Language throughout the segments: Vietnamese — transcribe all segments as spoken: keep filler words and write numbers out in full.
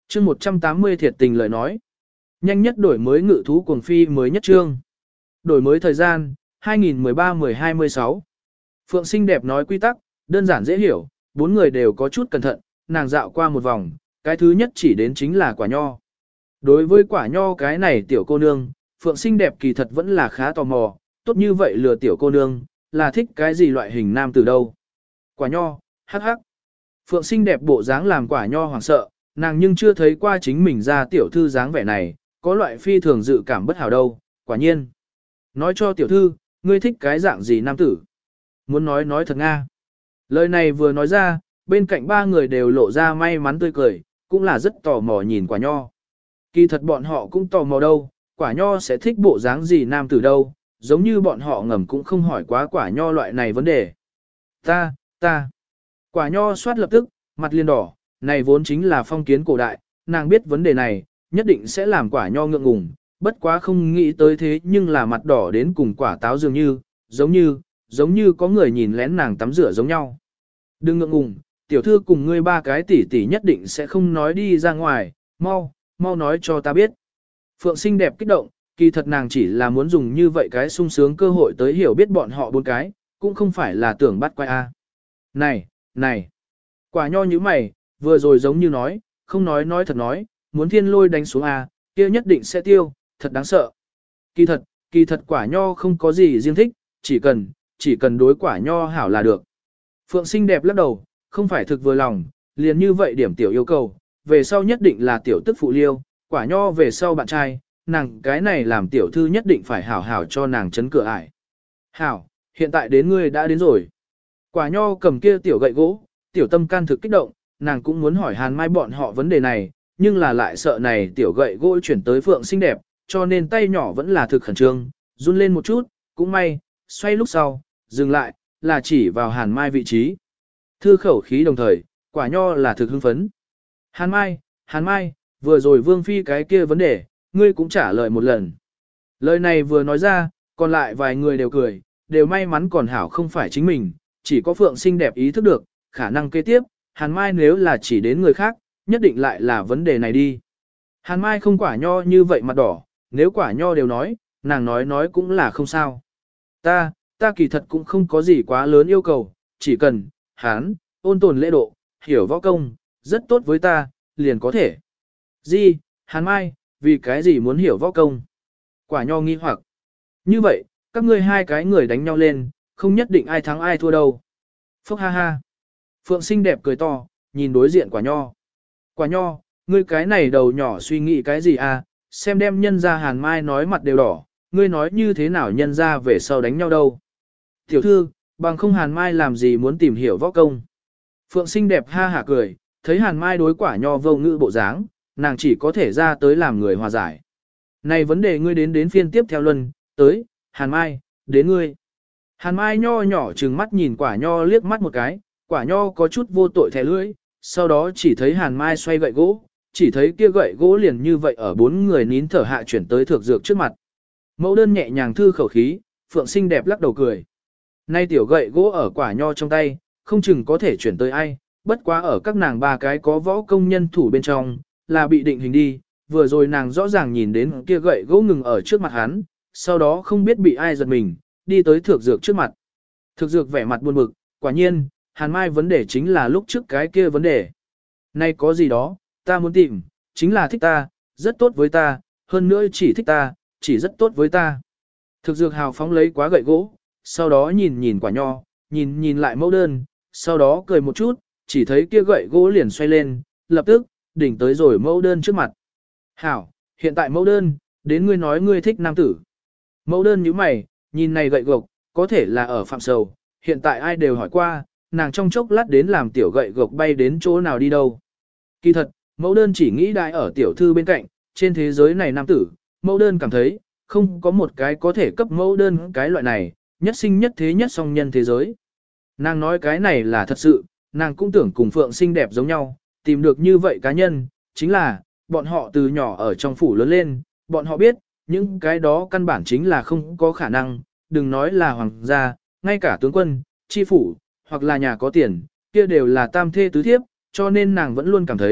Chương một trăm tám mươi thiệt tình lời nói. Nhanh nhất đổi mới ngự thú cuồng phi mới nhất chương. Đổi mới thời gian, hai nghìn mười ba mười hai mươi sáu. Phượng xinh đẹp nói quy tắc, đơn giản dễ hiểu, bốn người đều có chút cẩn thận, nàng dạo qua một vòng, cái thứ nhất chỉ đến chính là quả nho. Đối với quả nho cái này tiểu cô nương, Phượng xinh đẹp kỳ thật vẫn là khá tò mò, tốt như vậy lừa tiểu cô nương, là thích cái gì loại hình nam từ đâu. Quả nho, hắc hắc. Phượng xinh đẹp bộ dáng làm quả nho hoảng sợ, nàng nhưng chưa thấy qua chính mình ra tiểu thư dáng vẻ này, có loại phi thường dự cảm bất hảo đâu, quả nhiên. Nói cho tiểu thư, ngươi thích cái dạng gì nam tử? Muốn nói nói thật nga. Lời này vừa nói ra, bên cạnh ba người đều lộ ra may mắn tươi cười, cũng là rất tò mò nhìn quả nho. Kỳ thật bọn họ cũng tò mò đâu, quả nho sẽ thích bộ dáng gì nam tử đâu, giống như bọn họ ngầm cũng không hỏi quá quả nho loại này vấn đề. Ta, ta. Quả nho soát lập tức, mặt liền đỏ, này vốn chính là phong kiến cổ đại, nàng biết vấn đề này, nhất định sẽ làm quả nho ngượng ngùng, bất quá không nghĩ tới thế nhưng là mặt đỏ đến cùng quả táo dường như, giống như, giống như có người nhìn lén nàng tắm rửa giống nhau. Đừng ngượng ngùng, tiểu thư cùng ngươi ba cái tỷ tỷ nhất định sẽ không nói đi ra ngoài, mau, mau nói cho ta biết. Phượng xinh đẹp kích động, kỳ thật nàng chỉ là muốn dùng như vậy cái sung sướng cơ hội tới hiểu biết bọn họ bốn cái, cũng không phải là tưởng bắt quay a. Này, này, quả nho như mày, vừa rồi giống như nói, không nói nói thật nói, muốn thiên lôi đánh xuống a, kia nhất định sẽ tiêu, thật đáng sợ. Kỳ thật, kỳ thật quả nho không có gì riêng thích, chỉ cần, chỉ cần đối quả nho hảo là được. Phượng xinh đẹp lắc đầu, không phải thực vừa lòng, liền như vậy điểm tiểu yêu cầu, về sau nhất định là tiểu tức phụ liêu, quả nho về sau bạn trai, nàng cái này làm tiểu thư nhất định phải hảo hảo cho nàng chấn cửa ải. Hảo, hiện tại đến ngươi đã đến rồi. Quả nho cầm kia tiểu gậy gỗ, tiểu tâm can thực kích động, nàng cũng muốn hỏi Hàn Mai bọn họ vấn đề này, nhưng là lại sợ này tiểu gậy gỗ chuyển tới Phượng xinh đẹp, cho nên tay nhỏ vẫn là thực khẩn trương, run lên một chút, cũng may, xoay lúc sau, dừng lại, là chỉ vào Hàn Mai vị trí. Thư khẩu khí đồng thời, quả nho là thực hưng phấn. Hàn Mai, Hàn Mai, vừa rồi Vương Phi cái kia vấn đề, ngươi cũng trả lời một lần. Lời này vừa nói ra, còn lại vài người đều cười, đều may mắn còn hảo không phải chính mình, chỉ có Phượng xinh đẹp ý thức được, khả năng kế tiếp, Hàn Mai nếu là chỉ đến người khác, nhất định lại là vấn đề này đi. Hàn Mai không quả nho như vậy mặt đỏ, nếu quả nho đều nói, nàng nói nói cũng là không sao. Ta, ta kỳ thật cũng không có gì quá lớn yêu cầu, chỉ cần, hán, ôn tồn lễ độ, hiểu võ công, rất tốt với ta, liền có thể. Gì, Hàn Mai, vì cái gì muốn hiểu võ công? Quả nho nghi hoặc. Như vậy, các ngươi hai cái người đánh nhau lên, không nhất định ai thắng ai thua đâu. Phúc ha ha. Phượng xinh đẹp cười to, nhìn đối diện quả nho. Quả nho, ngươi cái này đầu nhỏ suy nghĩ cái gì à, xem đem nhân ra Hàn Mai nói mặt đều đỏ, ngươi nói như thế nào nhân ra về sau đánh nhau đâu. Tiểu thư, bằng không Hàn Mai làm gì muốn tìm hiểu võ công. Phượng xinh đẹp ha hả cười, thấy Hàn Mai đối quả nho vô ngữ bộ dáng, nàng chỉ có thể ra tới làm người hòa giải. Này vấn đề ngươi đến đến phiên tiếp theo luân, tới, Hàn Mai, đến ngươi. Hàn Mai nho nhỏ trừng mắt nhìn quả nho liếc mắt một cái, quả nho có chút vô tội thẻ lưỡi, sau đó chỉ thấy Hàn Mai xoay gậy gỗ, chỉ thấy kia gậy gỗ liền như vậy ở bốn người nín thở hạ chuyển tới thược dược trước mặt. Mẫu đơn nhẹ nhàng thư khẩu khí, Phượng xinh đẹp lắc đầu cười. Nay tiểu gậy gỗ ở quả nho trong tay, không chừng có thể chuyển tới ai, bất quá ở các nàng ba cái có võ công nhân thủ bên trong, là bị định hình đi, vừa rồi nàng rõ ràng nhìn đến kia gậy gỗ ngừng ở trước mặt hắn, sau đó không biết bị ai giật mình, đi tới thược dược trước mặt. Thược dược vẻ mặt buồn bực, quả nhiên, Hàn Mai vấn đề chính là lúc trước cái kia vấn đề. Nay có gì đó, ta muốn tìm, chính là thích ta, rất tốt với ta, hơn nữa chỉ thích ta, chỉ rất tốt với ta. Thực dược hào phóng lấy quá gậy gỗ, sau đó nhìn nhìn quả nho, nhìn nhìn lại mẫu đơn, sau đó cười một chút, chỉ thấy kia gậy gỗ liền xoay lên, lập tức, đỉnh tới rồi mẫu đơn trước mặt. Hảo, hiện tại mẫu đơn, đến ngươi nói ngươi thích nam tử. Mẫu đơn như mày, nhìn này gậy gộc, có thể là ở phạm sầu, hiện tại ai đều hỏi qua, nàng trong chốc lát đến làm tiểu gậy gộc bay đến chỗ nào đi đâu. Kỳ thật, mẫu đơn chỉ nghĩ đại ở tiểu thư bên cạnh, trên thế giới này nam tử, mẫu đơn cảm thấy, không có một cái có thể cấp mẫu đơn cái loại này, nhất sinh nhất thế nhất song nhân thế giới. Nàng nói cái này là thật sự, nàng cũng tưởng cùng Phượng xinh đẹp giống nhau, tìm được như vậy cá nhân, chính là, bọn họ từ nhỏ ở trong phủ lớn lên, bọn họ biết, những cái đó căn bản chính là không có khả năng, đừng nói là hoàng gia, ngay cả tướng quân, chi phủ, hoặc là nhà có tiền, kia đều là tam thê tứ thiếp, cho nên nàng vẫn luôn cảm thấy,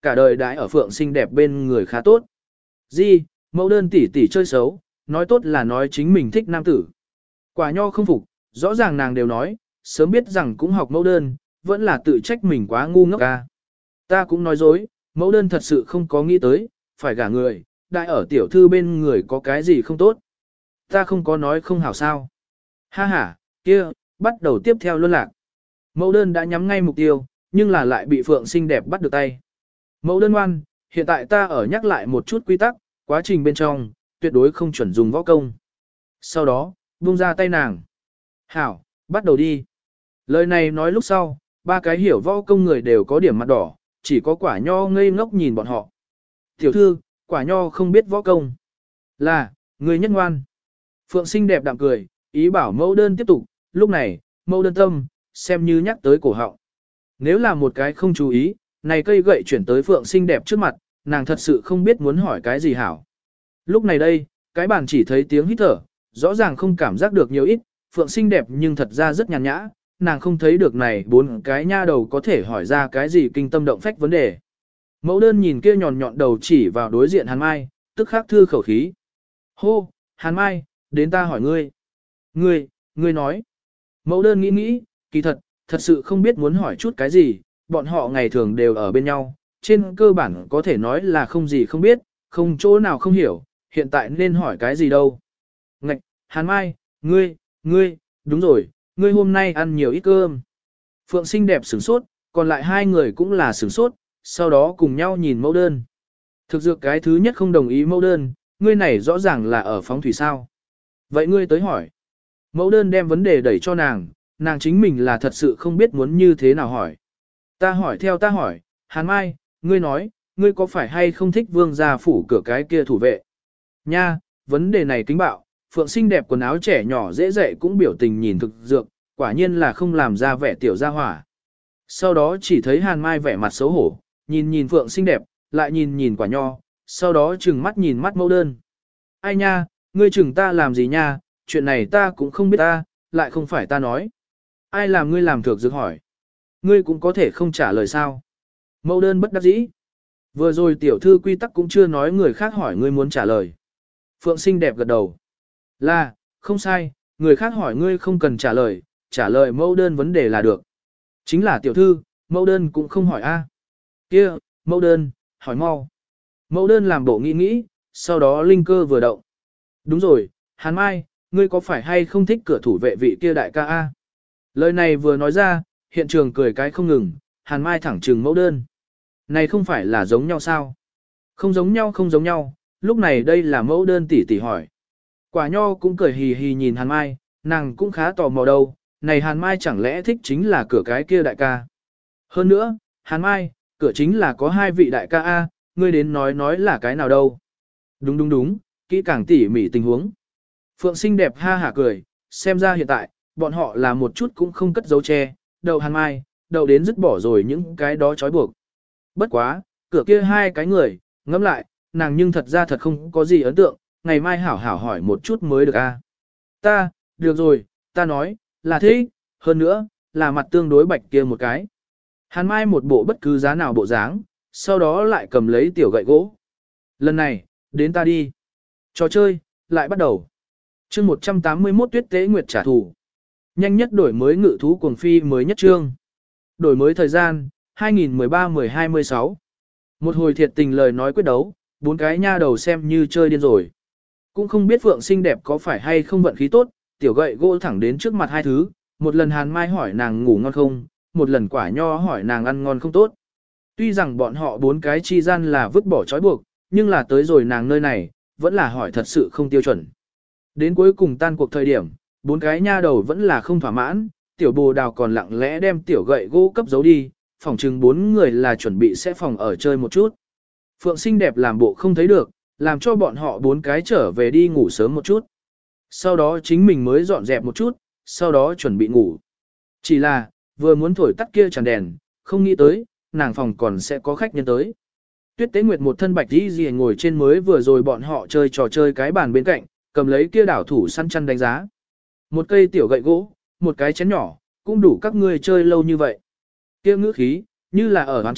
cả đời đãi ở Phượng xinh đẹp bên người khá tốt. Gì, mẫu đơn tỷ tỷ chơi xấu, nói tốt là nói chính mình thích nam tử. Quả nho không phục, rõ ràng nàng đều nói, sớm biết rằng cũng học mẫu đơn, vẫn là tự trách mình quá ngu ngốc ca. Ta cũng nói dối, mẫu đơn thật sự không có nghĩ tới, phải gả người, đại ở tiểu thư bên người có cái gì không tốt. Ta không có nói không hảo sao. Ha ha, kia, bắt đầu tiếp theo luân lạc. Mẫu đơn đã nhắm ngay mục tiêu, nhưng là lại bị Phượng xinh đẹp bắt được tay. Mẫu đơn ngoan, hiện tại ta ở nhắc lại một chút quy tắc, quá trình bên trong, tuyệt đối không chuẩn dùng võ công. Sau đó, buông ra tay nàng. Hảo, bắt đầu đi. Lời này nói lúc sau, ba cái hiểu võ công người đều có điểm mặt đỏ, chỉ có quả nho ngây ngốc nhìn bọn họ. Tiểu thư, quả nho không biết võ công. Là, người nhất ngoan. Phượng xinh đẹp đạm cười, ý bảo mẫu đơn tiếp tục, lúc này, mẫu đơn tâm, xem như nhắc tới cổ họng. Nếu là một cái không chú ý, này cây gậy chuyển tới Phượng xinh đẹp trước mặt, nàng thật sự không biết muốn hỏi cái gì hảo. Lúc này đây, cái bàn chỉ thấy tiếng hít thở, rõ ràng không cảm giác được nhiều ít, Phượng xinh đẹp nhưng thật ra rất nhàn nhã, nàng không thấy được này bốn cái nha đầu có thể hỏi ra cái gì kinh tâm động phách vấn đề. Mẫu đơn nhìn kia nhọn nhọn đầu chỉ vào đối diện Hàn Mai, tức khắc thư khẩu khí. Hô, Hàn Mai, đến ta hỏi ngươi. Ngươi, ngươi nói. Mẫu đơn nghĩ nghĩ, kỳ thật, thật sự không biết muốn hỏi chút cái gì, bọn họ ngày thường đều ở bên nhau, trên cơ bản có thể nói là không gì không biết, không chỗ nào không hiểu, hiện tại nên hỏi cái gì đâu. Ngạch, Hàn Mai, ngươi, ngươi, đúng rồi, ngươi hôm nay ăn nhiều ít cơm. Phượng xinh đẹp sửng sốt, còn lại hai người cũng là sửng sốt, sau đó cùng nhau nhìn mẫu đơn. Thực dược cái thứ nhất không đồng ý mẫu đơn, ngươi này rõ ràng là ở phóng thủy sao. Vậy ngươi tới hỏi. Mẫu đơn đem vấn đề đẩy cho nàng, nàng chính mình là thật sự không biết muốn như thế nào hỏi. Ta hỏi theo ta hỏi, Hàn Mai, ngươi nói, ngươi có phải hay không thích vương gia phủ cửa cái kia thủ vệ? Nha, vấn đề này kính bạo, Phượng xinh đẹp quần áo trẻ nhỏ dễ dậy cũng biểu tình nhìn thực dược, quả nhiên là không làm ra vẻ tiểu gia hỏa. Sau đó chỉ thấy Hàn Mai vẻ mặt xấu hổ, nhìn nhìn Phượng xinh đẹp, lại nhìn nhìn quả nho, sau đó chừng mắt nhìn mắt mẫu đơn. Ai nha, ngươi chừng ta làm gì nha, chuyện này ta cũng không biết ta, lại không phải ta nói. Ai làm ngươi làm thực dược hỏi? Ngươi cũng có thể không trả lời sao? Mẫu đơn bất đắc dĩ. Vừa rồi tiểu thư quy tắc cũng chưa nói người khác hỏi ngươi muốn trả lời. Phượng xinh đẹp gật đầu. Là, không sai, người khác hỏi ngươi không cần trả lời, trả lời mẫu đơn vấn đề là được. Chính là tiểu thư, mẫu đơn cũng không hỏi a. Kia, mẫu đơn, hỏi mau. Mẫu đơn làm bộ nghĩ nghĩ, sau đó linh cơ vừa động. Đúng rồi, Hàn Mai, ngươi có phải hay không thích cửa thủ vệ vị kia đại ca a? Lời này vừa nói ra, hiện trường cười cái không ngừng, Hàn Mai thẳng trừng mẫu đơn. Này không phải là giống nhau sao? Không giống nhau không giống nhau, lúc này đây là mẫu đơn tỷ tỷ hỏi. Quả nho cũng cười hì hì nhìn Hàn Mai, nàng cũng khá tò mò đâu, này Hàn Mai chẳng lẽ thích chính là cửa cái kia đại ca. Hơn nữa, Hàn Mai, cửa chính là có hai vị đại ca A, ngươi đến nói nói là cái nào đâu. Đúng đúng đúng, kỹ càng tỉ mỉ tình huống. Phượng xinh đẹp ha hả cười, xem ra hiện tại, bọn họ là một chút cũng không cất dấu che, đầu Hàn Mai, đầu đến dứt bỏ rồi những cái đó trói buộc. Bất quá, cửa kia hai cái người, ngẫm lại, nàng nhưng thật ra thật không có gì ấn tượng, ngày mai hảo hảo hỏi một chút mới được a. Ta, được rồi, ta nói, là thế, hơn nữa, là mặt tương đối bạch kia một cái. Hàn Mai một bộ bất cứ giá nào bộ dáng, sau đó lại cầm lấy tiểu gậy gỗ. Lần này, đến ta đi. Trò chơi, lại bắt đầu. chương một trăm tám mươi mốt tuyết tế nguyệt trả thù. Nhanh nhất đổi mới ngự thú cuồng phi mới nhất trương. Đổi mới thời gian, hai nghìn mười ba mười hai mươi sáu. Một hồi thiệt tình lời nói quyết đấu, bốn cái nha đầu xem như chơi điên rồi. Cũng không biết Phượng xinh đẹp có phải hay không vận khí tốt, tiểu gậy gỗ thẳng đến trước mặt hai thứ, một lần Hàn Mai hỏi nàng ngủ ngon không, một lần quả nho hỏi nàng ăn ngon không tốt. Tuy rằng bọn họ bốn cái chi gian là vứt bỏ trói buộc, nhưng là tới rồi nàng nơi này, vẫn là hỏi thật sự không tiêu chuẩn. Đến cuối cùng tan cuộc thời điểm, bốn cái nha đầu vẫn là không thỏa mãn, tiểu bồ đào còn lặng lẽ đem tiểu gậy gỗ cấp giấu đi, phòng chừng bốn người là chuẩn bị sẽ phòng ở chơi một chút. Phượng xinh đẹp làm bộ không thấy được, làm cho bọn họ bốn cái trở về đi ngủ sớm một chút. Sau đó chính mình mới dọn dẹp một chút, sau đó chuẩn bị ngủ. Chỉ là, vừa muốn thổi tắt kia tràn đèn, không nghĩ tới, nàng phòng còn sẽ có khách nhân tới. Tuyết Tế Nguyệt một thân bạch đi gì ngồi trên mới vừa rồi bọn họ chơi trò chơi cái bàn bên cạnh, cầm lấy kia đảo thủ săn chăn đánh giá. Một cây tiểu gậy gỗ, một cái chén nhỏ, cũng đủ các ngươi chơi lâu như vậy. Kia ngữ khí, như là ở oán trách,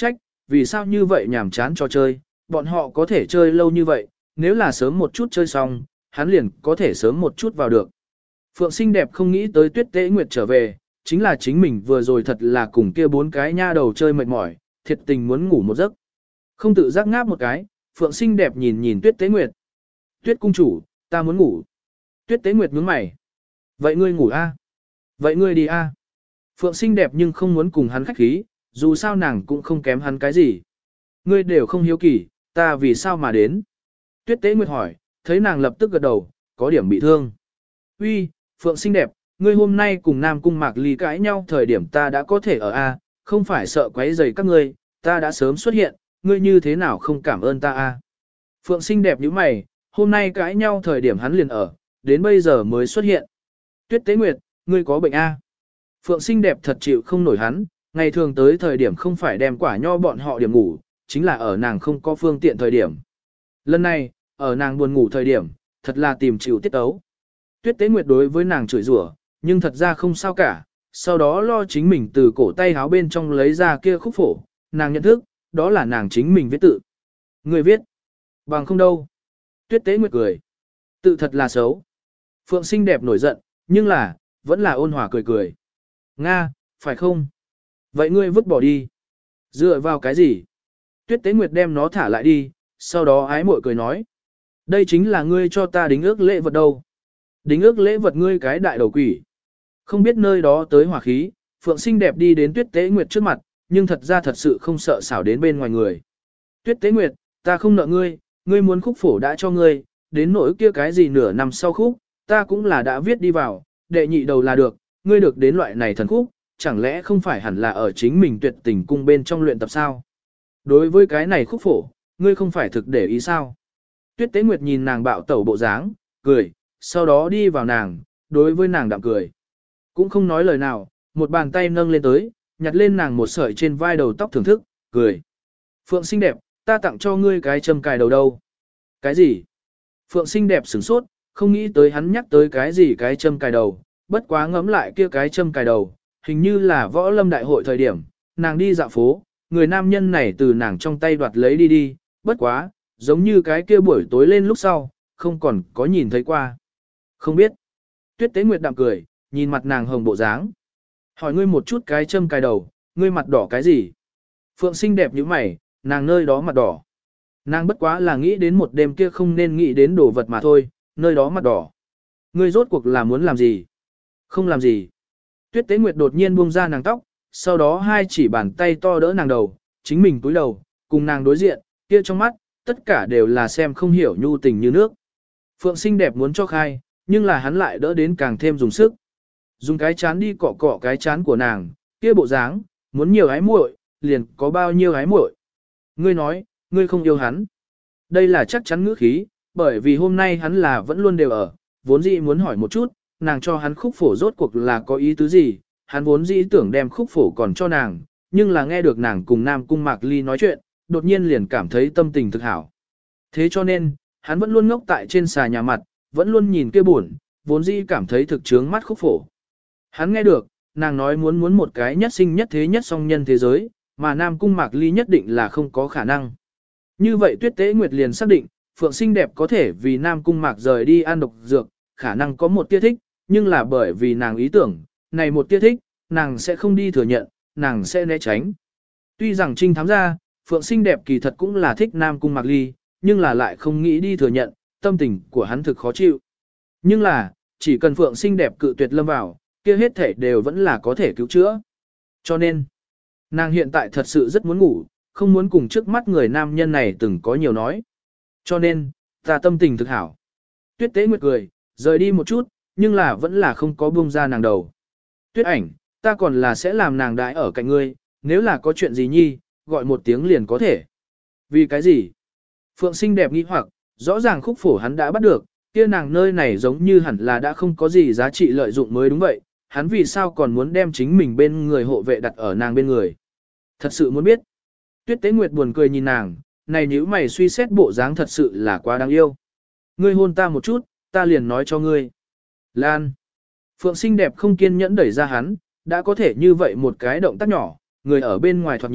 vì sao như vậy nhàm chán trò chơi, bọn họ có thể chơi lâu như vậy, nếu là sớm một chút chơi xong, hắn liền có thể sớm một chút vào được. Phượng xinh đẹp không nghĩ tới Tuyết Tế Nguyệt trở về, chính là chính mình vừa rồi thật là cùng kia bốn cái nha đầu chơi mệt mỏi, thiệt tình muốn ngủ một giấc. Không tự giác ngáp một cái, Phượng xinh đẹp nhìn nhìn Tuyết Tế Nguyệt. Tuyết cung chủ, ta muốn ngủ. Tuyết Tế Nguyệt nhướng mày. Vậy ngươi ngủ a? Vậy ngươi đi a? Phượng xinh đẹp nhưng không muốn cùng hắn khách khí, dù sao nàng cũng không kém hắn cái gì. Ngươi đều không hiếu kỳ, ta vì sao mà đến? Tuyết Tế Nguyệt hỏi, thấy nàng lập tức gật đầu, có điểm bị thương. Uy, Phượng xinh đẹp, ngươi hôm nay cùng Nam Cung Mạc Ly cãi nhau thời điểm ta đã có thể ở A, không phải sợ quấy rầy các ngươi, ta đã sớm xuất hiện, ngươi như thế nào không cảm ơn ta A. Phượng xinh đẹp như mày, hôm nay cãi nhau thời điểm hắn liền ở, đến bây giờ mới xuất hiện. Tuyết Tế Nguyệt, ngươi có bệnh A. Phượng xinh đẹp thật chịu không nổi hắn, ngày thường tới thời điểm không phải đem quả nho bọn họ điểm ngủ, chính là ở nàng không có phương tiện thời điểm. Lần này, ở nàng buồn ngủ thời điểm, thật là tìm chịu tiết ấu. Tuyết Tế Nguyệt đối với nàng chửi rủa, nhưng thật ra không sao cả, sau đó lo chính mình từ cổ tay háo bên trong lấy ra kia khúc phổ, nàng nhận thức, đó là nàng chính mình viết tự. Người viết, bằng không đâu. Tuyết Tế Nguyệt cười, tự thật là xấu. Phượng xinh đẹp nổi giận, nhưng là, vẫn là ôn hòa cười cười. Nga, phải không? Vậy ngươi vứt bỏ đi. Dựa vào cái gì? Tuyết Tế Nguyệt đem nó thả lại đi, sau đó ái mội cười nói. Đây chính là ngươi cho ta đính ước lễ vật đâu. Đính ước lễ vật ngươi cái đại đầu quỷ. Không biết nơi đó tới hỏa khí, Phượng xinh đẹp đi đến Tuyết Tế Nguyệt trước mặt, nhưng thật ra thật sự không sợ xảo đến bên ngoài người. Tuyết Tế Nguyệt, ta không nợ ngươi, ngươi muốn khúc phổ đã cho ngươi, đến nỗi kia cái gì nửa năm sau khúc, ta cũng là đã viết đi vào, đệ nhị đầu là được, ngươi được đến loại này thần khúc, chẳng lẽ không phải hẳn là ở chính mình tuyệt tình cung bên trong luyện tập sao? Đối với cái này khúc phổ, ngươi không phải thực để ý sao? Tuyết Tế Nguyệt nhìn nàng bạo tẩu bộ dáng, cười, sau đó đi vào nàng, đối với nàng đạm cười. Cũng không nói lời nào, một bàn tay nâng lên tới, nhặt lên nàng một sợi trên vai đầu tóc thưởng thức, cười. Phượng xinh đẹp, ta tặng cho ngươi cái châm cài đầu đâu. Cái gì? Phượng xinh đẹp sửng sốt, không nghĩ tới hắn nhắc tới cái gì cái châm cài đầu, bất quá ngẫm lại kia cái châm cài đầu, hình như là võ lâm đại hội thời điểm, nàng đi dạo phố, người nam nhân này từ nàng trong tay đoạt lấy đi đi, bất quá, giống như cái kia buổi tối lên lúc sau, không còn có nhìn thấy qua. Không biết. Tuyết Tế Nguyệt đạm cười, nhìn mặt nàng hồng bộ dáng. Hỏi ngươi một chút cái châm cài đầu, ngươi mặt đỏ cái gì? Phượng xinh đẹp như mày, nàng nơi đó mặt đỏ. Nàng bất quá là nghĩ đến một đêm kia không nên nghĩ đến đồ vật mà thôi, nơi đó mặt đỏ. Ngươi rốt cuộc là muốn làm gì? Không làm gì. Tuyết Tế Nguyệt đột nhiên buông ra nàng tóc, sau đó hai chỉ bàn tay to đỡ nàng đầu, chính mình cúi đầu, cùng nàng đối diện, kia trong mắt, tất cả đều là xem không hiểu nhu tình như nước. Phượng xinh đẹp muốn cho khai, nhưng là hắn lại đỡ đến càng thêm dùng sức. Dùng cái chán đi cọ cọ cái chán của nàng, kia bộ dáng, muốn nhiều ái muội, liền có bao nhiêu ái muội. Ngươi nói, ngươi không yêu hắn. Đây là chắc chắn ngữ khí, bởi vì hôm nay hắn là vẫn luôn đều ở, vốn dĩ muốn hỏi một chút, nàng cho hắn khúc phổ rốt cuộc là có ý tứ gì, hắn vốn dĩ tưởng đem khúc phổ còn cho nàng, nhưng là nghe được nàng cùng Nam Cung Mạc Ly nói chuyện, đột nhiên liền cảm thấy tâm tình thực hảo. Thế cho nên, hắn vẫn luôn ngốc tại trên xà nhà mặt, vẫn luôn nhìn kia buồn, vốn dĩ cảm thấy thực trướng mắt khúc phổ. Hắn nghe được, nàng nói muốn muốn một cái nhất sinh nhất thế nhất song nhân thế giới, mà Nam Cung Mạc Ly nhất định là không có khả năng. Như vậy Tuyết Tế Nguyệt liền xác định, Phượng xinh đẹp có thể vì Nam Cung Mạc rời đi ăn độc dược, khả năng có một tia thích, nhưng là bởi vì nàng ý tưởng, này một tia thích, nàng sẽ không đi thừa nhận, nàng sẽ né tránh. Tuy rằng trinh thám ra, Phượng xinh đẹp kỳ thật cũng là thích Nam Cung Mạc Ly, nhưng là lại không nghĩ đi thừa nhận, tâm tình của hắn thực khó chịu. Nhưng là, chỉ cần Phượng xinh đẹp cự tuyệt lâm vào, kia hết thể đều vẫn là có thể cứu chữa. Cho nên, nàng hiện tại thật sự rất muốn ngủ, không muốn cùng trước mắt người nam nhân này từng có nhiều nói. Cho nên, ta tâm tình thực hảo. Tuyết Tế Nguyệt cười, rời đi một chút, nhưng là vẫn là không có buông ra nàng đầu. Tuyết ảnh, ta còn là sẽ làm nàng đãi ở cạnh ngươi, nếu là có chuyện gì nhi, gọi một tiếng liền có thể. Vì cái gì? Phượng xinh đẹp nghĩ hoặc, rõ ràng khúc phổ hắn đã bắt được, kia nàng nơi này giống như hẳn là đã không có gì giá trị lợi dụng mới đúng vậy, hắn vì sao còn muốn đem chính mình bên người hộ vệ đặt ở nàng bên người. Thật sự muốn biết. Tuyết Tế Nguyệt buồn cười nhìn nàng, này nếu mày suy xét bộ dáng thật sự là quá đáng yêu. Ngươi hôn ta một chút, ta liền nói cho ngươi. Lan. Phượng xinh đẹp không kiên nhẫn đẩy ra hắn, đã có thể như vậy một cái động tác nhỏ, người ở bên ngoài thoạt nhìn,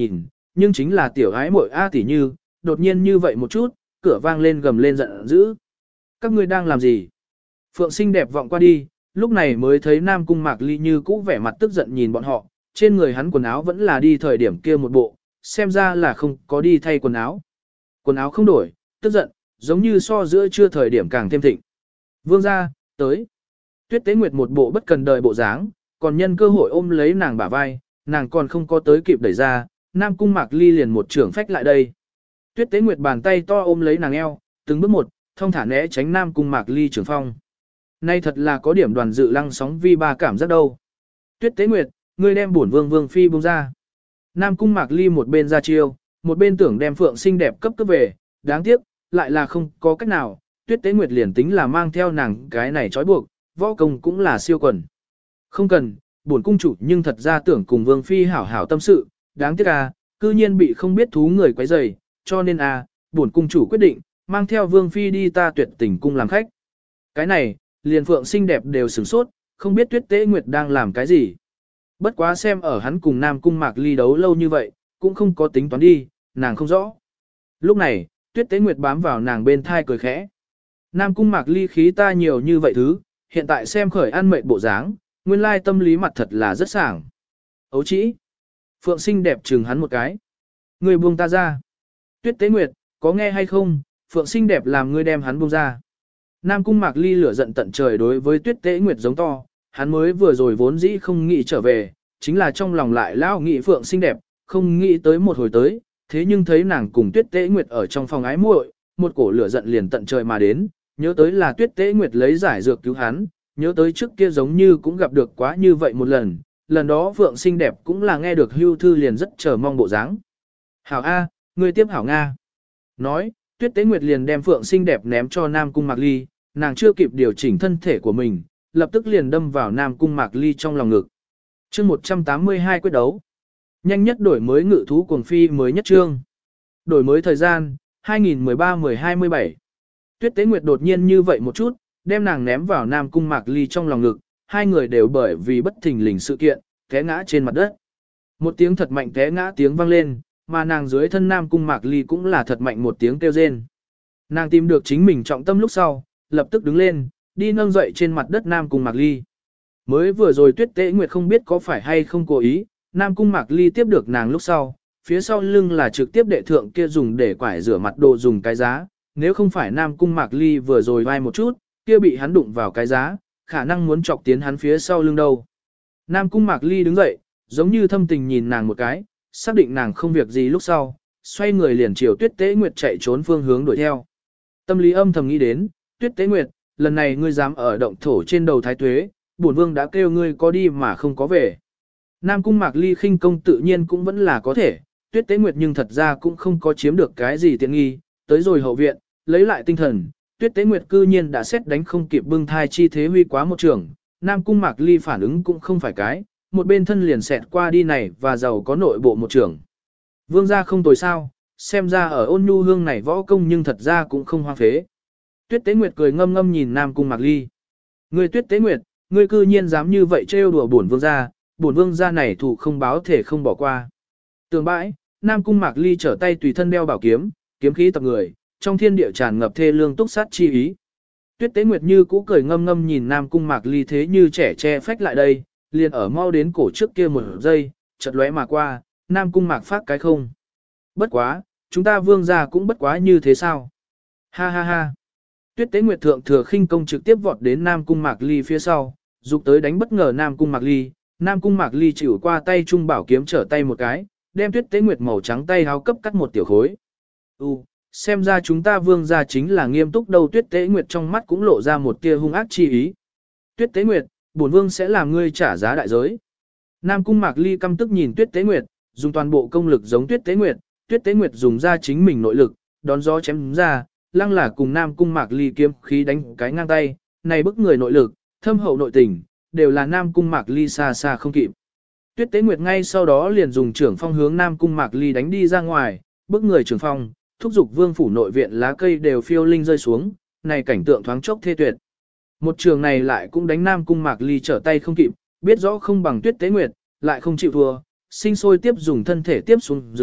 nhưng chính là tiểu ái muội A tỷ như, đột nhiên như vậy một chút, cửa vang lên gầm lên giận dữ. Các ngươi đang làm gì? Phượng xinh đẹp vọng qua đi, lúc này mới thấy Nam Cung Mạc Ly như cũ vẻ mặt tức giận nhìn bọn họ, trên người hắn quần áo vẫn là đi thời điểm kia một bộ, xem ra là không có đi thay quần áo. Quần áo không đổi, tức giận, giống như so giữa trưa thời điểm càng thêm thịnh. Vương gia, tới. Tuyết Tế Nguyệt một bộ bất cần đời bộ dáng, còn nhân cơ hội ôm lấy nàng bả vai, nàng còn không có tới kịp đẩy ra, Nam Cung Mạc Ly liền một trưởng phách lại đây. Tuyết Tế Nguyệt bàn tay to ôm lấy nàng eo, từng bước một, thông thả né tránh Nam Cung Mạc Ly trưởng phong. Nay thật là có điểm đoàn dự lăng sóng vi ba cảm giác đâu. Tuyết Tế Nguyệt, ngươi đem bổn vương vương phi buông ra. Nam Cung Mạc Ly một bên ra chiêu, một bên tưởng đem Phượng xinh đẹp cấp cấp về, đáng tiếc, lại là không có cách nào, Tuyết Tế Nguyệt liền tính là mang theo nàng cái này trói buộc, võ công cũng là siêu quần. Không cần, bổn cung chủ nhưng thật ra tưởng cùng vương phi hảo hảo tâm sự, đáng tiếc à, cư nhiên bị không biết thú người quấy rầy, cho nên à, bổn cung chủ quyết định, mang theo vương phi đi ta Tuyệt Tình cung làm khách. Cái này, liền Phượng xinh đẹp đều sửng sốt, không biết Tuyết Tế Nguyệt đang làm cái gì. Bất quá xem ở hắn cùng Nam Cung Mạc Ly đấu lâu như vậy, cũng không có tính toán đi, nàng không rõ. Lúc này, Tuyết Tế Nguyệt bám vào nàng bên thai cười khẽ. Nam Cung Mạc Ly khí ta nhiều như vậy thứ, hiện tại xem khởi ăn mệt bộ dáng, nguyên lai tâm lý mặt thật là rất sảng. Ấu chỉ. Phượng xinh đẹp chừng hắn một cái. Người buông ta ra. Tuyết Tế Nguyệt, có nghe hay không, Phượng xinh đẹp làm ngươi đem hắn buông ra. Nam Cung Mạc Ly lửa giận tận trời đối với Tuyết Tế Nguyệt giống to, hắn mới vừa rồi vốn dĩ không nghĩ trở về, chính là trong lòng lại lao nghĩ Phượng xinh đẹp, không nghĩ tới một hồi tới, thế nhưng thấy nàng cùng Tuyết Tế Nguyệt ở trong phòng ái muội, một cổ lửa giận liền tận trời mà đến, nhớ tới là Tuyết Tế Nguyệt lấy giải dược cứu hắn, nhớ tới trước kia giống như cũng gặp được quá như vậy một lần, lần đó Phượng xinh đẹp cũng là nghe được hưu thư liền rất chờ mong bộ dáng. Hảo A, ngươi tiếp hảo Nga. Nói, Tuyết Tế Nguyệt liền đem Phượng xinh đẹp ném cho Nam Cung Mạc Ly, nàng chưa kịp điều chỉnh thân thể của mình, lập tức liền đâm vào Nam Cung Mạc Ly trong lòng ngực. Chương một trăm tám mươi hai quyết đấu. Nhanh nhất đổi mới ngự thú cuồng phi mới nhất chương. Đổi mới thời gian, hai nghìn mười ba mười hai mươi bảy. Tuyết Tế Nguyệt đột nhiên như vậy một chút, đem nàng ném vào Nam Cung Mạc Ly trong lòng ngực, hai người đều bởi vì bất thình lình sự kiện, té ngã trên mặt đất. Một tiếng thật mạnh té ngã tiếng vang lên, mà nàng dưới thân Nam Cung Mạc Ly cũng là thật mạnh một tiếng kêu rên. Nàng tìm được chính mình trọng tâm lúc sau, lập tức đứng lên, đi nâng dậy trên mặt đất Nam Cung Mạc Ly. Mới vừa rồi Tuyết Tế Nguyệt không biết có phải hay không cố ý, Nam Cung Mạc Ly tiếp được nàng lúc sau, phía sau lưng là trực tiếp đệ thượng kia dùng để quải rửa mặt đồ dùng cái giá, nếu không phải Nam Cung Mạc Ly vừa rồi vai một chút, kia bị hắn đụng vào cái giá, khả năng muốn chọc tiến hắn phía sau lưng đâu. Nam Cung Mạc Ly đứng dậy, giống như thâm tình nhìn nàng một cái, xác định nàng không việc gì lúc sau, xoay người liền chiều Tuyết Tế Nguyệt chạy trốn phương hướng đuổi theo. Tâm lý âm thầm nghĩ đến, Tuyết Tế Nguyệt, lần này ngươi dám ở động thổ trên đầu thái tuế, bổn vương đã kêu ngươi có đi mà không có về. Nam Cung Mạc Ly khinh công tự nhiên cũng vẫn là có thể, Tuyết Tế Nguyệt nhưng thật ra cũng không có chiếm được cái gì tiện nghi, tới rồi hậu viện, lấy lại tinh thần, Tuyết Tế Nguyệt cư nhiên đã xét đánh không kịp bưng thai chi thế huy quá một trường, Nam Cung Mạc Ly phản ứng cũng không phải cái, một bên thân liền xẹt qua đi này và giàu có nội bộ một trường. Vương gia không tồi sao, xem ra ở Ôn Nhu Hương này võ công nhưng thật ra cũng không hoang phế. Tuyết Tế Nguyệt cười ngâm ngâm nhìn Nam Cung Mạc Ly. Ngươi Tuyết Tế Nguyệt, ngươi cư nhiên dám như vậy trêu đùa bổn vương gia, bổn vương gia này thủ không báo thể không bỏ qua. Tường bãi, Nam Cung Mạc Ly trở tay tùy thân đeo bảo kiếm, kiếm khí tập người, trong thiên địa tràn ngập thê lương túc sát chi ý. Tuyết Tế Nguyệt như cũ cười ngâm ngâm nhìn Nam Cung Mạc Ly thế như trẻ che phách lại đây, liền ở mau đến cổ trước kia một giây, chợt lóe mà qua, Nam Cung Mạc phát cái không. Bất quá, chúng ta vương gia cũng bất quá như thế sao? Ha ha ha. Tuyết Tế Nguyệt thượng thừa khinh công trực tiếp vọt đến Nam Cung Mạc Ly phía sau, dục tới đánh bất ngờ Nam Cung Mạc Ly. Nam Cung Mạc Ly chịu qua tay trung bảo kiếm trở tay một cái, đem Tuyết Tế Nguyệt màu trắng tay háo cấp cắt một tiểu khối. U, xem ra chúng ta vương gia chính là nghiêm túc đâu. Tuyết Tế Nguyệt trong mắt cũng lộ ra một tia hung ác chi ý. Tuyết Tế Nguyệt, bổn vương sẽ làm ngươi trả giá đại giới. Nam Cung Mạc Ly căm tức nhìn Tuyết Tế Nguyệt, dùng toàn bộ công lực giống Tuyết Tế Nguyệt, Tuyết Tế Nguyệt dùng ra chính mình nội lực, đón gió chém ra, lăng là cùng Nam Cung Mạc Ly kiếm khí đánh cái ngang tay, này bức người nội lực, thâm hậu nội tình, đều là Nam Cung Mạc Ly xa xa không kịp. Tuyết Tế Nguyệt ngay sau đó liền dùng trưởng phong hướng Nam Cung Mạc Ly đánh đi ra ngoài, bức người trưởng phong, thúc giục vương phủ nội viện lá cây đều phiêu linh rơi xuống, này cảnh tượng thoáng chốc thê tuyệt. Một trường này lại cũng đánh Nam Cung Mạc Ly trở tay không kịp, biết rõ không bằng Tuyết Tế Nguyệt, lại không chịu thua, sinh sôi tiếp dùng thân thể tiếp xuống dưới,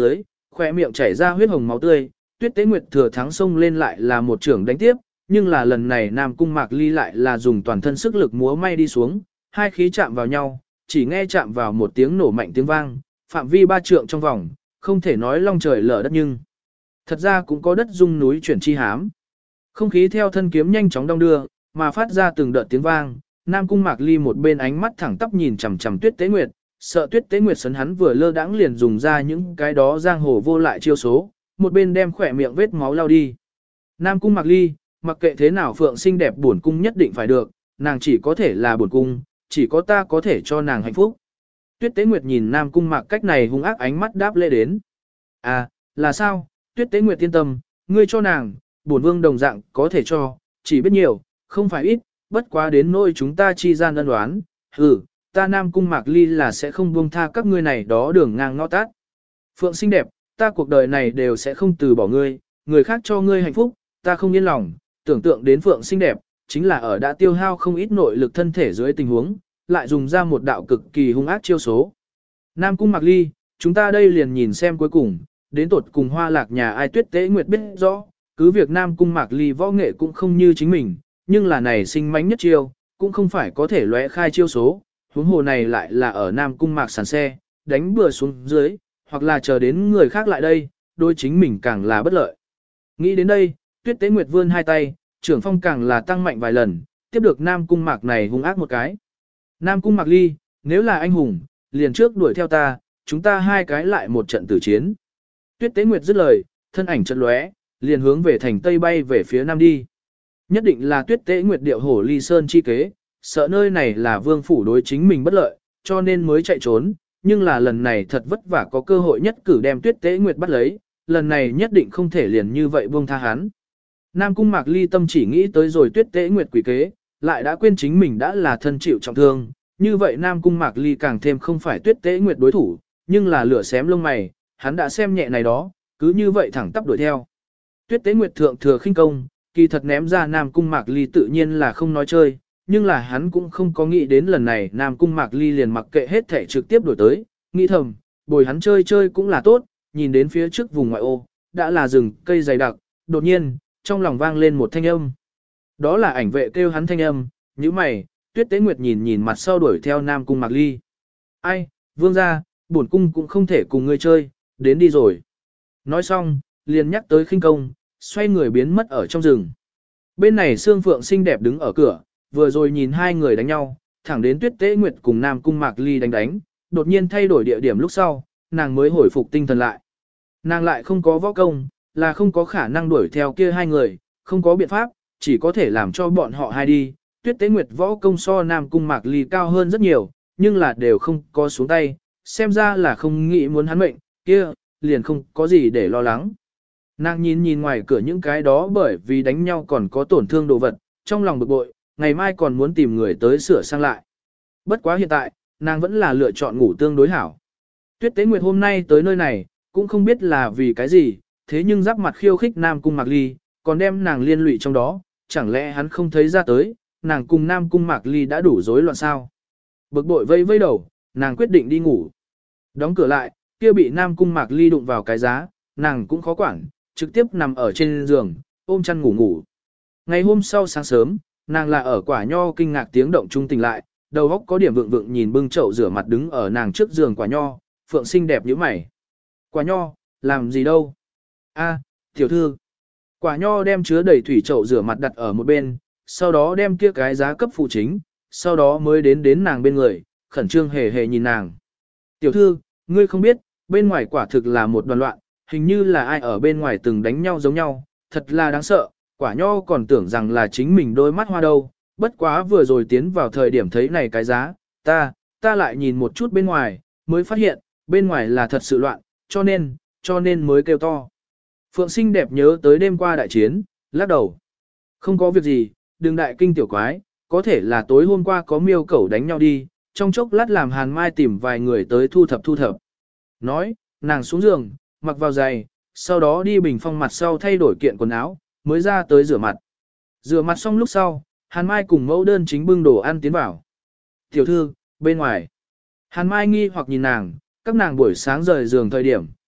khỏe miệng chảy ra huyết hồng máu tươi, Tuyết Tế Nguyệt thừa thắng xông lên lại là một trưởng đánh tiếp, nhưng là lần này Nam Cung Mạc Ly lại là dùng toàn thân sức lực múa may đi xuống, hai khí chạm vào nhau, chỉ nghe chạm vào một tiếng nổ mạnh tiếng vang, phạm vi ba trượng trong vòng, không thể nói long trời lở đất nhưng thật ra cũng có đất rung núi chuyển chi hám. Không khí theo thân kiếm nhanh chóng đong đưa, mà phát ra từng đợt tiếng vang, Nam Cung Mạc Ly một bên ánh mắt thẳng tắp nhìn chằm chằm Tuyết Tế Nguyệt, sợ Tuyết Tế Nguyệt sấn hắn vừa lơ đãng liền dùng ra những cái đó giang hồ vô lại chiêu số, một bên đem khỏe miệng vết máu lao đi. Nam Cung Mạc Ly, mặc kệ thế nào Phượng xinh đẹp bổn cung nhất định phải được, nàng chỉ có thể là bổn cung, chỉ có ta có thể cho nàng hạnh phúc. Tuyết Tế Nguyệt nhìn Nam Cung Mạc cách này hung ác ánh mắt đáp lễ đến. À, là sao, Tuyết Tế Nguyệt yên tâm, ngươi cho nàng, bổn vương đồng dạng có thể cho, chỉ biết nhiều, không phải ít, bất quá đến nỗi chúng ta chi gian ân đoán, hừ, ta Nam Cung Mạc Ly là sẽ không buông tha các ngươi này đó đường ngang ngõ tát. Phượng xinh đẹp, ta cuộc đời này đều sẽ không từ bỏ ngươi, người khác cho ngươi hạnh phúc, ta không yên lòng, tưởng tượng đến Phượng xinh đẹp, chính là ở đã tiêu hao không ít nội lực thân thể dưới tình huống, lại dùng ra một đạo cực kỳ hung ác chiêu số. Nam Cung Mạc Ly, chúng ta đây liền nhìn xem cuối cùng, đến tột cùng Hoa Lạc nhà ai Tuyết Tế Nguyệt biết rõ, cứ việc Nam Cung Mạc Ly võ nghệ cũng không như chính mình, nhưng là này sinh mánh nhất chiêu, cũng không phải có thể lóe khai chiêu số, huống hồ này lại là ở Nam Cung Mạc sàn xe, đánh bừa xuống dưới, hoặc là chờ đến người khác lại đây, đôi chính mình càng là bất lợi. Nghĩ đến đây, Tuyết Tế Nguyệt vươn hai tay, trưởng phong càng là tăng mạnh vài lần, tiếp được Nam Cung Mạc này hung ác một cái. Nam Cung Mạc Ly, nếu là anh hùng, liền trước đuổi theo ta, chúng ta hai cái lại một trận tử chiến. Tuyết Tế Nguyệt dứt lời, thân ảnh chợt lóe, liền hướng về thành Tây bay về phía Nam đi. Nhất định là Tuyết Tế Nguyệt điệu hổ ly sơn chi kế, sợ nơi này là vương phủ đối chính mình bất lợi, cho nên mới chạy trốn, nhưng là lần này thật vất vả có cơ hội nhất cử đem Tuyết Tế Nguyệt bắt lấy, lần này nhất định không thể liền như vậy buông tha hắn. Nam Cung Mạc Ly tâm chỉ nghĩ tới rồi Tuyết Tế Nguyệt quỷ kế, lại đã quên chính mình đã là thân chịu trọng thương, như vậy Nam Cung Mạc Ly càng thêm không phải Tuyết Tế Nguyệt đối thủ, nhưng là lửa xém lông mày, hắn đã xem nhẹ này đó, cứ như vậy thẳng tắp đuổi theo. Tuyết Tế Nguyệt thượng thừa khinh công, kỳ thật ném ra Nam Cung Mạc Ly tự nhiên là không nói chơi, nhưng là hắn cũng không có nghĩ đến lần này Nam Cung Mạc Ly liền mặc kệ hết thể trực tiếp đuổi tới, nghĩ thầm, bồi hắn chơi chơi cũng là tốt, nhìn đến phía trước vùng ngoại ô, đã là rừng cây dày đặc, đột nhiên, trong lòng vang lên một thanh âm. Đó là ảnh vệ kêu hắn thanh âm, như mày, Tuyết Tế Nguyệt nhìn nhìn mặt sau đuổi theo Nam Cung Mạc Ly. Ai, vương gia, bổn cung cũng không thể cùng ngươi chơi, đến đi rồi. Nói xong, liền nhắc tới khinh công, xoay người biến mất ở trong rừng. Bên này Sương Phượng xinh đẹp đứng ở cửa, vừa rồi nhìn hai người đánh nhau, thẳng đến Tuyết Tế Nguyệt cùng Nam Cung Mạc Ly đánh đánh, đột nhiên thay đổi địa điểm lúc sau, nàng mới hồi phục tinh thần lại. Nàng lại không có võ công, là không có khả năng đuổi theo kia hai người, không có biện pháp, chỉ có thể làm cho bọn họ hai đi. Tuyết Tế Nguyệt võ công so Nam Cung Mạc Ly cao hơn rất nhiều, nhưng là đều không có xuống tay, xem ra là không nghĩ muốn hắn mệnh, kia, liền không có gì để lo lắng. Nàng nhìn nhìn ngoài cửa những cái đó bởi vì đánh nhau còn có tổn thương đồ vật, trong lòng bực bội, ngày mai còn muốn tìm người tới sửa sang lại. Bất quá hiện tại, nàng vẫn là lựa chọn ngủ tương đối hảo. Tuyết Tế Nguyệt hôm nay tới nơi này, cũng không biết là vì cái gì, thế nhưng giáp mặt khiêu khích Nam Cung Mạc Ly, còn đem nàng liên lụy trong đó, chẳng lẽ hắn không thấy ra tới, nàng cùng Nam Cung Mạc Ly đã đủ rối loạn sao? Bực bội vây vây đầu, nàng quyết định đi ngủ. Đóng cửa lại, kia bị Nam Cung Mạc Ly đụng vào cái giá, nàng cũng khó quản, trực tiếp nằm ở trên giường, ôm chăn ngủ ngủ. Ngày hôm sau sáng sớm, nàng là ở quả nho kinh ngạc tiếng động trung tỉnh lại, đầu óc có điểm vượng vượng nhìn bưng chậu rửa mặt đứng ở nàng trước giường quả nho, Phượng xinh đẹp như mày. Quả nho, làm gì đâu? A, tiểu thư. Quả nho đem chứa đầy thủy chậu rửa mặt đặt ở một bên, sau đó đem kia cái giá cấp phụ chính, sau đó mới đến đến nàng bên người, khẩn trương hề hề nhìn nàng. Tiểu thư, ngươi không biết, bên ngoài quả thực là một đoàn loạn, hình như là ai ở bên ngoài từng đánh nhau giống nhau, thật là đáng sợ, quả nho còn tưởng rằng là chính mình đôi mắt hoa đâu, bất quá vừa rồi tiến vào thời điểm thấy này cái giá, ta, ta lại nhìn một chút bên ngoài, mới phát hiện, bên ngoài là thật sự loạn, cho nên, cho nên mới kêu to. Phượng xinh đẹp nhớ tới đêm qua đại chiến, lắc đầu. Không có việc gì, đừng đại kinh tiểu quái, có thể là tối hôm qua có miêu cẩu đánh nhau đi, trong chốc lát làm Hàn Mai tìm vài người tới thu thập thu thập. Nói, nàng xuống giường, mặc vào giày, sau đó đi bình phong mặt sau thay đổi kiện quần áo, mới ra tới rửa mặt. Rửa mặt xong lúc sau, Hàn Mai cùng mẫu đơn chính bưng đồ ăn tiến vào. Tiểu thư, bên ngoài. Hàn Mai nghi hoặc nhìn nàng, các nàng buổi sáng rời giường thời điểm,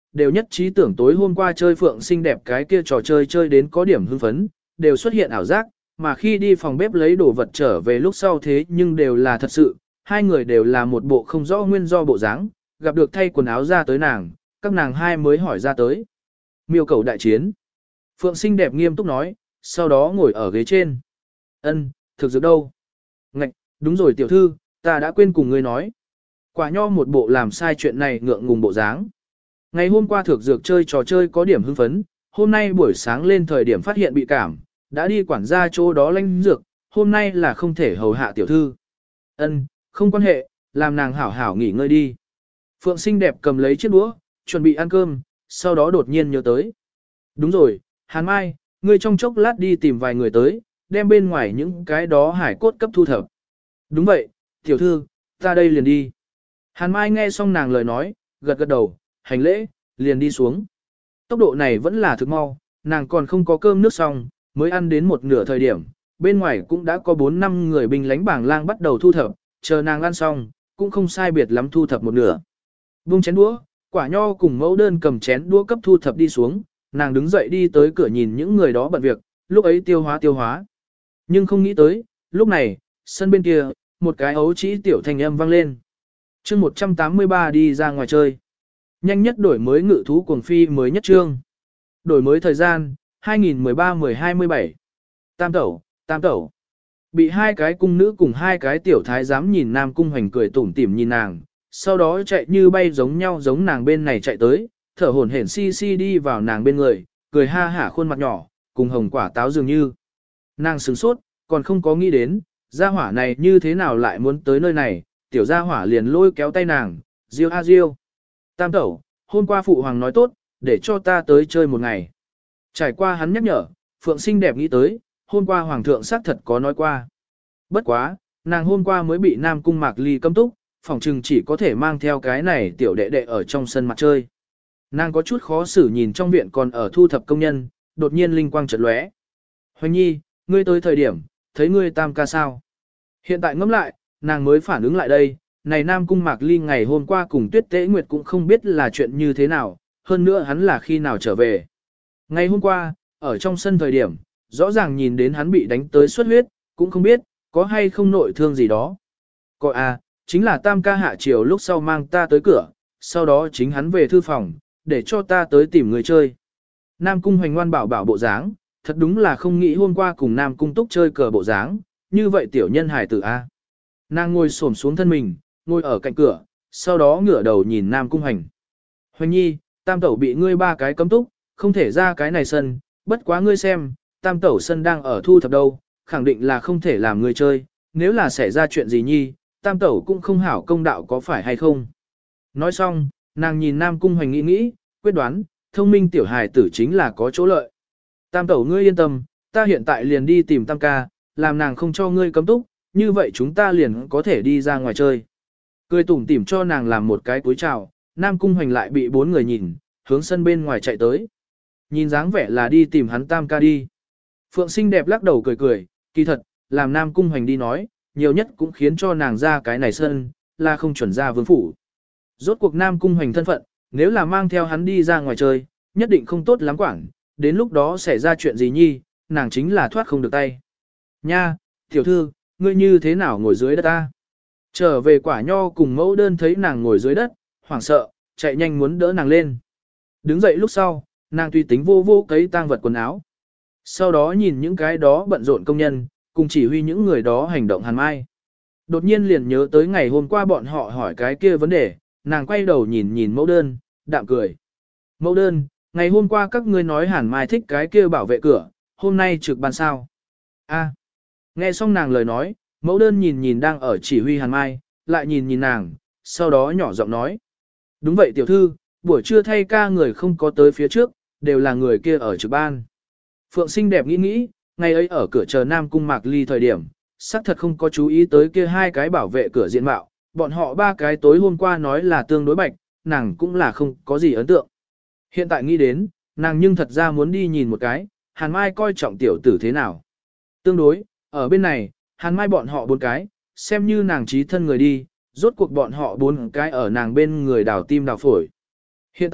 đều nhất trí tưởng tối hôm qua chơi phượng xinh đẹp cái kia trò chơi chơi đến có điểm hưng phấn, đều xuất hiện ảo giác, mà khi đi phòng bếp lấy đồ vật trở về lúc sau thế nhưng đều là thật sự, hai người đều là một bộ không rõ nguyên do bộ dáng, gặp được thay quần áo ra tới nàng, các nàng hai mới hỏi ra tới. Miêu cầu đại chiến. Phượng xinh đẹp nghiêm túc nói, sau đó ngồi ở ghế trên. Ân, thực dược đâu? Ngạch, đúng rồi tiểu thư, ta đã quên cùng ngươi nói. Quả nho một bộ làm sai chuyện này ngượng ngùng bộ dáng. Ngày hôm qua thực dược chơi trò chơi có điểm hưng phấn, hôm nay buổi sáng lên thời điểm phát hiện bị cảm, đã đi quản gia chỗ đó lanh dược, hôm nay là không thể hầu hạ tiểu thư. Ân, không quan hệ, làm nàng hảo hảo nghỉ ngơi đi. Phượng xinh đẹp cầm lấy chiếc đũa, chuẩn bị ăn cơm, sau đó đột nhiên nhớ tới. Đúng rồi, Hàn Mai, ngươi trong chốc lát đi tìm vài người tới, đem bên ngoài những cái đó hải cốt cấp thu thập. Đúng vậy, tiểu thư, ta đây liền đi. Hàn Mai nghe xong nàng lời nói, gật gật đầu, hành lễ, liền đi xuống. Tốc độ này vẫn là thực mau, nàng còn không có cơm nước xong, mới ăn đến một nửa thời điểm, bên ngoài cũng đã có bốn năm người binh lính bảng lang bắt đầu thu thập, chờ nàng ăn xong, cũng không sai biệt lắm thu thập một nửa. Buông chén đũa, Quả Nho cùng mẫu đơn cầm chén đũa cấp thu thập đi xuống, nàng đứng dậy đi tới cửa nhìn những người đó bận việc, lúc ấy tiêu hóa tiêu hóa. Nhưng không nghĩ tới, lúc này, sân bên kia, một cái ấu trĩ tiểu thanh âm vang lên. Chương một trăm tám mươi ba đi ra ngoài chơi. Nhanh nhất đổi mới ngự thú cuồng phi mới nhất chương. Đổi mới thời gian, hai nghìn mười ba mười hai mươi bảy. Tam tẩu, tam tẩu. Bị hai cái cung nữ cùng hai cái tiểu thái giám nhìn Nam Cung Hoành cười tủm tỉm nhìn nàng, sau đó chạy như bay giống nhau giống nàng bên này chạy tới, thở hổn hển si si đi vào nàng bên người, cười ha hả khuôn mặt nhỏ, cùng hồng quả táo dường như. Nàng sửng sốt, còn không có nghĩ đến, gia hỏa này như thế nào lại muốn tới nơi này, tiểu gia hỏa liền lôi kéo tay nàng, diêu a diêu. Tam tẩu, hôm qua phụ hoàng nói tốt, để cho ta tới chơi một ngày. Trải qua hắn nhắc nhở, Phượng xinh đẹp nghĩ tới, hôm qua hoàng thượng xác thật có nói qua. Bất quá, nàng hôm qua mới bị Nam Cung Mạc Ly cấm túc, phòng trừng chỉ có thể mang theo cái này tiểu đệ đệ ở trong sân mặt chơi. Nàng có chút khó xử nhìn trong viện còn ở thu thập công nhân, đột nhiên linh quang chợt lóe. Hoành nhi, ngươi tới thời điểm, thấy ngươi tam ca sao? Hiện tại ngẫm lại, nàng mới phản ứng lại đây, này Nam Cung Mạc Ly ngày hôm qua cùng Tuyết Tế Nguyệt cũng không biết là chuyện như thế nào, hơn nữa hắn là khi nào trở về. Ngày hôm qua, ở trong sân thời điểm, rõ ràng nhìn đến hắn bị đánh tới xuất huyết, cũng không biết, có hay không nội thương gì đó. Coi à, chính là tam ca hạ chiều lúc sau mang ta tới cửa, sau đó chính hắn về thư phòng, để cho ta tới tìm người chơi. Nam Cung Hoành ngoan bảo bảo bộ dáng, thật đúng là không nghĩ hôm qua cùng Nam Cung Túc chơi cờ bộ dáng, như vậy tiểu nhân hài tử a. Nàng ngồi xổm xuống thân mình, ngồi ở cạnh cửa, sau đó ngửa đầu nhìn Nam Cung Hoành. Hoành nhi, tam tẩu bị ngươi ba cái cấm túc, không thể ra cái này sân, bất quá ngươi xem, tam tẩu sân đang ở thu thập đâu, khẳng định là không thể làm ngươi chơi, nếu là xảy ra chuyện gì nhi, tam tẩu cũng không hảo công đạo có phải hay không. Nói xong, nàng nhìn Nam Cung Hoành nghĩ nghĩ, quyết đoán, thông minh tiểu hài tử chính là có chỗ lợi. Tam tẩu ngươi yên tâm, ta hiện tại liền đi tìm tam ca, làm nàng không cho ngươi cấm túc, như vậy chúng ta liền có thể đi ra ngoài chơi. Cười tủm tỉm cho nàng làm một cái cúi chào, Nam Cung Hoành lại bị bốn người nhìn, hướng sân bên ngoài chạy tới. Nhìn dáng vẻ là đi tìm hắn tam ca đi. Phượng xinh đẹp lắc đầu cười cười, kỳ thật, làm Nam Cung Hoành đi nói, nhiều nhất cũng khiến cho nàng ra cái này sân, là không chuẩn ra vương phủ. Rốt cuộc Nam Cung Hoành thân phận, nếu là mang theo hắn đi ra ngoài chơi, nhất định không tốt lắm quản, đến lúc đó xảy ra chuyện gì nhi, nàng chính là thoát không được tay. Nha, tiểu thư, ngươi như thế nào ngồi dưới đất ta? Trở về Quả Nho cùng mẫu đơn thấy nàng ngồi dưới đất, hoảng sợ, chạy nhanh muốn đỡ nàng lên. Đứng dậy lúc sau, nàng tùy tính vô vô cấy tang vật quần áo. Sau đó nhìn những cái đó bận rộn công nhân, cùng chỉ huy những người đó hành động hàn mai. Đột nhiên liền nhớ tới ngày hôm qua bọn họ hỏi cái kia vấn đề, nàng quay đầu nhìn nhìn mẫu đơn, đạm cười. Mẫu đơn, ngày hôm qua các ngươi nói hàn mai thích cái kia bảo vệ cửa, hôm nay trực ban sao? A. Nghe xong nàng lời nói, mẫu đơn nhìn nhìn đang ở chỉ huy hàn mai, lại nhìn nhìn nàng, sau đó nhỏ giọng nói. Đúng vậy tiểu thư, buổi trưa thay ca người không có tới phía trước, đều là người kia ở trực ban. Phượng xinh đẹp nghĩ nghĩ, ngày ấy ở cửa chờ Nam Cung Mạc Ly thời điểm, xác thật không có chú ý tới kia hai cái bảo vệ cửa diện mạo, bọn họ ba cái tối hôm qua nói là tương đối bạch, nàng cũng là không có gì ấn tượng. Hiện tại nghĩ đến, nàng nhưng thật ra muốn đi nhìn một cái, Hàn Mai coi trọng tiểu tử thế nào. Tương đối, ở bên này, Hàn Mai bọn họ bốn cái, xem như nàng trí thân người đi, rốt cuộc bọn họ bốn cái ở nàng bên người đào tim đào phổi. Hiện tại,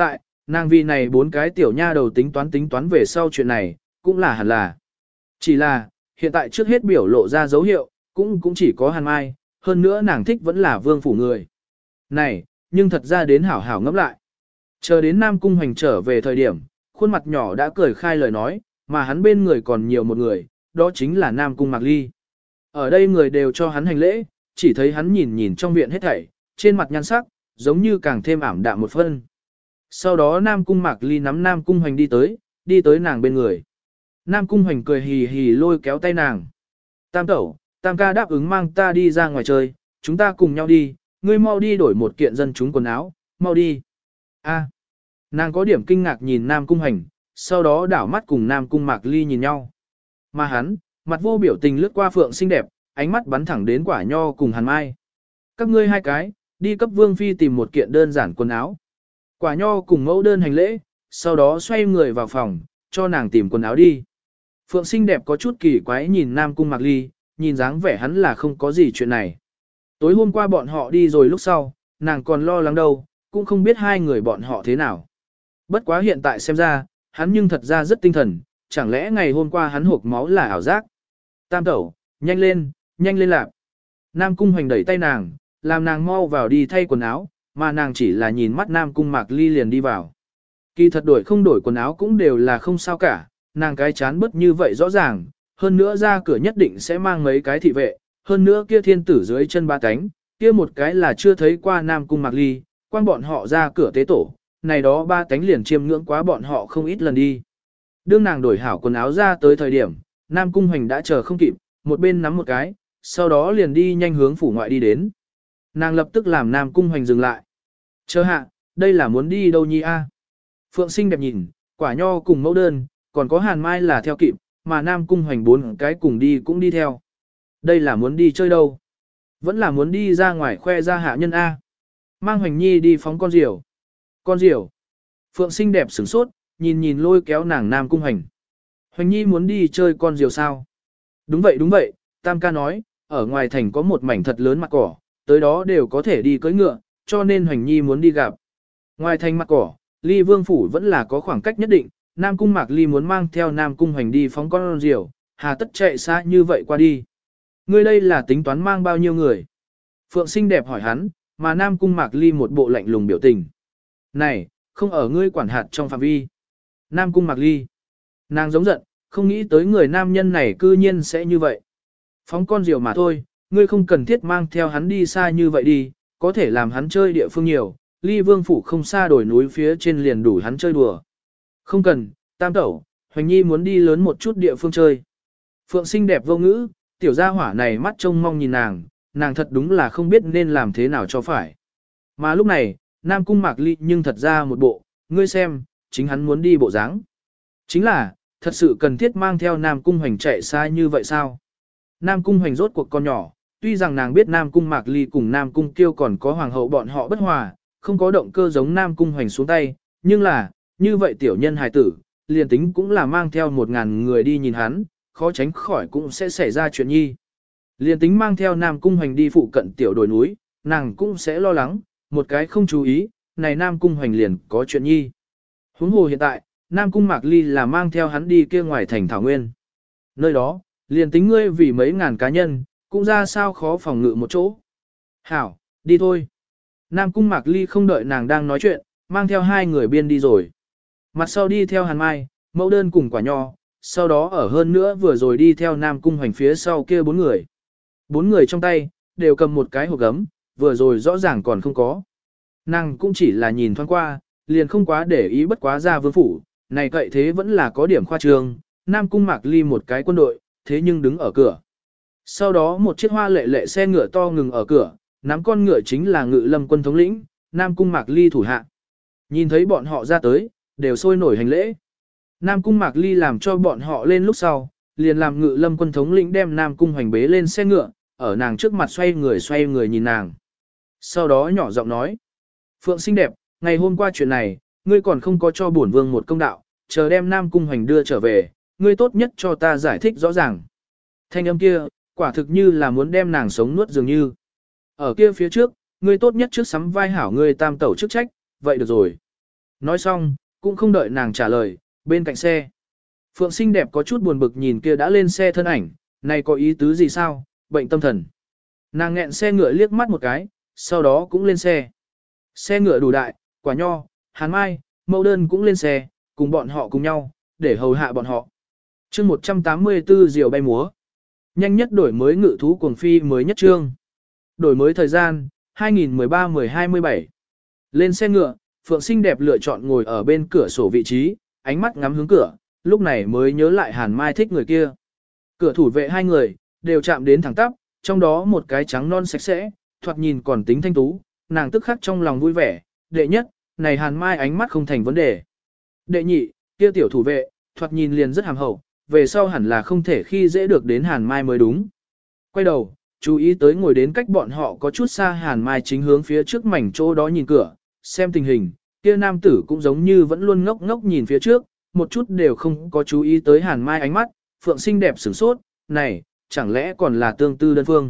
Nàng vì này bốn cái tiểu nha đầu tính toán tính toán về sau chuyện này, cũng là hẳn là. Chỉ là, hiện tại trước hết biểu lộ ra dấu hiệu, cũng cũng chỉ có Hàn Mai, hơn nữa nàng thích vẫn là vương phủ người. Này, nhưng thật ra đến hảo hảo ngẫm lại. Chờ đến Nam Cung Hoành trở về thời điểm, khuôn mặt nhỏ đã cười khai lời nói, mà hắn bên người còn nhiều một người, đó chính là Nam Cung Mạc Ly. Ở đây người đều cho hắn hành lễ, chỉ thấy hắn nhìn nhìn trong viện hết thảy, trên mặt nhan sắc, giống như càng thêm ảm đạm một phân. Sau đó Nam Cung Mạc Ly nắm Nam Cung Hoành đi tới, đi tới nàng bên người. Nam Cung Hoành cười hì hì lôi kéo tay nàng. Tam tẩu, Tam ca đáp ứng mang ta đi ra ngoài chơi, chúng ta cùng nhau đi, ngươi mau đi đổi một kiện dân chúng quần áo, mau đi. A. Nàng có điểm kinh ngạc nhìn Nam Cung Hoành, sau đó đảo mắt cùng Nam Cung Mạc Ly nhìn nhau. Mà hắn, mặt vô biểu tình lướt qua Phượng xinh đẹp, ánh mắt bắn thẳng đến Quả Nho cùng Hàn Mai. Các ngươi hai cái, đi cấp Vương Phi tìm một kiện đơn giản quần áo. Quả Nho cùng mẫu đơn hành lễ, sau đó xoay người vào phòng, cho nàng tìm quần áo đi. Phượng xinh đẹp có chút kỳ quái nhìn Nam Cung Mạc Ly, nhìn dáng vẻ hắn là không có gì chuyện này. Tối hôm qua bọn họ đi rồi lúc sau, nàng còn lo lắng đâu, cũng không biết hai người bọn họ thế nào. Bất quá hiện tại xem ra, hắn nhưng thật ra rất tinh thần, chẳng lẽ ngày hôm qua hắn hộp máu là ảo giác. Tam tẩu, nhanh lên, nhanh lên lạp. Nam Cung Hoành đẩy tay nàng, làm nàng mau vào đi thay quần áo, mà nàng chỉ là nhìn mắt Nam Cung Mạc Ly liền đi vào. Kỳ thật đổi không đổi quần áo cũng đều là không sao cả, nàng cái chán bớt như vậy rõ ràng, hơn nữa ra cửa nhất định sẽ mang mấy cái thị vệ, hơn nữa kia thiên tử dưới chân ba cánh, kia một cái là chưa thấy qua Nam Cung Mạc Ly, quan bọn họ ra cửa tế tổ, này đó ba cánh liền chiêm ngưỡng quá bọn họ không ít lần đi. Đương nàng đổi hảo quần áo ra tới thời điểm, Nam Cung Hoành đã chờ không kịp, một bên nắm một cái, sau đó liền đi nhanh hướng phủ ngoại đi đến. Nàng lập tức làm Nam Cung Hoành dừng lại. Chờ hạ, đây là muốn đi đâu nhi a? Phượng xinh đẹp nhìn, Quả Nho cùng mẫu đơn, còn có Hàn Mai là theo kịp, mà Nam Cung Hoành bốn cái cùng đi cũng đi theo. Đây là muốn đi chơi đâu? Vẫn là muốn đi ra ngoài khoe ra hạ nhân A. Mang Hoành Nhi đi phóng con diều. Con diều. Phượng xinh đẹp sửng sốt, nhìn nhìn lôi kéo nàng Nam Cung Hoành. Hoành Nhi muốn đi chơi con diều sao? Đúng vậy đúng vậy, Tam ca nói, ở ngoài thành có một mảnh thật lớn mặt cỏ, tới đó đều có thể đi cưỡi ngựa, cho nên Hoành Nhi muốn đi gặp. Ngoài thành mặt cỏ, Ly Vương Phủ vẫn là có khoảng cách nhất định, Nam Cung Mạc Ly muốn mang theo Nam Cung Hoành đi phóng con diều, hà tất chạy xa như vậy qua đi. Ngươi đây là tính toán mang bao nhiêu người? Phượng xinh đẹp hỏi hắn, mà Nam Cung Mạc Ly một bộ lạnh lùng biểu tình. Này, không ở ngươi quản hạt trong phạm vi. Nam Cung Mạc Ly. Nàng giống giận, không nghĩ tới người nam nhân này cư nhiên sẽ như vậy. Phóng con diều mà thôi, ngươi không cần thiết mang theo hắn đi xa như vậy đi, có thể làm hắn chơi địa phương nhiều, Ly Vương Phủ không xa đồi núi phía trên liền đủ hắn chơi đùa. Không cần, Tam tẩu, Hoành Nhi muốn đi lớn một chút địa phương chơi. Phượng xinh đẹp vô ngữ, tiểu gia hỏa này mắt trông mong nhìn nàng, nàng thật đúng là không biết nên làm thế nào cho phải. Mà lúc này, Nam Cung Mạc Ly nhưng thật ra một bộ, ngươi xem, chính hắn muốn đi bộ dáng. Chính là, thật sự cần thiết mang theo Nam Cung Hoành chạy xa như vậy sao? Nam Cung Hoành rốt cuộc con nhỏ, tuy rằng nàng biết Nam Cung Mạc Ly cùng Nam Cung Kiêu còn có hoàng hậu bọn họ bất hòa, không có động cơ giống Nam Cung Hoành xuống tay, nhưng là, như vậy tiểu nhân hài tử, liền tính cũng là mang theo một ngàn người đi nhìn hắn, khó tránh khỏi cũng sẽ xảy ra chuyện nhi. Liền tính mang theo Nam Cung Hoành đi phụ cận tiểu đồi núi, nàng cũng sẽ lo lắng, một cái không chú ý, này Nam Cung Hoành liền có chuyện nhi. Huống hồ hiện tại, Nam Cung Mạc Ly là mang theo hắn đi kia ngoài thành Thảo Nguyên. Nơi đó, liền tính ngươi vì mấy ngàn cá nhân, cũng ra sao khó phòng ngự một chỗ. Hảo, đi thôi. Nam Cung Mạc Ly không đợi nàng đang nói chuyện, mang theo hai người biên đi rồi. Mặt sau đi theo Hàn Mai, mẫu đơn cùng Quả Nho, sau đó ở hơn nữa vừa rồi đi theo Nam Cung Hoành phía sau kia bốn người. Bốn người trong tay, đều cầm một cái hộp gấm, vừa rồi rõ ràng còn không có. Nàng cũng chỉ là nhìn thoáng qua, liền không quá để ý bất quá ra vương phủ, này cậy thế vẫn là có điểm khoa trương, Nam Cung Mạc Ly một cái quân đội, thế nhưng đứng ở cửa. Sau đó một chiếc hoa lệ lệ xe ngựa to ngừng ở cửa, nắm con ngựa chính là Ngự Lâm quân thống lĩnh, Nam Cung Mạc Ly thủ hạ. Nhìn thấy bọn họ ra tới, đều sôi nổi hành lễ. Nam Cung Mạc Ly làm cho bọn họ lên lúc sau, liền làm Ngự Lâm quân thống lĩnh đem Nam Cung Hoành bế lên xe ngựa, ở nàng trước mặt xoay người xoay người nhìn nàng. Sau đó nhỏ giọng nói, Phượng xinh đẹp, ngày hôm qua chuyện này, ngươi còn không có cho bổn vương một công đạo, chờ đem Nam Cung Hoành đưa trở về, ngươi tốt nhất cho ta giải thích rõ ràng. Thanh âm kia, quả thực như là muốn đem nàng sống nuốt dường như. Ở kia phía trước, ngươi tốt nhất trước sắm vai hảo ngươi tam tẩu chức trách, vậy được rồi. Nói xong, cũng không đợi nàng trả lời, bên cạnh xe. Phượng xinh đẹp có chút buồn bực nhìn kia đã lên xe thân ảnh, này có ý tứ gì sao, bệnh tâm thần. Nàng nghẹn xe ngựa liếc mắt một cái, sau đó cũng lên xe. Xe ngựa đủ đại, quả nho, hàn mai, mẫu đơn cũng lên xe, cùng bọn họ cùng nhau, để hầu hạ bọn họ. chương một trăm tám mươi tư diều bay múa. Nhanh nhất đổi mới ngự thú cuồng phi mới nhất trương. Đổi mới thời gian, hai nghìn mười ba mười hai mươi bảy. Lên xe ngựa, Phượng xinh đẹp lựa chọn ngồi ở bên cửa sổ vị trí, ánh mắt ngắm hướng cửa, lúc này mới nhớ lại Hàn Mai thích người kia. Cửa thủ vệ hai người, đều chạm đến thẳng tắp, trong đó một cái trắng non sạch sẽ, thoạt nhìn còn tính thanh tú, nàng tức khắc trong lòng vui vẻ, đệ nhất, này Hàn Mai ánh mắt không thành vấn đề. Đệ nhị, kia tiểu thủ vệ, thoạt nhìn liền rất hàm hậu, về sau hẳn là không thể khi dễ được đến Hàn Mai mới đúng. Quay đầu, chú ý tới ngồi đến cách bọn họ có chút xa Hàn Mai chính hướng phía trước mảnh chỗ đó nhìn cửa, xem tình hình, kia nam tử cũng giống như vẫn luôn ngốc ngốc nhìn phía trước, một chút đều không có chú ý tới Hàn Mai ánh mắt, Phượng xinh đẹp sửng sốt, này, chẳng lẽ còn là tương tư đơn phương.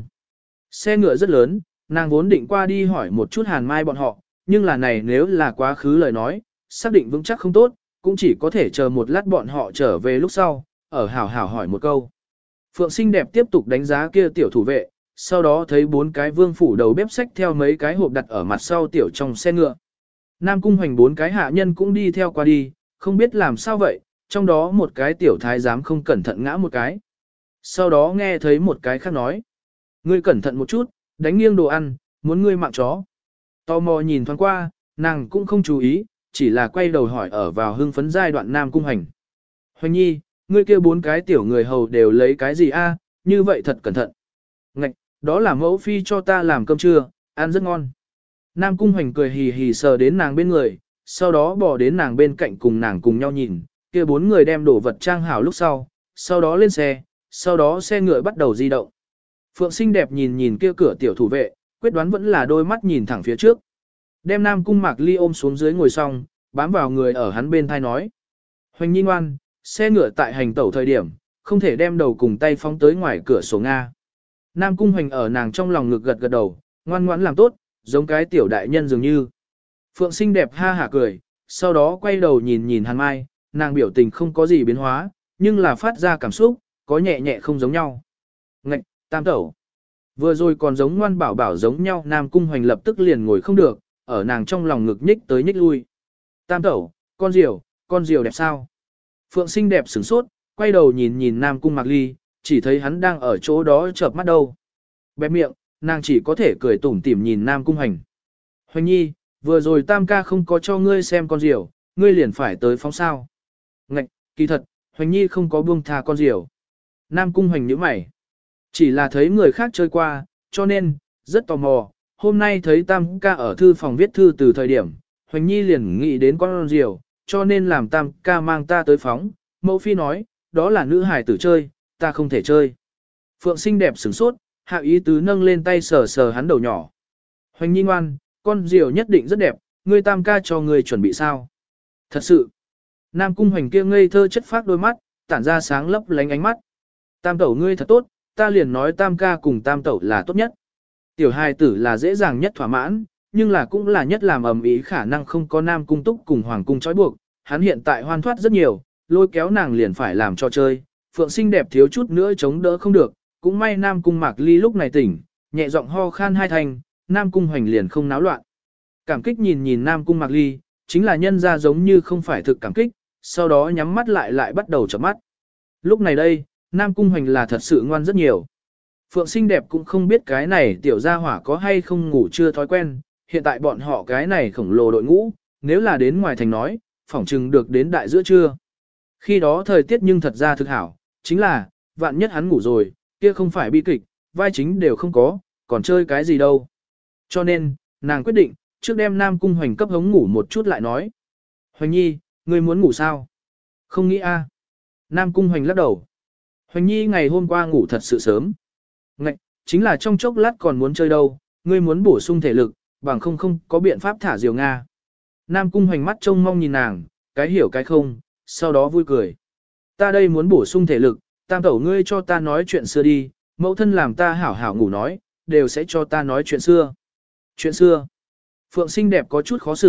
Xe ngựa rất lớn, nàng vốn định qua đi hỏi một chút Hàn Mai bọn họ, nhưng là này nếu là quá khứ lời nói, xác định vững chắc không tốt, cũng chỉ có thể chờ một lát bọn họ trở về lúc sau, ở hảo hảo hỏi một câu. Phượng xinh đẹp tiếp tục đánh giá kia tiểu thủ vệ, sau đó thấy bốn cái vương phủ đầu bếp sách theo mấy cái hộp đặt ở mặt sau tiểu trong xe ngựa. Nam cung hoành bốn cái hạ nhân cũng đi theo qua đi, không biết làm sao vậy, trong đó một cái tiểu thái giám không cẩn thận ngã một cái. Sau đó nghe thấy một cái khác nói, ngươi cẩn thận một chút, đánh nghiêng đồ ăn, muốn ngươi mạng chó. Tò mò nhìn thoáng qua, nàng cũng không chú ý, chỉ là quay đầu hỏi ở vào hưng phấn giai đoạn Nam cung hoành. Hoành nhi, ngươi kia bốn cái tiểu người hầu đều lấy cái gì a? Như vậy thật cẩn thận. Ngạch, đó là mẫu phi cho ta làm cơm trưa, ăn rất ngon. Nam cung hoành cười hì hì sờ đến nàng bên người, sau đó bỏ đến nàng bên cạnh cùng nàng cùng nhau nhìn, kia bốn người đem đồ vật trang hảo lúc sau, sau đó lên xe, sau đó xe ngựa bắt đầu di động. Phượng xinh đẹp nhìn nhìn kia cửa tiểu thủ vệ, quyết đoán vẫn là đôi mắt nhìn thẳng phía trước. Đem Nam cung Mạc Ly ôm xuống dưới ngồi xong, bám vào người ở hắn bên thai nói. Hoành nhi ngoan, xe ngựa tại hành tẩu thời điểm, không thể đem đầu cùng tay phóng tới ngoài cửa sổ Nga. Nam cung hoành ở nàng trong lòng ngực gật gật đầu, ngoan ngoãn làm tốt, giống cái tiểu đại nhân dường như. Phượng xinh đẹp ha hả cười, sau đó quay đầu nhìn nhìn Hàn Mai, nàng biểu tình không có gì biến hóa, nhưng là phát ra cảm xúc, có nhẹ nhẹ không giống nhau. Ngạch, tam tẩu. Vừa rồi còn giống ngoan bảo bảo giống nhau, Nam cung hoành lập tức liền ngồi không được, ở nàng trong lòng ngực nhích tới nhích lui. Tam tẩu, con diều, con diều đẹp sao? Phượng xinh đẹp sửng sốt, quay đầu nhìn nhìn Nam cung Mạc Ly, chỉ thấy hắn đang ở chỗ đó chợp mắt đâu. Bẹp miệng, nàng chỉ có thể cười tủm tỉm nhìn Nam cung hoành. Hoành nhi, vừa rồi tam ca không có cho ngươi xem con diều, ngươi liền phải tới phóng sao. Ngạch, kỳ thật, hoành nhi không có buông tha con diều. Nam cung hoành nhíu mày. Chỉ là thấy người khác chơi qua, cho nên, rất tò mò, hôm nay thấy tam ca ở thư phòng viết thư từ thời điểm, hoành nhi liền nghĩ đến con diều, cho nên làm tam ca mang ta tới phóng. Mẫu phi nói, đó là nữ hải tử chơi, ta không thể chơi. Phượng xinh đẹp sửng sốt, hạ ý tứ nâng lên tay sờ sờ hắn đầu nhỏ. Hoành nhi ngoan, con diều nhất định rất đẹp, ngươi tam ca cho ngươi chuẩn bị sao? Thật sự, Nam cung hoành kia ngây thơ chất phác đôi mắt, tản ra sáng lấp lánh ánh mắt. Tam tẩu ngươi thật tốt, ta liền nói tam ca cùng tam tẩu là tốt nhất. Tiểu hài tử là dễ dàng nhất thỏa mãn, nhưng là cũng là nhất làm ầm ĩ, khả năng không có Nam cung túc cùng hoàng cung trói buộc, hắn hiện tại hoan thoát rất nhiều, lôi kéo nàng liền phải làm cho chơi. Phượng xinh đẹp thiếu chút nữa chống đỡ không được, cũng may Nam cung Mạc Ly lúc này tỉnh, nhẹ giọng ho khan hai thành, Nam cung hoành liền không náo loạn. Cảm kích nhìn nhìn Nam cung Mạc Ly, chính là nhân ra giống như không phải thực cảm kích, sau đó nhắm mắt lại lại bắt đầu chợp mắt. Lúc này đây, Nam cung hoành là thật sự ngoan rất nhiều. Phượng xinh đẹp cũng không biết cái này tiểu gia hỏa có hay không ngủ chưa thói quen, hiện tại bọn họ cái này khổng lồ đội ngũ, nếu là đến ngoài thành nói, phỏng chừng được đến đại giữa trưa. Khi đó thời tiết nhưng thật ra thực hảo, chính là, vạn nhất hắn ngủ rồi, kia không phải bi kịch, vai chính đều không có, còn chơi cái gì đâu. Cho nên, nàng quyết định, trước đem Nam cung hoành cấp hống ngủ một chút lại nói. Hoành nhi, ngươi muốn ngủ sao? Không nghĩ a. Nam cung hoành lắc đầu. Hoành nhi ngày hôm qua ngủ thật sự sớm. Ngạch, chính là trong chốc lát còn muốn chơi đâu, ngươi muốn bổ sung thể lực, bằng không không có biện pháp thả diều Nga. Nam cung hoành mắt trông mong nhìn nàng, cái hiểu cái không, sau đó vui cười. Ta đây muốn bổ sung thể lực, tam tẩu ngươi cho ta nói chuyện xưa đi, mẫu thân làm ta hảo hảo ngủ nói, đều sẽ cho ta nói chuyện xưa. Chuyện xưa. Phượng xinh đẹp có chút khó xử,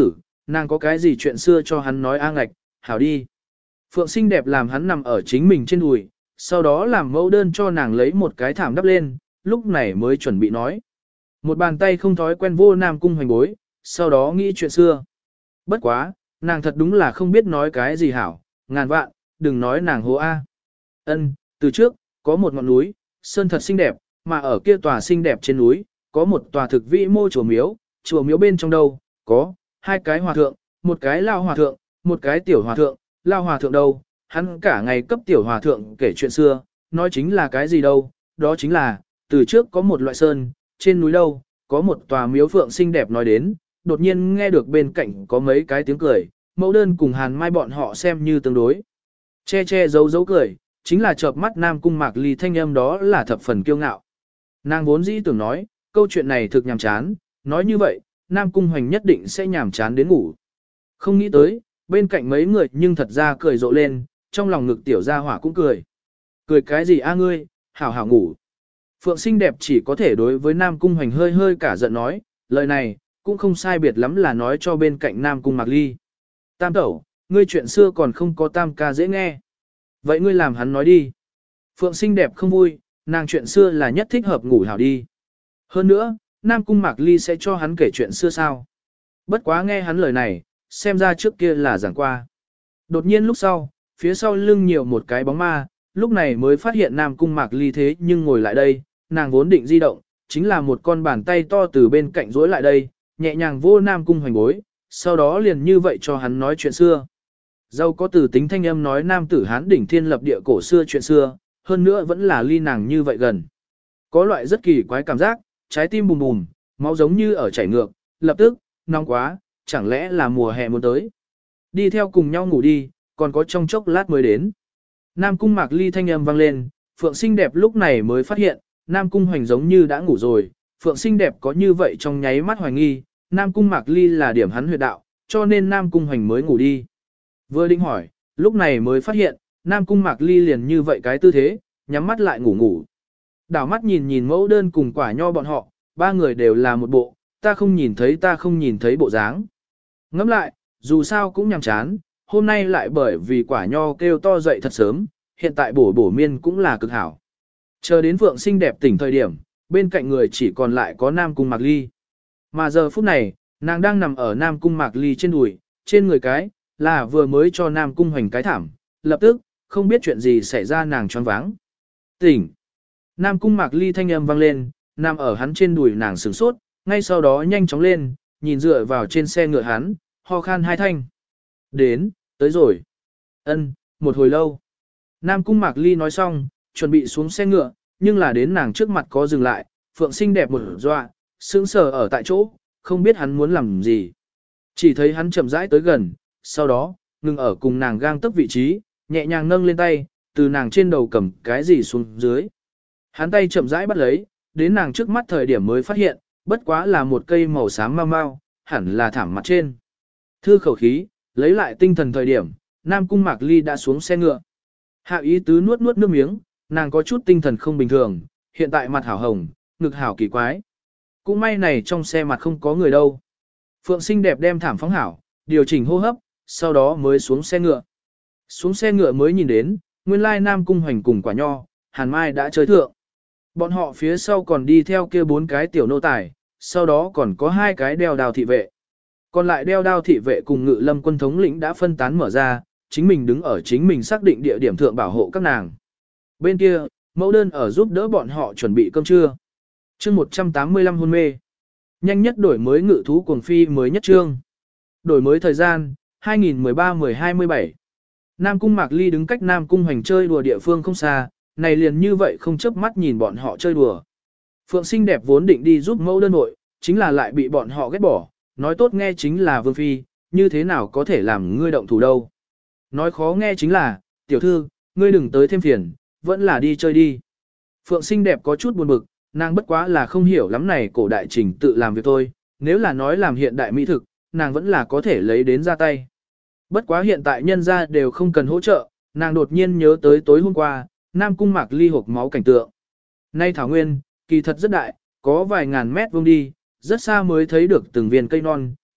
nàng có cái gì chuyện xưa cho hắn nói a ngạch, hảo đi. Phượng xinh đẹp làm hắn nằm ở chính mình trên đùi, sau đó làm mẫu đơn cho nàng lấy một cái thảm đắp lên, lúc này mới chuẩn bị nói. Một bàn tay không thói quen vô Nam Cung Hoành bối, sau đó nghĩ chuyện xưa. Bất quá, nàng thật đúng là không biết nói cái gì hảo, ngàn vạn, đừng nói nàng hố A. Ân, từ trước, có một ngọn núi, sơn thật xinh đẹp, mà ở kia tòa xinh đẹp trên núi, có một tòa thực vĩ mô chùa miếu, chùa miếu bên trong đâu, có, hai cái hòa thượng, một cái lao hòa thượng, một cái tiểu hòa thượng, lao hòa thượng đâu, hắn cả ngày cấp tiểu hòa thượng kể chuyện xưa, nói chính là cái gì đâu, đó chính là, từ trước có một loại sơn, trên núi đâu, có một tòa miếu phượng xinh đẹp nói đến, đột nhiên nghe được bên cạnh có mấy cái tiếng cười, mẫu đơn cùng hàn mai bọn họ xem như tương đối. Che che giấu giấu cười, chính là chợp mắt Nam Cung Mạc Ly thanh âm đó là thập phần kiêu ngạo. Nàng vốn dĩ tưởng nói, câu chuyện này thực nhàm chán, nói như vậy, Nam Cung Hoành nhất định sẽ nhàm chán đến ngủ. Không nghĩ tới, bên cạnh mấy người nhưng thật ra cười rộ lên, trong lòng ngực tiểu gia hỏa cũng cười. Cười cái gì a ngươi, hảo hảo ngủ. Phượng xinh đẹp chỉ có thể đối với Nam Cung Hoành hơi hơi cả giận nói, lời này, cũng không sai biệt lắm là nói cho bên cạnh Nam Cung Mạc Ly. Tam tẩu, ngươi chuyện xưa còn không có tam ca dễ nghe. Vậy ngươi làm hắn nói đi. Phượng xinh đẹp không vui, nàng chuyện xưa là nhất thích hợp ngủ hảo đi. Hơn nữa, Nam Cung Mạc Ly sẽ cho hắn kể chuyện xưa sao. Bất quá nghe hắn lời này, xem ra trước kia là giảng qua. Đột nhiên lúc sau, phía sau lưng nhiều một cái bóng ma, lúc này mới phát hiện Nam Cung Mạc Ly thế nhưng ngồi lại đây, nàng vốn định di động, chính là một con bàn tay to từ bên cạnh rối lại đây, nhẹ nhàng vô Nam Cung Hoành bối, sau đó liền như vậy cho hắn nói chuyện xưa. Dâu có từ tính thanh âm nói nam tử Hán đỉnh thiên lập địa cổ xưa chuyện xưa, hơn nữa vẫn là ly nàng như vậy gần. Có loại rất kỳ quái cảm giác, trái tim bùm bùm, máu giống như ở chảy ngược, lập tức, nóng quá, chẳng lẽ là mùa hè muốn tới. Đi theo cùng nhau ngủ đi, còn có trong chốc lát mới đến. Nam Cung Mạc Ly thanh âm vang lên, Phượng xinh đẹp lúc này mới phát hiện, Nam Cung Hoành giống như đã ngủ rồi, Phượng xinh đẹp có như vậy trong nháy mắt hoài nghi, Nam Cung Mạc Ly là điểm hắn huyệt đạo, cho nên Nam Cung Hoành mới ngủ đi. Vừa định hỏi, lúc này mới phát hiện, Nam Cung Mạc Ly liền như vậy cái tư thế, nhắm mắt lại ngủ ngủ. Đảo mắt nhìn nhìn mẫu đơn cùng quả nho bọn họ, ba người đều là một bộ, ta không nhìn thấy ta không nhìn thấy bộ dáng. Ngẫm lại, dù sao cũng nhàm chán, hôm nay lại bởi vì quả nho kêu to dậy thật sớm, hiện tại bổ bổ miên cũng là cực hảo. Chờ đến Phượng xinh đẹp tỉnh thời điểm, bên cạnh người chỉ còn lại có Nam Cung Mạc Ly. Mà giờ phút này, nàng đang nằm ở Nam Cung Mạc Ly trên đùi, trên người cái, là vừa mới cho Nam Cung Hoành cái thảm, lập tức, không biết chuyện gì xảy ra nàng choáng váng. Tỉnh! Nam Cung Mạc Ly thanh âm vang lên, nằm ở hắn trên đùi nàng sửng sốt, ngay sau đó nhanh chóng lên, nhìn dựa vào trên xe ngựa hắn, ho khan hai thanh. Đến, tới rồi. Ân, một hồi lâu. Nam Cung Mạc Ly nói xong, chuẩn bị xuống xe ngựa, nhưng là đến nàng trước mặt có dừng lại, Phượng xinh đẹp một dọa, sững sờ ở tại chỗ, không biết hắn muốn làm gì. Chỉ thấy hắn chậm rãi tới gần, sau đó, ngừng ở cùng nàng gang tấc vị trí, nhẹ nhàng nâng lên tay, từ nàng trên đầu cầm cái gì xuống dưới. Hắn tay chậm rãi bắt lấy, đến nàng trước mắt thời điểm mới phát hiện, bất quá là một cây màu xám mau mau, hẳn là thảm mặt trên. Thư khẩu khí, lấy lại tinh thần thời điểm, Nam Cung Mạc Ly đã xuống xe ngựa. Hạ ý tứ nuốt nuốt nước miếng, nàng có chút tinh thần không bình thường, hiện tại mặt hảo hồng, ngực hảo kỳ quái. Cũng may này trong xe mặt không có người đâu. Phượng xinh đẹp đem thảm phóng hảo, điều chỉnh hô hấp, sau đó mới xuống xe ngựa. Xuống xe ngựa mới nhìn đến, nguyên lai Nam Cung Hoành cùng quả nho, Hàn Mai đã chơi thượng. Bọn họ phía sau còn đi theo kia bốn cái tiểu nô tài, sau đó còn có hai cái đeo đao thị vệ. Còn lại đeo đao thị vệ cùng ngự lâm quân thống lĩnh đã phân tán mở ra, chính mình đứng ở chính mình xác định địa điểm thượng bảo hộ các nàng. Bên kia, mẫu đơn ở giúp đỡ bọn họ chuẩn bị cơm trưa. Chương một trăm tám mươi lăm hôn mê. Nhanh nhất đổi mới ngự thú cuồng phi mới nhất trương. Đổi mới thời gian, hai nghìn mười ba mười hai mươi bảy. Nam Cung Mạc Ly đứng cách Nam Cung Hoành chơi đùa địa phương không xa, này liền như vậy không chớp mắt nhìn bọn họ chơi đùa. Phượng xinh đẹp vốn định đi giúp mẫu đơn nội, chính là lại bị bọn họ ghét bỏ, nói tốt nghe chính là vương phi, như thế nào có thể làm ngươi động thủ đâu. Nói khó nghe chính là, tiểu thư, ngươi đừng tới thêm phiền, vẫn là đi chơi đi. Phượng xinh đẹp có chút buồn bực, nàng bất quá là không hiểu lắm này cổ đại trình tự làm việc thôi, nếu là nói làm hiện đại mỹ thực, nàng vẫn là có thể lấy đến ra tay. Bất quá hiện tại nhân gia đều không cần hỗ trợ, nàng đột nhiên nhớ tới tối hôm qua, Nam Cung Mạc Ly hộp máu cảnh tượng. Nay thảo nguyên, kỳ thật rất đại, có vài ngàn mét vuông đi, rất xa mới thấy được từng viên cây non,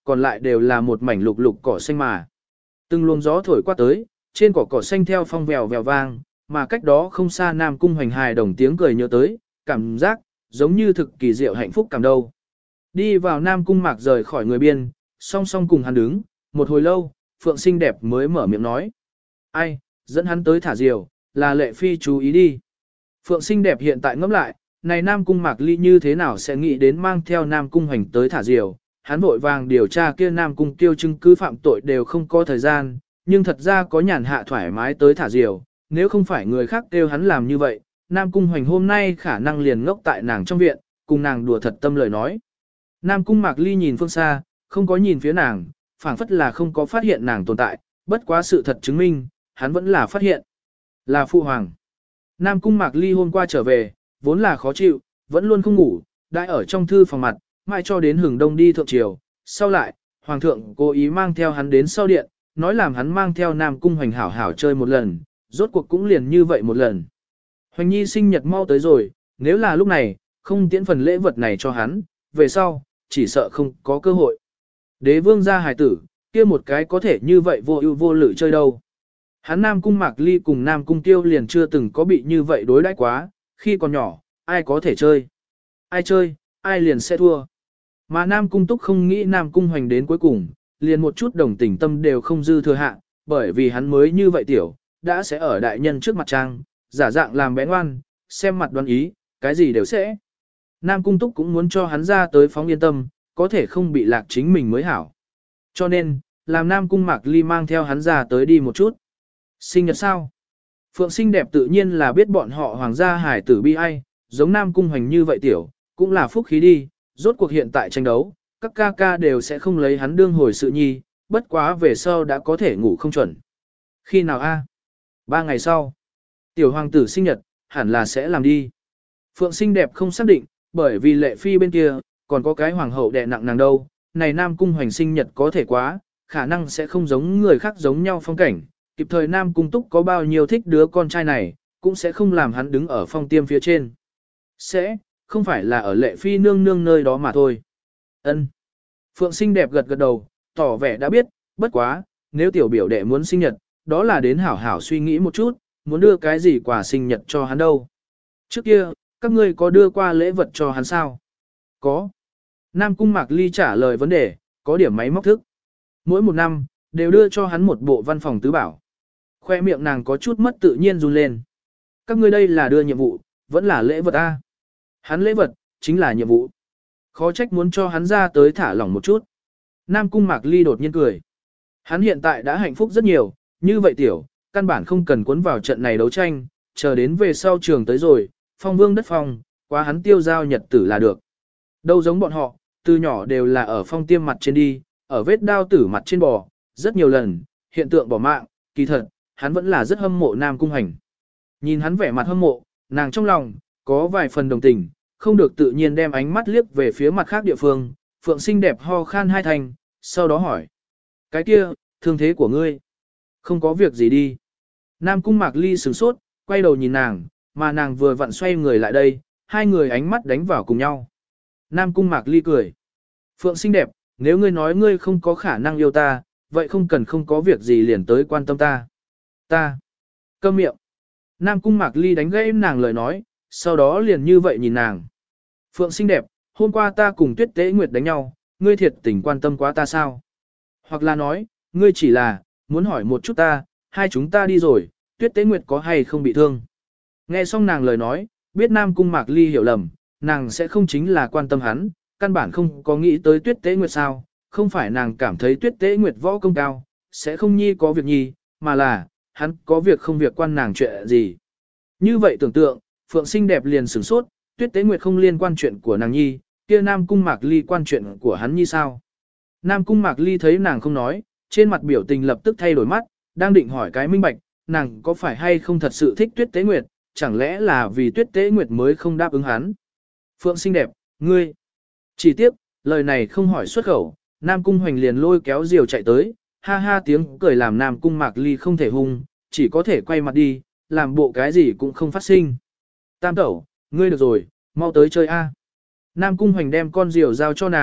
còn lại đều là một mảnh lục lục cỏ xanh mà. Từng luồng gió thổi qua tới, trên cỏ cỏ xanh theo phong vèo vèo vang, mà cách đó không xa Nam Cung Hoành hài đồng tiếng cười nhớ tới, cảm giác giống như thực kỳ diệu hạnh phúc cảm đâu. Đi vào Nam Cung Mạc rời khỏi người biên, song song cùng hắn đứng, một hồi lâu, Phượng xinh đẹp mới mở miệng nói. Ai, dẫn hắn tới thả diều, là Lệ Phi chú ý đi. Phượng xinh đẹp hiện tại ngẫm lại, này Nam Cung Mạc Ly như thế nào sẽ nghĩ đến mang theo Nam Cung Hoành tới thả diều. Hắn vội vàng điều tra kia Nam Cung Tiêu chứng cứ phạm tội đều không có thời gian, nhưng thật ra có nhàn hạ thoải mái tới thả diều. Nếu không phải người khác kêu hắn làm như vậy, Nam Cung Hoành hôm nay khả năng liền ngốc tại nàng trong viện, cùng nàng đùa thật tâm lời nói. Nam Cung Mạc Ly nhìn phương xa, không có nhìn phía nàng, phảng phất là không có phát hiện nàng tồn tại, bất quá sự thật chứng minh, hắn vẫn là phát hiện. Là Phụ Hoàng. Nam Cung Mạc Ly hôm qua trở về, vốn là khó chịu, vẫn luôn không ngủ, đã ở trong thư phòng mặt, mãi cho đến hừng đông đi thượng triều. Sau lại, Hoàng thượng cố ý mang theo hắn đến sau điện, nói làm hắn mang theo Nam Cung Hoành hảo hảo chơi một lần, rốt cuộc cũng liền như vậy một lần. Hoành Nhi sinh nhật mau tới rồi, nếu là lúc này, không tiễn phần lễ vật này cho hắn, về sau, chỉ sợ không có cơ hội. Đế vương gia hài tử, kia một cái có thể như vậy vô ưu vô lự chơi đâu. Hắn Nam Cung Mạc Ly cùng Nam Cung Tiêu liền chưa từng có bị như vậy đối đãi quá, khi còn nhỏ, ai có thể chơi. Ai chơi, ai liền sẽ thua. Mà Nam Cung Túc không nghĩ Nam Cung Hoành đến cuối cùng, liền một chút đồng tình tâm đều không dư thừa hạ, bởi vì hắn mới như vậy tiểu, đã sẽ ở đại nhân trước mặt trang, giả dạng làm bé ngoan, xem mặt đoán ý, cái gì đều sẽ. Nam Cung Túc cũng muốn cho hắn ra tới phóng yên tâm, có thể không bị lạc chính mình mới hảo. Cho nên, làm Nam Cung Mạc Ly mang theo hắn ra tới đi một chút. Sinh nhật sao? Phượng xinh đẹp tự nhiên là biết bọn họ hoàng gia hải tử bi ai, giống Nam Cung Hoành như vậy tiểu, cũng là phúc khí đi, rốt cuộc hiện tại tranh đấu, các ca ca đều sẽ không lấy hắn đương hồi sự nhi, bất quá về sau đã có thể ngủ không chuẩn. Khi nào a? Ba ngày sau. Tiểu hoàng tử sinh nhật, hẳn là sẽ làm đi. Phượng xinh đẹp không xác định, bởi vì Lệ Phi bên kia, còn có cái hoàng hậu đè nặng nàng đâu, này Nam Cung Hoành sinh nhật có thể quá, khả năng sẽ không giống người khác giống nhau phong cảnh, kịp thời Nam Cung Túc có bao nhiêu thích đứa con trai này, cũng sẽ không làm hắn đứng ở phong tiêm phía trên. Sẽ, không phải là ở Lệ Phi nương nương nơi đó mà thôi. Ân. Phượng xinh đẹp gật gật đầu, tỏ vẻ đã biết, bất quá, nếu tiểu biểu đệ muốn sinh nhật, đó là đến hảo hảo suy nghĩ một chút, muốn đưa cái gì quà sinh nhật cho hắn đâu. Trước kia, các ngươi có đưa qua lễ vật cho hắn sao? Có. Nam Cung Mạc Ly trả lời vấn đề, có điểm máy móc thức. Mỗi một năm, đều đưa cho hắn một bộ văn phòng tứ bảo. Khoe miệng nàng có chút mất tự nhiên run lên. Các ngươi đây là đưa nhiệm vụ, vẫn là lễ vật a? Hắn lễ vật, chính là nhiệm vụ. Khó trách muốn cho hắn ra tới thả lỏng một chút. Nam Cung Mạc Ly đột nhiên cười. Hắn hiện tại đã hạnh phúc rất nhiều, như vậy tiểu, căn bản không cần cuốn vào trận này đấu tranh, chờ đến về sau trường tới rồi, phong vương đất phong, quá hắn tiêu giao nhật tử là được. Đâu giống bọn họ, từ nhỏ đều là ở phong tiêm mặt trên đi, ở vết đao tử mặt trên bò, rất nhiều lần, hiện tượng bỏ mạng, kỳ thật, hắn vẫn là rất hâm mộ Nam Cung Hành. Nhìn hắn vẻ mặt hâm mộ, nàng trong lòng, có vài phần đồng tình, không được tự nhiên đem ánh mắt liếc về phía mặt khác địa phương, Phượng xinh đẹp ho khan hai thành, sau đó hỏi. Cái kia, thương thế của ngươi, không có việc gì đi. Nam Cung Mạc Ly sửng sốt, quay đầu nhìn nàng, mà nàng vừa vặn xoay người lại đây, hai người ánh mắt đánh vào cùng nhau. Nam Cung Mạc Ly cười. Phượng xinh đẹp, nếu ngươi nói ngươi không có khả năng yêu ta, vậy không cần không có việc gì liền tới quan tâm ta. Ta. Câm miệng. Nam Cung Mạc Ly đánh gãy nàng lời nói, sau đó liền như vậy nhìn nàng. Phượng xinh đẹp, hôm qua ta cùng Tuyết Tế Nguyệt đánh nhau, ngươi thiệt tình quan tâm quá ta sao? Hoặc là nói, ngươi chỉ là, muốn hỏi một chút ta, hai chúng ta đi rồi, Tuyết Tế Nguyệt có hay không bị thương? Nghe xong nàng lời nói, biết Nam Cung Mạc Ly hiểu lầm, nàng sẽ không chính là quan tâm hắn, căn bản không có nghĩ tới Tuyết Tế Nguyệt sao, không phải nàng cảm thấy Tuyết Tế Nguyệt võ công cao, sẽ không nhi có việc nhi, mà là, hắn có việc không việc quan nàng chuyện gì. Như vậy tưởng tượng, Phượng xinh đẹp liền sửng sốt, Tuyết Tế Nguyệt không liên quan chuyện của nàng nhi, kia Nam Cung Mạc Ly quan chuyện của hắn nhi sao? Nam Cung Mạc Ly thấy nàng không nói, trên mặt biểu tình lập tức thay đổi mắt, đang định hỏi cái minh bạch, nàng có phải hay không thật sự thích Tuyết Tế Nguyệt, chẳng lẽ là vì Tuyết Tế Nguyệt mới không đáp ứng hắn? Phượng xinh đẹp, ngươi. Chỉ tiếp, lời này không hỏi xuất khẩu, Nam Cung Hoành liền lôi kéo diều chạy tới, ha ha tiếng cười làm Nam Cung Mạc Ly không thể hung, chỉ có thể quay mặt đi, làm bộ cái gì cũng không phát sinh. Tam tẩu, ngươi được rồi, mau tới chơi a. Nam Cung Hoành đem con diều giao cho nàng,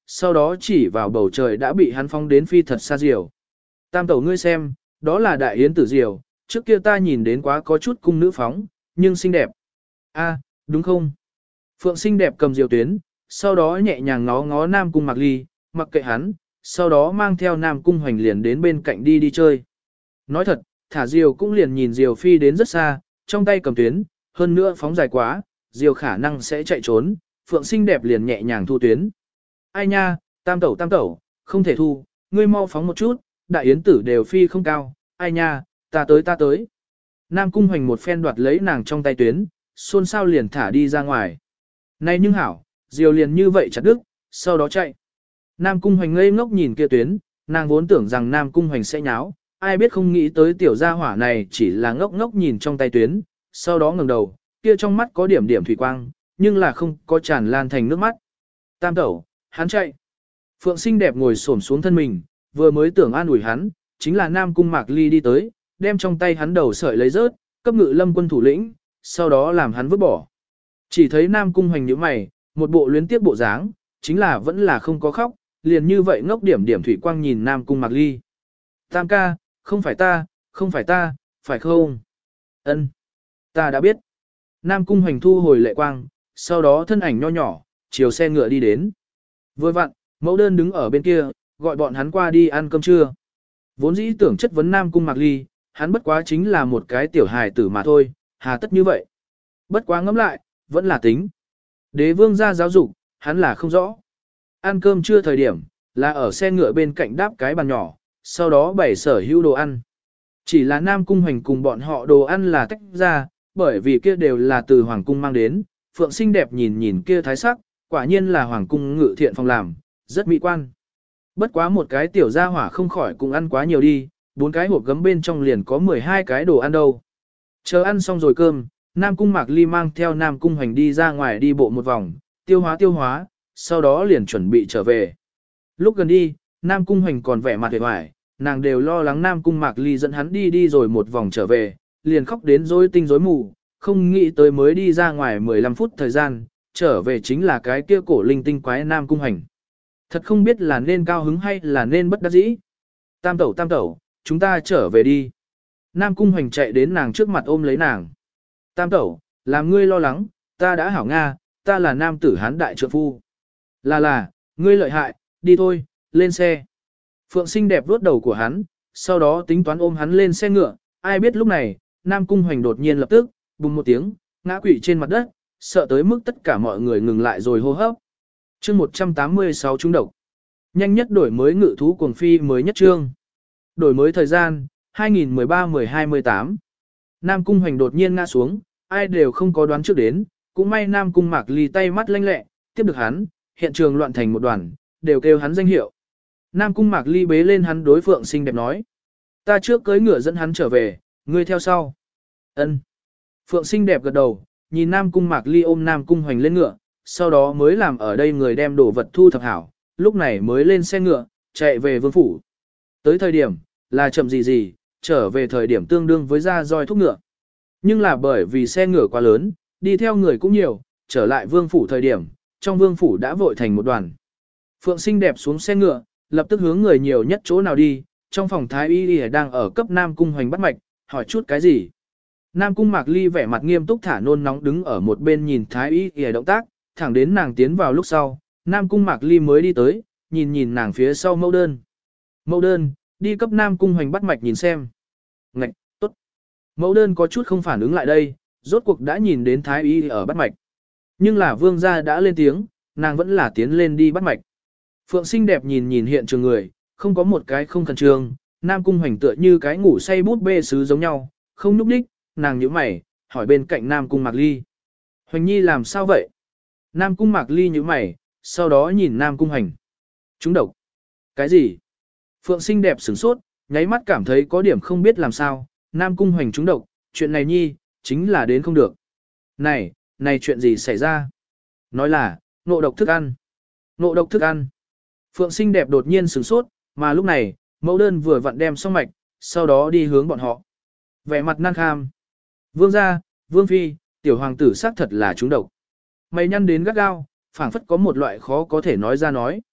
sau đó chỉ vào bầu trời đã bị hắn phóng đến phi thật xa diều. Tam tẩu ngươi xem, đó là đại yến tử diều, trước kia ta nhìn đến quá có chút cung nữ phóng, nhưng xinh đẹp. A, đúng không? Phượng xinh đẹp cầm diều tuyến, sau đó nhẹ nhàng ngó ngó Nam Cung Mạc Ly, mặc kệ hắn, sau đó mang theo Nam Cung Hoành liền đến bên cạnh đi đi chơi. Nói thật, thả diều cũng liền nhìn diều phi đến rất xa, trong tay cầm tuyến, hơn nữa phóng dài quá, diều khả năng sẽ chạy trốn, Phượng xinh đẹp liền nhẹ nhàng thu tuyến. Ai nha, tam tẩu tam tẩu, không thể thu, ngươi mau phóng một chút, đại yến tử đều phi không cao, ai nha, ta tới ta tới. Nam Cung Hoành một phen đoạt lấy nàng trong tay tuyến, xôn xao liền thả đi ra ngoài. Này nhưng hảo, diều liền như vậy chặt đứt, sau đó chạy. Nam Cung Hoành ngây ngốc nhìn kia tuyến, nàng vốn tưởng rằng Nam Cung Hoành sẽ nháo, ai biết không nghĩ tới tiểu gia hỏa này chỉ là ngốc ngốc nhìn trong tay tuyến, sau đó ngẩng đầu, kia trong mắt có điểm điểm thủy quang, nhưng là không có tràn lan thành nước mắt. Tam tẩu, hắn chạy. Phượng xinh đẹp ngồi xổm xuống thân mình, vừa mới tưởng an ủi hắn, chính là Nam Cung Mạc Ly đi tới, đem trong tay hắn đầu sợi lấy rớt, cấp ngự lâm quân thủ lĩnh, sau đó làm hắn vứt bỏ. Chỉ thấy Nam Cung Hoành nhíu mày, một bộ luyến tiếc bộ dáng, chính là vẫn là không có khóc, liền như vậy ngốc điểm điểm thủy quang nhìn Nam Cung Mạc Ly. Tam ca, không phải ta, không phải ta, phải không? Ân, ta đã biết. Nam Cung Hoành thu hồi lệ quang, sau đó thân ảnh nho nhỏ, chiều xe ngựa đi đến. Vừa vặn, mẫu đơn đứng ở bên kia, gọi bọn hắn qua đi ăn cơm trưa. Vốn dĩ tưởng chất vấn Nam Cung Mạc Ly, hắn bất quá chính là một cái tiểu hài tử mà thôi, hà tất như vậy. Bất quá ngẫm lại, vẫn là tính. Đế vương ra giáo dục, hắn là không rõ. Ăn cơm trưa thời điểm, là ở xe ngựa bên cạnh đáp cái bàn nhỏ, sau đó bày sở hữu đồ ăn. Chỉ là Nam Cung Hoành cùng bọn họ đồ ăn là tách ra, bởi vì kia đều là từ Hoàng Cung mang đến. Phượng xinh đẹp nhìn nhìn kia thái sắc, quả nhiên là Hoàng Cung ngự thiện phòng làm, rất mỹ quan. Bất quá một cái tiểu gia hỏa không khỏi cũng ăn quá nhiều đi, bốn cái hộp gấm bên trong liền có mười hai cái đồ ăn đâu. Chờ ăn xong rồi cơm, Nam Cung Mạc Ly mang theo Nam Cung Hoành đi ra ngoài đi bộ một vòng, tiêu hóa tiêu hóa, sau đó liền chuẩn bị trở về. Lúc gần đi, Nam Cung Hoành còn vẻ mặt vẻ vải, nàng đều lo lắng Nam Cung Mạc Ly dẫn hắn đi đi rồi một vòng trở về, liền khóc đến rối tinh rối mù, không nghĩ tới mới đi ra ngoài mười lăm phút thời gian, trở về chính là cái kia cổ linh tinh quái Nam Cung Hoành. Thật không biết là nên cao hứng hay là nên bất đắc dĩ. Tam tẩu tam tẩu, chúng ta trở về đi. Nam Cung Hoành chạy đến nàng trước mặt ôm lấy nàng. Tam tẩu, làm ngươi lo lắng, ta đã hảo Nga, ta là nam tử hán đại trượng phu. Là là, ngươi lợi hại, đi thôi, lên xe. Phượng xinh đẹp vuốt đầu của hắn, sau đó tính toán ôm hắn lên xe ngựa, ai biết lúc này, Nam Cung Hoành đột nhiên lập tức, bùng một tiếng, ngã quỵ trên mặt đất, sợ tới mức tất cả mọi người ngừng lại rồi hô hấp. Chương một trăm tám mươi sáu trúng độc. Nhanh nhất đổi mới ngự thú cuồng phi mới nhất chương. Đổi mới thời gian, hai nghìn mười ba mười hai mười tám. Nam Cung Hoành đột nhiên ngã xuống, ai đều không có đoán trước đến, cũng may Nam Cung Mạc Ly tay mắt lanh lẹ, tiếp được hắn, hiện trường loạn thành một đoàn, đều kêu hắn danh hiệu. Nam Cung Mạc Ly bế lên hắn đối Phượng xinh đẹp nói. Ta trước cưỡi ngựa dẫn hắn trở về, ngươi theo sau. Ân. Phượng xinh đẹp gật đầu, nhìn Nam Cung Mạc Ly ôm Nam Cung Hoành lên ngựa, sau đó mới làm ở đây người đem đồ vật thu thập hảo, lúc này mới lên xe ngựa, chạy về vương phủ. Tới thời điểm, là chậm gì gì, trở về thời điểm tương đương với ra roi thúc ngựa. Nhưng là bởi vì xe ngựa quá lớn, đi theo người cũng nhiều, trở lại vương phủ thời điểm, trong vương phủ đã vội thành một đoàn. Phượng xinh đẹp xuống xe ngựa, lập tức hướng người nhiều nhất chỗ nào đi, trong phòng thái y y đang ở cấp Nam Cung Hoành bắt mạch, hỏi chút cái gì. Nam Cung Mạc Ly vẻ mặt nghiêm túc thả nôn nóng đứng ở một bên nhìn thái y y động tác, thẳng đến nàng tiến vào lúc sau, Nam Cung Mạc Ly mới đi tới, nhìn nhìn nàng phía sau mẫu đơn. Mẫu đơn, đi cấp Nam Cung Hoành bắt mạch nhìn xem. Ngạch, tốt. Mẫu đơn có chút không phản ứng lại đây, rốt cuộc đã nhìn đến thái y ở bắt mạch. Nhưng là vương gia đã lên tiếng, nàng vẫn là tiến lên đi bắt mạch. Phượng xinh đẹp nhìn nhìn hiện trường người, không có một cái không khẩn trương, Nam Cung Hoành tựa như cái ngủ say bút bê sứ giống nhau, không nhúc đích, nàng nhíu mày, hỏi bên cạnh Nam Cung Mạc Ly. Hoành nhi làm sao vậy? Nam Cung Mạc Ly nhíu mày, sau đó nhìn Nam Cung Hoành. Trúng độc. Cái gì? Phượng xinh đẹp sửng sốt, nháy mắt cảm thấy có điểm không biết làm sao, Nam Cung Hoành trúng độc, chuyện này nhi, chính là đến không được. Này, này chuyện gì xảy ra? Nói là, ngộ độc thức ăn. Ngộ độc thức ăn. Phượng xinh đẹp đột nhiên sửng sốt, mà lúc này, mẫu đơn vừa vặn đem xong mạch, sau đó đi hướng bọn họ. Vẻ mặt nan kham. Vương gia, Vương phi, tiểu hoàng tử xác thật là trúng độc. Mày nhăn đến gắt gao, phảng phất có một loại khó có thể nói ra nói.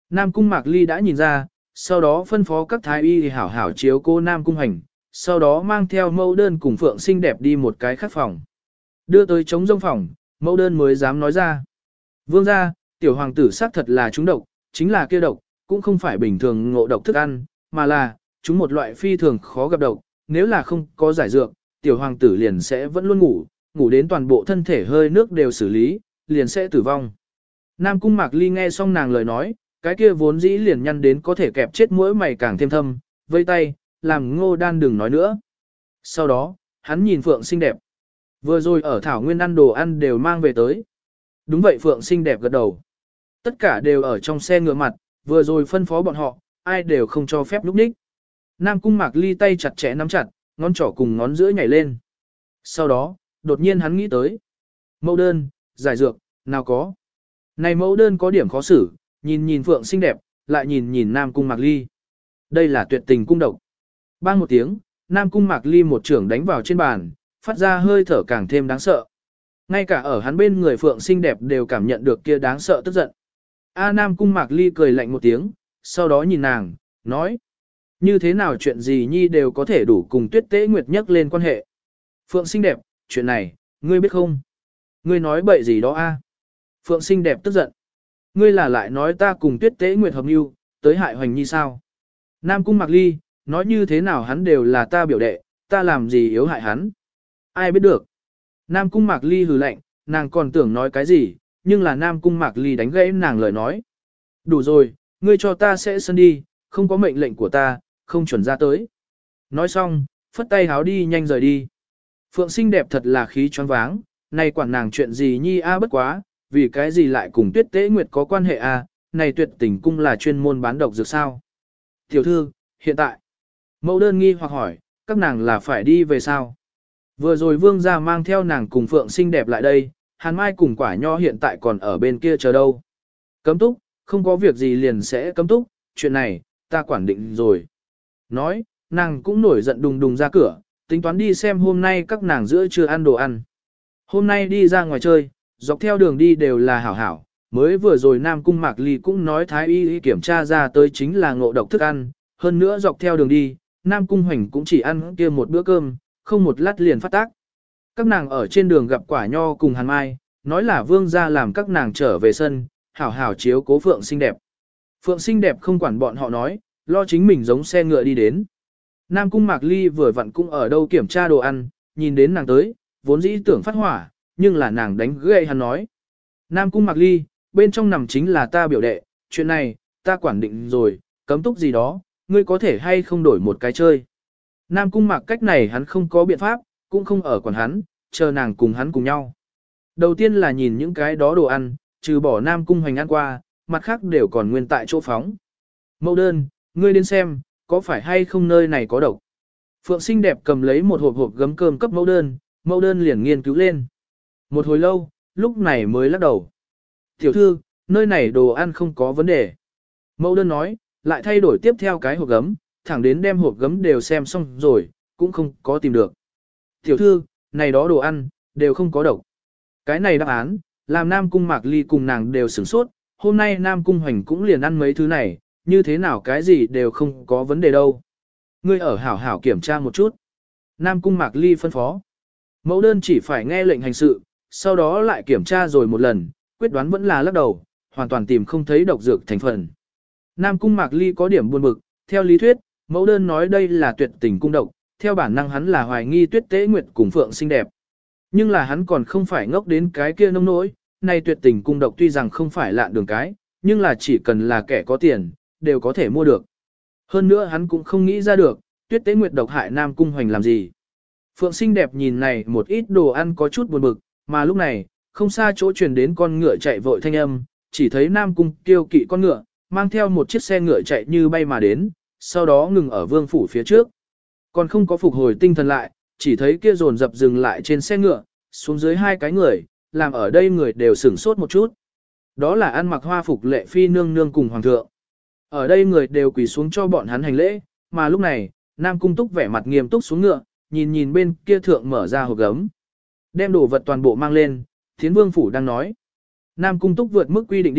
Nam Cung Mạc Ly đã nhìn ra, sau đó phân phó các thái y hảo hảo chiếu cô Nam Cung Hành, sau đó mang theo mẫu đơn cùng Phượng xinh đẹp đi một cái khác phòng. Đưa tới trống rông phòng, mẫu đơn mới dám nói ra. Vương gia, tiểu hoàng tử xác thật là trúng độc, chính là kia độc, cũng không phải bình thường ngộ độc thức ăn, mà là, chúng một loại phi thường khó gặp độc, nếu là không có giải dược, tiểu hoàng tử liền sẽ vẫn luôn ngủ, ngủ đến toàn bộ thân thể hơi nước đều xử lý, liền sẽ tử vong. Nam Cung Mạc Ly nghe xong nàng lời nói, cái kia vốn dĩ liền nhăn đến có thể kẹp chết mỗi mày càng thêm thâm, vây tay, làm Ngô Đan đừng nói nữa. Sau đó, hắn nhìn Phượng xinh đẹp. Vừa rồi ở Thảo Nguyên ăn đồ ăn đều mang về tới. Đúng vậy, Phượng xinh đẹp gật đầu. Tất cả đều ở trong xe ngựa mặt, vừa rồi phân phó bọn họ, ai đều không cho phép lúc ních. Nam Cung Mạc Ly tay chặt chẽ nắm chặt, ngón trỏ cùng ngón giữa nhảy lên. Sau đó, đột nhiên hắn nghĩ tới. Mẫu đơn, giải dược, nào có. Này mẫu đơn có điểm khó xử, nhìn nhìn Phượng xinh đẹp, lại nhìn nhìn Nam Cung Mạc Ly. Đây là tuyệt tình cung độc. Bang một tiếng, Nam Cung Mạc Ly một trưởng đánh vào trên bàn, phát ra hơi thở càng thêm đáng sợ. Ngay cả ở hắn bên người Phượng xinh đẹp đều cảm nhận được kia đáng sợ tức giận. A Nam Cung Mạc Ly cười lạnh một tiếng, sau đó nhìn nàng, nói. Như thế nào chuyện gì nhi đều có thể đủ cùng Tuyết Tế Nguyệt nhắc lên quan hệ. Phượng xinh đẹp, chuyện này, ngươi biết không? Ngươi nói bậy gì đó a? Phượng xinh đẹp tức giận. Ngươi là lại nói ta cùng Tuyết Tế Nguyệt hợp mưu, tới hại Hoành Nhi sao? Nam Cung Mạc Ly, nói như thế nào hắn đều là ta biểu đệ, ta làm gì yếu hại hắn? Ai biết được? Nam Cung Mạc Ly hừ lạnh, nàng còn tưởng nói cái gì, nhưng là Nam Cung Mạc Ly đánh gãy nàng lời nói. Đủ rồi, ngươi cho ta sẽ sân đi, không có mệnh lệnh của ta, không chuẩn ra tới. Nói xong, phất tay háo đi nhanh rời đi. Phượng xinh đẹp thật là khí choáng váng, này quản nàng chuyện gì nhi a bất quá, vì cái gì lại cùng Tuyết Tế Nguyệt có quan hệ a, này Tuyệt Tình cung là chuyên môn bán độc dược sao? Tiểu thư, hiện tại, mẫu đơn nghi hoặc hỏi, các nàng là phải đi về sao? Vừa rồi vương gia mang theo nàng cùng Phượng xinh đẹp lại đây, Hàn Mai cùng Quả Nho hiện tại còn ở bên kia chờ đâu. Cấm túc, không có việc gì liền sẽ cấm túc, chuyện này, ta quản định rồi. Nói, nàng cũng nổi giận đùng đùng ra cửa, tính toán đi xem hôm nay các nàng giữa chưa ăn đồ ăn. Hôm nay đi ra ngoài chơi, dọc theo đường đi đều là hảo hảo, mới vừa rồi Nam Cung Mạc Ly cũng nói thái y kiểm tra ra tới chính là ngộ độc thức ăn, hơn nữa dọc theo đường đi, Nam Cung Hoành cũng chỉ ăn kia một bữa cơm, không một lát liền phát tác. Các nàng ở trên đường gặp Quả Nho cùng Hàn Mai, nói là vương gia làm các nàng trở về sân, hảo hảo chiếu cố Phượng xinh đẹp. Phượng xinh đẹp không quản bọn họ nói, lo chính mình giống xe ngựa đi đến. Nam Cung Mạc Ly vừa vặn cũng ở đâu kiểm tra đồ ăn, nhìn đến nàng tới, vốn dĩ tưởng phát hỏa, nhưng là nàng đánh gậy hắn nói. Nam Cung Mạc Ly, bên trong nằm chính là ta biểu đệ, chuyện này, ta quản định rồi, cấm túc gì đó, ngươi có thể hay không đổi một cái chơi. Nam Cung Mạc cách này hắn không có biện pháp, cũng không ở quản hắn, chờ nàng cùng hắn cùng nhau. Đầu tiên là nhìn những cái đó đồ ăn, trừ bỏ Nam Cung Hoành ăn qua, mặt khác đều còn nguyên tại chỗ phóng. Mẫu đơn, ngươi đến xem, có phải hay không nơi này có độc. Phượng xinh đẹp cầm lấy một hộp hộp gấm cơm cấp mẫu đơn, mẫu đơn liền nghiên cứu lên. Một hồi lâu, lúc này mới lắc đầu. Tiểu thư, nơi này đồ ăn không có vấn đề. Mẫu đơn nói, lại thay đổi tiếp theo cái hộp gấm, thẳng đến đem hộp gấm đều xem xong rồi, cũng không có tìm được. Tiểu thư, này đó đồ ăn, đều không có độc. Cái này đáp án, làm Nam Cung Mạc Ly cùng nàng đều sửng sốt, hôm nay Nam Cung Hoành cũng liền ăn mấy thứ này, như thế nào cái gì đều không có vấn đề đâu. Ngươi ở hảo hảo kiểm tra một chút. Nam Cung Mạc Ly phân phó. Mẫu đơn chỉ phải nghe lệnh hành sự, sau đó lại kiểm tra rồi một lần, quyết đoán vẫn là lắc đầu, hoàn toàn tìm không thấy độc dược thành phần. Nam Cung Mạc Ly có điểm buồn bực, theo lý thuyết, mẫu đơn nói đây là tuyệt tình cung độc, theo bản năng hắn là hoài nghi Tuyết Tế Nguyệt cùng Phượng xinh đẹp. Nhưng là hắn còn không phải ngốc đến cái kia nông nỗi, này tuyệt tình cung độc tuy rằng không phải lạn đường cái, nhưng là chỉ cần là kẻ có tiền, đều có thể mua được. Hơn nữa hắn cũng không nghĩ ra được, Tuyết Tế Nguyệt độc hại Nam Cung Hoành làm gì. Phượng xinh đẹp nhìn này một ít đồ ăn có chút buồn bực, mà lúc này, không xa chỗ truyền đến con ngựa chạy vội thanh âm, chỉ thấy Nam Cung kiêu kỵ con ngựa, mang theo một chiếc xe ngựa chạy như bay mà đến, sau đó ngừng ở vương phủ phía trước. Còn không có phục hồi tinh thần lại, chỉ thấy kia dồn dập dừng lại trên xe ngựa, xuống dưới hai cái người, làm ở đây người đều sửng sốt một chút. Đó là ăn mặc hoa phục lệ phi nương nương cùng hoàng thượng. Ở đây người đều quỳ xuống cho bọn hắn hành lễ, mà lúc này, Nam Cung Túc vẻ mặt nghiêm túc xuống ngựa, nhìn nhìn bên kia thượng mở ra hộp gấm. Đem đồ vật toàn bộ mang lên, Thiến Vương phủ đang nói. Nam Cung Túc vượt mức quy định đi,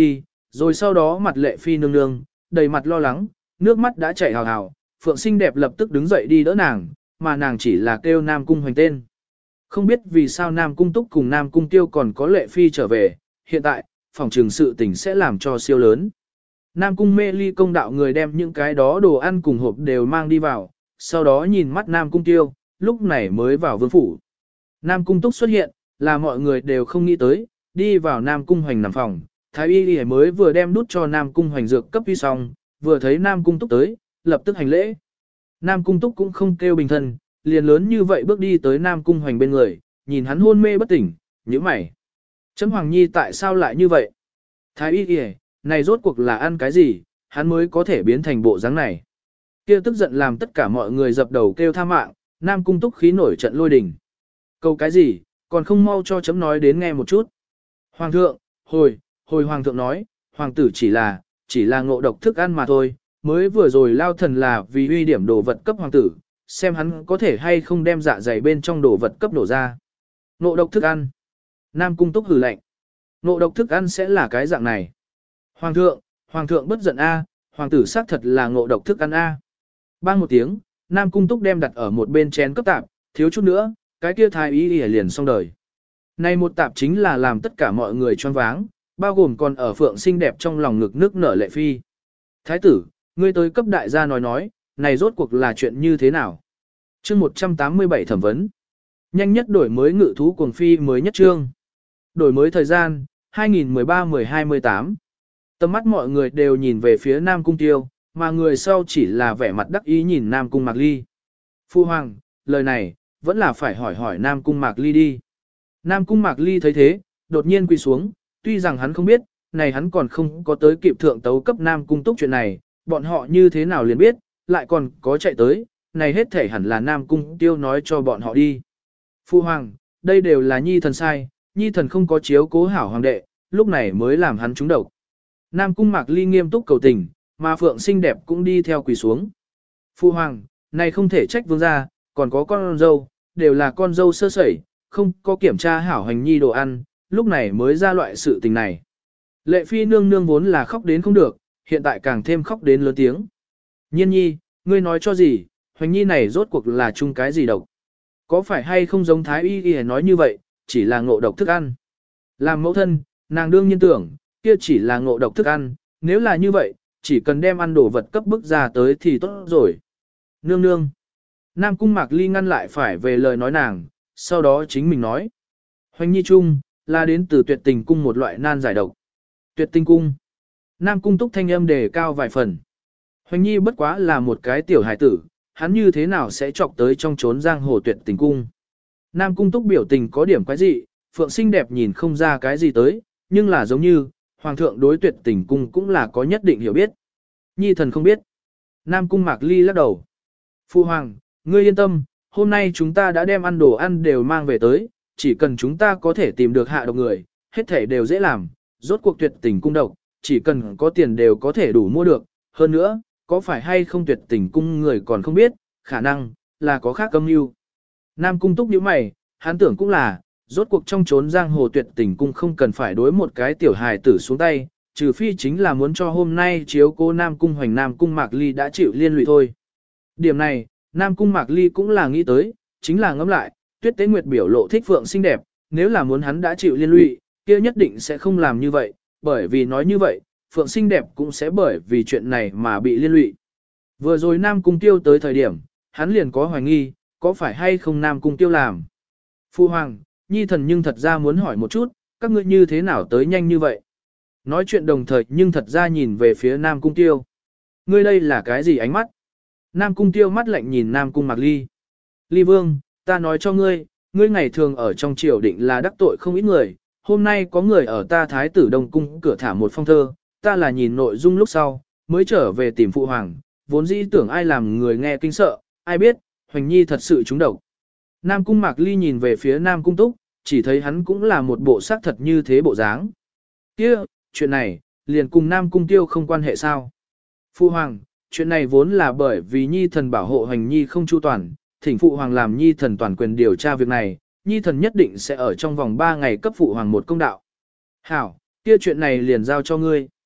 rồi sau đó mặt lệ phi nương nương, đầy mặt lo lắng, nước mắt đã chảy hào hào, Phượng xinh đẹp lập tức đứng dậy đi đỡ nàng, mà nàng chỉ là kêu Nam Cung Hoành tên. Không biết vì sao Nam Cung Túc cùng Nam Cung Tiêu còn có lệ phi trở về, hiện tại, phòng trường sự tình sẽ làm cho siêu lớn. Nam Cung Mê Ly công đạo người đem những cái đó đồ ăn cùng hộp đều mang đi vào, sau đó nhìn mắt Nam Cung Tiêu, lúc này mới vào vương phủ. Nam Cung Túc xuất hiện, là mọi người đều không nghĩ tới, đi vào Nam Cung Hoành nằm phòng, Thái Y Y mới vừa đem đút cho Nam Cung Hoành dược cấp vi xong, vừa thấy Nam Cung Túc tới, lập tức hành lễ. Nam Cung Túc cũng không kêu bình thân, liền lớn như vậy bước đi tới Nam Cung Hoành bên người, nhìn hắn hôn mê bất tỉnh, nhíu mày. Chấm Hoàng Nhi tại sao lại như vậy? Thái Y Y, này rốt cuộc là ăn cái gì, hắn mới có thể biến thành bộ dáng này. Kia tức giận làm tất cả mọi người dập đầu kêu tha mạng, Nam Cung Túc khí nổi trận lôi đình. Câu cái gì, còn không mau cho chấm nói đến nghe một chút. Hoàng thượng, hồi, hồi hoàng thượng nói, hoàng tử chỉ là, chỉ là ngộ độc thức ăn mà thôi, mới vừa rồi lao thần là vì uy điểm đồ vật cấp hoàng tử, xem hắn có thể hay không đem dạ dày bên trong đồ vật cấp đổ ra. Ngộ độc thức ăn. Nam Cung Túc hừ lạnh. Ngộ độc thức ăn sẽ là cái dạng này. Hoàng thượng, hoàng thượng bất giận a, hoàng tử xác thật là ngộ độc thức ăn a. Bang một tiếng, Nam Cung Túc đem đặt ở một bên chén cấp tạp, thiếu chút nữa, cái kia thái y y liền xong đời. Này một tạp chính là làm tất cả mọi người choáng váng, bao gồm còn ở Phượng xinh đẹp trong lòng ngực nước nở lệ phi. Thái tử, ngươi tới cấp đại gia nói nói, này rốt cuộc là chuyện như thế nào? Chương một trăm tám mươi bảy thẩm vấn. Nhanh nhất đổi mới ngự thú cuồng phi mới nhất chương. Đổi mới thời gian, hai nghìn mười ba mười hai mười tám. Tầm mắt mọi người đều nhìn về phía Nam Cung Tiêu, mà người sau chỉ là vẻ mặt đắc ý nhìn Nam Cung Mạc Ly. Phu Hoàng, lời này, vẫn là phải hỏi hỏi Nam Cung Mạc Ly đi. Nam Cung Mạc Ly thấy thế, đột nhiên quỳ xuống, tuy rằng hắn không biết, này hắn còn không có tới kịp thượng tấu cấp Nam Cung Túc chuyện này, bọn họ như thế nào liền biết, lại còn có chạy tới, này hết thể hẳn là Nam Cung Tiêu nói cho bọn họ đi. Phu Hoàng, đây đều là nhi thần sai, nhi thần không có chiếu cố hảo hoàng đệ, lúc này mới làm hắn trúng độc. Nam Cung Mạc Ly nghiêm túc cầu tình, mà Phượng xinh đẹp cũng đi theo quỳ xuống. Phu Hoàng, này không thể trách vương gia, còn có con dâu, đều là con dâu sơ sẩy, không có kiểm tra hảo hành nhi đồ ăn, lúc này mới ra loại sự tình này. Lệ phi nương nương vốn là khóc đến không được, hiện tại càng thêm khóc đến lớn tiếng. Nhiên nhi, ngươi nói cho gì, hoành nhi này rốt cuộc là chung cái gì độc? Có phải hay không giống thái y y nói như vậy, chỉ là ngộ độc thức ăn? Làm mẫu thân, nàng đương nhiên tưởng, kia chỉ là ngộ độc thức ăn, nếu là như vậy, chỉ cần đem ăn đồ vật cấp bức ra tới thì tốt rồi. Nương nương. Nam Cung Mạc Ly ngăn lại phải về lời nói nàng, sau đó chính mình nói. Hoành nhi chung, là đến từ tuyệt tình cung một loại nan giải độc. Tuyệt tình cung. Nam Cung Túc thanh âm đề cao vài phần. Hoành nhi bất quá là một cái tiểu hải tử, hắn như thế nào sẽ chọc tới trong chốn giang hồ tuyệt tình cung. Nam Cung Túc biểu tình có điểm quái dị, Phượng xinh đẹp nhìn không ra cái gì tới, nhưng là giống như, Hoàng thượng đối tuyệt tình cung cũng là có nhất định hiểu biết. Nhi thần không biết. Nam Cung Mạc Ly lắc đầu. Phu Hoàng, ngươi yên tâm, hôm nay chúng ta đã đem ăn đồ ăn đều mang về tới, chỉ cần chúng ta có thể tìm được hạ độc người, hết thể đều dễ làm, rốt cuộc tuyệt tình cung độc, chỉ cần có tiền đều có thể đủ mua được, hơn nữa, có phải hay không tuyệt tình cung người còn không biết, khả năng, là có khác âm mưu. Nam Cung Túc nhíu mày, hắn tưởng cũng là, rốt cuộc trong chốn giang hồ tuyệt tình cung không cần phải đối một cái tiểu hài tử xuống tay, trừ phi chính là muốn cho hôm nay chiếu cố Nam Cung Hoành Nam Cung Mạc Ly đã chịu liên lụy thôi. Điểm này, Nam Cung Mạc Ly cũng là nghĩ tới, chính là ngẫm lại, Tuyết Tế Nguyệt biểu lộ thích Phượng xinh đẹp, nếu là muốn hắn đã chịu liên lụy, kia nhất định sẽ không làm như vậy, bởi vì nói như vậy, Phượng xinh đẹp cũng sẽ bởi vì chuyện này mà bị liên lụy. Vừa rồi Nam Cung Tiêu tới thời điểm, hắn liền có hoài nghi, có phải hay không Nam Cung Tiêu làm. Phu Hoàng, nhi thần nhưng thật ra muốn hỏi một chút, các ngươi như thế nào tới nhanh như vậy? Nói chuyện đồng thời nhưng thật ra nhìn về phía Nam Cung Tiêu. Ngươi đây là cái gì ánh mắt? Nam Cung Tiêu mắt lạnh nhìn Nam Cung Mạc Ly. Ly Vương, ta nói cho ngươi, ngươi ngày thường ở trong triều định là đắc tội không ít người, hôm nay có người ở ta Thái tử Đông Cung cửa thả một phong thơ, ta là nhìn nội dung lúc sau, mới trở về tìm Phụ Hoàng, vốn dĩ tưởng ai làm người nghe kinh sợ, ai biết, Hoành Nhi thật sự trúng độc. Nam Cung Mạc Ly nhìn về phía Nam Cung Túc, chỉ thấy hắn cũng là một bộ sắc thật như thế bộ dáng. Kia, chuyện này, liền cùng Nam Cung Tiêu không quan hệ sao? Phụ Hoàng, chuyện này vốn là bởi vì Nhi thần bảo hộ Hoành Nhi không chu toàn, thỉnh Phụ Hoàng làm Nhi thần toàn quyền điều tra việc này, Nhi thần nhất định sẽ ở trong vòng ba ngày cấp Phụ Hoàng một công đạo. Hảo, kia chuyện này liền giao cho ngươi.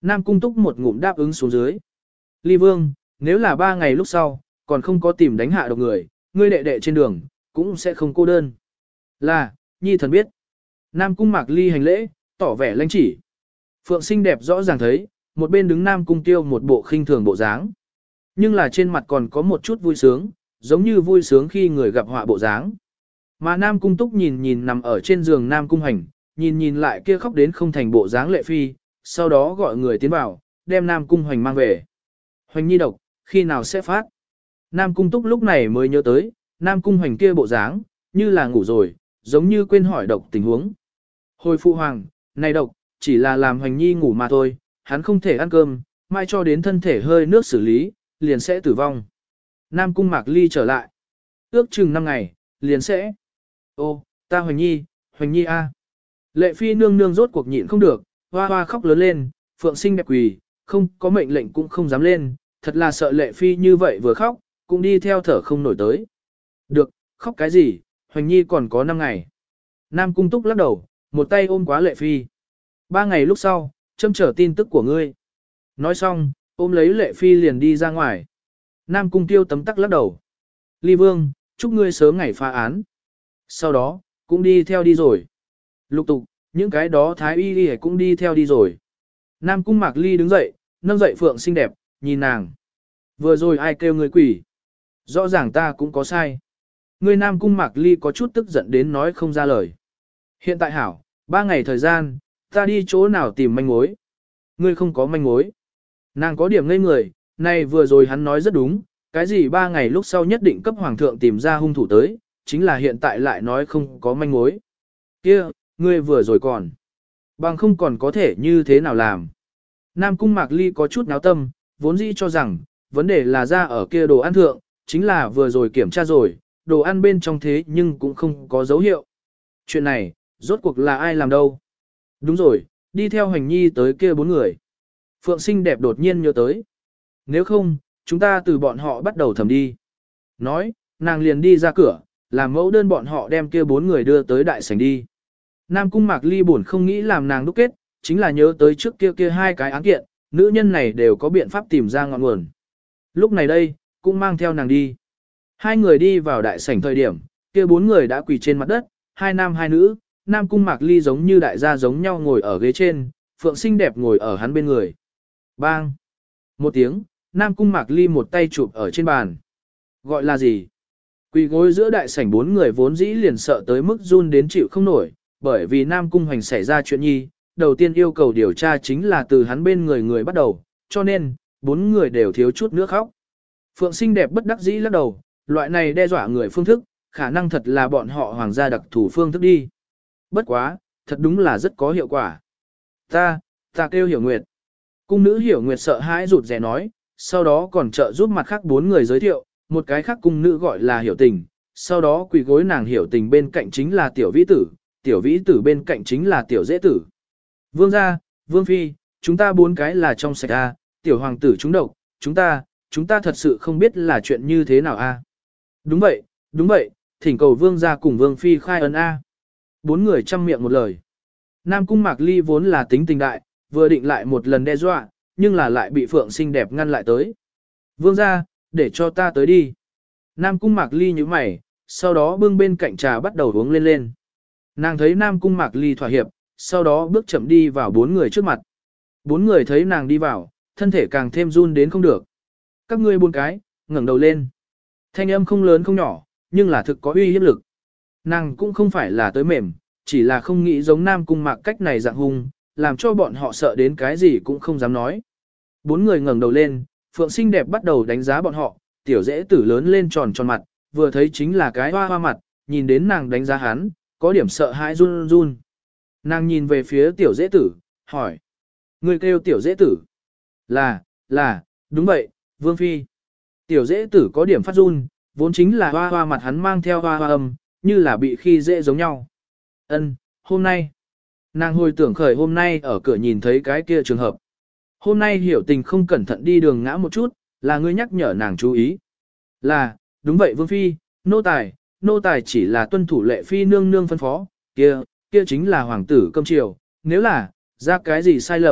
Nam Cung Túc một ngụm đáp ứng xuống dưới. Ly Vương, nếu là ba ngày lúc sau, còn không có tìm đánh hạ độc người, ngươi đệ đệ trên đường, cũng sẽ không cô đơn. Là, nhi thần biết. Nam Cung Mạc Ly hành lễ, tỏ vẻ lãnh chỉ. Phượng xinh đẹp rõ ràng thấy, một bên đứng Nam Cung Tiêu một bộ khinh thường bộ dáng. Nhưng là trên mặt còn có một chút vui sướng, giống như vui sướng khi người gặp họa bộ dáng. Mà Nam Cung Túc nhìn nhìn nằm ở trên giường Nam Cung Hành, nhìn nhìn lại kia khóc đến không thành bộ dáng lệ phi, sau đó gọi người tiến vào, đem Nam Cung Hoành mang về. Hoành nhi độc, khi nào sẽ phát? Nam Cung Túc lúc này mới nhớ tới, Nam Cung Hoành kia bộ dáng, như là ngủ rồi, giống như quên hỏi độc tình huống. Hồi phụ hoàng, này độc, chỉ là làm Hoành nhi ngủ mà thôi, hắn không thể ăn cơm, mai cho đến thân thể hơi nước xử lý, liền sẽ tử vong. Nam Cung Mạc Ly trở lại. Ước chừng năm ngày, liền sẽ. Ô, ta Hoành nhi, Hoành nhi a. Lệ phi nương nương rốt cuộc nhịn không được, hoa hoa khóc lớn lên, phượng sinh đẹp quỳ, không có mệnh lệnh cũng không dám lên, thật là sợ lệ phi như vậy vừa khóc, cũng đi theo thở không nổi tới. Được, khóc cái gì, Hoành nhi còn có năm ngày. Nam Cung Túc lắc đầu, một tay ôm quá lệ phi. Ba ngày lúc sau, châm trở tin tức của ngươi. Nói xong, ôm lấy lệ phi liền đi ra ngoài. Nam Cung Tiêu tấm tắc lắc đầu. Ly Vương, chúc ngươi sớm ngày phá án. Sau đó, cũng đi theo đi rồi. Lục tục, những cái đó thái y đi cũng đi theo đi rồi. Nam Cung Mạc Ly đứng dậy, nâng dậy Phượng xinh đẹp, nhìn nàng. Vừa rồi ai kêu ngươi quỷ? Rõ ràng ta cũng có sai. Ngươi Nam Cung Mạc Ly có chút tức giận đến nói không ra lời. Hiện tại hảo, ba ngày thời gian, ta đi chỗ nào tìm manh mối? Ngươi không có manh mối. Nàng có điểm ngây người, này vừa rồi hắn nói rất đúng, cái gì ba ngày lúc sau nhất định cấp hoàng thượng tìm ra hung thủ tới, chính là hiện tại lại nói không có manh mối. Kia, ngươi vừa rồi còn. Bằng không còn có thể như thế nào làm. Nam Cung Mạc Ly có chút náo tâm, vốn dĩ cho rằng, vấn đề là ra ở kia đồ ăn thượng, chính là vừa rồi kiểm tra rồi, đồ ăn bên trong thế nhưng cũng không có dấu hiệu. Chuyện này, rốt cuộc là ai làm đâu? Đúng rồi, đi theo Hoành nhi tới kia bốn người. Phượng xinh đẹp đột nhiên nhớ tới. Nếu không, chúng ta từ bọn họ bắt đầu thẩm đi. Nói, nàng liền đi ra cửa, làm mẫu đơn bọn họ đem kia bốn người đưa tới đại sảnh đi. Nam Cung Mạc Ly buồn không nghĩ làm nàng đúc kết, chính là nhớ tới trước kia kia hai cái án kiện, nữ nhân này đều có biện pháp tìm ra ngọn nguồn. Lúc này đây, cũng mang theo nàng đi. Hai người đi vào đại sảnh thời điểm, kia bốn người đã quỳ trên mặt đất, hai nam hai nữ, Nam Cung Mạc Ly giống như đại gia giống nhau ngồi ở ghế trên, Phượng xinh đẹp ngồi ở hắn bên người. Bang! Một tiếng, Nam Cung Mạc Ly một tay chụp ở trên bàn. Gọi là gì? Quỳ gối giữa đại sảnh bốn người vốn dĩ liền sợ tới mức run đến chịu không nổi, bởi vì Nam Cung Hoành xảy ra chuyện nhi, đầu tiên yêu cầu điều tra chính là từ hắn bên người người bắt đầu, cho nên, bốn người đều thiếu chút nước khóc. Phượng xinh đẹp bất đắc dĩ lắc đầu, loại này đe dọa người phương thức, khả năng thật là bọn họ hoàng gia đặc thủ phương thức đi. Bất quá, thật đúng là rất có hiệu quả. Ta, ta kêu Hiểu Nguyệt. Cung nữ Hiểu Nguyệt sợ hãi rụt rè nói, sau đó còn trợ giúp mặt khác bốn người giới thiệu, một cái khác cung nữ gọi là Hiểu Tình, sau đó quỳ gối nàng Hiểu Tình bên cạnh chính là Tiểu Vĩ Tử, Tiểu Vĩ Tử bên cạnh chính là Tiểu Dễ Tử. Vương gia, Vương Phi, chúng ta bốn cái là trong sạch a, Tiểu Hoàng tử trúng độc, chúng ta, chúng ta thật sự không biết là chuyện như thế nào a. Đúng vậy, đúng vậy, thỉnh cầu Vương gia cùng Vương Phi khai ấn a. Bốn người chăm miệng một lời. Nam Cung Mạc Ly vốn là tính tình đại, vừa định lại một lần đe dọa, nhưng là lại bị Phượng xinh đẹp ngăn lại tới. Vương gia, để cho ta tới đi. Nam Cung Mạc Ly nhíu mày, sau đó bưng bên cạnh trà bắt đầu uống lên lên. Nàng thấy Nam Cung Mạc Ly thỏa hiệp, sau đó bước chậm đi vào bốn người trước mặt. Bốn người thấy nàng đi vào, thân thể càng thêm run đến không được. Các ngươi bốn cái, ngẩng đầu lên. Thanh âm không lớn không nhỏ, nhưng là thực có uy hiếp lực. Nàng cũng không phải là tới mềm, chỉ là không nghĩ giống Nam Cung Mạc cách này dạng hung, làm cho bọn họ sợ đến cái gì cũng không dám nói. Bốn người ngẩng đầu lên, Phượng xinh đẹp bắt đầu đánh giá bọn họ, Tiểu Dễ Tử lớn lên tròn tròn mặt, vừa thấy chính là cái hoa hoa mặt, nhìn đến nàng đánh giá hắn, có điểm sợ hãi run run. Nàng nhìn về phía Tiểu Dễ Tử, hỏi. Người kêu Tiểu Dễ Tử. Là, là, đúng vậy, Vương Phi. Tiểu Dễ Tử có điểm phát run, vốn chính là hoa hoa mặt hắn mang theo hoa hoa âm, như là bị khi dễ giống nhau. Ân, hôm nay. Nàng hồi tưởng khởi hôm nay ở cửa nhìn thấy cái kia trường hợp. Hôm nay Hiểu Tình không cẩn thận đi đường ngã một chút, là ngươi nhắc nhở nàng chú ý. Là, đúng vậy Vương Phi, nô tài, nô tài chỉ là tuân thủ lệ phi nương nương phân phó, kia, kia chính là hoàng tử cơm chiều, nếu là, ra cái gì sai lầm,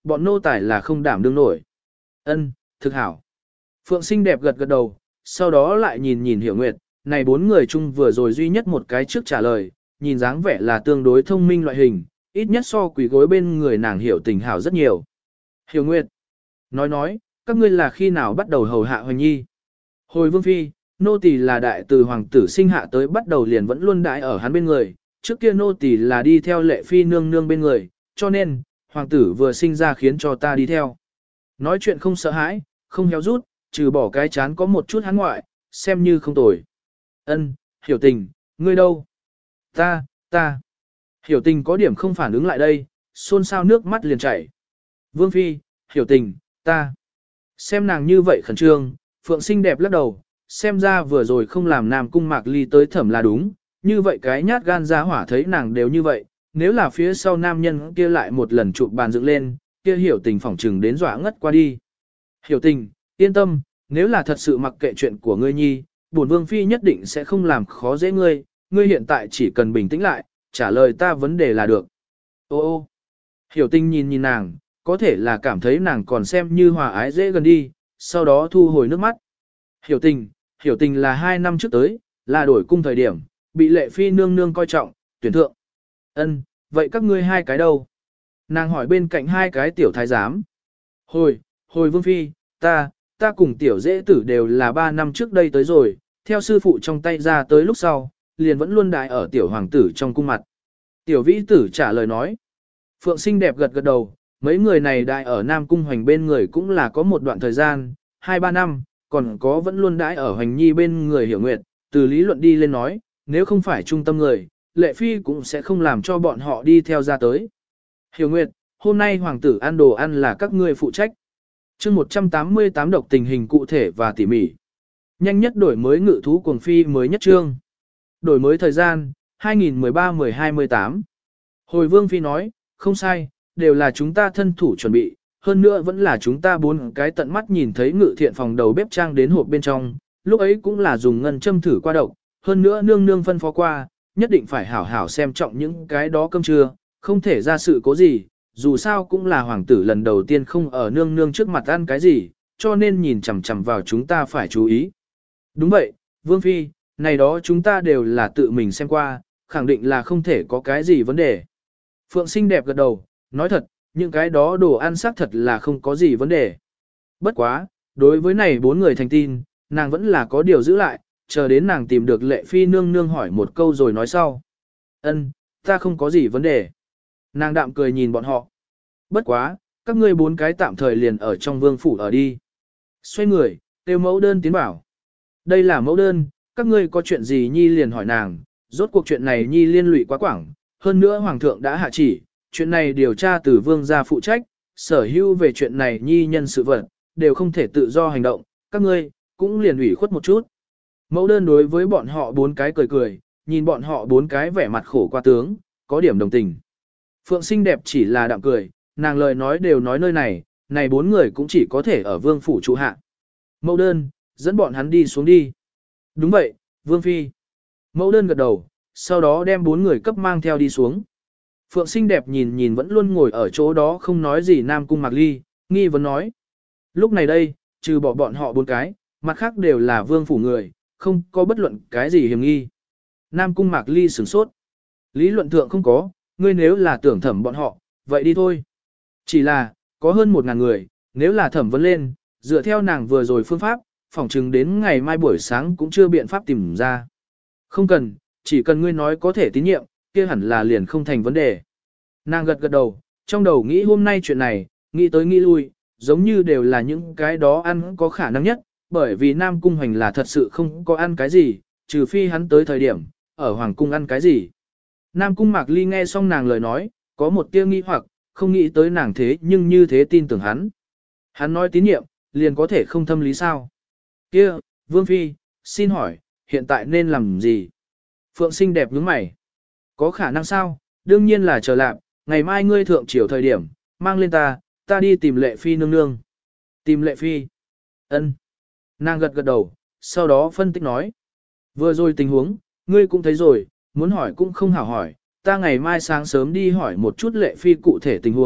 bọn nô tài là không đảm đương nổi. Ân, thực hảo. Phượng xinh đẹp gật gật đầu, sau đó lại nhìn nhìn Hiểu Nguyệt, này bốn người chung vừa rồi duy nhất một cái trước trả lời, nhìn dáng vẻ là tương đối thông minh loại hình, ít nhất so quỷ gối bên người nàng Hiểu Tình hảo rất nhiều. Hiểu Nguyệt, nói nói, các ngươi là khi nào bắt đầu hầu hạ Hoành Nhi? Hồi Vương Phi, nô tỳ là đại từ hoàng tử sinh hạ tới bắt đầu liền vẫn luôn đại ở hắn bên người, trước kia nô tỳ là đi theo Lệ Phi nương nương bên người, cho nên, hoàng tử vừa sinh ra khiến cho ta đi theo. Nói chuyện không sợ hãi, không héo rút, trừ bỏ cái chán có một chút hắn ngoại, xem như không tồi. Ân, Hiểu Tình, ngươi đâu? Ta, ta. Hiểu Tình có điểm không phản ứng lại đây, xôn xao nước mắt liền chảy. Vương Phi, Hiểu Tình, ta. Xem nàng như vậy khẩn trương, Phượng xinh đẹp lắc đầu, xem ra vừa rồi không làm Nam Cung Mạc Ly tới thẩm là đúng, như vậy cái nhát gan ra hỏa thấy nàng đều như vậy, nếu là phía sau nam nhân kia lại một lần chụp bàn dựng lên, kia Hiểu Tình phỏng trừng đến dọa ngất qua đi. Hiểu Tình, yên tâm, nếu là thật sự mặc kệ chuyện của ngươi nhi, bổn Vương Phi nhất định sẽ không làm khó dễ ngươi, ngươi hiện tại chỉ cần bình tĩnh lại, trả lời ta vấn đề là được. Ô ô, Hiểu Tình nhìn nhìn nàng, có thể là cảm thấy nàng còn xem như hòa ái dễ gần đi, sau đó thu hồi nước mắt. Hiểu Tình, Hiểu Tình là hai năm trước tới, là đổi cung thời điểm, bị Lệ Phi nương nương coi trọng, tuyển thượng. Ân, vậy các ngươi hai cái đâu? Nàng hỏi bên cạnh hai cái tiểu thái giám. Hồi, hồi Vương Phi, ta, ta cùng tiểu dễ tử đều là ba năm trước đây tới rồi, theo sư phụ trong tay ra tới lúc sau, liền vẫn luôn đại ở tiểu hoàng tử trong cung mặt. Tiểu vĩ tử trả lời nói. Phượng xinh đẹp gật gật đầu, mấy người này đại ở Nam Cung Hoành bên người cũng là có một đoạn thời gian, hai ba năm, còn có vẫn luôn đãi ở Hoành Nhi bên người Hiểu Nguyệt, từ lý luận đi lên nói, nếu không phải trung tâm người, Lệ Phi cũng sẽ không làm cho bọn họ đi theo ra tới. Hiểu Nguyệt, hôm nay hoàng tử ăn đồ ăn là các ngươi phụ trách. Chương một trăm tám mươi tám độc tình hình cụ thể và tỉ mỉ. Nhanh nhất đổi mới ngự thú cuồng phi mới nhất chương. Đổi mới thời gian, hai nghìn mười ba mười hai mười tám. Hồi Vương Phi nói, không sai, đều là chúng ta thân thủ chuẩn bị, hơn nữa vẫn là chúng ta bốn cái tận mắt nhìn thấy ngự thiện phòng đầu bếp trang đến hộp bên trong, lúc ấy cũng là dùng ngân châm thử qua độc, hơn nữa nương nương phân phó qua, nhất định phải hảo hảo xem trọng những cái đó cơm trưa, không thể ra sự cố gì, dù sao cũng là hoàng tử lần đầu tiên không ở nương nương trước mặt ăn cái gì, cho nên nhìn chằm chằm vào chúng ta phải chú ý. Đúng vậy, Vương Phi, này đó chúng ta đều là tự mình xem qua, khẳng định là không thể có cái gì vấn đề. Phượng xinh đẹp gật đầu, nói thật, những cái đó đồ ăn xác thật là không có gì vấn đề. Bất quá, đối với này bốn người thành tin, nàng vẫn là có điều giữ lại, chờ đến nàng tìm được Lệ Phi nương nương hỏi một câu rồi nói sau. Ân, ta không có gì vấn đề. Nàng đạm cười nhìn bọn họ. Bất quá, các ngươi bốn cái tạm thời liền ở trong vương phủ ở đi. Xoay người, tiêu mẫu đơn tiến bảo. Đây là mẫu đơn, các ngươi có chuyện gì nhi liền hỏi nàng, rốt cuộc chuyện này nhi liên lụy quá quảng, hơn nữa hoàng thượng đã hạ chỉ, chuyện này điều tra từ vương gia phụ trách, sở hữu về chuyện này nhi nhân sự vật, đều không thể tự do hành động, các ngươi, cũng liền ủy khuất một chút. Mẫu đơn đối với bọn họ bốn cái cười cười, nhìn bọn họ bốn cái vẻ mặt khổ qua tướng, có điểm đồng tình. Phượng xinh đẹp chỉ là đạm cười, nàng lời nói đều nói nơi này, này bốn người cũng chỉ có thể ở vương phủ trụ hạ. Mẫu đơn, dẫn bọn hắn đi xuống đi. Đúng vậy, Vương Phi. Mẫu đơn gật đầu, sau đó đem bốn người cấp mang theo đi xuống. Phượng xinh đẹp nhìn nhìn vẫn luôn ngồi ở chỗ đó không nói gì Nam Cung Mạc Ly, nghi vấn nói. Lúc này đây, trừ bỏ bọn họ bốn cái, mặt khác đều là vương phủ người, không có bất luận cái gì hiểm nghi. Nam Cung Mạc Ly sửng sốt. Lý luận thượng không có, ngươi nếu là tưởng thẩm bọn họ, vậy đi thôi. Chỉ là, có hơn một ngàn người, nếu là thẩm vấn lên, dựa theo nàng vừa rồi phương pháp, phỏng chừng đến ngày mai buổi sáng cũng chưa biện pháp tìm ra. Không cần, chỉ cần ngươi nói có thể tín nhiệm, kia hẳn là liền không thành vấn đề. Nàng gật gật đầu, trong đầu nghĩ hôm nay chuyện này, nghĩ tới nghĩ lui, giống như đều là những cái đó ăn có khả năng nhất, bởi vì Nam Cung Hoành là thật sự không có ăn cái gì, trừ phi hắn tới thời điểm, ở Hoàng Cung ăn cái gì. Nam Cung Mạc Ly nghe xong nàng lời nói, có một tia nghi hoặc, không nghĩ tới nàng thế nhưng như thế tin tưởng hắn. Hắn nói tín nhiệm, liền có thể không thâm lý sao. Kia, Vương Phi, xin hỏi, hiện tại nên làm gì? Phượng xinh đẹp nhướng mày. Có khả năng sao? Đương nhiên là chờ lạp, ngày mai ngươi thượng chiều thời điểm, mang lên ta, ta đi tìm Lệ Phi nương nương. Tìm Lệ Phi. Ân. Nàng gật gật đầu, sau đó phân tích nói. Vừa rồi tình huống, ngươi cũng thấy rồi, muốn hỏi cũng không hảo hỏi, ta ngày mai sáng sớm đi hỏi một chút Lệ Phi cụ thể tình huống,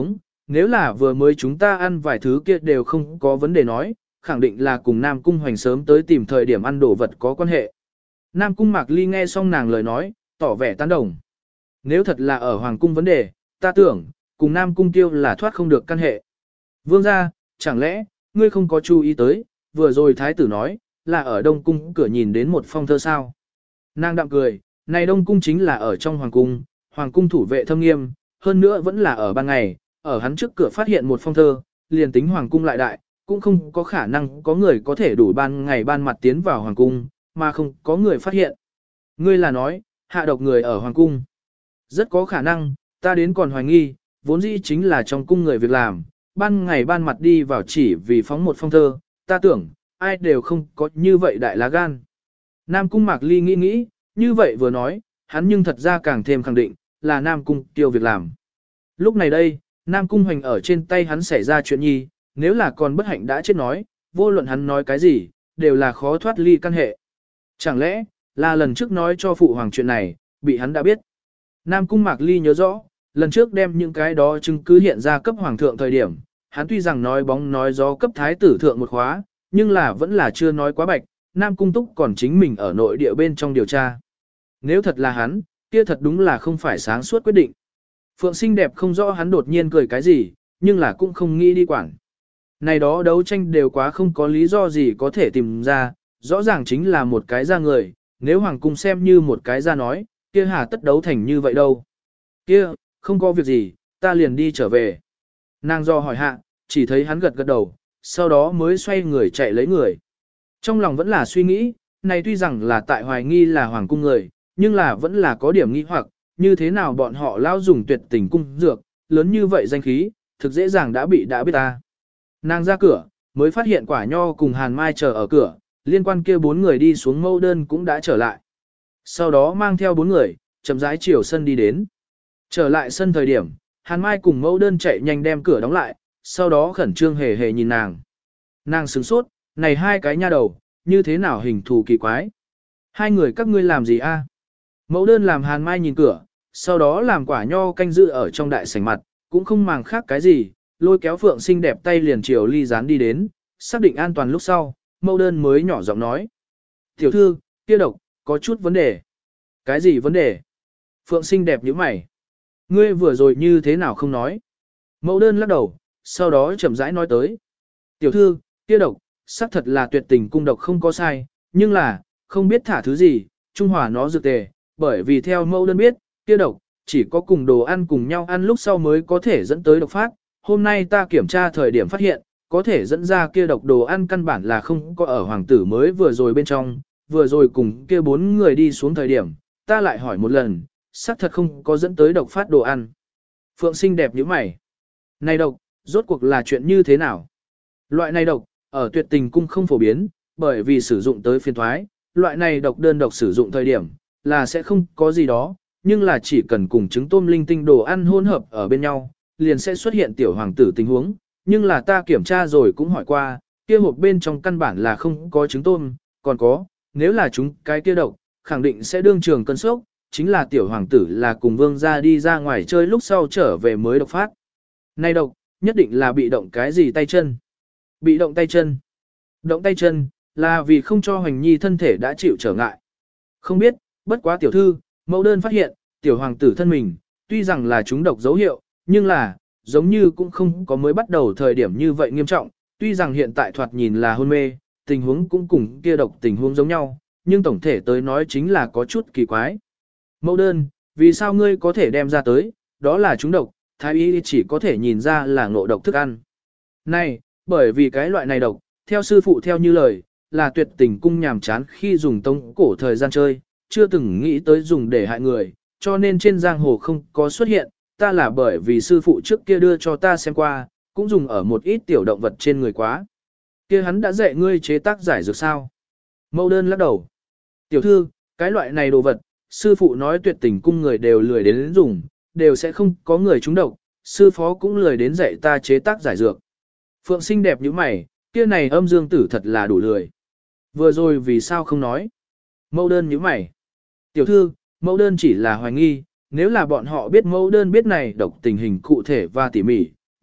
nếu là vừa mới chúng ta ăn vài thứ kia đều không có vấn đề nói, khẳng định là cùng Nam Cung Hoành sớm tới tìm thời điểm ăn đồ vật có quan hệ. Nam Cung Mạc Ly nghe xong nàng lời nói, tỏ vẻ tán đồng. Nếu thật là ở Hoàng Cung vấn đề, ta tưởng, cùng Nam Cung Tiêu là thoát không được căn hệ. Vương gia, chẳng lẽ, ngươi không có chú ý tới, vừa rồi Thái tử nói, là ở Đông Cung cửa nhìn đến một phong thơ sao. Nàng đạm cười, này Đông Cung chính là ở trong Hoàng Cung, Hoàng Cung thủ vệ thâm nghiêm, hơn nữa vẫn là ở ban ngày, ở hắn trước cửa phát hiện một phong thơ, liền tính Hoàng Cung lại đại, cũng không có khả năng có người có thể đủ ban ngày ban mặt tiến vào Hoàng Cung, mà không có người phát hiện. Ngươi là nói, hạ độc người ở Hoàng Cung. Rất có khả năng, ta đến còn hoài nghi, vốn dĩ chính là trong cung người việc làm, ban ngày ban mặt đi vào chỉ vì phóng một phong thơ, ta tưởng, ai đều không có như vậy đại lá gan. Nam Cung Mạc Ly nghĩ nghĩ, như vậy vừa nói, hắn nhưng thật ra càng thêm khẳng định, là Nam Cung Tiêu việc làm. Lúc này đây, Nam Cung Hoành ở trên tay hắn xảy ra chuyện nhi, nếu là còn bất hạnh đã chết nói, vô luận hắn nói cái gì, đều là khó thoát ly căn hệ. Chẳng lẽ, là lần trước nói cho phụ hoàng chuyện này, bị hắn đã biết. Nam Cung Mạc Ly nhớ rõ, lần trước đem những cái đó chứng cứ hiện ra cấp hoàng thượng thời điểm, hắn tuy rằng nói bóng nói gió cấp thái tử thượng một khóa, nhưng là vẫn là chưa nói quá bạch, Nam Cung Túc còn chính mình ở nội địa bên trong điều tra. Nếu thật là hắn, kia thật đúng là không phải sáng suốt quyết định. Phượng xinh đẹp không rõ hắn đột nhiên cười cái gì, nhưng là cũng không nghĩ đi quản. Này đó đấu tranh đều quá không có lý do gì có thể tìm ra, rõ ràng chính là một cái ra người, nếu hoàng cung xem như một cái ra nói, kia hà tất đấu thành như vậy đâu. Kia, không có việc gì, ta liền đi trở về. Nàng do hỏi hạ, chỉ thấy hắn gật gật đầu, sau đó mới xoay người chạy lấy người. Trong lòng vẫn là suy nghĩ, này tuy rằng là tại hoài nghi là hoàng cung người, nhưng là vẫn là có điểm nghi hoặc, như thế nào bọn họ lao dùng tuyệt tình cung dược, lớn như vậy danh khí, thực dễ dàng đã bị đã biết ta. Nàng ra cửa, mới phát hiện Quả Nho cùng Hàn Mai chờ ở cửa, liên quan kia bốn người đi xuống mâu đơn cũng đã trở lại. Sau đó mang theo bốn người, chậm rãi chiều sân đi đến. Trở lại sân thời điểm, Hàn Mai cùng mâu đơn chạy nhanh đem cửa đóng lại, sau đó khẩn trương hề hề nhìn nàng. Nàng sửng sốt, này hai cái nha đầu, như thế nào hình thù kỳ quái. Hai người các ngươi làm gì a? Mẫu đơn làm Hàn Mai nhìn cửa, sau đó làm Quả Nho canh giữ ở trong đại sảnh mặt, cũng không màng khác cái gì, lôi kéo Phượng xinh đẹp tay liền chiều ly gián đi đến, xác định an toàn lúc sau, mẫu đơn mới nhỏ giọng nói. Tiểu thư, kia độc, có chút vấn đề. Cái gì vấn đề? Phượng xinh đẹp như mày. Ngươi vừa rồi như thế nào không nói? Mẫu đơn lắc đầu, sau đó chậm rãi nói tới. Tiểu thư, kia độc, xác thật là tuyệt tình cung độc không có sai, nhưng là, không biết thả thứ gì, trung hòa nó dược tề, bởi vì theo mẫu đơn biết, kia độc, chỉ có cùng đồ ăn cùng nhau ăn lúc sau mới có thể dẫn tới độc phát. Hôm nay ta kiểm tra thời điểm phát hiện, có thể dẫn ra kia độc đồ ăn căn bản là không có ở hoàng tử mới vừa rồi bên trong, vừa rồi cùng kia bốn người đi xuống thời điểm, ta lại hỏi một lần, xác thật không có dẫn tới độc phát đồ ăn. Phượng xinh đẹp như mày. Này độc, rốt cuộc là chuyện như thế nào? Loại này độc, ở tuyệt tình cung không phổ biến, bởi vì sử dụng tới phiên thoái, loại này độc đơn độc sử dụng thời điểm, là sẽ không có gì đó, nhưng là chỉ cần cùng trứng tôm linh tinh đồ ăn hỗn hợp ở bên nhau, liền sẽ xuất hiện tiểu hoàng tử tình huống, nhưng là ta kiểm tra rồi cũng hỏi qua, kia hộp bên trong căn bản là không có trứng tôm, còn có, nếu là chúng cái kia độc, khẳng định sẽ đương trường cơn sốc, chính là tiểu hoàng tử là cùng vương gia đi ra ngoài chơi lúc sau trở về mới độc phát. Này độc, nhất định là bị động cái gì tay chân. Bị động tay chân. Động tay chân, là vì không cho Hoành Nhi thân thể đã chịu trở ngại. Không biết, bất quá tiểu thư, mẫu đơn phát hiện, tiểu hoàng tử thân mình, tuy rằng là chúng độc dấu hiệu, nhưng là, giống như cũng không có mới bắt đầu thời điểm như vậy nghiêm trọng, tuy rằng hiện tại thoạt nhìn là hôn mê, tình huống cũng cùng kia độc tình huống giống nhau, nhưng tổng thể tới nói chính là có chút kỳ quái. Mẫu đơn, vì sao ngươi có thể đem ra tới, đó là chúng độc, thái y chỉ có thể nhìn ra là ngộ độc thức ăn. Này, bởi vì cái loại này độc, theo sư phụ theo như lời, là tuyệt tình cung nhàm chán khi dùng tống cổ thời gian chơi, chưa từng nghĩ tới dùng để hại người, cho nên trên giang hồ không có xuất hiện, ta là bởi vì sư phụ trước kia đưa cho ta xem qua, cũng dùng ở một ít tiểu động vật trên người quá. Kia hắn đã dạy ngươi chế tác giải dược sao? Mẫu đơn lắc đầu. Tiểu thư, cái loại này đồ vật, sư phụ nói tuyệt tình cung người đều lười đến dùng, đều sẽ không có người trúng độc, sư phó cũng lười đến dạy ta chế tác giải dược. Phượng xinh đẹp như mày, kia này âm dương tử thật là đủ lười. Vừa rồi vì sao không nói? Mẫu đơn như mày. Tiểu thư, mẫu đơn chỉ là hoài nghi, nếu là bọn họ biết mẫu đơn biết này độc tình hình cụ thể và tỉ mỉ,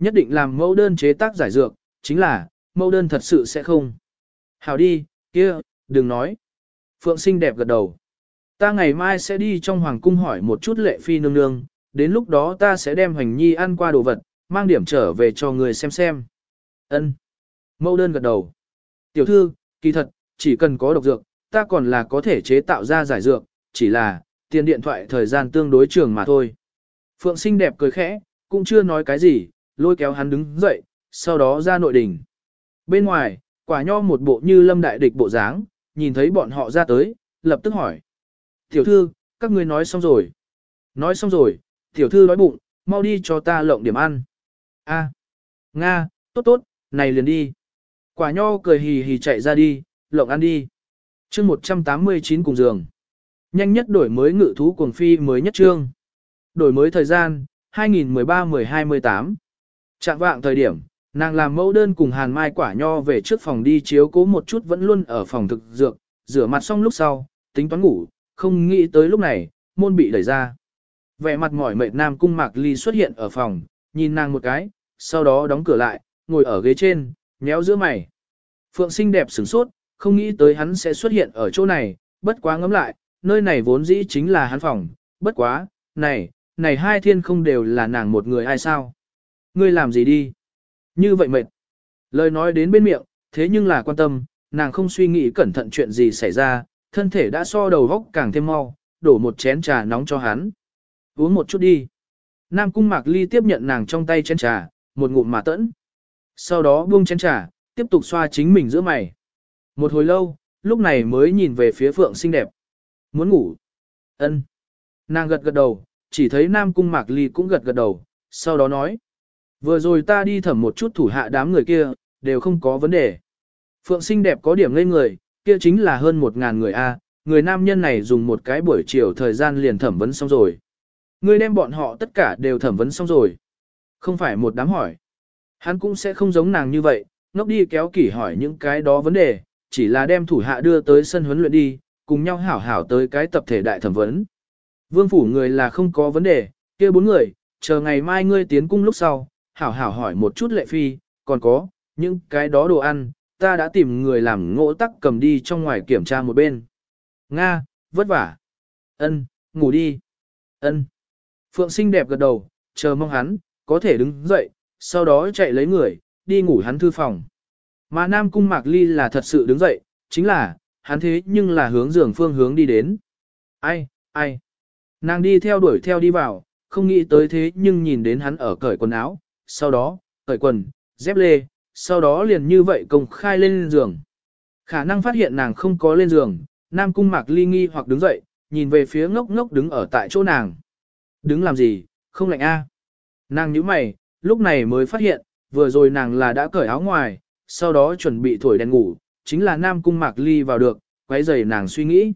Nhất định làm mẫu đơn chế tác giải dược, chính là, mẫu đơn thật sự sẽ không. Hảo đi, kia, đừng nói. Phượng xinh đẹp gật đầu. Ta ngày mai sẽ đi trong hoàng cung hỏi một chút lệ phi nương nương, đến lúc đó ta sẽ đem hành nhi ăn qua đồ vật, mang điểm trở về cho người xem xem. Ân. Mẫu đơn gật đầu. Tiểu thư, kỳ thật, chỉ cần có độc dược, ta còn là có thể chế tạo ra giải dược, chỉ là, tiền điện thoại thời gian tương đối trường mà thôi. Phượng xinh đẹp cười khẽ, cũng chưa nói cái gì, lôi kéo hắn đứng dậy, sau đó ra nội đình. Bên ngoài, quả nho một bộ như lâm đại địch bộ dáng, nhìn thấy bọn họ ra tới, lập tức hỏi. Tiểu thư, các ngươi nói xong rồi. Nói xong rồi, tiểu thư đói bụng, mau đi cho ta lộng điểm ăn. A, Nga, tốt tốt, này liền đi. Quả nho cười hì hì chạy ra đi, lộng ăn đi. chương một trăm tám mươi chín cùng giường. Nhanh nhất đổi mới ngự thú cuồng phi mới nhất trương. Đổi mới thời gian, hai nghìn mười ba mười hai mười tám. Trạng vạng thời điểm, nàng làm mẫu đơn cùng Hàn Mai Quả Nho về trước phòng đi chiếu cố một chút vẫn luôn ở phòng thực dược, rửa mặt xong lúc sau, tính toán ngủ, không nghĩ tới lúc này, môn bị đẩy ra. Vẻ mặt mỏi mệt Nam Cung Mạc Ly xuất hiện ở phòng, nhìn nàng một cái, sau đó đóng cửa lại, ngồi ở ghế trên, nhéo giữa mày. Phượng xinh đẹp sửng sốt, không nghĩ tới hắn sẽ xuất hiện ở chỗ này, bất quá ngẫm lại, nơi này vốn dĩ chính là hắn phòng, bất quá, này, này hai thiên không đều là nàng một người ai sao? Ngươi làm gì đi? Như vậy mệt. Lời nói đến bên miệng, thế nhưng là quan tâm, nàng không suy nghĩ cẩn thận chuyện gì xảy ra, thân thể đã so đầu góc càng thêm mau, đổ một chén trà nóng cho hắn. Uống một chút đi. Nam Cung Mạc Ly tiếp nhận nàng trong tay chén trà, một ngụm mà tẫn. Sau đó buông chén trà, tiếp tục xoa chính mình giữa mày. Một hồi lâu, lúc này mới nhìn về phía Phượng xinh đẹp. Muốn ngủ. Ân. Nàng gật gật đầu, chỉ thấy Nam Cung Mạc Ly cũng gật gật đầu, sau đó nói. Vừa rồi ta đi thẩm một chút thủ hạ đám người kia, đều không có vấn đề. Phượng xinh đẹp có điểm ngây người, kia chính là hơn một ngàn người A, người nam nhân này dùng một cái buổi chiều thời gian liền thẩm vấn xong rồi. Ngươi đem bọn họ tất cả đều thẩm vấn xong rồi. Không phải một đám hỏi. Hắn cũng sẽ không giống nàng như vậy, ngốc đi kéo kỷ hỏi những cái đó vấn đề, chỉ là đem thủ hạ đưa tới sân huấn luyện đi, cùng nhau hảo hảo tới cái tập thể đại thẩm vấn. Vương phủ người là không có vấn đề, kia bốn người, chờ ngày mai ngươi tiến cung lúc sau, hảo hảo hỏi một chút lệ phi, còn có, những cái đó đồ ăn, ta đã tìm người làm ngỗ tắc cầm đi trong ngoài kiểm tra một bên. Nga, vất vả. Ân, ngủ đi. Ân. Phượng xinh đẹp gật đầu, chờ mong hắn, có thể đứng dậy, sau đó chạy lấy người, đi ngủ hắn thư phòng. Mà Nam Cung Mạc Ly là thật sự đứng dậy, chính là, hắn thế nhưng là hướng giường phương hướng đi đến. Ai, ai. Nàng đi theo đuổi theo đi vào, không nghĩ tới thế nhưng nhìn đến hắn ở cởi quần áo, sau đó, cởi quần, dép lê, sau đó liền như vậy công khai lên giường. Khả năng phát hiện nàng không có lên giường, Nam Cung Mạc Ly nghi hoặc đứng dậy, nhìn về phía ngốc ngốc đứng ở tại chỗ nàng. Đứng làm gì, không lạnh a? Nàng nhíu mày, lúc này mới phát hiện, vừa rồi nàng là đã cởi áo ngoài, sau đó chuẩn bị thổi đèn ngủ, chính là Nam Cung Mạc Ly vào được, quấy rầy nàng suy nghĩ.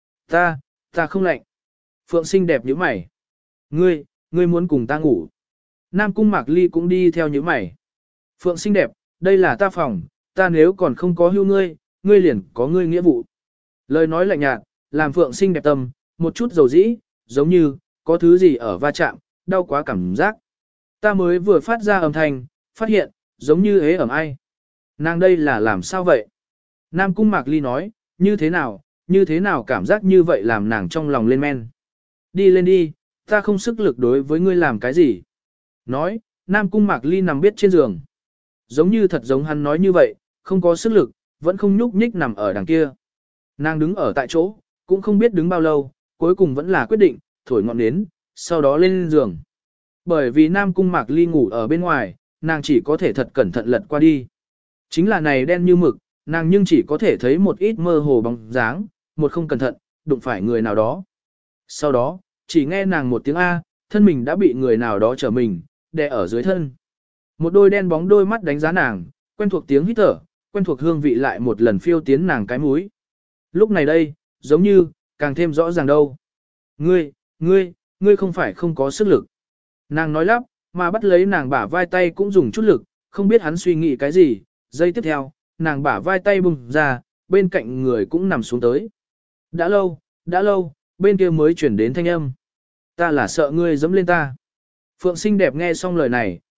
Ta, ta không lạnh. Phượng xinh đẹp nhíu mày. Ngươi, ngươi muốn cùng ta ngủ. Nam Cung Mạc Ly cũng đi theo nhíu mày. Phượng xinh đẹp, đây là ta phòng, ta nếu còn không có hưu ngươi, ngươi liền có ngươi nghĩa vụ. Lời nói lạnh nhạt, làm Phượng xinh đẹp tâm, một chút dầu dĩ, giống như, có thứ gì ở va chạm, đau quá cảm giác. Ta mới vừa phát ra âm thanh, phát hiện, giống như hế ẩm ai. Nàng đây là làm sao vậy? Nam Cung Mạc Ly nói, như thế nào, như thế nào cảm giác như vậy làm nàng trong lòng lên men. Đi lên đi, ta không sức lực đối với ngươi làm cái gì. Nói, Nam Cung Mạc Ly nằm biết trên giường. Giống như thật giống hắn nói như vậy, không có sức lực, vẫn không nhúc nhích nằm ở đằng kia. Nàng đứng ở tại chỗ, cũng không biết đứng bao lâu, cuối cùng vẫn là quyết định, thổi ngọn nến, sau đó lên giường. Bởi vì Nam Cung Mạc Ly ngủ ở bên ngoài, nàng chỉ có thể thật cẩn thận lật qua đi. Chính là này đen như mực, nàng nhưng chỉ có thể thấy một ít mơ hồ bóng dáng, một không cẩn thận, đụng phải người nào đó. Sau đó, chỉ nghe nàng một tiếng A, thân mình đã bị người nào đó trở mình, đè ở dưới thân. Một đôi đen bóng đôi mắt đánh giá nàng, quen thuộc tiếng hít thở, quen thuộc hương vị lại một lần phiêu tiến nàng cái mũi. Lúc này đây, giống như, càng thêm rõ ràng đâu. Ngươi, ngươi, ngươi không phải không có sức lực. Nàng nói lắp, mà bắt lấy nàng bả vai tay cũng dùng chút lực, không biết hắn suy nghĩ cái gì. Giây tiếp theo, nàng bả vai tay bùng ra, bên cạnh người cũng nằm xuống tới. Đã lâu, đã lâu, bên kia mới chuyển đến thanh âm. Ta là sợ ngươi dẫm lên ta. Phượng xinh đẹp nghe xong lời này,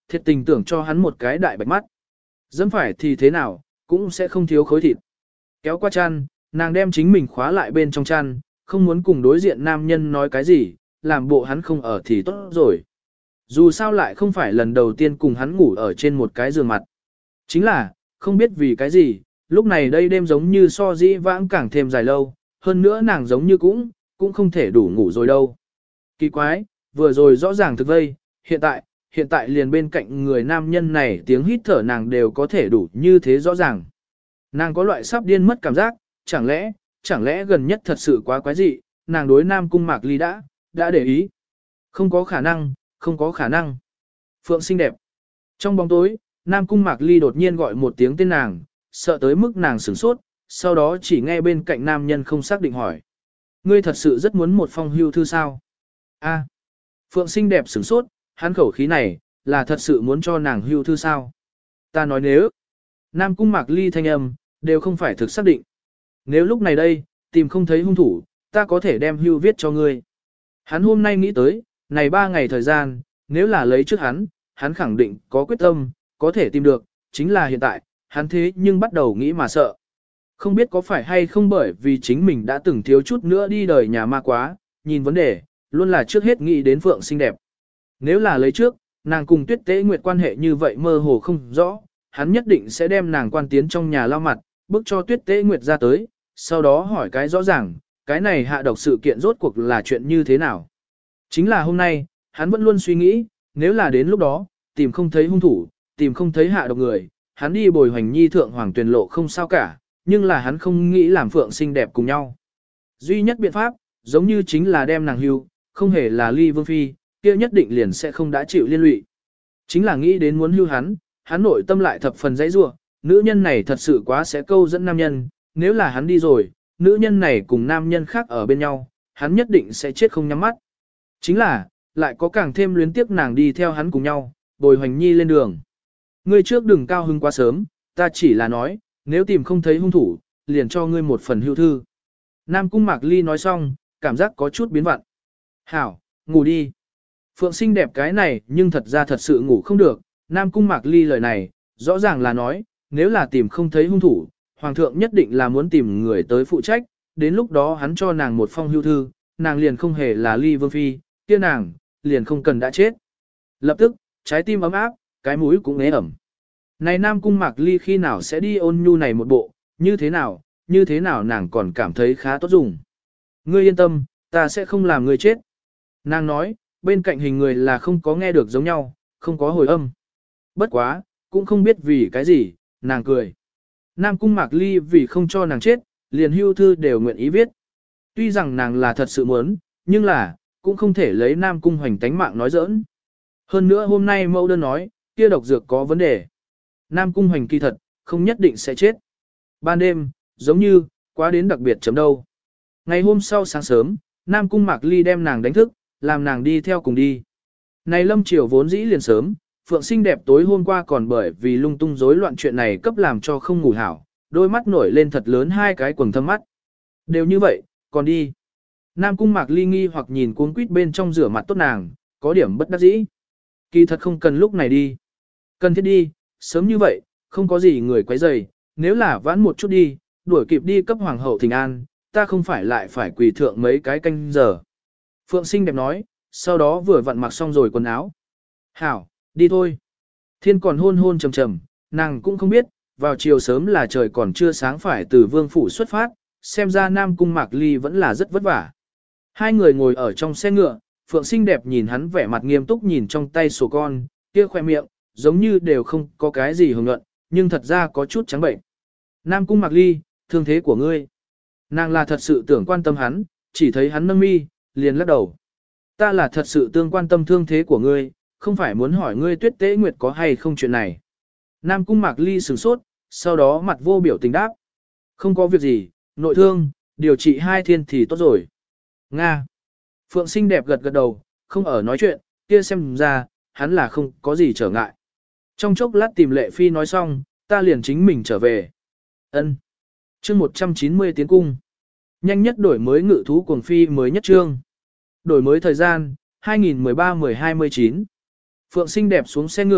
thiệt tình tưởng cho hắn một cái đại bạch mắt. Dẫm phải thì thế nào, cũng sẽ không thiếu khối thịt. Kéo qua chăn, nàng đem chính mình khóa lại bên trong chăn, không muốn cùng đối diện nam nhân nói cái gì, làm bộ hắn không ở thì tốt rồi. Dù sao lại không phải lần đầu tiên cùng hắn ngủ ở trên một cái giường mặt. Chính là, không biết vì cái gì, lúc này đây đêm giống như so dĩ vãng càng thêm dài lâu, hơn nữa nàng giống như cũng, cũng không thể đủ ngủ rồi đâu. Kỳ quái, vừa rồi rõ ràng thực vây, hiện tại, hiện tại liền bên cạnh người nam nhân này tiếng hít thở nàng đều có thể đủ như thế rõ ràng. Nàng có loại sắp điên mất cảm giác, chẳng lẽ, chẳng lẽ gần nhất thật sự quá quái dị, nàng đối Nam Cung Mạc Ly đã, đã để ý. Không có khả năng, không có khả năng. Phượng xinh đẹp. Trong bóng tối, Nam Cung Mạc Ly đột nhiên gọi một tiếng tên nàng, sợ tới mức nàng sửng sốt, sau đó chỉ nghe bên cạnh nam nhân không xác định hỏi. Ngươi thật sự rất muốn một phong hưu thư sao? A. Phượng xinh đẹp sửng sốt, hắn khẩu khí này, là thật sự muốn cho nàng hưu thư sao? Ta nói nếu, Nam Cung Mạc Ly thanh âm, đều không phải thực xác định. Nếu lúc này đây, tìm không thấy hung thủ, ta có thể đem hưu viết cho ngươi. Hắn hôm nay nghĩ tới, này ba ngày thời gian, nếu là lấy trước hắn, hắn khẳng định có quyết tâm, có thể tìm được, chính là hiện tại, hắn thế nhưng bắt đầu nghĩ mà sợ. Không biết có phải hay không bởi vì chính mình đã từng thiếu chút nữa đi đời nhà ma quá, nhìn vấn đề, luôn là trước hết nghĩ đến Phượng xinh đẹp. Nếu là lấy trước, nàng cùng Tuyết Tế Nguyệt quan hệ như vậy mơ hồ không rõ, hắn nhất định sẽ đem nàng quan tiến trong nhà lao mặt, bức cho Tuyết Tế Nguyệt ra tới, sau đó hỏi cái rõ ràng, cái này hạ độc sự kiện rốt cuộc là chuyện như thế nào. Chính là hôm nay, hắn vẫn luôn suy nghĩ, nếu là đến lúc đó, tìm không thấy hung thủ, tìm không thấy hạ độc người, hắn đi bồi hoành nhi thượng hoàng tuyển lộ không sao cả, nhưng là hắn không nghĩ làm Phượng xinh đẹp cùng nhau. Duy nhất biện pháp, giống như chính là đem nàng hưu, không hề là ly vương phi, kia nhất định liền sẽ không đã chịu liên lụy. Chính là nghĩ đến muốn hưu hắn, hắn nội tâm lại thập phần dãy rủa, nữ nhân này thật sự quá sẽ câu dẫn nam nhân, nếu là hắn đi rồi, nữ nhân này cùng nam nhân khác ở bên nhau, hắn nhất định sẽ chết không nhắm mắt. Chính là, lại có càng thêm luyến tiếc nàng đi theo hắn cùng nhau, bồi hoành nhi lên đường. Ngươi trước đừng cao hứng quá sớm, ta chỉ là nói, nếu tìm không thấy hung thủ, liền cho ngươi một phần hưu thư. Nam Cung Mạc Ly nói xong, cảm giác có chút biến vặn. Hảo, ngủ đi. Phượng xinh đẹp cái này nhưng thật ra thật sự ngủ không được. Nam Cung Mạc Ly lời này, rõ ràng là nói, nếu là tìm không thấy hung thủ, Hoàng thượng nhất định là muốn tìm người tới phụ trách, đến lúc đó hắn cho nàng một phong hưu thư, nàng liền không hề là ly vương phi, kia nàng, liền không cần đã chết. Lập tức, trái tim ấm áp, cái mũi cũng ế ẩm. Này Nam Cung Mạc Ly khi nào sẽ đi ôn nhu này một bộ, như thế nào, như thế nào nàng còn cảm thấy khá tốt dùng. Ngươi yên tâm, ta sẽ không làm ngươi chết. Nàng nói, bên cạnh hình người là không có nghe được giống nhau, không có hồi âm. Bất quá, cũng không biết vì cái gì, nàng cười. Nam Cung Mạc Ly vì không cho nàng chết, liền hưu thư đều nguyện ý viết. Tuy rằng nàng là thật sự muốn, nhưng là, cũng không thể lấy Nam Cung Hoành tánh mạng nói giỡn. Hơn nữa hôm nay mẫu đơn nói, kia độc dược có vấn đề. Nam Cung Hoành kỳ thật, không nhất định sẽ chết. Ban đêm, giống như, quá đến đặc biệt chấm đâu. Ngày hôm sau sáng sớm, Nam Cung Mạc Ly đem nàng đánh thức, làm nàng đi theo cùng đi. Này lâm chiều vốn dĩ liền sớm, Phượng xinh đẹp tối hôm qua còn bởi vì lung tung rối loạn chuyện này cấp làm cho không ngủ hảo, đôi mắt nổi lên thật lớn hai cái quầng thâm mắt. Đều như vậy, còn đi. Nam Cung Mạc Ly nghi hoặc nhìn cuốn quýt bên trong rửa mặt tốt nàng, có điểm bất đắc dĩ. Kỳ thật không cần lúc này đi. Cần thiết đi, sớm như vậy, không có gì người quấy rầy, nếu là vãn một chút đi, đuổi kịp đi cấp hoàng hậu thỉnh an, ta không phải lại phải quỳ thượng mấy cái canh giờ. Phượng xinh đẹp nói, sau đó vừa vặn mặc xong rồi quần áo. Hảo, đi thôi. Thiên còn hôn hôn trầm trầm, nàng cũng không biết, vào chiều sớm là trời còn chưa sáng phải từ vương phủ xuất phát, xem ra Nam Cung Mạc Ly vẫn là rất vất vả. Hai người ngồi ở trong xe ngựa, Phượng xinh đẹp nhìn hắn vẻ mặt nghiêm túc nhìn trong tay sổ con, kia khoe miệng, giống như đều không có cái gì hưởng luận, nhưng thật ra có chút trắng bệnh. Nam Cung Mạc Ly, thương thế của ngươi. Nàng là thật sự tưởng quan tâm hắn, chỉ thấy hắn nâng mi, liền lắc đầu. Ta là thật sự tương quan tâm thương thế của ngươi, không phải muốn hỏi ngươi Tuyết Tế Nguyệt có hay không chuyện này. Nam Cung Mạc Ly sửng sốt, sau đó mặt vô biểu tình đáp. Không có việc gì, nội thương, điều trị hai thiên thì tốt rồi. Nga. Phượng xinh đẹp gật gật đầu, không ở nói chuyện, kia xem ra, hắn là không có gì trở ngại. Trong chốc lát tìm Lệ Phi nói xong, ta liền chính mình trở về. Ân. Chương một trăm chín mươi tiến cung. Nhanh nhất đổi mới ngự thú cuồng phi mới nhất chương. Đổi mới thời gian, hai nghìn mười ba mười hai mươi chín. Phượng xinh đẹp xuống xe ngựa,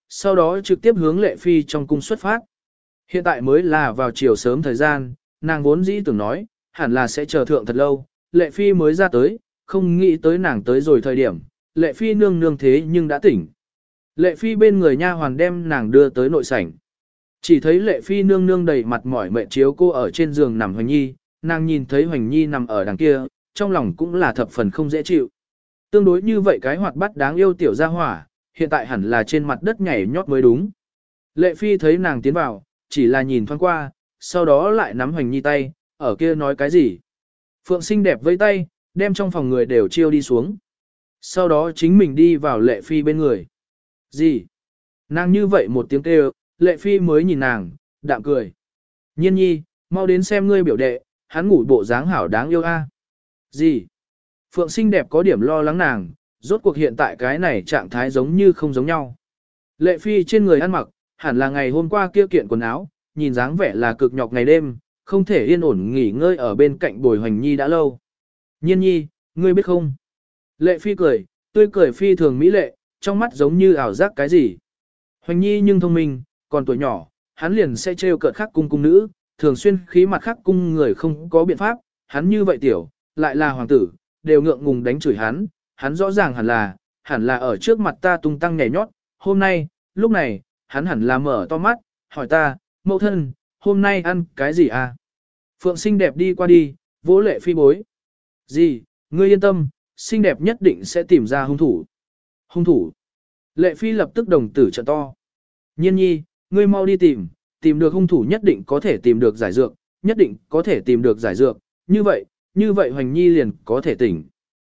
sau đó trực tiếp hướng Lệ Phi trong cung xuất phát. Hiện tại mới là vào chiều sớm thời gian, nàng vốn dĩ tưởng nói, hẳn là sẽ chờ thượng thật lâu, Lệ Phi mới ra tới, không nghĩ tới nàng tới rồi thời điểm, Lệ Phi nương nương thế nhưng đã tỉnh. Lệ Phi bên người nha hoàn đem nàng đưa tới nội sảnh. Chỉ thấy Lệ Phi nương nương đầy mặt mỏi mệt chiếu cô ở trên giường nằm Hoành Nhi, nàng nhìn thấy Hoành Nhi nằm ở đằng kia, trong lòng cũng là thập phần không dễ chịu. Tương đối như vậy cái hoạt bát đáng yêu tiểu gia hỏa, hiện tại hẳn là trên mặt đất nhảy nhót mới đúng. Lệ Phi thấy nàng tiến vào, chỉ là nhìn thoáng qua, sau đó lại nắm Hoành Nhi tay, ở kia nói cái gì. Phượng xinh đẹp vẫy tay, đem trong phòng người đều chiêu đi xuống. Sau đó chính mình đi vào Lệ Phi bên người. Gì? Nàng như vậy một tiếng kêu, Lệ Phi mới nhìn nàng, đạm cười. Nhiên nhi, mau đến xem ngươi biểu đệ, hắn ngủ bộ dáng hảo đáng yêu a. Gì? Phượng xinh đẹp có điểm lo lắng nàng, rốt cuộc hiện tại cái này trạng thái giống như không giống nhau. Lệ Phi trên người ăn mặc, hẳn là ngày hôm qua kia kiện quần áo, nhìn dáng vẻ là cực nhọc ngày đêm, không thể yên ổn nghỉ ngơi ở bên cạnh bồi Hoành Nhi đã lâu. Nhiên nhi, ngươi biết không? Lệ Phi cười, tươi cười phi thường mỹ lệ, trong mắt giống như ảo giác cái gì. Hoành Nhi nhưng thông minh, còn tuổi nhỏ, hắn liền sẽ trêu cợt khắc cung cung nữ, thường xuyên khí mặt khắc cung người không có biện pháp, hắn như vậy tiểu, lại là hoàng tử, đều ngượng ngùng đánh chửi hắn, hắn rõ ràng hẳn là, hẳn là ở trước mặt ta tung tăng nhảy nhót, hôm nay, lúc này, hắn hẳn là mở to mắt, hỏi ta, mẫu thân, hôm nay ăn cái gì à? Phượng xinh đẹp đi qua đi, vỗ Lệ Phi bối. Gì, ngươi yên tâm, xinh đẹp nhất định sẽ tìm ra hung thủ. Hung thủ. Lệ Phi lập tức đồng tử trợ to. Nhiên nhi, ngươi mau đi tìm, tìm được hung thủ nhất định có thể tìm được giải dược, nhất định có thể tìm được giải dược, như vậy, như vậy Hoành Nhi liền có thể tỉnh.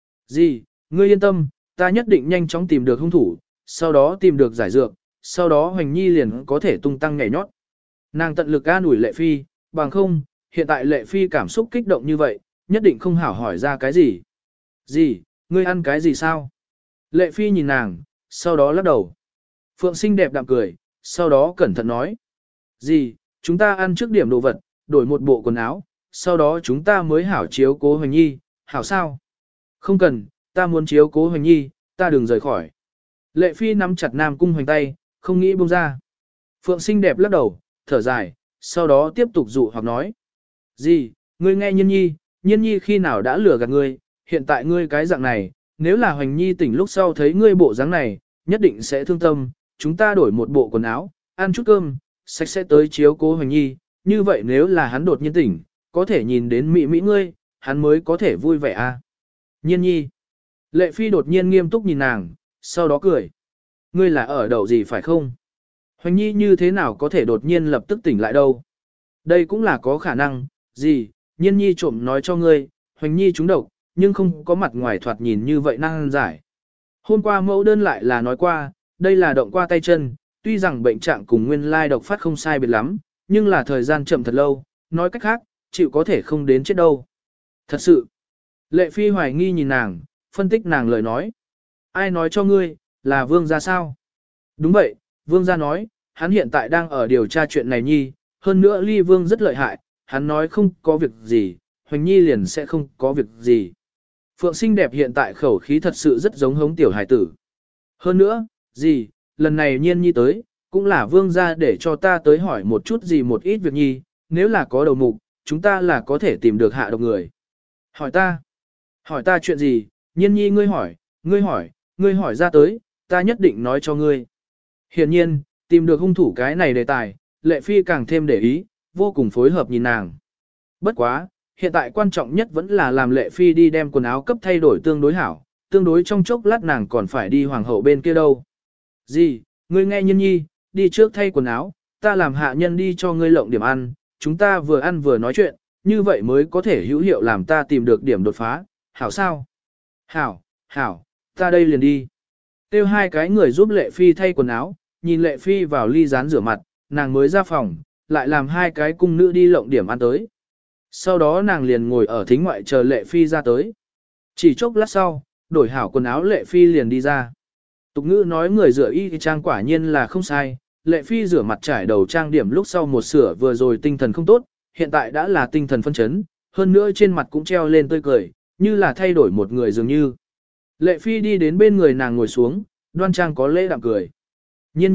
Gì, ngươi yên tâm, ta nhất định nhanh chóng tìm được hung thủ, sau đó tìm được giải dược, sau đó Hoành Nhi liền có thể tung tăng nhảy nhót. Nàng tận lực an ủi Lệ Phi, bằng không, hiện tại Lệ Phi cảm xúc kích động như vậy, nhất định không hảo hỏi ra cái gì. Gì, ngươi ăn cái gì sao? Lệ Phi nhìn nàng, sau đó lắc đầu. Phượng xinh đẹp đạm cười, sau đó cẩn thận nói. Gì, chúng ta ăn trước điểm đồ vật, đổi một bộ quần áo, sau đó chúng ta mới hảo chiếu cố Hoành Nhi, hảo sao? Không cần, ta muốn chiếu cố Hoành Nhi, ta đừng rời khỏi. Lệ Phi nắm chặt Nam Cung Hoành tay, không nghĩ buông ra. Phượng xinh đẹp lắc đầu, thở dài, sau đó tiếp tục dụ hoặc nói. Gì, ngươi nghe Nhiên Nhi, Nhiên Nhi khi nào đã lừa gạt ngươi, hiện tại ngươi cái dạng này, nếu là Hoành Nhi tỉnh lúc sau thấy ngươi bộ dáng này, nhất định sẽ thương tâm, chúng ta đổi một bộ quần áo, ăn chút cơm, sạch sẽ tới chiếu cố Hoành Nhi, như vậy nếu là hắn đột nhiên tỉnh, có thể nhìn đến mỹ mỹ ngươi, hắn mới có thể vui vẻ a. À? Nhiên Nhi. Lệ Phi đột nhiên nghiêm túc nhìn nàng, sau đó cười. Ngươi là ở đậu gì phải không? Hoành Nhi như thế nào có thể đột nhiên lập tức tỉnh lại đâu? Đây cũng là có khả năng, gì, Nhiên Nhi trộm nói cho ngươi, Hoành Nhi trúng độc, nhưng không có mặt ngoài thoạt nhìn như vậy năng giải. Hôm qua mẫu đơn lại là nói qua, đây là động qua tay chân, tuy rằng bệnh trạng cùng nguyên lai độc phát không sai biệt lắm, nhưng là thời gian chậm thật lâu, nói cách khác, chịu có thể không đến chết đâu. Thật sự, Lệ Phi hoài nghi nhìn nàng, phân tích nàng lời nói. Ai nói cho ngươi, là vương gia sao? Đúng vậy, vương gia nói, hắn hiện tại đang ở điều tra chuyện này nhi, hơn nữa ly vương rất lợi hại, hắn nói không có việc gì, Hoành Nhi liền sẽ không có việc gì. Phượng xinh đẹp hiện tại khẩu khí thật sự rất giống hống tiểu hải tử. Hơn nữa, gì, lần này Nhiên Nhi tới, cũng là vương gia để cho ta tới hỏi một chút gì một ít việc nhi, nếu là có đầu mục, chúng ta là có thể tìm được hạ độc người. Hỏi ta, hỏi ta chuyện gì, Nhiên Nhi ngươi hỏi, ngươi hỏi, ngươi hỏi ra tới, ta nhất định nói cho ngươi. Hiển nhiên, tìm được hung thủ cái này đề tài, Lệ Phi càng thêm để ý, vô cùng phối hợp nhìn nàng. Bất quá, hiện tại quan trọng nhất vẫn là làm Lệ Phi đi đem quần áo cấp thay đổi tương đối hảo, tương đối trong chốc lát nàng còn phải đi hoàng hậu bên kia đâu. Gì, ngươi nghe Nhiên Nhi, đi trước thay quần áo, ta làm hạ nhân đi cho ngươi lộng điểm ăn, chúng ta vừa ăn vừa nói chuyện, như vậy mới có thể hữu hiệu làm ta tìm được điểm đột phá, hảo sao? Hảo, hảo, ta đây liền đi. Kêu hai cái người giúp Lệ Phi thay quần áo, nhìn Lệ Phi vào ly rán rửa mặt, nàng mới ra phòng, lại làm hai cái cung nữ đi lộng điểm ăn tới. Sau đó nàng liền ngồi ở thính ngoại chờ Lệ Phi ra tới. Chỉ chốc lát sau, đổi hảo quần áo Lệ Phi liền đi ra. Tục ngữ nói người rửa y trang quả nhiên là không sai, Lệ Phi rửa mặt trải đầu trang điểm lúc sau một sửa vừa rồi tinh thần không tốt, hiện tại đã là tinh thần phân chấn, hơn nữa trên mặt cũng treo lên tươi cười, như là thay đổi một người dường như. Lệ Phi đi đến bên người nàng ngồi xuống, đoan trang có lễ đạm cười. Nhiên Nhi,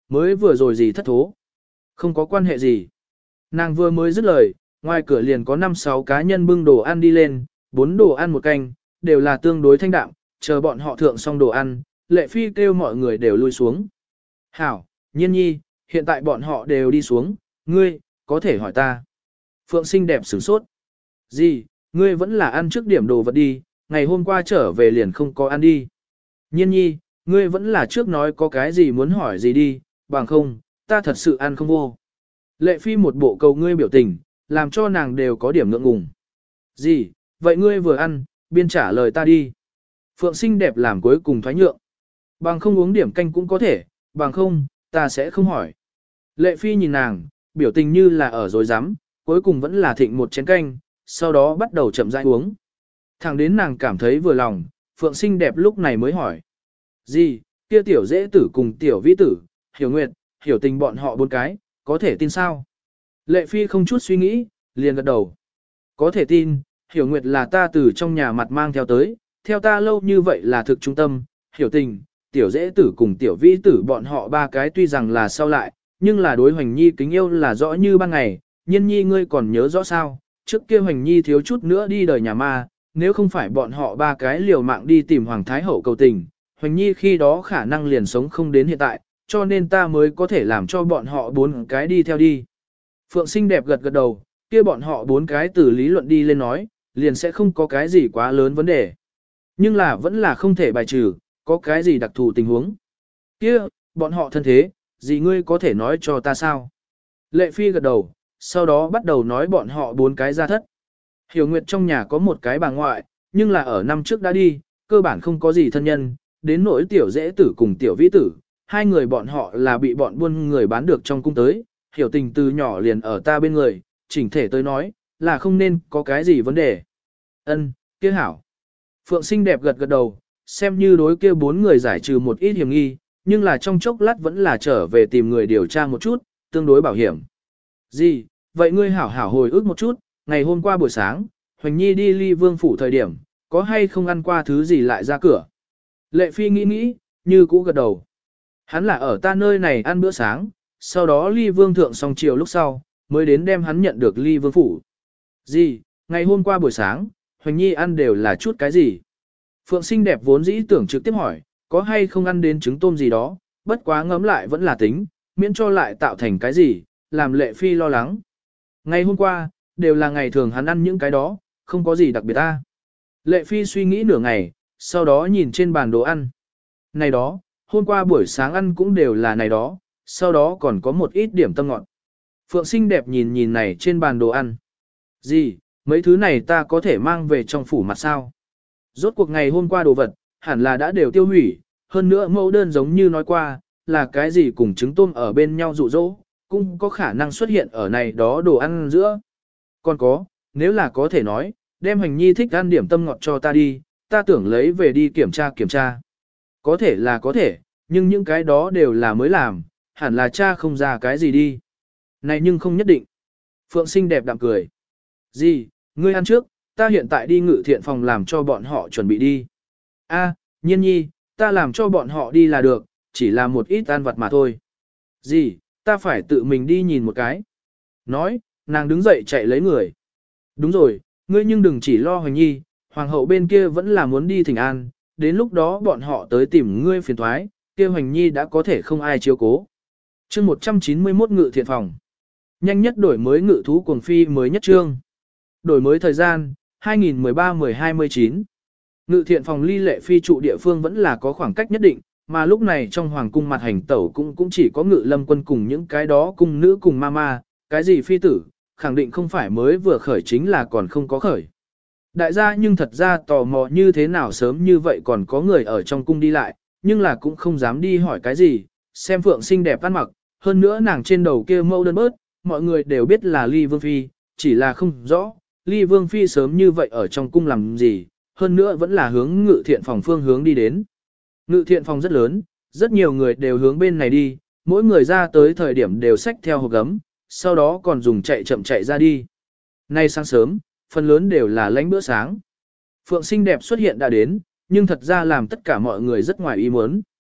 mới vừa rồi gì thất thố. Không có quan hệ gì. Nàng vừa mới dứt lời, ngoài cửa liền có năm sáu cá nhân bưng đồ ăn đi lên, bốn đồ ăn một canh, đều là tương đối thanh đạm, chờ bọn họ thượng xong đồ ăn, Lệ Phi kêu mọi người đều lui xuống. Hảo, Nhiên nhi, hiện tại bọn họ đều đi xuống, ngươi, có thể hỏi ta. Phượng xinh đẹp sửng sốt. Gì, ngươi vẫn là ăn trước điểm đồ vật đi, ngày hôm qua trở về liền không có ăn đi. Nhiên nhi, ngươi vẫn là trước nói có cái gì muốn hỏi gì đi, bằng không, ta thật sự ăn không vô. Lệ Phi một bộ cầu ngươi biểu tình, làm cho nàng đều có điểm ngượng ngùng. Gì, vậy ngươi vừa ăn, biên trả lời ta đi. Phượng xinh đẹp làm cuối cùng thoái nhượng. Bằng không uống điểm canh cũng có thể, bằng không, ta sẽ không hỏi. Lệ Phi nhìn nàng, biểu tình như là ở dối rắm cuối cùng vẫn là thịnh một chén canh, sau đó bắt đầu chậm rãi uống. Thẳng đến nàng cảm thấy vừa lòng, Phượng xinh đẹp lúc này mới hỏi. Gì, kia tiểu dễ tử cùng tiểu vĩ tử, hiểu nguyệt, hiểu tình bọn họ bốn cái, có thể tin sao? Lệ Phi không chút suy nghĩ, liền gật đầu. Có thể tin, hiểu nguyệt là ta từ trong nhà mặt mang theo tới, theo ta lâu như vậy là thực trung tâm, hiểu tình, tiểu dễ tử cùng tiểu vĩ tử bọn họ ba cái tuy rằng là sau lại, nhưng là đối Hoành Nhi kính yêu là rõ như ban ngày, Nhiên nhi ngươi còn nhớ rõ sao, trước kia Hoành Nhi thiếu chút nữa đi đời nhà ma, nếu không phải bọn họ ba cái liều mạng đi tìm Hoàng Thái Hậu cầu tình, Hoành Nhi khi đó khả năng liền sống không đến hiện tại, cho nên ta mới có thể làm cho bọn họ bốn cái đi theo đi. Phượng xinh đẹp gật gật đầu, kia bọn họ bốn cái từ lý luận đi lên nói, liền sẽ không có cái gì quá lớn vấn đề. Nhưng là vẫn là không thể bài trừ, có cái gì đặc thù tình huống. Kia, bọn họ thân thế, gì ngươi có thể nói cho ta sao? Lệ Phi gật đầu, sau đó bắt đầu nói bọn họ bốn cái gia thất. Hiểu Nguyệt trong nhà có một cái bà ngoại, nhưng là ở năm trước đã đi, cơ bản không có gì thân nhân, đến nỗi tiểu dễ tử cùng tiểu vĩ tử, hai người bọn họ là bị bọn buôn người bán được trong cung tới, hiểu tình từ nhỏ liền ở ta bên người, chỉnh thể tới nói, là không nên có cái gì vấn đề. Ân, kia hảo. Phượng xinh đẹp gật gật đầu, xem như đối kia bốn người giải trừ một ít hiểm nghi, nhưng là trong chốc lát vẫn là trở về tìm người điều tra một chút, tương đối bảo hiểm. Gì, vậy ngươi hảo hảo hồi ức một chút, ngày hôm qua buổi sáng, Hoành Nhi đi ly vương phủ thời điểm, có hay không ăn qua thứ gì lại ra cửa? Lệ Phi nghĩ nghĩ, như cũ gật đầu. Hắn là ở ta nơi này ăn bữa sáng, sau đó ly vương thượng xong chiều lúc sau, mới đến đem hắn nhận được ly vương phủ. Gì, ngày hôm qua buổi sáng, Hoành Nhi ăn đều là chút cái gì? Phượng xinh đẹp vốn dĩ tưởng trực tiếp hỏi, có hay không ăn đến trứng tôm gì đó, bất quá ngấm lại vẫn là tính, miễn cho lại tạo thành cái gì, làm Lệ Phi lo lắng. Ngày hôm qua, đều là ngày thường hắn ăn những cái đó, không có gì đặc biệt ta. Lệ Phi suy nghĩ nửa ngày, sau đó nhìn trên bàn đồ ăn. Này đó, hôm qua buổi sáng ăn cũng đều là này đó, sau đó còn có một ít điểm tâm ngọt. Phượng xinh đẹp nhìn nhìn này trên bàn đồ ăn. Gì, mấy thứ này ta có thể mang về trong phủ mặt sao? Rốt cuộc ngày hôm qua đồ vật, hẳn là đã đều tiêu hủy, hơn nữa mẫu đơn giống như nói qua, là cái gì cùng trứng tôm ở bên nhau dụ dỗ, cũng có khả năng xuất hiện ở này đó đồ ăn giữa. Còn có, nếu là có thể nói, đem Hoành Nhi thích ăn điểm tâm ngọt cho ta đi, ta tưởng lấy về đi kiểm tra kiểm tra. Có thể là có thể, nhưng những cái đó đều là mới làm, hẳn là cha không ra cái gì đi. Này nhưng không nhất định. Phượng xinh đẹp đạm cười. Gì, ngươi ăn trước, ta hiện tại đi ngự thiện phòng làm cho bọn họ chuẩn bị đi. A, Nhiên nhi, ta làm cho bọn họ đi là được, chỉ là một ít ăn vặt mà thôi. Gì, ta phải tự mình đi nhìn một cái. Nói, nàng đứng dậy chạy lấy người. Đúng rồi, ngươi nhưng đừng chỉ lo Hoành Nhi, hoàng hậu bên kia vẫn là muốn đi thỉnh an, đến lúc đó bọn họ tới tìm ngươi phiền thoái, kia Hoành Nhi đã có thể không ai chiếu cố. Chương một trăm chín mươi mốt ngự thiện phòng. Nhanh nhất đổi mới ngự thú cuồng phi mới nhất chương. Đổi mới thời gian, hai nghìn mười ba mười hai mươi chín. Ngự thiện phòng ly Lệ Phi trụ địa phương vẫn là có khoảng cách nhất định, mà lúc này trong hoàng cung mặt hành tẩu cũng cũng chỉ có ngự lâm quân cùng những cái đó cung nữ cùng ma ma, cái gì phi tử, khẳng định không phải mới vừa khởi chính là còn không có khởi. Đại gia nhưng thật ra tò mò như thế nào sớm như vậy còn có người ở trong cung đi lại, nhưng là cũng không dám đi hỏi cái gì, xem Phượng xinh đẹp ăn mặc, hơn nữa nàng trên đầu kia mâu đơn bớt, mọi người đều biết là Ly Vương Phi, chỉ là không rõ, Ly Vương Phi sớm như vậy ở trong cung làm gì, hơn nữa vẫn là hướng ngự thiện phòng phương hướng đi đến. Ngự thiện phòng rất lớn, rất nhiều người đều hướng bên này đi, mỗi người ra tới thời điểm đều xách theo hộp gấm, sau đó còn dùng chạy chậm chạy ra đi. Nay sáng sớm, phần lớn đều là lánh bữa sáng. Phượng xinh đẹp xuất hiện đã đến, nhưng thật ra làm tất cả mọi người rất ngoài ý muốn.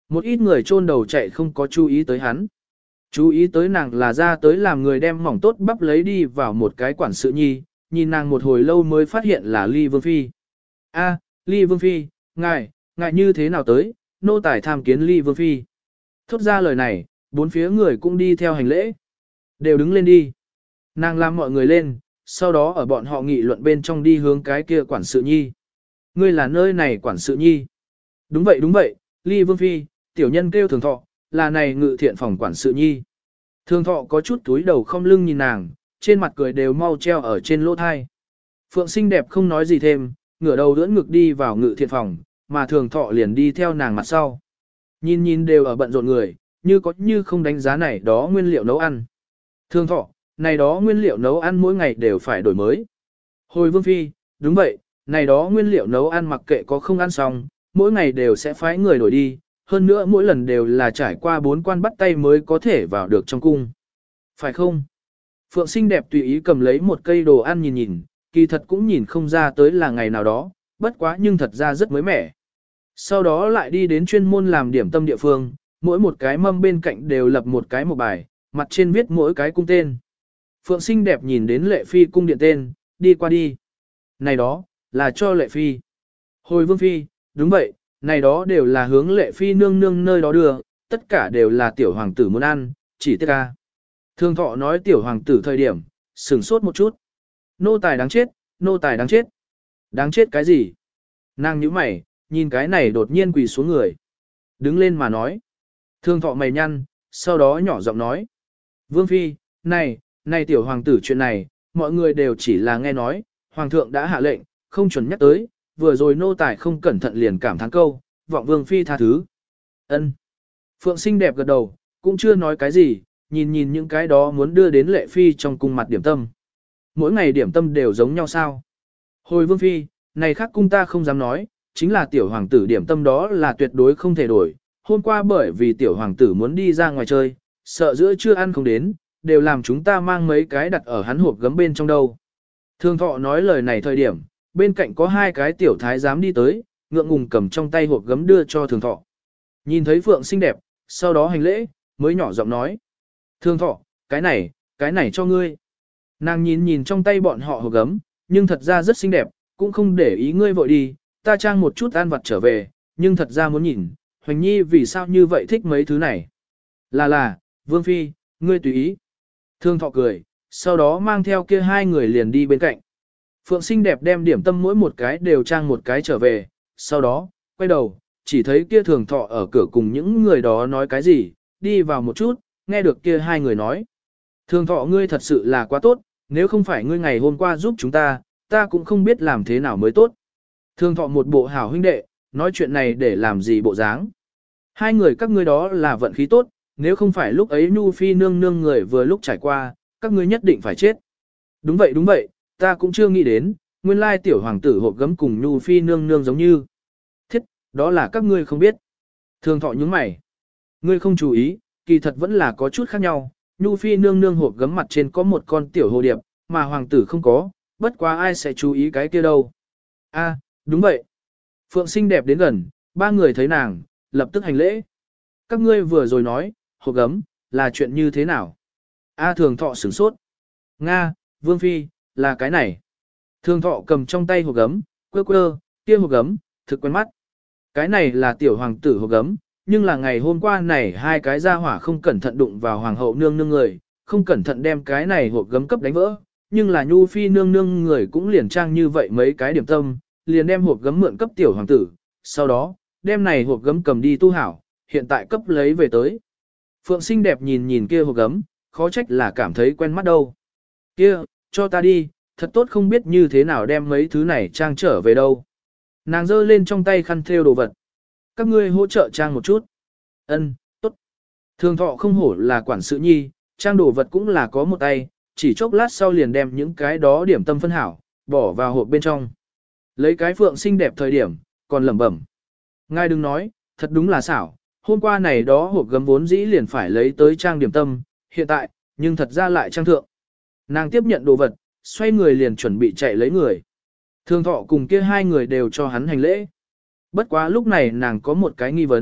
Một ít người chôn đầu chạy không có chú ý tới hắn. Chú ý tới nàng là ra tới làm người đem mỏng tốt bắp lấy đi vào một cái quản sự nhi, nhìn nàng một hồi lâu mới phát hiện là Ly Vương Phi. A, Ly Vương Phi, ngài, ngài như thế nào tới, nô tài tham kiến Ly Vương Phi. Thốt ra lời này, bốn phía người cũng đi theo hành lễ. Đều đứng lên đi. Nàng làm mọi người lên, sau đó ở bọn họ nghị luận bên trong đi hướng cái kia quản sự nhi. Ngươi là nơi này quản sự nhi. Đúng vậy đúng vậy, Ly Vương Phi, tiểu nhân kêu Thường Thọ, là này ngự thiện phòng quản sự nhi. Thường Thọ có chút túi đầu không lưng nhìn nàng, trên mặt cười đều mau treo ở trên lỗ thai. Phượng xinh đẹp không nói gì thêm, ngửa đầu đỡ ngực đi vào ngự thiện phòng, mà Thường Thọ liền đi theo nàng mặt sau. Nhìn nhìn đều ở bận rộn người, như có như không đánh giá này đó nguyên liệu nấu ăn. Thường Thọ, này đó nguyên liệu nấu ăn mỗi ngày đều phải đổi mới. Hồi Vương Phi, đúng vậy, này đó nguyên liệu nấu ăn mặc kệ có không ăn xong, mỗi ngày đều sẽ phái người đổi đi, hơn nữa mỗi lần đều là trải qua bốn quan bắt tay mới có thể vào được trong cung. Phải không? Phượng xinh đẹp tùy ý cầm lấy một cây đồ ăn nhìn nhìn, kỳ thật cũng nhìn không ra tới là ngày nào đó, bất quá nhưng thật ra rất mới mẻ. Sau đó lại đi đến chuyên môn làm điểm tâm địa phương, mỗi một cái mâm bên cạnh đều lập một cái một bài, mặt trên viết mỗi cái cung tên. Phượng xinh đẹp nhìn đến Lệ Phi cung điện tên, đi qua đi. Này đó, là cho Lệ Phi. Hồi Vương Phi, đúng vậy, này đó đều là hướng Lệ Phi nương nương nơi đó đưa, tất cả đều là tiểu hoàng tử muốn ăn, chỉ tiếc ca. Thường Thọ nói tiểu hoàng tử thời điểm, sửng sốt một chút. Nô tài đáng chết, nô tài đáng chết. Đáng chết cái gì? Nàng nhíu mày, nhìn cái này đột nhiên quỳ xuống người. Đứng lên mà nói. Thường Thọ mày nhăn, sau đó nhỏ giọng nói. Vương Phi, này, này tiểu hoàng tử chuyện này, mọi người đều chỉ là nghe nói, hoàng thượng đã hạ lệnh, không chuẩn nhắc tới, vừa rồi nô tài không cẩn thận liền cảm thán câu, vọng Vương Phi tha thứ. Ân. Phượng xinh đẹp gật đầu, cũng chưa nói cái gì, nhìn nhìn những cái đó muốn đưa đến Lệ Phi trong cung mặt điểm tâm. Mỗi ngày điểm tâm đều giống nhau sao? Hồi Vương Phi, này khác cung ta không dám nói, chính là tiểu hoàng tử điểm tâm đó là tuyệt đối không thể đổi. Hôm qua bởi vì tiểu hoàng tử muốn đi ra ngoài chơi, sợ giữa chưa ăn không đến, đều làm chúng ta mang mấy cái đặt ở hắn hộp gấm bên trong đâu. Thường Thọ nói lời này thời điểm, bên cạnh có hai cái tiểu thái giám đi tới, ngượng ngùng cầm trong tay hộp gấm đưa cho Thường Thọ. Nhìn thấy Phượng xinh đẹp, sau đó hành lễ, mới nhỏ giọng nói. Thường Thọ, cái này, cái này cho ngươi. Nàng nhìn nhìn trong tay bọn họ hộp gấm, nhưng thật ra rất xinh đẹp, cũng không để ý ngươi vội đi, ta trang một chút ăn vặt trở về, nhưng thật ra muốn nhìn, Hoành Nhi vì sao như vậy thích mấy thứ này. Là là, Vương Phi, ngươi tùy ý. Thường Thọ cười, sau đó mang theo kia hai người liền đi bên cạnh. Phượng xinh đẹp đem điểm tâm mỗi một cái đều trang một cái trở về, sau đó, quay đầu, chỉ thấy kia Thường Thọ ở cửa cùng những người đó nói cái gì, đi vào một chút, nghe được kia hai người nói. Thường Thọ ngươi thật sự là quá tốt, nếu không phải ngươi ngày hôm qua giúp chúng ta, ta cũng không biết làm thế nào mới tốt. Thường Thọ một bộ hảo huynh đệ, nói chuyện này để làm gì bộ dáng. Hai người các ngươi đó là vận khí tốt, nếu không phải lúc ấy Nhu Phi nương nương người vừa lúc trải qua, các ngươi nhất định phải chết. Đúng vậy đúng vậy, ta cũng chưa nghĩ đến, nguyên lai tiểu hoàng tử hộp gấm cùng Nhu Phi nương nương giống như. Thiết, đó là các ngươi không biết. Thường Thọ nhướng mày. Ngươi không chú ý, kỳ thật vẫn là có chút khác nhau. Nhu Phi nương nương hộp gấm mặt trên có một con tiểu hồ điệp, mà hoàng tử không có, bất quá ai sẽ chú ý cái kia đâu. A, đúng vậy. Phượng xinh đẹp đến gần, ba người thấy nàng, lập tức hành lễ. Các ngươi vừa rồi nói, hộp gấm, là chuyện như thế nào? A Thường Thọ sửng sốt. Nga, Vương Phi, là cái này. Thường Thọ cầm trong tay hộp gấm, quơ quơ, kia hộp gấm, thực quen mắt. Cái này là tiểu hoàng tử hộp gấm, nhưng là ngày hôm qua này hai cái gia hỏa không cẩn thận đụng vào hoàng hậu nương nương người, không cẩn thận đem cái này hộp gấm cấp đánh vỡ. Nhưng là Nhu Phi nương nương người cũng liền trang như vậy mấy cái điểm tâm, liền đem hộp gấm mượn cấp tiểu hoàng tử, sau đó, đem này hộp gấm cầm đi tu hảo, hiện tại cấp lấy về tới. Phượng xinh đẹp nhìn nhìn kia hộp gấm, khó trách là cảm thấy quen mắt đâu. Kia, cho ta đi, thật tốt không biết như thế nào đem mấy thứ này trang trở về đâu. Nàng giơ lên trong tay khăn thêu đồ vật. Các ngươi hỗ trợ trang một chút. Ân, tốt. Thường Thọ không hổ là quản sự nhi, trang đồ vật cũng là có một tay, chỉ chốc lát sau liền đem những cái đó điểm tâm phân hảo, bỏ vào hộp bên trong. Lấy cái Phượng xinh đẹp thời điểm, còn lẩm bẩm. Ngài đừng nói, thật đúng là xảo, hôm qua này đó hộp gấm vốn dĩ liền phải lấy tới trang điểm tâm, hiện tại, nhưng thật ra lại trang thượng. Nàng tiếp nhận đồ vật, xoay người liền chuẩn bị chạy lấy người. Thường Thọ cùng kia hai người đều cho hắn hành lễ. Bất quá lúc này nàng có một cái nghi vấn,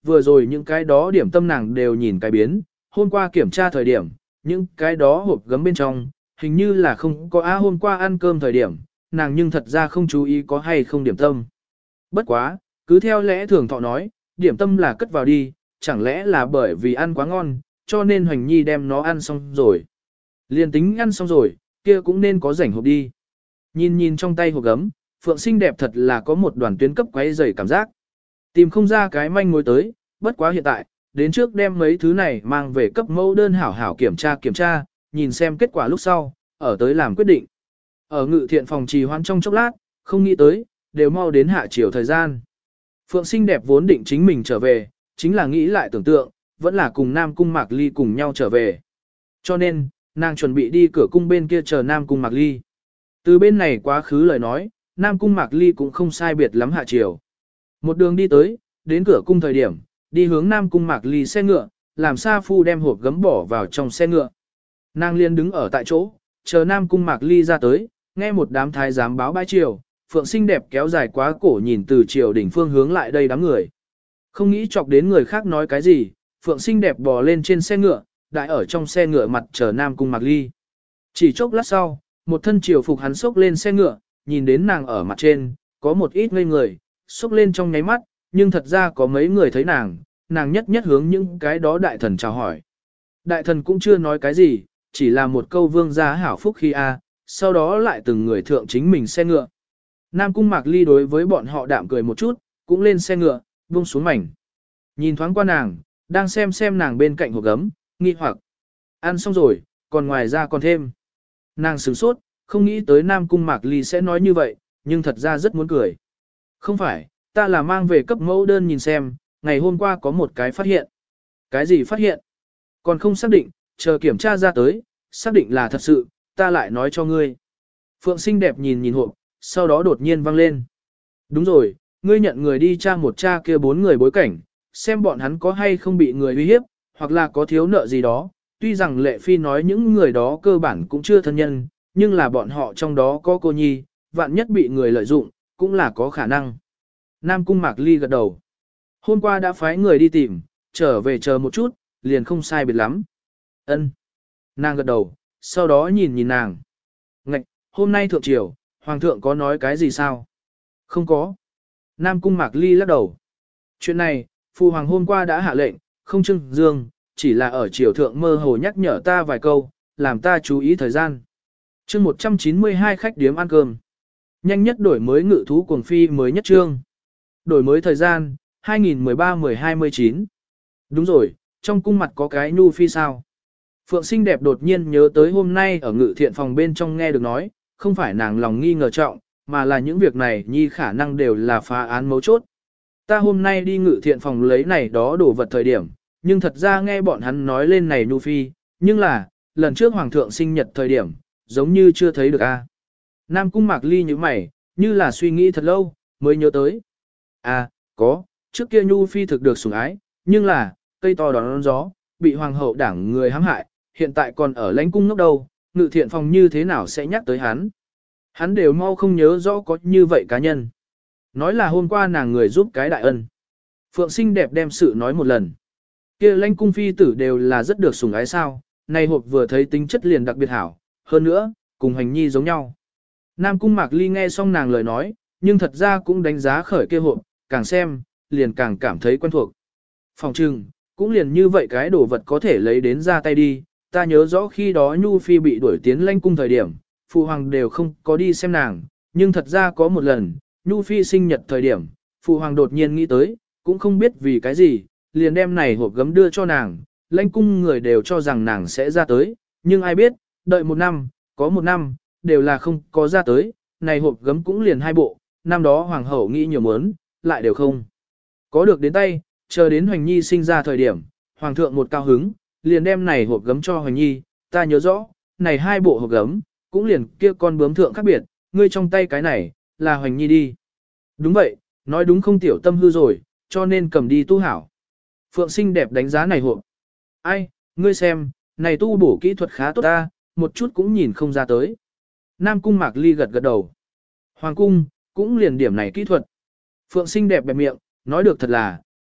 vừa rồi những cái đó điểm tâm nàng đều nhìn cái biến, hôm qua kiểm tra thời điểm, những cái đó hộp gấm bên trong, hình như là không có á hôm qua ăn cơm thời điểm, nàng nhưng thật ra không chú ý có hay không điểm tâm. Bất quá, cứ theo lẽ thường thọ nói, điểm tâm là cất vào đi, chẳng lẽ là bởi vì ăn quá ngon, cho nên Hoành Nhi đem nó ăn xong rồi. Liền tính ăn xong rồi, kia cũng nên có rảnh hộp đi. Nhìn nhìn trong tay hộp gấm, Phượng xinh đẹp thật là có một đoàn tuyến cấp quấy rầy cảm giác. Tìm không ra cái manh mối tới, bất quá hiện tại, đến trước đem mấy thứ này mang về cấp mẫu đơn hảo hảo kiểm tra kiểm tra, nhìn xem kết quả lúc sau, ở tới làm quyết định. Ở ngự thiện phòng trì hoãn trong chốc lát, không nghĩ tới, đều mau đến hạ chiều thời gian. Phượng xinh đẹp vốn định chính mình trở về, chính là nghĩ lại tưởng tượng, vẫn là cùng Nam Cung Mạc Ly cùng nhau trở về. Cho nên, nàng chuẩn bị đi cửa cung bên kia chờ Nam Cung Mạc Ly. Từ bên này quá khứ lời nói, Nam Cung Mạc Ly cũng không sai biệt lắm hạ chiều. Một đường đi tới, đến cửa cung thời điểm, đi hướng Nam Cung Mạc Ly xe ngựa, làm Sa Phu đem hộp gấm bỏ vào trong xe ngựa. Nàng liên đứng ở tại chỗ, chờ Nam Cung Mạc Ly ra tới, nghe một đám thái giám báo bãi chiều, Phượng xinh đẹp kéo dài quá cổ nhìn từ chiều đỉnh phương hướng lại đây đám người. Không nghĩ chọc đến người khác nói cái gì, Phượng xinh đẹp bò lên trên xe ngựa, đại ở trong xe ngựa mặt chờ Nam Cung Mạc Ly. Chỉ chốc lát sau, một thân triều phục hắn xốc lên xe ngựa, nhìn đến nàng ở mặt trên, có một ít ngây người, xốc lên trong nháy mắt, nhưng thật ra có mấy người thấy nàng, nàng nhất nhất hướng những cái đó đại thần chào hỏi. Đại thần cũng chưa nói cái gì, chỉ là một câu vương gia hảo phúc khi a, sau đó lại từng người thượng chính mình xe ngựa. Nam Cung Mạc Ly đối với bọn họ đạm cười một chút, cũng lên xe ngựa, buông xuống mảnh. Nhìn thoáng qua nàng, đang xem xem nàng bên cạnh hộp gấm, nghi hoặc. Ăn xong rồi, còn ngoài ra còn thêm. Nàng sửng sốt, không nghĩ tới Nam Cung Mạc Ly sẽ nói như vậy, nhưng thật ra rất muốn cười. Không phải, ta là mang về cấp mẫu đơn nhìn xem, ngày hôm qua có một cái phát hiện. Cái gì phát hiện? Còn không xác định, chờ kiểm tra ra tới, xác định là thật sự, ta lại nói cho ngươi. Phượng xinh đẹp nhìn nhìn hộp, sau đó đột nhiên vang lên. Đúng rồi, ngươi nhận người đi tra một tra kia bốn người bối cảnh, xem bọn hắn có hay không bị người uy hiếp, hoặc là có thiếu nợ gì đó. Tuy rằng Lệ Phi nói những người đó cơ bản cũng chưa thân nhân, nhưng là bọn họ trong đó có cô nhi, vạn nhất bị người lợi dụng, cũng là có khả năng. Nam Cung Mạc Ly gật đầu. Hôm qua đã phái người đi tìm, trở về chờ một chút, liền không sai biệt lắm. Ân. Nàng gật đầu, sau đó nhìn nhìn nàng. Ngạch, hôm nay thượng triều, Hoàng thượng có nói cái gì sao? Không có. Nam Cung Mạc Ly lắc đầu. Chuyện này, Phụ Hoàng hôm qua đã hạ lệnh, không trưng dương, chỉ là ở triều thượng mơ hồ nhắc nhở ta vài câu, làm ta chú ý thời gian. Chương một trăm chín mươi hai khách điếm ăn cơm. Nhanh nhất đổi mới ngự thú cuồng phi mới nhất trương. Đổi mới thời gian, hai nghìn mười ba mười hai mươi chín. Đúng rồi, trong cung mặt có cái nhu phi sao? Phượng xinh đẹp đột nhiên nhớ tới hôm nay ở ngự thiện phòng bên trong nghe được nói, không phải nàng lòng nghi ngờ trọng, mà là những việc này nhi khả năng đều là phá án mấu chốt. Ta hôm nay đi ngự thiện phòng lấy này đó đồ vật thời điểm, nhưng thật ra nghe bọn hắn nói lên này nhu phi, nhưng là, lần trước hoàng thượng sinh nhật thời điểm, giống như chưa thấy được a. Nam Cung Mạc Ly như mày, như là suy nghĩ thật lâu, mới nhớ tới. À, có, trước kia nhu phi thực được sủng ái, nhưng là, cây to đón gió, bị hoàng hậu đảng người hãm hại, hiện tại còn ở lãnh cung ngốc đâu, ngự thiện phòng như thế nào sẽ nhắc tới hắn. Hắn đều mau không nhớ rõ có như vậy cá nhân. Nói là hôm qua nàng người giúp cái đại ân. Phượng xinh đẹp đem sự nói một lần. Kia lãnh cung phi tử đều là rất được sủng ái sao, này hộp vừa thấy tính chất liền đặc biệt hảo, hơn nữa, cùng Hành Nhi giống nhau. Nam Cung Mạc Ly nghe xong nàng lời nói, nhưng thật ra cũng đánh giá khởi kia hộp, càng xem, liền càng cảm thấy quen thuộc. Phòng trừng, cũng liền như vậy cái đồ vật có thể lấy đến ra tay đi, ta nhớ rõ khi đó Nhu Phi bị đuổi tiến lãnh cung thời điểm, Phụ Hoàng đều không có đi xem nàng, nhưng thật ra có một lần, Nhu Phi sinh nhật thời điểm, Phụ Hoàng đột nhiên nghĩ tới, cũng không biết vì cái gì, liền đem này hộp gấm đưa cho nàng, lãnh cung người đều cho rằng nàng sẽ ra tới, nhưng ai biết, đợi một năm, có một năm, đều là không có ra tới, này hộp gấm cũng liền hai bộ, năm đó Hoàng hậu nghĩ nhiều muốn, lại đều không có được đến tay, chờ đến Hoành Nhi sinh ra thời điểm, Hoàng thượng một cao hứng, liền đem này hộp gấm cho Hoành Nhi, ta nhớ rõ, này hai bộ hộp gấm, cũng liền kia con bướm thượng khác biệt, ngươi trong tay cái này, là Hoành Nhi đi. Đúng vậy, nói đúng không tiểu tâm hư rồi, cho nên cầm đi tu hảo. Phượng xinh đẹp đánh giá này hộp. Ai, ngươi xem, này tu bổ kỹ thuật khá tốt ta, một chút cũng nhìn không ra tới. Nam Cung Mạc Ly gật gật đầu. Hoàng cung, cũng liền điểm này kỹ thuật. Phượng xinh đẹp bẹp miệng, nói được thật là,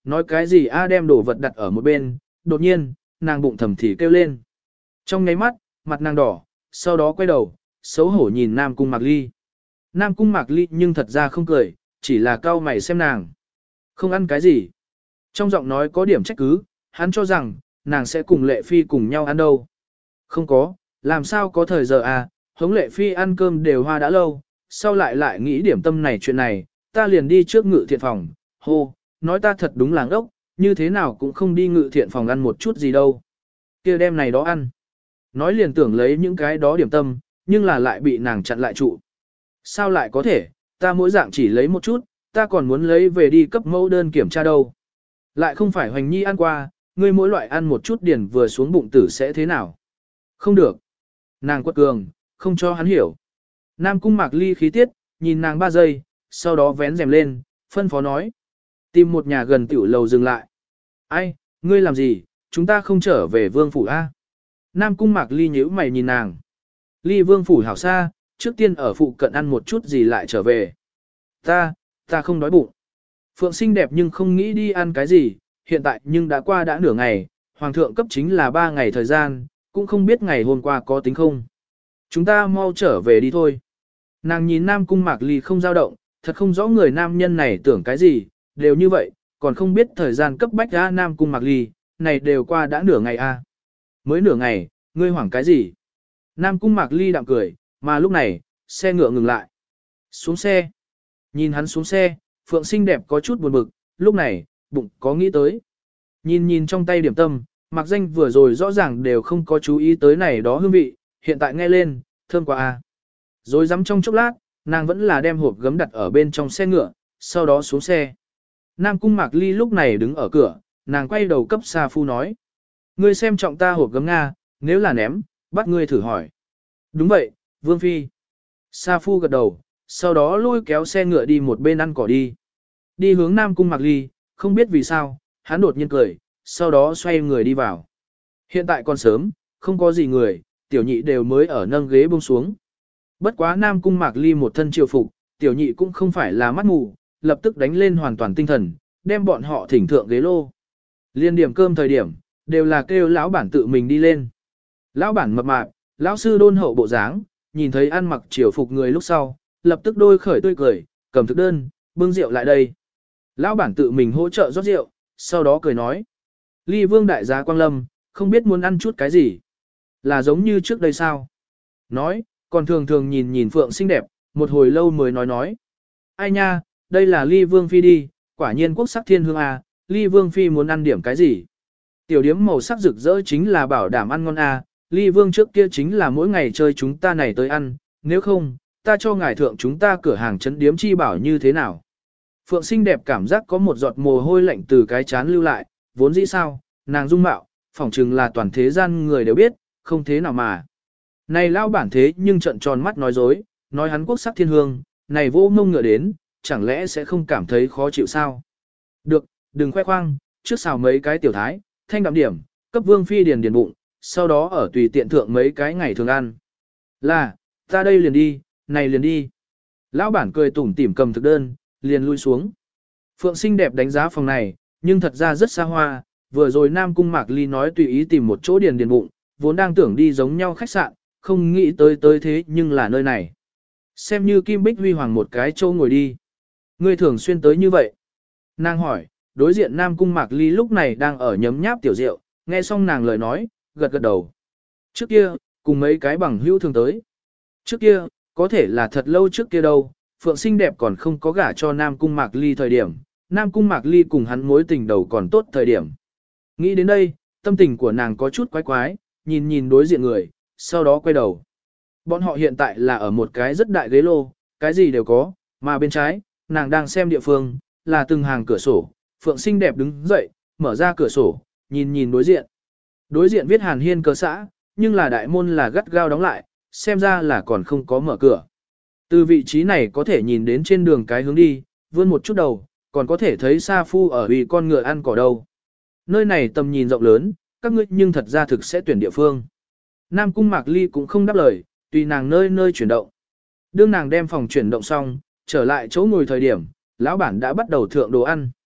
nói cái gì a đem đồ vật đặt ở một bên, đột nhiên, nàng bụng thầm thì kêu lên. Trong nháy mắt, mặt nàng đỏ, sau đó quay đầu, xấu hổ nhìn Nam Cung Mạc Ly. Nam Cung Mạc Ly nhưng thật ra không cười, chỉ là cau mày xem nàng. Không ăn cái gì. Trong giọng nói có điểm trách cứ, hắn cho rằng, nàng sẽ cùng Lệ Phi cùng nhau ăn đâu. Không có, làm sao có thời giờ à, hống Lệ Phi ăn cơm đều hoa đã lâu, sau lại lại nghĩ điểm tâm này chuyện này, ta liền đi trước ngự thiện phòng, hô, nói ta thật đúng làng ốc, như thế nào cũng không đi ngự thiện phòng ăn một chút gì đâu. Kia đem này đó ăn. Nói liền tưởng lấy những cái đó điểm tâm, nhưng là lại bị nàng chặn lại trụ. Sao lại có thể, ta mỗi dạng chỉ lấy một chút, ta còn muốn lấy về đi cấp mẫu đơn kiểm tra đâu. Lại không phải Hoành Nhi ăn qua, ngươi mỗi loại ăn một chút điền vừa xuống bụng tử sẽ thế nào. Không được. Nàng quật cường, không cho hắn hiểu. Nam Cung Mạc Ly khí tiết, nhìn nàng ba giây, sau đó vén rèm lên, phân phó nói. Tìm một nhà gần tiểu lầu dừng lại. Ai, ngươi làm gì, chúng ta không trở về vương phủ a? Nam Cung Mạc Ly nhíu mày nhìn nàng. Ly vương phủ hảo xa, trước tiên ở phụ cận ăn một chút gì lại trở về. Ta, ta không đói bụng. Phượng xinh đẹp nhưng không nghĩ đi ăn cái gì, hiện tại nhưng đã qua đã nửa ngày, hoàng thượng cấp chính là ba ngày thời gian, cũng không biết ngày hôm qua có tính không. Chúng ta mau trở về đi thôi. Nàng nhìn Nam Cung Mạc Ly không dao động, thật không rõ người nam nhân này tưởng cái gì, đều như vậy, còn không biết thời gian cấp bách ra Nam Cung Mạc Ly, này đều qua đã nửa ngày a. Mới nửa ngày, ngươi hoảng cái gì? Nam Cung Mạc Ly đạm cười, mà lúc này, xe ngựa ngừng lại. Xuống xe. Nhìn hắn xuống xe, Phượng xinh đẹp có chút buồn bực, lúc này, bụng có nghĩ tới. Nhìn nhìn trong tay điểm tâm, Mạc Danh vừa rồi rõ ràng đều không có chú ý tới này đó hương vị, hiện tại nghe lên, thơm quá a. Rồi dám trong chốc lát, nàng vẫn là đem hộp gấm đặt ở bên trong xe ngựa, sau đó xuống xe. Nam Cung Mạc Ly lúc này đứng ở cửa, nàng quay đầu cấp Sa Phu nói. Ngươi xem trọng ta hộp gấm Nga, nếu là ném, bắt ngươi thử hỏi. Đúng vậy, Vương Phi. Sa Phu gật đầu, sau đó lôi kéo xe ngựa đi một bên ăn cỏ đi. Đi hướng Nam Cung Mạc Ly, không biết vì sao, hắn đột nhiên cười, sau đó xoay người đi vào. Hiện tại còn sớm, không có gì người, tiểu nhị đều mới ở nâng ghế buông xuống. Bất quá Nam Cung Mạc Ly một thân triều phục, tiểu nhị cũng không phải là mắt mù, lập tức đánh lên hoàn toàn tinh thần, đem bọn họ thỉnh thượng ghế lô. Liên điểm cơm thời điểm, đều là kêu lão bản tự mình đi lên. Lão bản mập mạp, lão sư đôn hậu bộ dáng, nhìn thấy ăn mặc triều phục người lúc sau, lập tức đôi khởi tươi cười, cầm thực đơn, bưng rượu lại đây. Lão bản tự mình hỗ trợ rót rượu, sau đó cười nói. Ly Vương đại gia Quang Lâm, không biết muốn ăn chút cái gì. Là giống như trước đây sao? Nói, còn thường thường nhìn nhìn Phượng xinh đẹp, một hồi lâu mới nói nói. Ai nha, đây là Ly Vương Phi đi, quả nhiên quốc sắc thiên hương à, Ly Vương Phi muốn ăn điểm cái gì? Tiểu điếm màu sắc rực rỡ chính là bảo đảm ăn ngon à, Ly Vương trước kia chính là mỗi ngày chơi chúng ta này tới ăn, nếu không, ta cho ngài thượng chúng ta cửa hàng trấn điếm chi bảo như thế nào? Phượng xinh đẹp cảm giác có một giọt mồ hôi lạnh từ cái chán lưu lại, vốn dĩ sao, nàng dung mạo, phỏng chừng là toàn thế gian người đều biết, không thế nào mà. Này lao bản thế nhưng trận tròn mắt nói dối, nói hắn quốc sắc thiên hương, này vô mông ngựa đến, chẳng lẽ sẽ không cảm thấy khó chịu sao? Được, đừng khoe khoang, trước xào mấy cái tiểu thái, thanh đạm điểm, cấp Vương Phi điền điền bụng, sau đó ở tùy tiện thượng mấy cái ngày thường ăn. Là, ta đây liền đi, này liền đi. Lão bản cười tủm tỉm cầm thực đơn, liền lui xuống. Phượng xinh đẹp đánh giá phòng này, nhưng thật ra rất xa hoa, vừa rồi Nam Cung Mạc Ly nói tùy ý tìm một chỗ điền điền bụng, vốn đang tưởng đi giống nhau khách sạn, không nghĩ tới tới thế nhưng là nơi này. Xem như Kim Bích Huy Hoàng một cái chỗ ngồi đi. Ngươi thường xuyên tới như vậy. Nàng hỏi, đối diện Nam Cung Mạc Ly lúc này đang ở nhấm nháp tiểu rượu, nghe xong nàng lời nói, gật gật đầu. Trước kia, cùng mấy cái bằng hữu thường tới. Trước kia, có thể là thật lâu trước kia đâu, Phượng xinh đẹp còn không có gả cho Nam Cung Mạc Ly thời điểm, Nam Cung Mạc Ly cùng hắn mối tình đầu còn tốt thời điểm. Nghĩ đến đây, tâm tình của nàng có chút quái quái, nhìn nhìn đối diện người, sau đó quay đầu. Bọn họ hiện tại là ở một cái rất đại ghế lô, cái gì đều có, mà bên trái, nàng đang xem địa phương, là từng hàng cửa sổ. Phượng xinh đẹp đứng dậy, mở ra cửa sổ, nhìn nhìn đối diện. Đối diện viết Hàn Hiên cơ xã, nhưng là đại môn là gắt gao đóng lại, xem ra là còn không có mở cửa. Từ vị trí này có thể nhìn đến trên đường cái hướng đi, vươn một chút đầu, còn có thể thấy Sa Phu ở vì con ngựa ăn cỏ đâu. Nơi này tầm nhìn rộng lớn, các ngươi nhưng thật ra thực sẽ tuyển địa phương. Nam Cung Mạc Ly cũng không đáp lời, tùy nàng nơi nơi chuyển động. Đương nàng đem phòng chuyển động xong, trở lại chỗ ngồi thời điểm, lão bản đã bắt đầu thượng đồ ăn.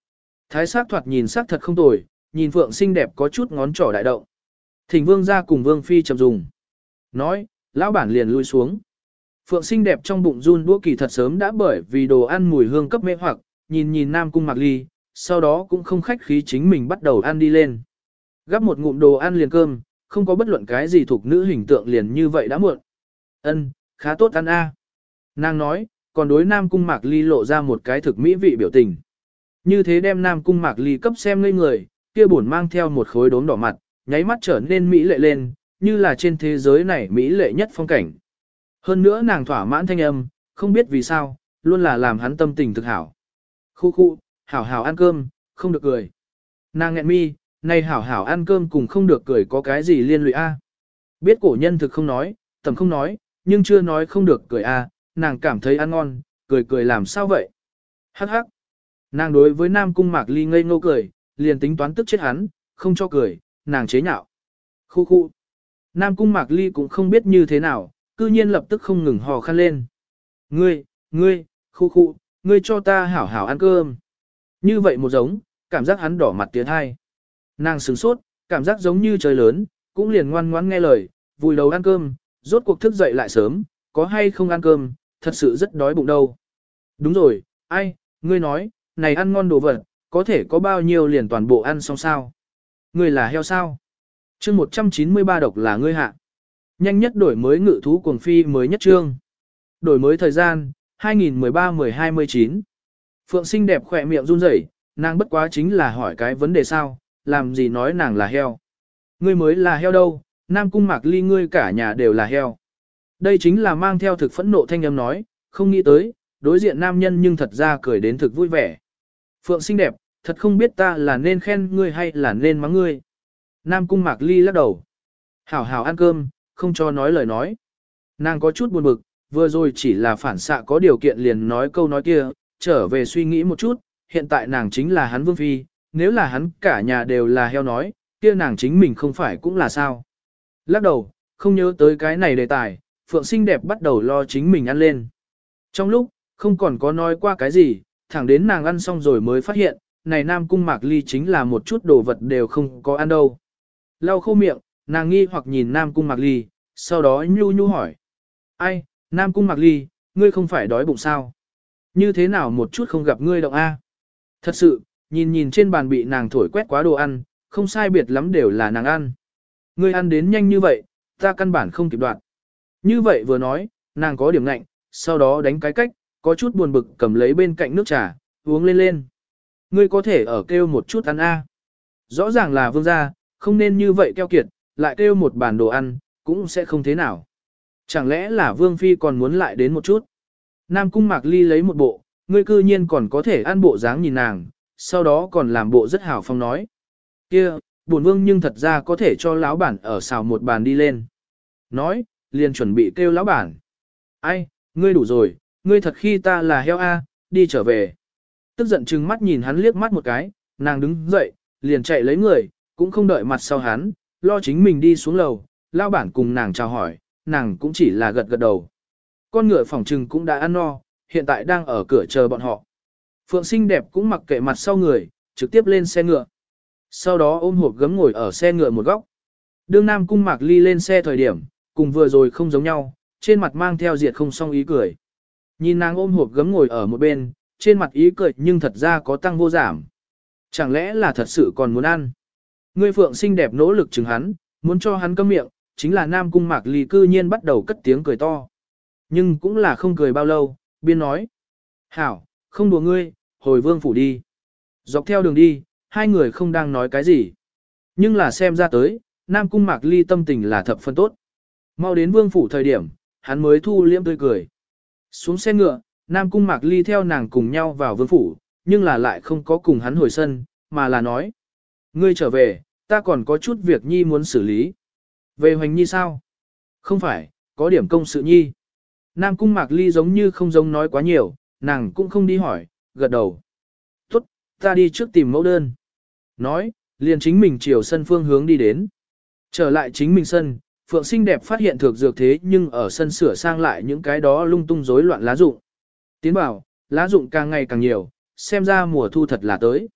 Thái sắc thoạt nhìn sắc thật không tồi, nhìn Phượng xinh đẹp có chút ngón trỏ đại động. Thỉnh vương ra cùng vương phi chậm dùng. Nói, lão bản liền lui xuống. Phượng xinh đẹp trong bụng run đũa kỳ thật sớm đã bởi vì đồ ăn mùi hương cấp mê hoặc, nhìn nhìn Nam Cung Mạc Ly, sau đó cũng không khách khí chính mình bắt đầu ăn đi lên. Gắp một ngụm đồ ăn liền cơm, không có bất luận cái gì thuộc nữ hình tượng liền như vậy đã muộn. Ân, khá tốt ăn a. Nàng nói, còn đối Nam Cung Mạc Ly lộ ra một cái thực mỹ vị biểu tình. Như thế đem Nam Cung Mạc Ly cấp xem ngây người, kia buồn mang theo một khối đốm đỏ mặt, nháy mắt trở nên mỹ lệ lên, như là trên thế giới này mỹ lệ nhất phong cảnh. Hơn nữa nàng thỏa mãn thanh âm, không biết vì sao, luôn là làm hắn tâm tình thực hảo. Khu khu, hảo hảo ăn cơm, không được cười. Nàng nghẹn mi, này hảo hảo ăn cơm cùng không được cười có cái gì liên lụy a? Biết cổ nhân thực không nói, tầm không nói, nhưng chưa nói không được cười a, nàng cảm thấy ăn ngon, cười cười làm sao vậy? Hắc hắc. Nàng đối với Nam Cung Mạc Ly ngây ngô cười, liền tính toán tức chết hắn, không cho cười, nàng chế nhạo. Khu khu. Nam Cung Mạc Ly cũng không biết như thế nào, cư nhiên lập tức không ngừng hò khăn lên. Ngươi, ngươi, khu khu, ngươi cho ta hảo hảo ăn cơm. Như vậy một giống, cảm giác hắn đỏ mặt tiến hai. Nàng sửng sốt, cảm giác giống như trời lớn, cũng liền ngoan ngoãn nghe lời, vùi đầu ăn cơm, rốt cuộc thức dậy lại sớm, có hay không ăn cơm, thật sự rất đói bụng đâu. Đúng rồi, ai, ngươi nói, này ăn ngon đồ vật, có thể có bao nhiêu liền toàn bộ ăn xong sao? Ngươi là heo sao? Chương một trăm chín mươi ba độc là ngươi hạ. Nhanh nhất đổi mới ngự thú cuồng phi mới nhất trương. Đổi mới thời gian, hai nghìn mười ba mười hai mươi chín. Phượng xinh đẹp khỏe miệng run rẩy, nàng bất quá chính là hỏi cái vấn đề sao, làm gì nói nàng là heo. Ngươi mới là heo đâu, Nam Cung Mạc Ly ngươi cả nhà đều là heo. Đây chính là mang theo thực phẫn nộ thanh âm nói, không nghĩ tới, đối diện nam nhân nhưng thật ra cười đến thực vui vẻ. Phượng xinh đẹp, thật không biết ta là nên khen ngươi hay là nên mắng ngươi. Nam Cung Mạc Ly lắc đầu. Hảo hảo ăn cơm, không cho nói lời nói. Nàng có chút buồn bực, vừa rồi chỉ là phản xạ có điều kiện liền nói câu nói kia, trở về suy nghĩ một chút, hiện tại nàng chính là hắn vương phi, nếu là hắn cả nhà đều là heo nói, kia nàng chính mình không phải cũng là sao. Lắc đầu, không nhớ tới cái này đề tài, Phượng xinh đẹp bắt đầu lo chính mình ăn lên. Trong lúc, không còn có nói qua cái gì, thẳng đến nàng ăn xong rồi mới phát hiện, này Nam Cung Mạc Ly chính là một chút đồ vật đều không có ăn đâu. Lau khô miệng, nàng nghi hoặc nhìn Nam Cung Mạc Ly, sau đó nhu nhu hỏi. Ai, Nam Cung Mạc Ly, ngươi không phải đói bụng sao? Như thế nào một chút không gặp ngươi động a? Thật sự, nhìn nhìn trên bàn bị nàng thổi quét quá đồ ăn, không sai biệt lắm đều là nàng ăn. Ngươi ăn đến nhanh như vậy, ta căn bản không kịp đoạn. Như vậy vừa nói, nàng có điểm ngạnh, sau đó đánh cái cách, có chút buồn bực cầm lấy bên cạnh nước trà, uống lên lên. Ngươi có thể ở kêu một chút ăn a. Rõ ràng là vương gia, không nên như vậy keo kiệt, lại kêu một bàn đồ ăn, cũng sẽ không thế nào. Chẳng lẽ là vương phi còn muốn lại đến một chút. Nam Cung Mạc Ly lấy một bộ, ngươi cư nhiên còn có thể ăn bộ dáng nhìn nàng, sau đó còn làm bộ rất hào phong nói. Kia, bổn vương nhưng thật ra có thể cho lão bản ở xào một bàn đi lên. Nói, liền chuẩn bị kêu lão bản. Ai, ngươi đủ rồi, ngươi thật khi ta là heo a, đi trở về. Tức giận chừng mắt nhìn hắn liếc mắt một cái, nàng đứng dậy, liền chạy lấy người, cũng không đợi mặt sau hắn, lo chính mình đi xuống lầu, lão bản cùng nàng chào hỏi, nàng cũng chỉ là gật gật đầu. Con ngựa phỏng trừng cũng đã ăn no, hiện tại đang ở cửa chờ bọn họ. Phượng xinh đẹp cũng mặc kệ mặt sau người, trực tiếp lên xe ngựa. Sau đó ôm hộp gấm ngồi ở xe ngựa một góc. Đương Nam Cung Mạc Ly lên xe thời điểm, cùng vừa rồi không giống nhau, trên mặt mang theo diệt không song ý cười. Nhìn nàng ôm hộp gấm ngồi ở một bên, trên mặt ý cười nhưng thật ra có tăng vô giảm. Chẳng lẽ là thật sự còn muốn ăn? Ngươi Phượng xinh đẹp nỗ lực chừng hắn, muốn cho hắn câm miệng, chính là Nam Cung Mạc Ly cư nhiên bắt đầu cất tiếng cười to. Nhưng cũng là không cười bao lâu, biên nói. Hảo, không đùa ngươi, hồi vương phủ đi. Dọc theo đường đi, hai người không đang nói cái gì. Nhưng là xem ra tới, Nam Cung Mạc Ly tâm tình là thập phân tốt. Mau đến vương phủ thời điểm, hắn mới thu liễm tươi cười. Xuống xe ngựa, Nam Cung Mạc Ly theo nàng cùng nhau vào vương phủ, nhưng là lại không có cùng hắn hồi sân, mà là nói. Ngươi trở về, ta còn có chút việc nhi muốn xử lý. Về Hoành Nhi sao? Không phải, có điểm công sự nhi. Nam Cung Mạc Ly giống như không giống nói quá nhiều, nàng cũng không đi hỏi, gật đầu. Tốt, ta đi trước tìm mẫu đơn. Nói, liền chính mình chiều sân phương hướng đi đến. Trở lại chính mình sân, Phượng xinh đẹp phát hiện thực dược thế nhưng ở sân sửa sang lại những cái đó lung tung rối loạn lá rụng. Tiến bảo, lá rụng càng ngày càng nhiều, xem ra mùa thu thật là tới.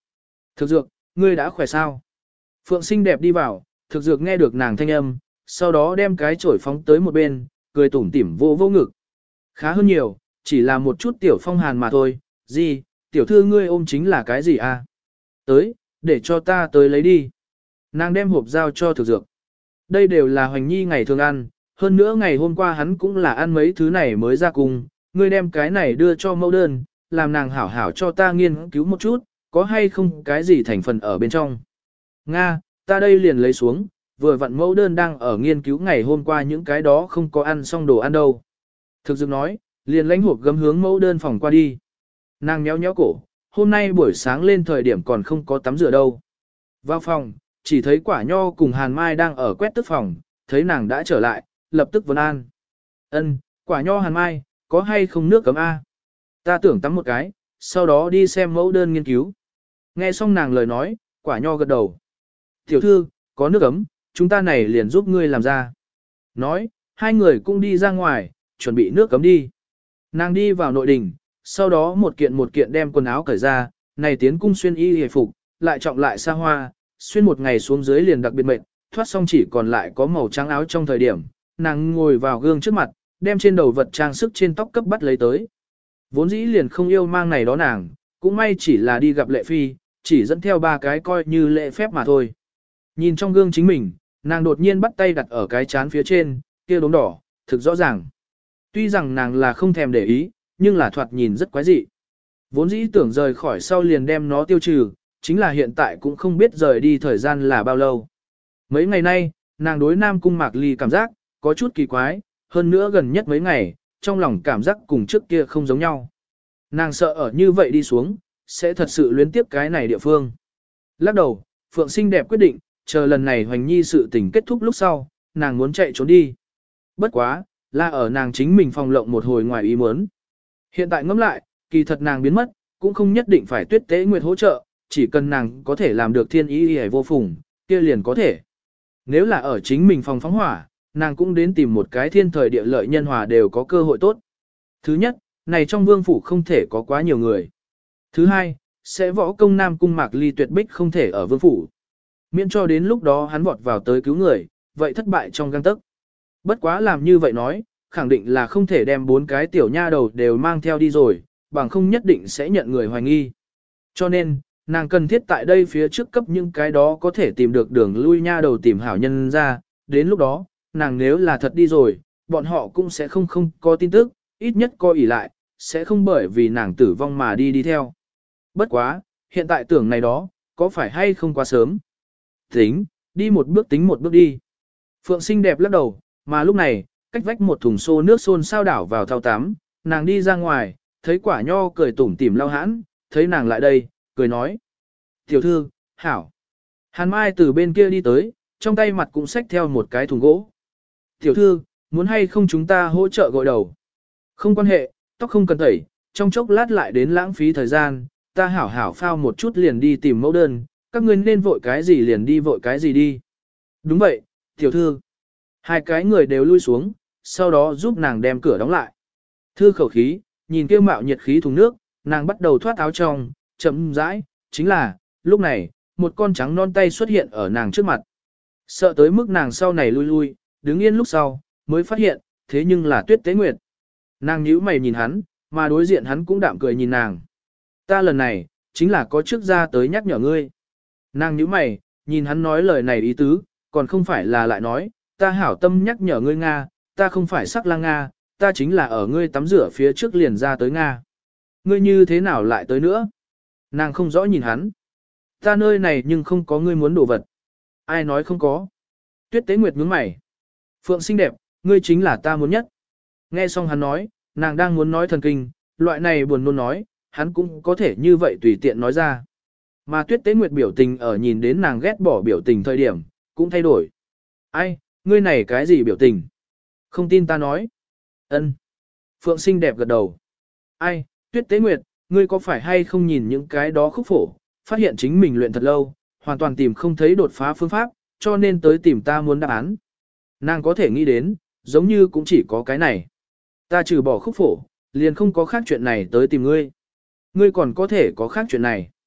Thực dược, ngươi đã khỏe sao? Phượng xinh đẹp đi vào, thực dược nghe được nàng thanh âm, sau đó đem cái chổi phóng tới một bên, cười tủm tỉm vô vô ngực. Khá hơn nhiều, chỉ là một chút tiểu phong hàn mà thôi, gì, tiểu thư ngươi ôm chính là cái gì à? Tới, để cho ta tới lấy đi. Nàng đem hộp giao cho thực dược. Đây đều là Hoành Nhi ngày thường ăn, hơn nữa ngày hôm qua hắn cũng là ăn mấy thứ này mới ra cùng, ngươi đem cái này đưa cho mẫu đơn, làm nàng hảo hảo cho ta nghiên cứu một chút, có hay không cái gì thành phần ở bên trong. Nga, ta đây liền lấy xuống, vừa vặn mẫu đơn đang ở nghiên cứu ngày hôm qua những cái đó không có ăn xong đồ ăn đâu. Thực dược nói, liền lãnh hộp gấm hướng mẫu đơn phòng qua đi. Nàng nhéo nhéo cổ, hôm nay buổi sáng lên thời điểm còn không có tắm rửa đâu. Vào phòng, chỉ thấy quả nho cùng Hàn Mai đang ở quét tức phòng, thấy nàng đã trở lại, lập tức vấn an. Ân, quả nho Hàn Mai, có hay không nước cấm A? Ta tưởng tắm một cái, sau đó đi xem mẫu đơn nghiên cứu. Nghe xong nàng lời nói, quả nho gật đầu. Tiểu thư, có nước ấm, chúng ta này liền giúp ngươi làm ra. Nói, hai người cũng đi ra ngoài, chuẩn bị nước cấm đi. Nàng đi vào nội đình, sau đó một kiện một kiện đem quần áo cởi ra, này tiến cung xuyên y hề phục, lại trọng lại xa hoa, xuyên một ngày xuống dưới liền đặc biệt mệt, thoát xong chỉ còn lại có màu trắng áo trong thời điểm, nàng ngồi vào gương trước mặt, đem trên đầu vật trang sức trên tóc cấp bắt lấy tới. Vốn dĩ liền không yêu mang này đó nàng, cũng may chỉ là đi gặp lệ phi, chỉ dẫn theo ba cái coi như lệ phép mà thôi. Nhìn trong gương chính mình, nàng đột nhiên bắt tay đặt ở cái chán phía trên, kia đốm đỏ, thực rõ ràng. Tuy rằng nàng là không thèm để ý, nhưng là thoạt nhìn rất quái dị. Vốn dĩ tưởng rời khỏi sau liền đem nó tiêu trừ, chính là hiện tại cũng không biết rời đi thời gian là bao lâu. Mấy ngày nay, nàng đối Nam Cung Mạc Ly cảm giác, có chút kỳ quái, hơn nữa gần nhất mấy ngày, trong lòng cảm giác cùng trước kia không giống nhau. Nàng sợ ở như vậy đi xuống, sẽ thật sự luyến tiếp cái này địa phương. Lắc đầu, Phượng xinh đẹp quyết định, chờ lần này Hoành Nhi sự tình kết thúc lúc sau, nàng muốn chạy trốn đi. Bất quá, là ở nàng chính mình phòng lộng một hồi ngoài ý muốn. Hiện tại ngẫm lại, kỳ thật nàng biến mất, cũng không nhất định phải Tuyết Tế Nguyệt hỗ trợ, chỉ cần nàng có thể làm được thiên ý hề vô phùng, kia liền có thể. Nếu là ở chính mình phòng phóng hỏa, nàng cũng đến tìm một cái thiên thời địa lợi nhân hòa đều có cơ hội tốt. Thứ nhất, này trong vương phủ không thể có quá nhiều người. Thứ hai, sẽ võ công Nam Cung Mạc Ly tuyệt bích không thể ở vương phủ. Miễn cho đến lúc đó hắn vọt vào tới cứu người, vậy thất bại trong găng tấc. Bất quá làm như vậy nói, khẳng định là không thể đem bốn cái tiểu nha đầu đều mang theo đi rồi, bằng không nhất định sẽ nhận người hoài nghi. Cho nên, nàng cần thiết tại đây phía trước cấp những cái đó có thể tìm được đường lui nha đầu tìm hảo nhân ra, đến lúc đó, nàng nếu là thật đi rồi, bọn họ cũng sẽ không không có tin tức, ít nhất coi ỉ lại, sẽ không bởi vì nàng tử vong mà đi đi theo. Bất quá, hiện tại tưởng này đó, có phải hay không quá sớm? Tính, đi một bước tính một bước đi. Phượng xinh đẹp lắc đầu, mà lúc này, cách vách một thùng xô nước xôn sao đảo vào thao tắm, nàng đi ra ngoài, thấy quả nho cười tủm tỉm lau hãn, thấy nàng lại đây, cười nói. Tiểu thư, hảo. Hàn Mai từ bên kia đi tới, trong tay mặt cũng xách theo một cái thùng gỗ. Tiểu thư, muốn hay không chúng ta hỗ trợ gội đầu? Không quan hệ, tóc không cần tẩy, trong chốc lát lại đến lãng phí thời gian, ta hảo hảo phao một chút liền đi tìm mẫu đơn, các ngươi nên vội cái gì liền đi vội cái gì đi. Đúng vậy, tiểu thư. Hai cái người đều lui xuống, sau đó giúp nàng đem cửa đóng lại. Thư khẩu khí, nhìn kêu mạo nhiệt khí thùng nước, nàng bắt đầu thoát áo trong, chậm rãi, chính là, lúc này, một con trắng non tay xuất hiện ở nàng trước mặt. Sợ tới mức nàng sau này lui lui, đứng yên lúc sau, mới phát hiện, thế nhưng là Tuyết Tế Nguyệt. Nàng nhíu mày nhìn hắn, mà đối diện hắn cũng đạm cười nhìn nàng. Ta lần này, chính là có trước ra tới nhắc nhở ngươi. Nàng nhíu mày, nhìn hắn nói lời này ý tứ, còn không phải là lại nói, ta hảo tâm nhắc nhở ngươi Nga, ta không phải sắc lang Nga, ta chính là ở ngươi tắm rửa phía trước liền ra tới Nga. Ngươi như thế nào lại tới nữa? Nàng không rõ nhìn hắn. Ta nơi này nhưng không có ngươi muốn đồ vật. Ai nói không có? Tuyết Tế Nguyệt nhướng mày. Phượng xinh đẹp, ngươi chính là ta muốn nhất. Nghe xong hắn nói, nàng đang muốn nói thần kinh, loại này buồn nôn nói, hắn cũng có thể như vậy tùy tiện nói ra. Mà Tuyết Tế Nguyệt biểu tình ở nhìn đến nàng ghét bỏ biểu tình thời điểm, cũng thay đổi. Ai, ngươi này cái gì biểu tình? Không tin ta nói. Ân. Phượng xinh đẹp gật đầu. Ai, Tuyết Tế Nguyệt, ngươi có phải hay không nhìn những cái đó khúc phổ, phát hiện chính mình luyện thật lâu, hoàn toàn tìm không thấy đột phá phương pháp, cho nên tới tìm ta muốn đáp án. Nàng có thể nghĩ đến, giống như cũng chỉ có cái này. Ta trừ bỏ khúc phổ, liền không có khác chuyện này tới tìm ngươi. Ngươi còn có thể có khác chuyện này.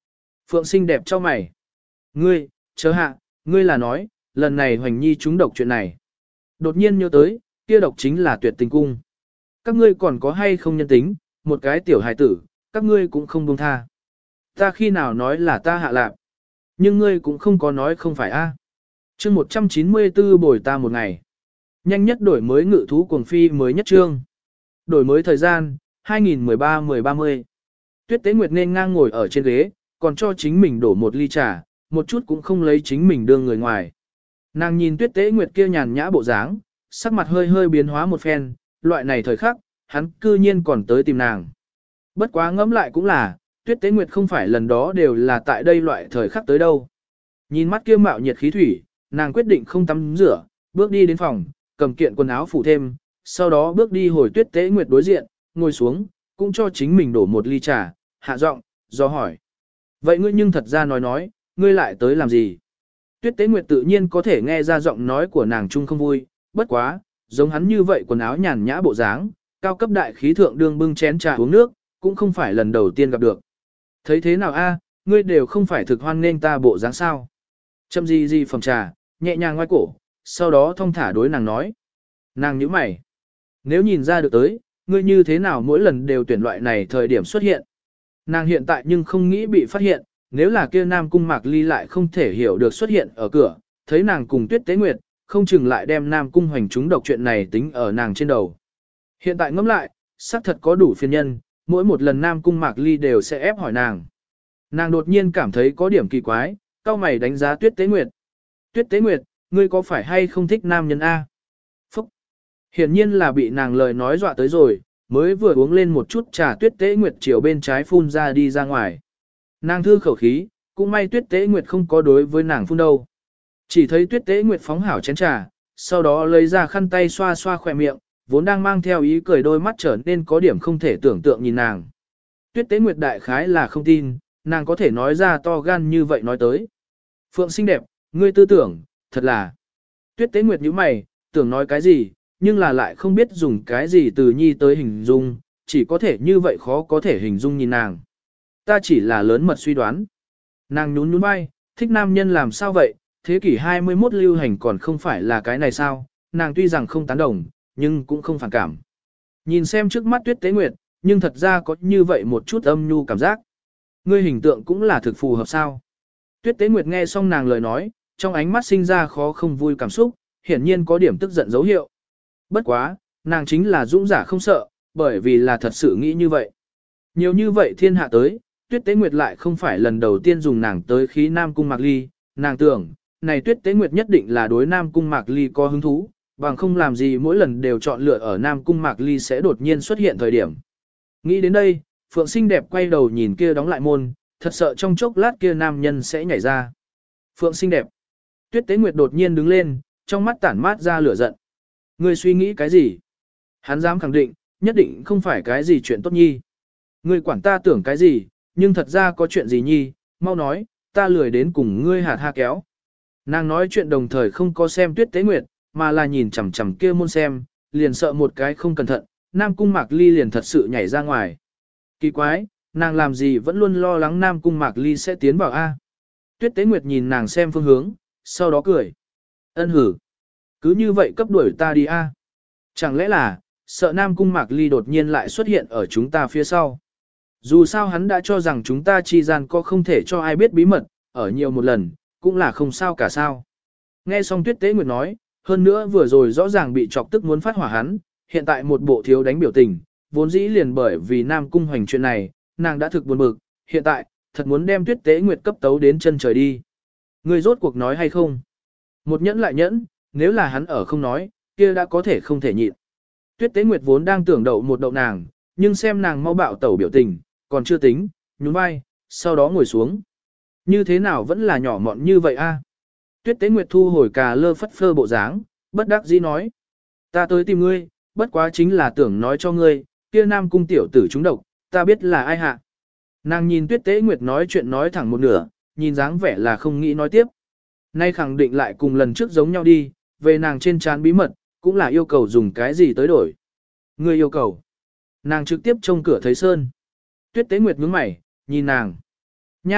Phượng xinh đẹp cho mày. Ngươi, chớ hạ, ngươi là nói, lần này Hoành Nhi trúng độc chuyện này. Đột nhiên nhớ tới, kia độc chính là tuyệt tình cung. Các ngươi còn có hay không nhân tính, một cái tiểu hài tử, các ngươi cũng không buông tha. Ta khi nào nói là ta hạ lạc, nhưng ngươi cũng không có nói không phải a. À. Chương một trăm chín mươi tư bồi ta một ngày. Nhanh nhất đổi mới ngự thú cuồng phi mới nhất chương. Đổi mới thời gian, hai nghìn mười ba mười ba mươi. Tuyết Tế Nguyệt nên ngang ngồi ở trên ghế, còn cho chính mình đổ một ly trà, một chút cũng không lấy chính mình đưa người ngoài. Nàng nhìn Tuyết Tế Nguyệt kia nhàn nhã bộ dáng, sắc mặt hơi hơi biến hóa một phen, loại này thời khắc, hắn cư nhiên còn tới tìm nàng. Bất quá ngẫm lại cũng là, Tuyết Tế Nguyệt không phải lần đó đều là tại đây loại thời khắc tới đâu. Nhìn mắt kia mạo nhiệt khí thủy, nàng quyết định không tắm rửa, bước đi đến phòng, cầm kiện quần áo phủ thêm, sau đó bước đi hồi Tuyết Tế Nguyệt đối diện, ngồi xuống, cũng cho chính mình đổ một ly trà, hạ giọng, do hỏi. Vậy ngươi nhưng thật ra nói nói, ngươi lại tới làm gì? Tuyết Tế Nguyệt tự nhiên có thể nghe ra giọng nói của nàng chung không vui, bất quá, giống hắn như vậy quần áo nhàn nhã bộ dáng, cao cấp đại khí thượng đương bưng chén trà uống nước, cũng không phải lần đầu tiên gặp được. Thấy thế nào a, ngươi đều không phải thực hoan nên ta bộ dáng sao? Châm gì gì phẩm trà, nhẹ nhàng ngoái cổ, sau đó thong thả đối nàng nói. Nàng nhíu mày. Nếu nhìn ra được tới, ngươi như thế nào mỗi lần đều tuyển loại này thời điểm xuất hiện. Nàng hiện tại nhưng không nghĩ bị phát hiện, nếu là kia Nam Cung Mạc Ly lại không thể hiểu được xuất hiện ở cửa, thấy nàng cùng Tuyết Tế Nguyệt, không chừng lại đem Nam Cung Hoành trúng độc chuyện này tính ở nàng trên đầu. Hiện tại ngẫm lại, xác thật có đủ phiền nhân, mỗi một lần Nam Cung Mạc Ly đều sẽ ép hỏi nàng. Nàng đột nhiên cảm thấy có điểm kỳ quái, cau mày đánh giá Tuyết Tế Nguyệt. Tuyết Tế Nguyệt, ngươi có phải hay không thích nam nhân A? Phúc! Hiển nhiên là bị nàng lời nói dọa tới rồi, mới vừa uống lên một chút trà Tuyết Tế Nguyệt chiều bên trái phun ra đi ra ngoài. Nàng thư khẩu khí, cũng may Tuyết Tế Nguyệt không có đối với nàng phun đâu. Chỉ thấy Tuyết Tế Nguyệt phóng hảo chén trà, sau đó lấy ra khăn tay xoa xoa khỏe miệng, vốn đang mang theo ý cười đôi mắt trở nên có điểm không thể tưởng tượng nhìn nàng. Tuyết Tế Nguyệt đại khái là không tin, nàng có thể nói ra to gan như vậy nói tới. Phượng xinh đẹp, ngươi tư tưởng, thật là. Tuyết Tế Nguyệt nhíu mày, tưởng nói cái gì, nhưng là lại không biết dùng cái gì từ nhi tới hình dung, chỉ có thể như vậy khó có thể hình dung nhìn nàng. Ta chỉ là lớn mật suy đoán. Nàng nhún nhún vai, thích nam nhân làm sao vậy, thế kỷ hai mươi mốt lưu hành còn không phải là cái này sao, nàng tuy rằng không tán đồng, nhưng cũng không phản cảm. Nhìn xem trước mắt Tuyết Tế Nguyệt, nhưng thật ra có như vậy một chút âm nhu cảm giác. Ngươi hình tượng cũng là thực phù hợp sao. Tuyết Tế Nguyệt nghe xong nàng lời nói, trong ánh mắt sinh ra khó không vui cảm xúc, hiển nhiên có điểm tức giận dấu hiệu. Bất quá, nàng chính là dũng giả không sợ, bởi vì là thật sự nghĩ như vậy. Nhiều như vậy thiên hạ tới, Tuyết Tế Nguyệt lại không phải lần đầu tiên dùng nàng tới khí Nam Cung Mạc Ly, nàng tưởng, này Tuyết Tế Nguyệt nhất định là đối Nam Cung Mạc Ly có hứng thú, bằng không làm gì mỗi lần đều chọn lựa ở Nam Cung Mạc Ly sẽ đột nhiên xuất hiện thời điểm. Nghĩ đến đây, Phượng xinh đẹp quay đầu nhìn kia đóng lại môn, thật sợ trong chốc lát kia nam nhân sẽ nhảy ra. Phượng xinh đẹp. Tuyết Tế Nguyệt đột nhiên đứng lên, trong mắt tản mát ra lửa giận. Ngươi suy nghĩ cái gì? Hắn dám khẳng định, nhất định không phải cái gì chuyện tốt nhi. Ngươi quản ta tưởng cái gì, nhưng thật ra có chuyện gì nhi, mau nói, ta lười đến cùng ngươi hạt ha kéo. Nàng nói chuyện đồng thời không có xem Tuyết Tế Nguyệt, mà là nhìn chằm chằm kia môn xem, liền sợ một cái không cẩn thận, Nam Cung Mạc Ly liền thật sự nhảy ra ngoài. Kỳ quái, nàng làm gì vẫn luôn lo lắng Nam Cung Mạc Ly sẽ tiến vào A. Tuyết Tế Nguyệt nhìn nàng xem phương hướng, sau đó cười. Ân hử. Cứ như vậy cấp đuổi ta đi A. Chẳng lẽ là, sợ Nam Cung Mạc Ly đột nhiên lại xuất hiện ở chúng ta phía sau. Dù sao hắn đã cho rằng chúng ta chi gian có không thể cho ai biết bí mật, ở nhiều một lần, cũng là không sao cả sao. Nghe xong Tuyết Tế Nguyệt nói, hơn nữa vừa rồi rõ ràng bị chọc tức muốn phát hỏa hắn, hiện tại một bộ thiếu đánh biểu tình, vốn dĩ liền bởi vì Nam Cung Hoành chuyện này, nàng đã thực buồn bực, hiện tại, thật muốn đem Tuyết Tế Nguyệt cấp tấu đến chân trời đi. Người rốt cuộc nói hay không? Một nhẫn lại nhẫn, nếu là hắn ở không nói, kia đã có thể không thể nhịn. Tuyết Tế Nguyệt vốn đang tưởng đậu một đậu nàng, nhưng xem nàng mau bạo tẩu biểu tình, còn chưa tính, nhún vai, sau đó ngồi xuống. Như thế nào vẫn là nhỏ mọn như vậy a? Tuyết Tế Nguyệt thu hồi cà lơ phất phơ bộ dáng, bất đắc dĩ nói. Ta tới tìm ngươi, bất quá chính là tưởng nói cho ngươi, kia Nam Cung tiểu tử trúng độc, ta biết là ai hạ. Nàng nhìn Tuyết Tế Nguyệt nói chuyện nói thẳng một nửa, nhìn dáng vẻ là không nghĩ nói tiếp. Nay khẳng định lại cùng lần trước giống nhau đi, về nàng trên trán bí mật, cũng là yêu cầu dùng cái gì tới đổi. Ngươi yêu cầu. Nàng trực tiếp trông cửa thấy sơn. Tuyết Tế Nguyệt nhướng mày, nhìn nàng. Nha,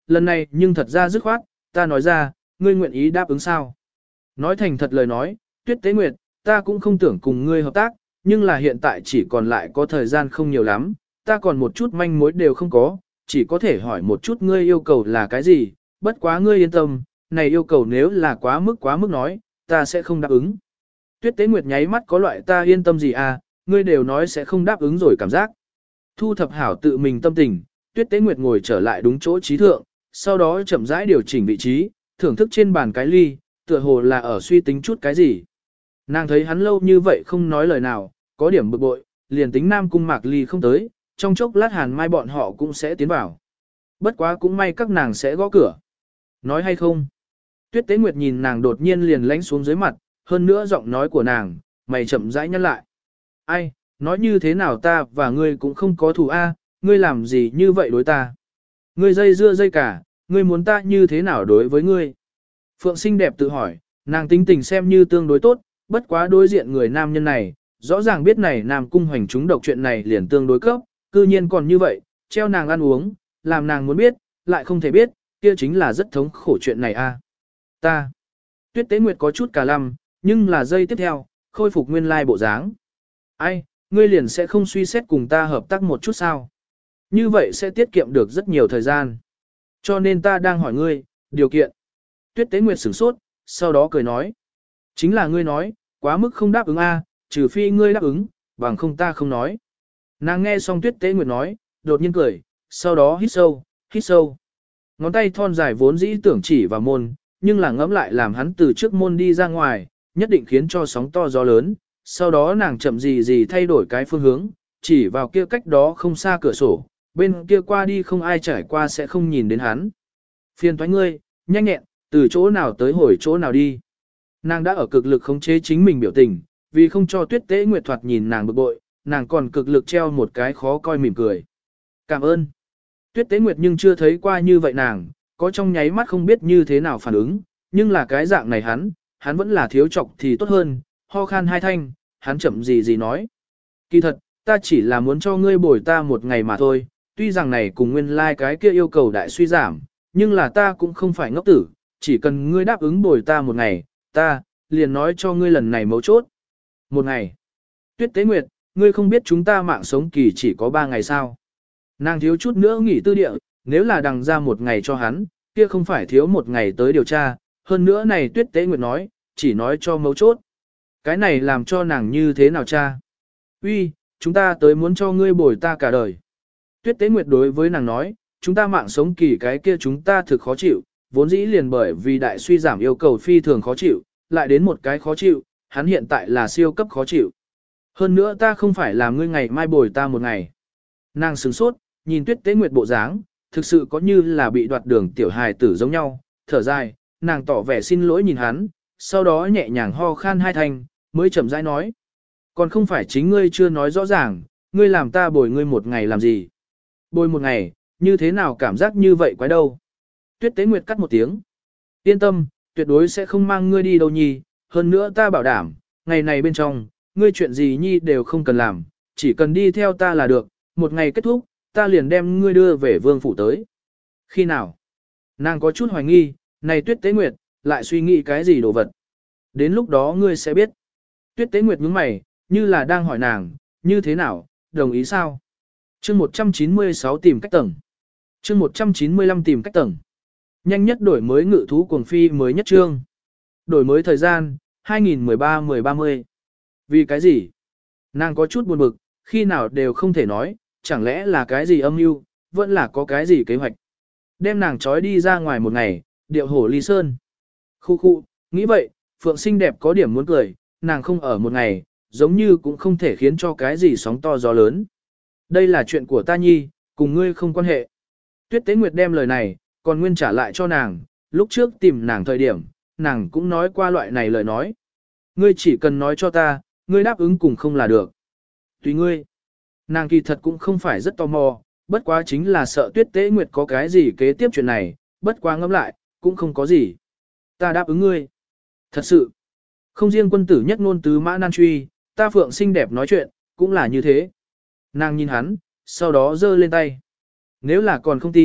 lần này nhưng thật ra dứt khoát, ta nói ra, ngươi nguyện ý đáp ứng sao? Nói thành thật lời nói, Tuyết Tế Nguyệt, ta cũng không tưởng cùng ngươi hợp tác, nhưng là hiện tại chỉ còn lại có thời gian không nhiều lắm, ta còn một chút manh mối đều không có, chỉ có thể hỏi một chút ngươi yêu cầu là cái gì, bất quá ngươi yên tâm, này yêu cầu nếu là quá mức quá mức nói, ta sẽ không đáp ứng. Tuyết Tế Nguyệt nháy mắt có loại ta yên tâm gì à, ngươi đều nói sẽ không đáp ứng rồi cảm giác. Thu thập hảo tự mình tâm tình, Tuyết Tế Nguyệt ngồi trở lại đúng chỗ trí thượng, sau đó chậm rãi điều chỉnh vị trí, thưởng thức trên bàn cái ly, tựa hồ là ở suy tính chút cái gì. Nàng thấy hắn lâu như vậy không nói lời nào, có điểm bực bội, liền tính Nam Cung Mạc Ly không tới, trong chốc lát Hàn Mai bọn họ cũng sẽ tiến vào. Bất quá cũng may các nàng sẽ gõ cửa. Nói hay không? Tuyết Tế Nguyệt nhìn nàng đột nhiên liền lánh xuống dưới mặt, hơn nữa giọng nói của nàng, mày chậm rãi nhăn lại. Ai, nói như thế nào ta và ngươi cũng không có thù a, ngươi làm gì như vậy đối ta? Ngươi dây dưa dây cả, ngươi muốn ta như thế nào đối với ngươi? Phượng xinh đẹp tự hỏi, nàng tính tình xem như tương đối tốt, bất quá đối diện người nam nhân này, rõ ràng biết này Nam Cung Hoành trúng độc chuyện này liền tương đối cấp, cư nhiên còn như vậy, treo nàng ăn uống, làm nàng muốn biết, lại không thể biết, kia chính là rất thống khổ chuyện này a. Ta. Tuyết Tế Nguyệt có chút cả lăm, nhưng là giây tiếp theo, khôi phục nguyên lai bộ dáng. Ai, ngươi liền sẽ không suy xét cùng ta hợp tác một chút sao? Như vậy sẽ tiết kiệm được rất nhiều thời gian. Cho nên ta đang hỏi ngươi, điều kiện. Tuyết Tế Nguyệt sửng sốt, sau đó cười nói. Chính là ngươi nói, quá mức không đáp ứng a, trừ phi ngươi đáp ứng, bằng không ta không nói. Nàng nghe xong Tuyết Tế Nguyệt nói, đột nhiên cười, sau đó hít sâu, hít sâu. Ngón tay thon dài vốn dĩ tưởng chỉ vào môn, nhưng là ngẫm lại làm hắn từ trước môn đi ra ngoài, nhất định khiến cho sóng to gió lớn. Sau đó nàng chậm gì gì thay đổi cái phương hướng, chỉ vào kia cách đó không xa cửa sổ, bên kia qua đi không ai trải qua sẽ không nhìn đến hắn. Phiền thoái ngươi, nhanh nhẹn, từ chỗ nào tới hồi chỗ nào đi. Nàng đã ở cực lực khống chế chính mình biểu tình, vì không cho Tuyết Tế Nguyệt thoạt nhìn nàng bực bội, nàng còn cực lực treo một cái khó coi mỉm cười. Cảm ơn. Tuyết Tế Nguyệt nhưng chưa thấy qua như vậy nàng, có trong nháy mắt không biết như thế nào phản ứng, nhưng là cái dạng này hắn, hắn vẫn là thiếu chọc thì tốt hơn, ho khan hai thanh, hắn chậm gì gì nói. Kỳ thật, ta chỉ là muốn cho ngươi bồi ta một ngày mà thôi, tuy rằng này cùng nguyên lai like cái kia yêu cầu đại suy giảm, nhưng là ta cũng không phải ngốc tử, chỉ cần ngươi đáp ứng bồi ta một ngày, ta, liền nói cho ngươi lần này mấu chốt. Một ngày. Tuyết Tế Nguyệt, ngươi không biết chúng ta mạng sống kỳ chỉ có ba ngày sao. Nàng thiếu chút nữa nghỉ tư địa, nếu là đằng ra một ngày cho hắn, kia không phải thiếu một ngày tới điều tra, hơn nữa này Tuyết Tế Nguyệt nói, chỉ nói cho mấu chốt. Cái này làm cho nàng như thế nào cha? Uy, chúng ta tới muốn cho ngươi bồi ta cả đời. Tuyết Tế Nguyệt đối với nàng nói, chúng ta mạng sống kỳ cái kia chúng ta thực khó chịu, vốn dĩ liền bởi vì đại suy giảm yêu cầu phi thường khó chịu, lại đến một cái khó chịu, hắn hiện tại là siêu cấp khó chịu. Hơn nữa ta không phải làm ngươi ngày mai bồi ta một ngày. Nàng sửng sốt, nhìn Tuyết Tế Nguyệt bộ dáng, thực sự có như là bị đoạt đường tiểu hài tử giống nhau, thở dài, nàng tỏ vẻ xin lỗi nhìn hắn, sau đó nhẹ nhàng ho khan hai thanh, mới chậm rãi nói. Còn không phải chính ngươi chưa nói rõ ràng, ngươi làm ta bồi ngươi một ngày làm gì. Bồi một ngày, như thế nào cảm giác như vậy quái đâu. Tuyết Tế Nguyệt cắt một tiếng. Yên tâm, tuyệt đối sẽ không mang ngươi đi đâu nhi, hơn nữa ta bảo đảm, ngày này bên trong, ngươi chuyện gì nhi đều không cần làm, chỉ cần đi theo ta là được, một ngày kết thúc, ta liền đem ngươi đưa về vương phủ tới. Khi nào? Nàng có chút hoài nghi, này Tuyết Tế Nguyệt, lại suy nghĩ cái gì đồ vật. Đến lúc đó ngươi sẽ biết. Tuyết Tế Nguyệt nhướng mày, như là đang hỏi nàng, như thế nào, đồng ý sao? Chương một trăm chín mươi sáu tìm cách tầng. Chương một trăm chín mươi lăm tìm cách tầng. Nhanh nhất đổi mới ngự thú cuồng phi mới nhất chương. Đổi mới thời gian, hai nghìn mười ba mười ba mươi. Vì cái gì? Nàng có chút buồn bực, khi nào đều không thể nói, chẳng lẽ là cái gì âm mưu, vẫn là có cái gì kế hoạch. Đem nàng trói đi ra ngoài một ngày, điệu hổ ly sơn. Khu khu, nghĩ vậy, Phượng xinh đẹp có điểm muốn cười, nàng không ở một ngày, giống như cũng không thể khiến cho cái gì sóng to gió lớn. Đây là chuyện của ta nhi, cùng ngươi không quan hệ. Tuyết Tế Nguyệt đem lời này, còn nguyên trả lại cho nàng, lúc trước tìm nàng thời điểm, nàng cũng nói qua loại này lời nói. Ngươi chỉ cần nói cho ta, ngươi đáp ứng cùng không là được. Tùy ngươi. Nàng kỳ thật cũng không phải rất tò mò, bất quá chính là sợ Tuyết Tế Nguyệt có cái gì kế tiếp chuyện này, bất quá ngẫm lại, cũng không có gì. Ta đáp ứng ngươi. Thật sự. Không riêng quân tử nhất ngôn tứ mã nan truy, ta Phượng xinh đẹp nói chuyện, cũng là như thế. Nàng nhìn hắn, sau đó giơ lên tay. Nếu là còn không tin,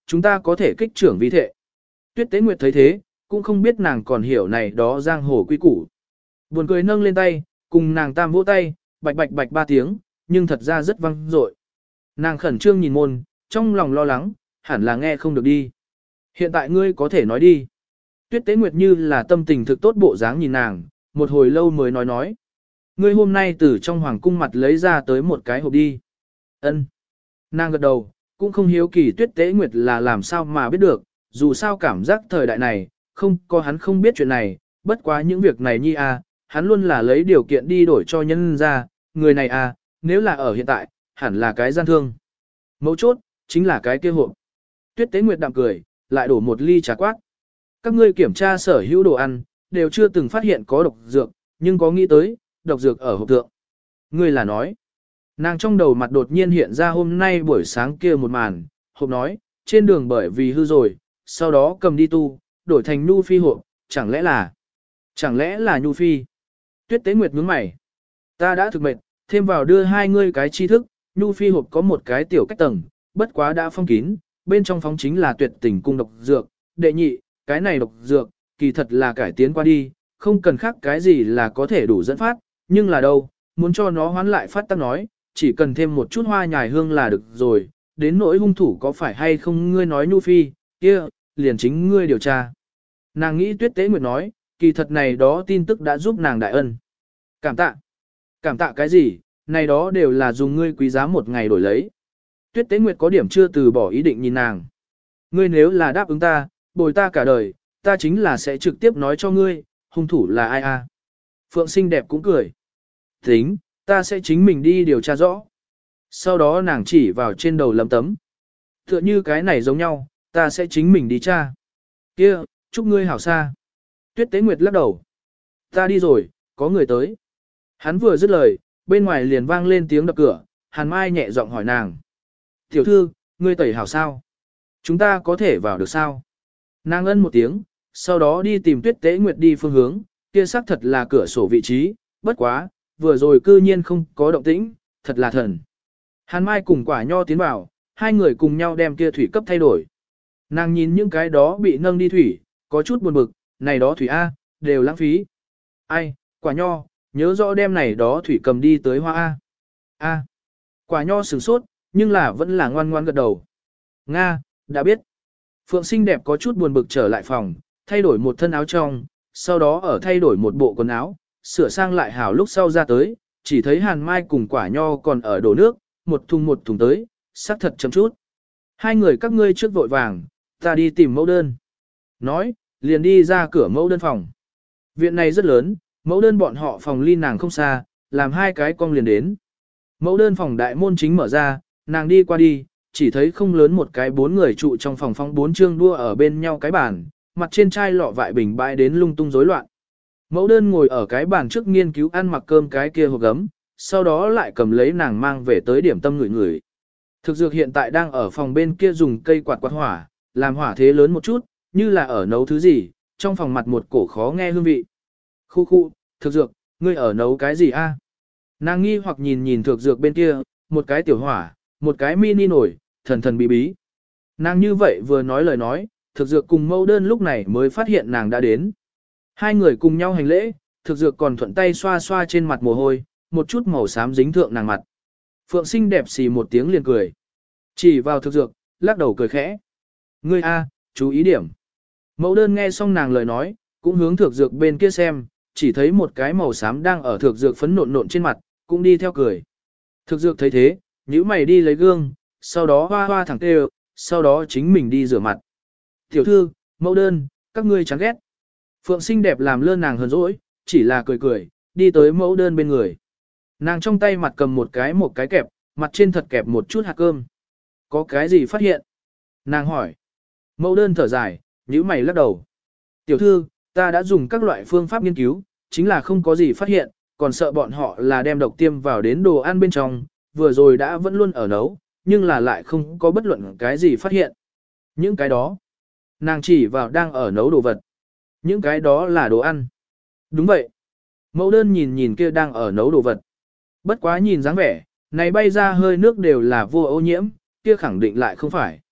chúng ta có thể kích trưởng vi thệ. Tuyết Tế Nguyệt thấy thế, cũng không biết nàng còn hiểu này đó giang hồ quy củ. Buồn cười nâng lên tay, cùng nàng tam vỗ tay, bạch bạch bạch ba tiếng, nhưng thật ra rất vang dội. Nàng khẩn trương nhìn môn, trong lòng lo lắng, hẳn là nghe không được đi. Hiện tại ngươi có thể nói đi. Tuyết Tế Nguyệt như là tâm tình thực tốt bộ dáng nhìn nàng, một hồi lâu mới nói nói. Ngươi hôm nay từ trong hoàng cung mặt lấy ra tới một cái hộp đi. Ân. Nàng gật đầu, cũng không hiếu kỳ Tuyết Tế Nguyệt là làm sao mà biết được, dù sao cảm giác thời đại này, không có hắn không biết chuyện này, bất quá những việc này nhi à, hắn luôn là lấy điều kiện đi đổi cho nhân ra, người này à, nếu là ở hiện tại, hẳn là cái gian thương. Mấu chốt, chính là cái kia hộp. Tuyết Tế Nguyệt đạm cười, lại đổ một ly trà quát. Các ngươi kiểm tra sở hữu đồ ăn, đều chưa từng phát hiện có độc dược, nhưng có nghĩ tới, độc dược ở hộp tượng. Ngươi là nói, nàng trong đầu mặt đột nhiên hiện ra hôm nay buổi sáng kia một màn, hộp nói, trên đường bởi vì hư rồi, sau đó cầm đi tu, đổi thành nhu phi hộp, chẳng lẽ là, chẳng lẽ là nhu phi. Tuyết Tế Nguyệt nhướng mày, ta đã thực mệt, thêm vào đưa hai ngươi cái tri thức, nhu phi hộp có một cái tiểu cách tầng, bất quá đã phong kín, bên trong phóng chính là tuyệt tình cung độc dược, đệ nhị, cái này độc dược, kỳ thật là cải tiến qua đi, không cần khác cái gì là có thể đủ dẫn phát, nhưng là đâu, muốn cho nó hoán lại phát tác nói, chỉ cần thêm một chút hoa nhài hương là được rồi, đến nỗi hung thủ có phải hay không ngươi nói nhu phi, kia, liền chính ngươi điều tra. Nàng nghĩ Tuyết Tế Nguyệt nói, kỳ thật này đó tin tức đã giúp nàng đại ân. Cảm tạ. Cảm tạ cái gì, này đó đều là dùng ngươi quý giá một ngày đổi lấy. Tuyết Tế Nguyệt có điểm chưa từ bỏ ý định nhìn nàng. Ngươi nếu là đáp ứng ta, bồi ta cả đời, ta chính là sẽ trực tiếp nói cho ngươi, hung thủ là ai a. Phượng xinh đẹp cũng cười. Tính, ta sẽ chính mình đi điều tra rõ. Sau đó nàng chỉ vào trên đầu lấm tấm. Tựa như cái này giống nhau, ta sẽ chính mình đi tra. Kia, chúc ngươi hảo xa. Tuyết Tế Nguyệt lắc đầu. Ta đi rồi, có người tới. Hắn vừa dứt lời, bên ngoài liền vang lên tiếng đập cửa, Hàn Mai nhẹ giọng hỏi nàng. Tiểu thư, ngươi tẩy hảo sao? Chúng ta có thể vào được sao? Nàng ân một tiếng, sau đó đi tìm Tuyết Tế Nguyệt đi phương hướng, kia xác thật là cửa sổ vị trí, bất quá, vừa rồi cư nhiên không có động tĩnh, thật là thần. Hàn Mai cùng Quả Nho tiến vào, hai người cùng nhau đem kia thủy cấp thay đổi. Nàng nhìn những cái đó bị nâng đi thủy, có chút buồn bực, này đó thủy A, đều lãng phí. Ai, Quả Nho, nhớ rõ đem này đó thủy cầm đi tới hoa A. A. Quả Nho sửng sốt, nhưng là vẫn là ngoan ngoan gật đầu. Nga, đã biết. Phượng xinh đẹp có chút buồn bực trở lại phòng, thay đổi một thân áo trong, sau đó ở thay đổi một bộ quần áo, sửa sang lại hảo lúc sau ra tới, chỉ thấy Hàn Mai cùng Quả Nho còn ở đổ nước, một thùng một thùng tới, sắc thật chấm chút. Hai người các ngươi trước vội vàng, ta đi tìm mẫu đơn. Nói, liền đi ra cửa mẫu đơn phòng. Viện này rất lớn, mẫu đơn bọn họ phòng ly nàng không xa, làm hai cái cong liền đến. Mẫu đơn phòng đại môn chính mở ra, nàng đi qua đi, chỉ thấy không lớn một cái bốn người trụ trong phòng phóng bốn chương đua ở bên nhau cái bàn, mặt trên chai lọ vại bình bãi đến lung tung rối loạn. Mẫu đơn ngồi ở cái bàn trước nghiên cứu ăn mặc cơm cái kia hộp gấm, sau đó lại cầm lấy nàng mang về tới điểm tâm ngửi ngửi. Thực dược hiện tại đang ở phòng bên kia dùng cây quạt quạt hỏa, làm hỏa thế lớn một chút, như là ở nấu thứ gì, trong phòng mặt một cổ khó nghe hương vị. Khu khu, thực dược, ngươi ở nấu cái gì a? Nàng nghi hoặc nhìn nhìn thực dược bên kia, một cái tiểu hỏa, một cái mini nổi, thần thần bí bí. Nàng như vậy vừa nói lời nói, thực dược cùng mẫu đơn lúc này mới phát hiện nàng đã đến. Hai người cùng nhau hành lễ, thực dược còn thuận tay xoa xoa trên mặt mồ hôi, một chút màu xám dính thượng nàng mặt. Phượng xinh đẹp xì một tiếng liền cười. Chỉ vào thực dược, lắc đầu cười khẽ. Ngươi a, chú ý điểm. Mẫu đơn nghe xong nàng lời nói, cũng hướng thực dược bên kia xem, chỉ thấy một cái màu xám đang ở thực dược phấn nộn nộn trên mặt, cũng đi theo cười. Thực dược thấy thế, nhíu mày đi lấy gương, sau đó hoa hoa thẳng tê, sau đó chính mình đi rửa mặt. Tiểu thư, mẫu đơn, các ngươi chán ghét. Phượng xinh đẹp làm lơ nàng hờn dỗi, chỉ là cười cười, đi tới mẫu đơn bên người. Nàng trong tay mặt cầm một cái một cái kẹp, mặt trên thật kẹp một chút hạt cơm. Có cái gì phát hiện? Nàng hỏi. Mẫu đơn thở dài, nhíu mày lắc đầu. Tiểu thư, ta đã dùng các loại phương pháp nghiên cứu, chính là không có gì phát hiện, còn sợ bọn họ là đem độc tiêm vào đến đồ ăn bên trong, vừa rồi đã vẫn luôn ở nấu, nhưng là lại không có bất luận cái gì phát hiện. Những cái đó, nàng chỉ vào đang ở nấu đồ vật. Những cái đó là đồ ăn. Đúng vậy. Mẫu đơn nhìn nhìn kia đang ở nấu đồ vật. Bất quá nhìn dáng vẻ, này bay ra hơi nước đều là vô ô nhiễm, kia khẳng định lại không phải.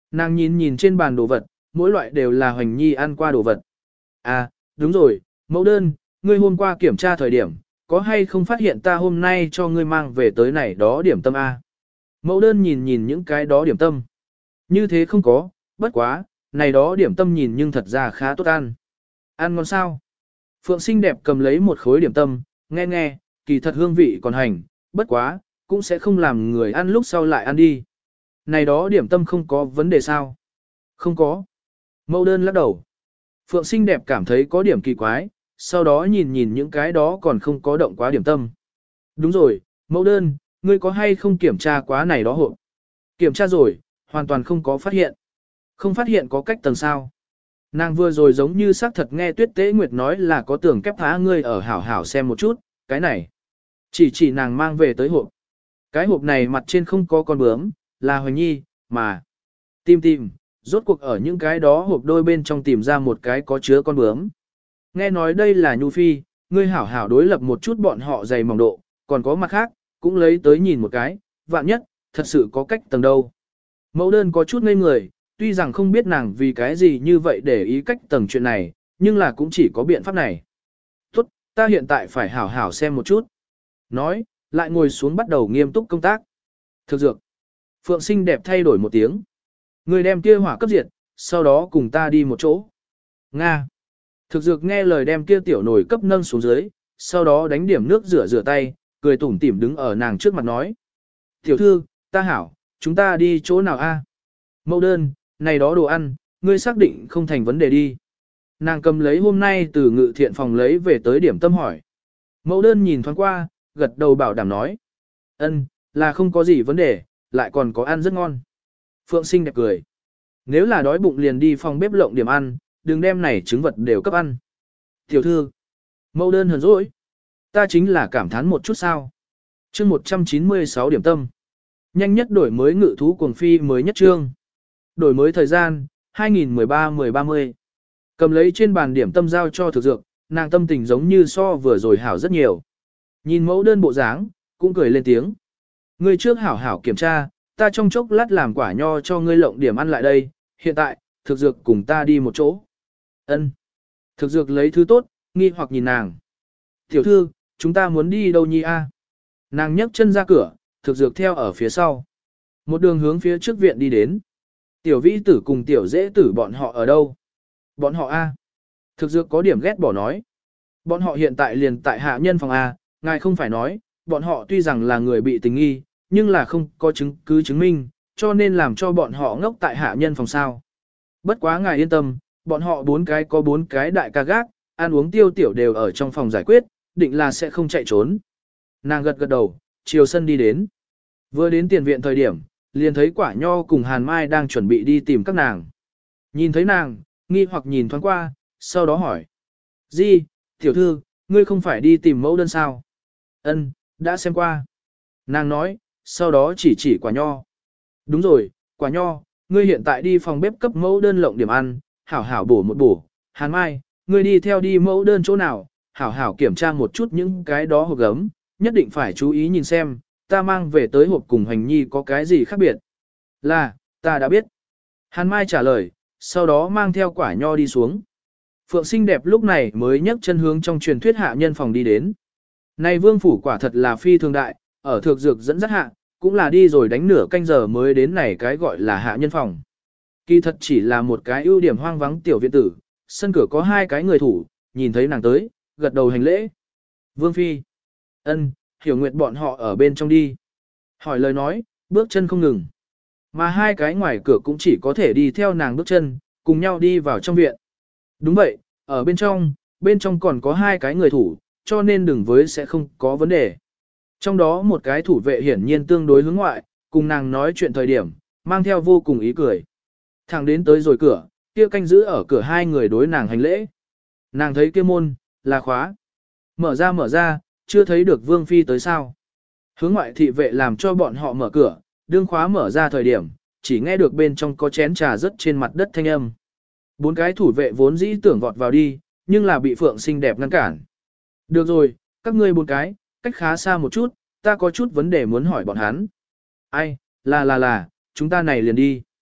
Nàng nhìn nhìn trên bàn đồ vật, mỗi loại đều là Hoành Nhi ăn qua đồ vật. À, đúng rồi, mẫu đơn, ngươi hôm qua kiểm tra thời điểm, có hay không phát hiện ta hôm nay cho ngươi mang về tới này đó điểm tâm A. Mẫu đơn nhìn nhìn những cái đó điểm tâm. Như thế không có, bất quá, này đó điểm tâm nhìn nhưng thật ra khá tốt ăn. Ăn ngon sao? Phượng xinh đẹp cầm lấy một khối điểm tâm, nghe nghe, kỳ thật hương vị còn hành, bất quá, cũng sẽ không làm người ăn lúc sau lại ăn đi. Này đó điểm tâm không có vấn đề sao? Không có. Mẫu đơn lắc đầu. Phượng xinh đẹp cảm thấy có điểm kỳ quái, sau đó nhìn nhìn những cái đó còn không có động quá điểm tâm. Đúng rồi, mẫu đơn, ngươi có hay không kiểm tra quá này đó hộp? Kiểm tra rồi, hoàn toàn không có phát hiện. Không phát hiện có cách tầng sao. Nàng vừa rồi giống như xác thật nghe Tuyết Tế Nguyệt nói là có tưởng kép phá ngươi ở hảo hảo xem một chút, cái này. Chỉ chỉ nàng mang về tới hộp. Cái hộp này mặt trên không có con bướm, là Hoành Nhi, mà. Tìm tìm, rốt cuộc ở những cái đó hộp đôi bên trong tìm ra một cái có chứa con bướm. Nghe nói đây là Nhu Phi, ngươi hảo hảo đối lập một chút bọn họ dày mỏng độ, còn có mặt khác, cũng lấy tới nhìn một cái, vạn nhất, thật sự có cách tầng đâu. Mẫu đơn có chút ngây người, tuy rằng không biết nàng vì cái gì như vậy để ý cách tầng chuyện này, nhưng là cũng chỉ có biện pháp này. Tốt, ta hiện tại phải hảo hảo xem một chút. Nói, lại ngồi xuống bắt đầu nghiêm túc công tác. Thực dược. Phượng xinh đẹp thay đổi một tiếng. Người đem kia hỏa cấp diệt, sau đó cùng ta đi một chỗ. Nga. Thực dược nghe lời đem kia tiểu nồi cấp nâng xuống dưới, sau đó đánh điểm nước rửa rửa tay, cười tủm tỉm đứng ở nàng trước mặt nói. Tiểu thư, ta hảo, chúng ta đi chỗ nào a? Mẫu đơn, này đó đồ ăn, ngươi xác định không thành vấn đề đi. Nàng cầm lấy hôm nay từ ngự thiện phòng lấy về tới điểm tâm hỏi. Mẫu đơn nhìn thoáng qua, gật đầu bảo đảm nói. Ân, là không có gì vấn đề, lại còn có ăn rất ngon. Phượng xinh đẹp cười. Nếu là đói bụng liền đi phòng bếp lộng điểm ăn, đừng đem này trứng vật đều cấp ăn. Tiểu thư, mẫu đơn hờn dỗi. Ta chính là cảm thán một chút sao. Chương một trăm chín mươi sáu điểm tâm. Nhanh nhất đổi mới ngự thú cuồng phi mới nhất trương. Đổi mới thời gian, hai nghìn mười ba mười ba mươi. Cầm lấy trên bàn điểm tâm giao cho thực dược, nàng tâm tình giống như so vừa rồi hảo rất nhiều. Nhìn mẫu đơn bộ dáng, cũng cười lên tiếng. Ngươi trước hảo hảo kiểm tra, ta trong chốc lát làm quả nho cho ngươi lộng điểm ăn lại đây, hiện tại, thực dược cùng ta đi một chỗ. Ân. Thực dược lấy thứ tốt, nghi hoặc nhìn nàng. Tiểu thư, chúng ta muốn đi đâu nhi a? Nàng nhấc chân ra cửa, thực dược theo ở phía sau. Một đường hướng phía trước viện đi đến. Tiểu vĩ tử cùng tiểu dễ tử bọn họ ở đâu? Bọn họ A. Thực dược có điểm ghét bỏ nói. Bọn họ hiện tại liền tại hạ nhân phòng A, ngài không phải nói, bọn họ tuy rằng là người bị tình nghi, nhưng là không có chứng cứ chứng minh, cho nên làm cho bọn họ ngốc tại hạ nhân phòng sao. Bất quá ngài yên tâm, bọn họ bốn cái có bốn cái đại ca gác, ăn uống tiêu tiểu đều ở trong phòng giải quyết, định là sẽ không chạy trốn. Nàng gật gật đầu, chiều sân đi đến. Vừa đến tiền viện thời điểm, liền thấy quả nho cùng Hàn Mai đang chuẩn bị đi tìm các nàng. Nhìn thấy nàng, nghi hoặc nhìn thoáng qua, sau đó hỏi. Di, tiểu thư, ngươi không phải đi tìm mẫu đơn sao? Ân, đã xem qua. Nàng nói, sau đó chỉ chỉ quả nho. Đúng rồi, quả nho, ngươi hiện tại đi phòng bếp cấp mẫu đơn lộng điểm ăn, hảo hảo bổ một bổ. Hàn Mai, ngươi đi theo đi mẫu đơn chỗ nào, hảo hảo kiểm tra một chút những cái đó hộp gấm, nhất định phải chú ý nhìn xem, ta mang về tới hộp cùng Hoành Nhi có cái gì khác biệt. Là, ta đã biết. Hàn Mai trả lời, sau đó mang theo quả nho đi xuống. Phượng xinh đẹp lúc này mới nhấc chân hướng trong truyền thuyết hạ nhân phòng đi đến. Này vương phủ quả thật là phi thường đại, ở thược dược dẫn dắt hạ, cũng là đi rồi đánh nửa canh giờ mới đến này cái gọi là hạ nhân phòng. Kỳ thật chỉ là một cái ưu điểm hoang vắng tiểu viện tử, sân cửa có hai cái người thủ, nhìn thấy nàng tới, gật đầu hành lễ. Vương phi. Ân, Hiểu Nguyệt bọn họ ở bên trong đi. Hỏi lời nói, bước chân không ngừng. Mà hai cái ngoài cửa cũng chỉ có thể đi theo nàng bước chân, cùng nhau đi vào trong viện. Đúng vậy, ở bên trong, bên trong còn có hai cái người thủ, cho nên đừng với sẽ không có vấn đề. Trong đó một cái thủ vệ hiển nhiên tương đối hướng ngoại, cùng nàng nói chuyện thời điểm, mang theo vô cùng ý cười. Thẳng đến tới rồi cửa, kia canh giữ ở cửa hai người đối nàng hành lễ. Nàng thấy kia môn, là khóa. Mở ra mở ra, chưa thấy được Vương Phi tới sao. Hướng ngoại thị vệ làm cho bọn họ mở cửa, đương khóa mở ra thời điểm, chỉ nghe được bên trong có chén trà rớt trên mặt đất thanh âm. Bốn cái thủ vệ vốn dĩ tưởng vọt vào đi, nhưng là bị Phượng xinh đẹp ngăn cản. Được rồi, các ngươi bốn cái, cách khá xa một chút, ta có chút vấn đề muốn hỏi bọn hắn. Ai, là là là, chúng ta này liền đi.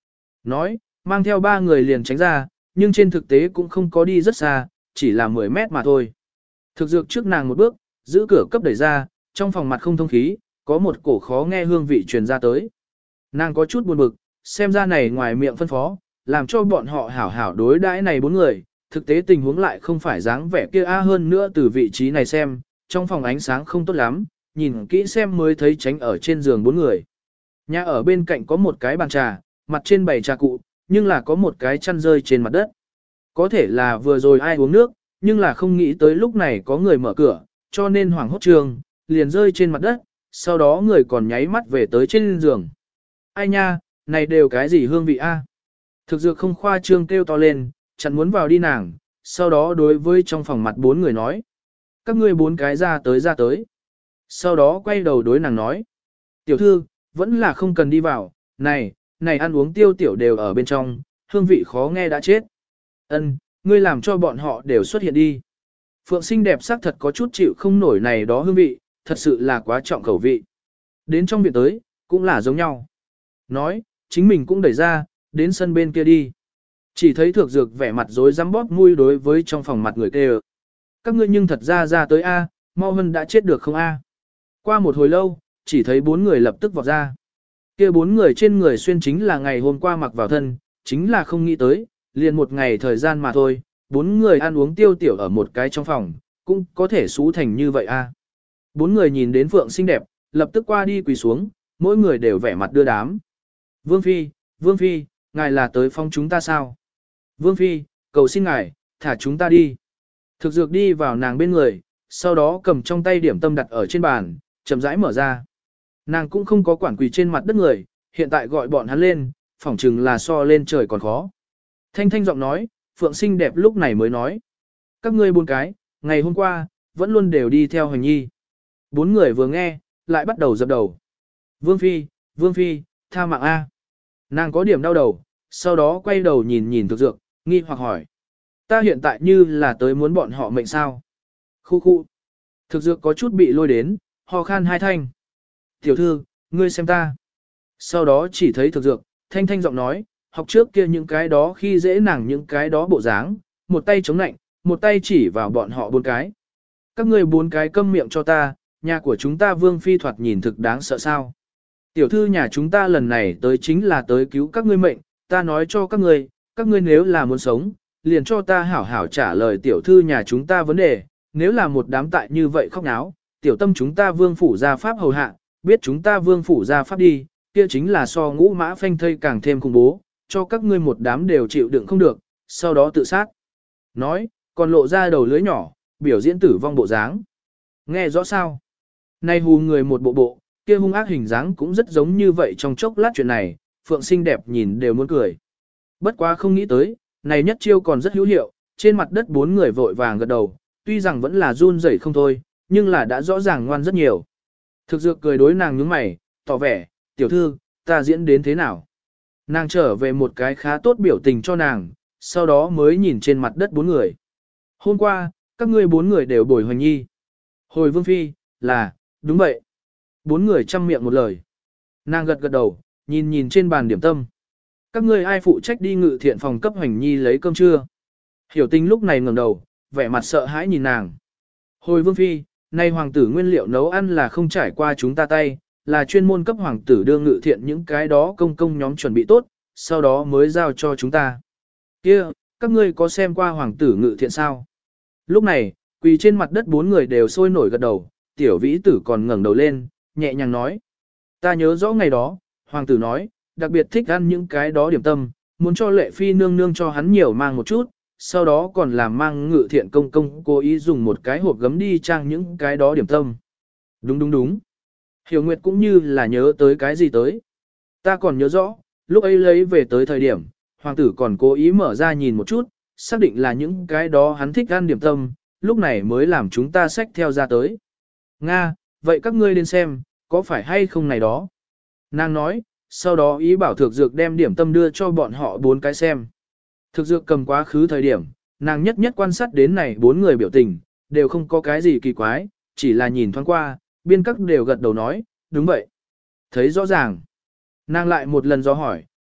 Nói, mang theo ba người liền tránh ra, nhưng trên thực tế cũng không có đi rất xa, chỉ là mười mét mà thôi. Thực dược trước nàng một bước, giữ cửa cấp đẩy ra, trong phòng mặt không thông khí, có một cổ khó nghe hương vị truyền ra tới. Nàng có chút buồn bực, xem ra này ngoài miệng phân phó, làm cho bọn họ hảo hảo đối đãi này bốn người, thực tế tình huống lại không phải dáng vẻ kia a hơn nữa từ vị trí này xem, trong phòng ánh sáng không tốt lắm, nhìn kỹ xem mới thấy tránh ở trên giường bốn người. Nhà ở bên cạnh có một cái bàn trà, mặt trên bày trà cụ, nhưng là có một cái chăn rơi trên mặt đất. Có thể là vừa rồi ai uống nước, nhưng là không nghĩ tới lúc này có người mở cửa, cho nên hoảng hốt trường, liền rơi trên mặt đất, sau đó người còn nháy mắt về tới trên giường. Ai nha, này đều cái gì hương vị a? Thực dược không khoa trương kêu to lên, chặn muốn vào đi nàng, sau đó đối với trong phòng mặt bốn người nói. Các ngươi bốn cái ra tới ra tới. Sau đó quay đầu đối nàng nói. Tiểu thư, vẫn là không cần đi vào, này, này ăn uống tiêu tiểu đều ở bên trong, hương vị khó nghe đã chết. Ân, ngươi làm cho bọn họ đều xuất hiện đi. Phượng xinh đẹp sắc thật có chút chịu không nổi này đó hương vị, thật sự là quá trọng khẩu vị. Đến trong viện tới, cũng là giống nhau. Nói, chính mình cũng đẩy ra, đến sân bên kia đi. Chỉ thấy thược dược vẻ mặt rối rắm bóp mũi đối với trong phòng mặt người kêu. Các ngươi nhưng thật ra ra tới A, Mau Hân đã chết được không A. Qua một hồi lâu, chỉ thấy bốn người lập tức vọt ra. Kia bốn người trên người xuyên chính là ngày hôm qua mặc vào thân, chính là không nghĩ tới, liền một ngày thời gian mà thôi, bốn người ăn uống tiêu tiểu ở một cái trong phòng, cũng có thể xú thành như vậy A. Bốn người nhìn đến Phượng xinh đẹp, lập tức qua đi quỳ xuống, mỗi người đều vẻ mặt đưa đám. Vương Phi, Vương Phi, ngài là tới phong chúng ta sao? Vương Phi, cầu xin ngài, thả chúng ta đi. Thực dược đi vào nàng bên người, sau đó cầm trong tay điểm tâm đặt ở trên bàn, chậm rãi mở ra. Nàng cũng không có quản quỳ trên mặt đất người, hiện tại gọi bọn hắn lên, phỏng chừng là so lên trời còn khó. Thanh thanh giọng nói, Phượng xinh đẹp lúc này mới nói. Các ngươi bốn cái, ngày hôm qua, vẫn luôn đều đi theo Hoành Nhi. Bốn người vừa nghe, lại bắt đầu dập đầu. Vương Phi, Vương Phi, tha mạng A. Nàng có điểm đau đầu, sau đó quay đầu nhìn nhìn thực dược, nghi hoặc hỏi. Ta hiện tại như là tới muốn bọn họ mệnh sao? Khu khu. Thực dược có chút bị lôi đến, ho khan hai thanh. Tiểu thư, ngươi xem ta. Sau đó chỉ thấy thực dược, thanh thanh giọng nói, học trước kia những cái đó khi dễ nàng những cái đó bộ dáng, một tay chống nạnh, một tay chỉ vào bọn họ bốn cái. Các ngươi bốn cái câm miệng cho ta, nhà của chúng ta Vương Phi thoạt nhìn thực đáng sợ sao. Tiểu thư nhà chúng ta lần này tới chính là tới cứu các ngươi mệnh, ta nói cho các ngươi, các ngươi nếu là muốn sống, liền cho ta hảo hảo trả lời tiểu thư nhà chúng ta vấn đề, nếu là một đám tại như vậy khóc náo, tiểu tâm chúng ta Vương phủ gia pháp hầu hạ, biết chúng ta Vương phủ gia pháp đi, kia chính là so ngũ mã phanh thây càng thêm khủng bố, cho các ngươi một đám đều chịu đựng không được, sau đó tự sát. Nói, còn lộ ra đầu lưới nhỏ, biểu diễn tử vong bộ dáng. Nghe rõ sao? Nay hù người một bộ bộ, kia hung ác hình dáng cũng rất giống như vậy trong chốc lát chuyện này, Phượng xinh đẹp nhìn đều muốn cười. Bất quá không nghĩ tới, này nhất chiêu còn rất hữu hiệu, trên mặt đất bốn người vội vàng gật đầu, tuy rằng vẫn là run rẩy không thôi, nhưng là đã rõ ràng ngoan rất nhiều. Thực dược cười đối nàng nhướng mày, tỏ vẻ, tiểu thư, ta diễn đến thế nào? Nàng trở về một cái khá tốt biểu tình cho nàng, sau đó mới nhìn trên mặt đất bốn người. Hôm qua, các ngươi bốn người đều bồi Hoành Nhi. Hồi Vương Phi, là, đúng vậy. Bốn người chăm miệng một lời. Nàng gật gật đầu, nhìn nhìn trên bàn điểm tâm. Các ngươi ai phụ trách đi ngự thiện phòng cấp Hoành Nhi lấy cơm trưa? Hiểu Tình lúc này ngẩng đầu, vẻ mặt sợ hãi nhìn nàng. Hồi Vương Phi, nay hoàng tử nguyên liệu nấu ăn là không trải qua chúng ta tay, là chuyên môn cấp hoàng tử đưa ngự thiện những cái đó công công nhóm chuẩn bị tốt, sau đó mới giao cho chúng ta. Kia, các ngươi có xem qua hoàng tử ngự thiện sao? Lúc này, quỳ trên mặt đất bốn người đều sôi nổi gật đầu, tiểu vĩ tử còn ngẩng đầu lên, nhẹ nhàng nói. Ta nhớ rõ ngày đó, hoàng tử nói, đặc biệt thích ăn những cái đó điểm tâm, muốn cho lệ phi nương nương cho hắn nhiều mang một chút, sau đó còn làm mang ngự thiện công công cố ý dùng một cái hộp gấm đi trang những cái đó điểm tâm. Đúng đúng đúng. Hiểu Nguyệt cũng như là nhớ tới cái gì tới. Ta còn nhớ rõ, lúc ấy lấy về tới thời điểm, hoàng tử còn cố ý mở ra nhìn một chút, xác định là những cái đó hắn thích ăn điểm tâm, lúc này mới làm chúng ta xách theo ra tới. Nga, vậy các ngươi đến xem, có phải hay không này đó? Nàng nói, sau đó ý bảo thực dược đem điểm tâm đưa cho bọn họ bốn cái xem. Thực dược cầm quá khứ thời điểm, nàng nhất nhất quan sát đến này bốn người biểu tình, đều không có cái gì kỳ quái, chỉ là nhìn thoáng qua, biên các đều gật đầu nói, đúng vậy. Thấy rõ ràng. Nàng lại một lần do hỏi,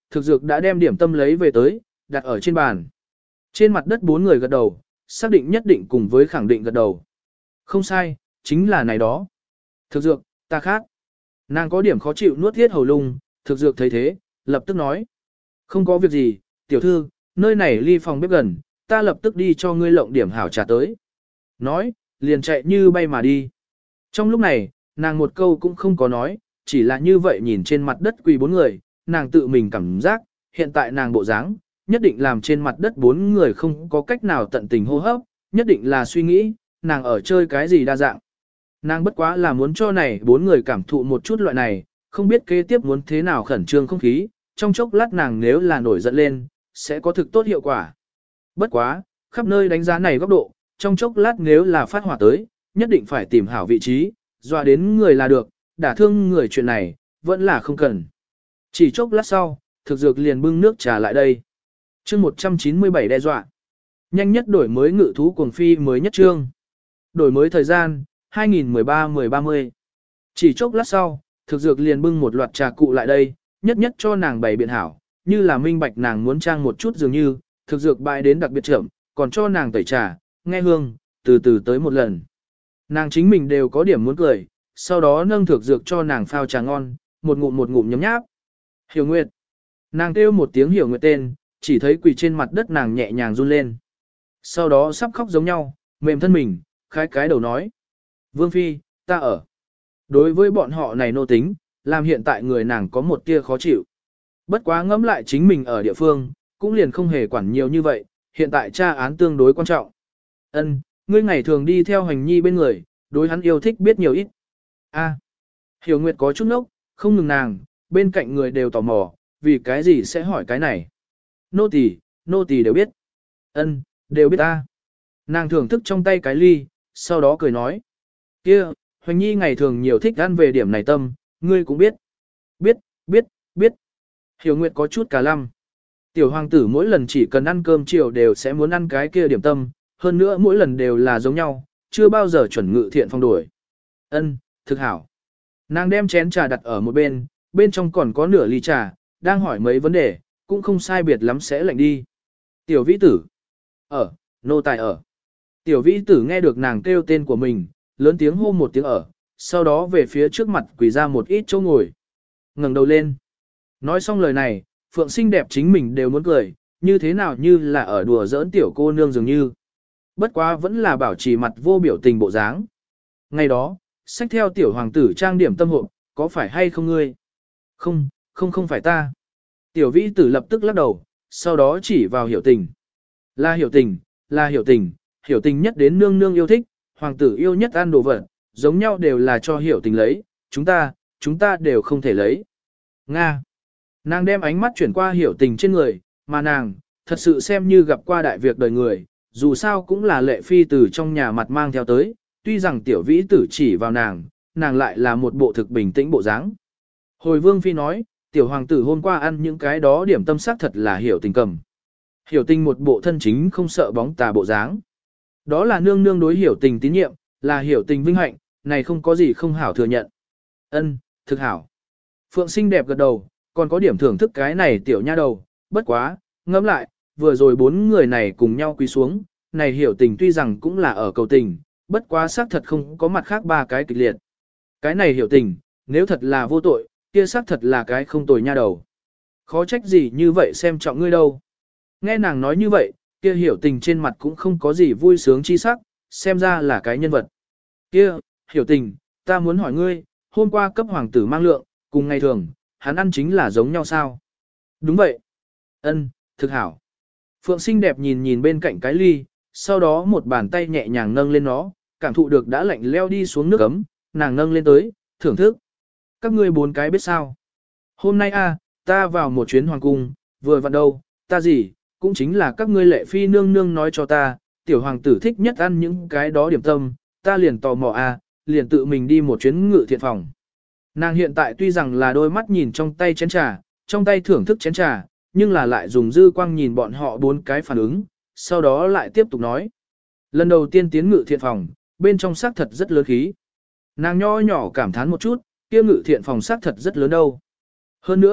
thực dược đã đem điểm tâm lấy về tới, đặt ở trên bàn. Trên mặt đất bốn người gật đầu, xác định nhất định cùng với khẳng định gật đầu. Không sai, chính là này đó. Thực dược, ta khác. Nàng có điểm khó chịu nuốt thiết hầu lung, thực dược thấy thế, lập tức nói. Không có việc gì, tiểu thư, nơi này ly phòng bếp gần, ta lập tức đi cho ngươi lộng điểm hảo trà tới. Nói, liền chạy như bay mà đi. Trong lúc này, nàng một câu cũng không có nói, chỉ là như vậy nhìn trên mặt đất quỳ bốn người, nàng tự mình cảm giác, hiện tại nàng bộ dáng, nhất định làm trên mặt đất bốn người không có cách nào tận tình hô hấp, nhất định là suy nghĩ, nàng ở chơi cái gì đa dạng. Nàng bất quá là muốn cho này bốn người cảm thụ một chút loại này, không biết kế tiếp muốn thế nào khẩn trương không khí, trong chốc lát nàng nếu là nổi giận lên, sẽ có thực tốt hiệu quả. Bất quá, khắp nơi đánh giá này góc độ, trong chốc lát nếu là phát hỏa tới, nhất định phải tìm hảo vị trí, dọa đến người là được, đả thương người chuyện này, vẫn là không cần. Chỉ chốc lát sau, thực dược liền bưng nước trà lại đây. Chương một trăm chín mươi bảy đe dọa. Nhanh nhất đổi mới ngự thú cuồng phi mới nhất chương. Đổi mới thời gian, hai nghìn mười ba mười ba mươi. Chỉ chốc lát sau, thực dược liền bưng một loạt trà cụ lại đây, nhất nhất cho nàng bày biện hảo, như là minh bạch nàng muốn trang một chút dường như, thực dược bại đến đặc biệt chậm, còn cho nàng tẩy trà, nghe hương, từ từ tới một lần. Nàng chính mình đều có điểm muốn cười, sau đó nâng thực dược cho nàng phao trà ngon, một ngụm một ngụm nhấm nháp. Hiểu Nguyệt. Nàng kêu một tiếng Hiểu Nguyệt tên, chỉ thấy quỳ trên mặt đất nàng nhẹ nhàng run lên. Sau đó sắp khóc giống nhau, mềm thân mình, khái cái đầu nói. Vương Phi, ta ở. Đối với bọn họ này nô tính, làm hiện tại người nàng có một tia khó chịu. Bất quá ngẫm lại chính mình ở địa phương, cũng liền không hề quản nhiều như vậy, hiện tại tra án tương đối quan trọng. Ân, ngươi ngày thường đi theo hành nhi bên người, đối hắn yêu thích biết nhiều ít. A, Hiểu Nguyệt có chút nốc, không ngừng nàng, bên cạnh người đều tò mò, vì cái gì sẽ hỏi cái này. Nô tỳ, nô tỳ đều biết. Ân, đều biết ta. Nàng thưởng thức trong tay cái ly, sau đó cười nói. Kia, Hoành Nhi ngày thường nhiều thích ăn về điểm này tâm, ngươi cũng biết. Biết, biết, biết. Hiểu Nguyệt có chút cả lăm. Tiểu hoàng tử mỗi lần chỉ cần ăn cơm chiều đều sẽ muốn ăn cái kia điểm tâm, hơn nữa mỗi lần đều là giống nhau, chưa bao giờ chuẩn ngự thiện phong đổi. Ân, thực hảo. Nàng đem chén trà đặt ở một bên, bên trong còn có nửa ly trà, đang hỏi mấy vấn đề, cũng không sai biệt lắm sẽ lạnh đi. Tiểu vĩ tử. Ở, nô tài ở. Tiểu vĩ tử nghe được nàng kêu tên của mình, lớn tiếng hô một tiếng ở, sau đó về phía trước mặt quỳ ra một ít chỗ ngồi. Ngẩng đầu lên. Nói xong lời này, Phượng xinh đẹp chính mình đều muốn cười, như thế nào như là ở đùa giỡn tiểu cô nương dường như. Bất quá vẫn là bảo trì mặt vô biểu tình bộ dáng. Ngày đó, xách theo tiểu hoàng tử trang điểm tâm hộp, có phải hay không ngươi? Không, không không phải ta. Tiểu vĩ tử lập tức lắc đầu, sau đó chỉ vào Hiểu Tình. Là Hiểu Tình, là Hiểu Tình, Hiểu Tình nhất đến nương nương yêu thích, hoàng tử yêu nhất ăn đồ vật, giống nhau đều là cho Hiểu Tình lấy, chúng ta, chúng ta đều không thể lấy. Nga. Nàng đem ánh mắt chuyển qua Hiểu Tình trên người, mà nàng, thật sự xem như gặp qua đại việc đời người, dù sao cũng là lệ phi từ trong nhà mặt mang theo tới, tuy rằng tiểu vĩ tử chỉ vào nàng, nàng lại là một bộ thực bình tĩnh bộ dáng. Hồi Vương Phi nói, tiểu hoàng tử hôm qua ăn những cái đó điểm tâm sắc thật là Hiểu Tình cầm. Hiểu Tình một bộ thân chính không sợ bóng tà bộ dáng. Đó là nương nương đối Hiểu Tình tín nhiệm, là Hiểu Tình vinh hạnh, này không có gì không hảo thừa nhận. Ân, thực hảo. Phượng xinh đẹp gật đầu, còn có điểm thưởng thức cái này tiểu nha đầu, bất quá, ngẫm lại, vừa rồi bốn người này cùng nhau quỳ xuống, này Hiểu Tình tuy rằng cũng là ở cầu tình, bất quá xác thật không có mặt khác ba cái kịch liệt. Cái này Hiểu Tình, nếu thật là vô tội, kia xác thật là cái không tồi nha đầu. Khó trách gì như vậy xem trọng ngươi đâu. Nghe nàng nói như vậy, kia Hiểu Tình trên mặt cũng không có gì vui sướng chi sắc, xem ra là cái nhân vật. Kia, Hiểu Tình, ta muốn hỏi ngươi, hôm qua cấp hoàng tử mang lượng, cùng ngày thường, hắn ăn chính là giống nhau sao? Đúng vậy. Ân, thực hảo. Phượng xinh đẹp nhìn nhìn bên cạnh cái ly, sau đó một bàn tay nhẹ nhàng nâng lên nó, cảm thụ được đã lạnh leo đi xuống nước ấm, nàng nâng lên tới, thưởng thức. Các ngươi bốn cái biết sao? Hôm nay a, ta vào một chuyến hoàng cung, vừa vặn đâu, ta gì, cũng chính là các ngươi lệ phi nương nương nói cho ta, tiểu hoàng tử thích nhất ăn những cái đó điểm tâm, ta liền tò mò a, liền tự mình đi một chuyến ngự thiện phòng. Nàng hiện tại tuy rằng là đôi mắt nhìn trong tay chén trà, trong tay thưởng thức chén trà, nhưng là lại dùng dư quang nhìn bọn họ bốn cái phản ứng, sau đó lại tiếp tục nói. Lần đầu tiên tiến ngự thiện phòng, bên trong xác thật rất lớn khí. Nàng nho nhỏ cảm thán một chút, kia ngự thiện phòng xác thật rất lớn đâu. Hơn nữa,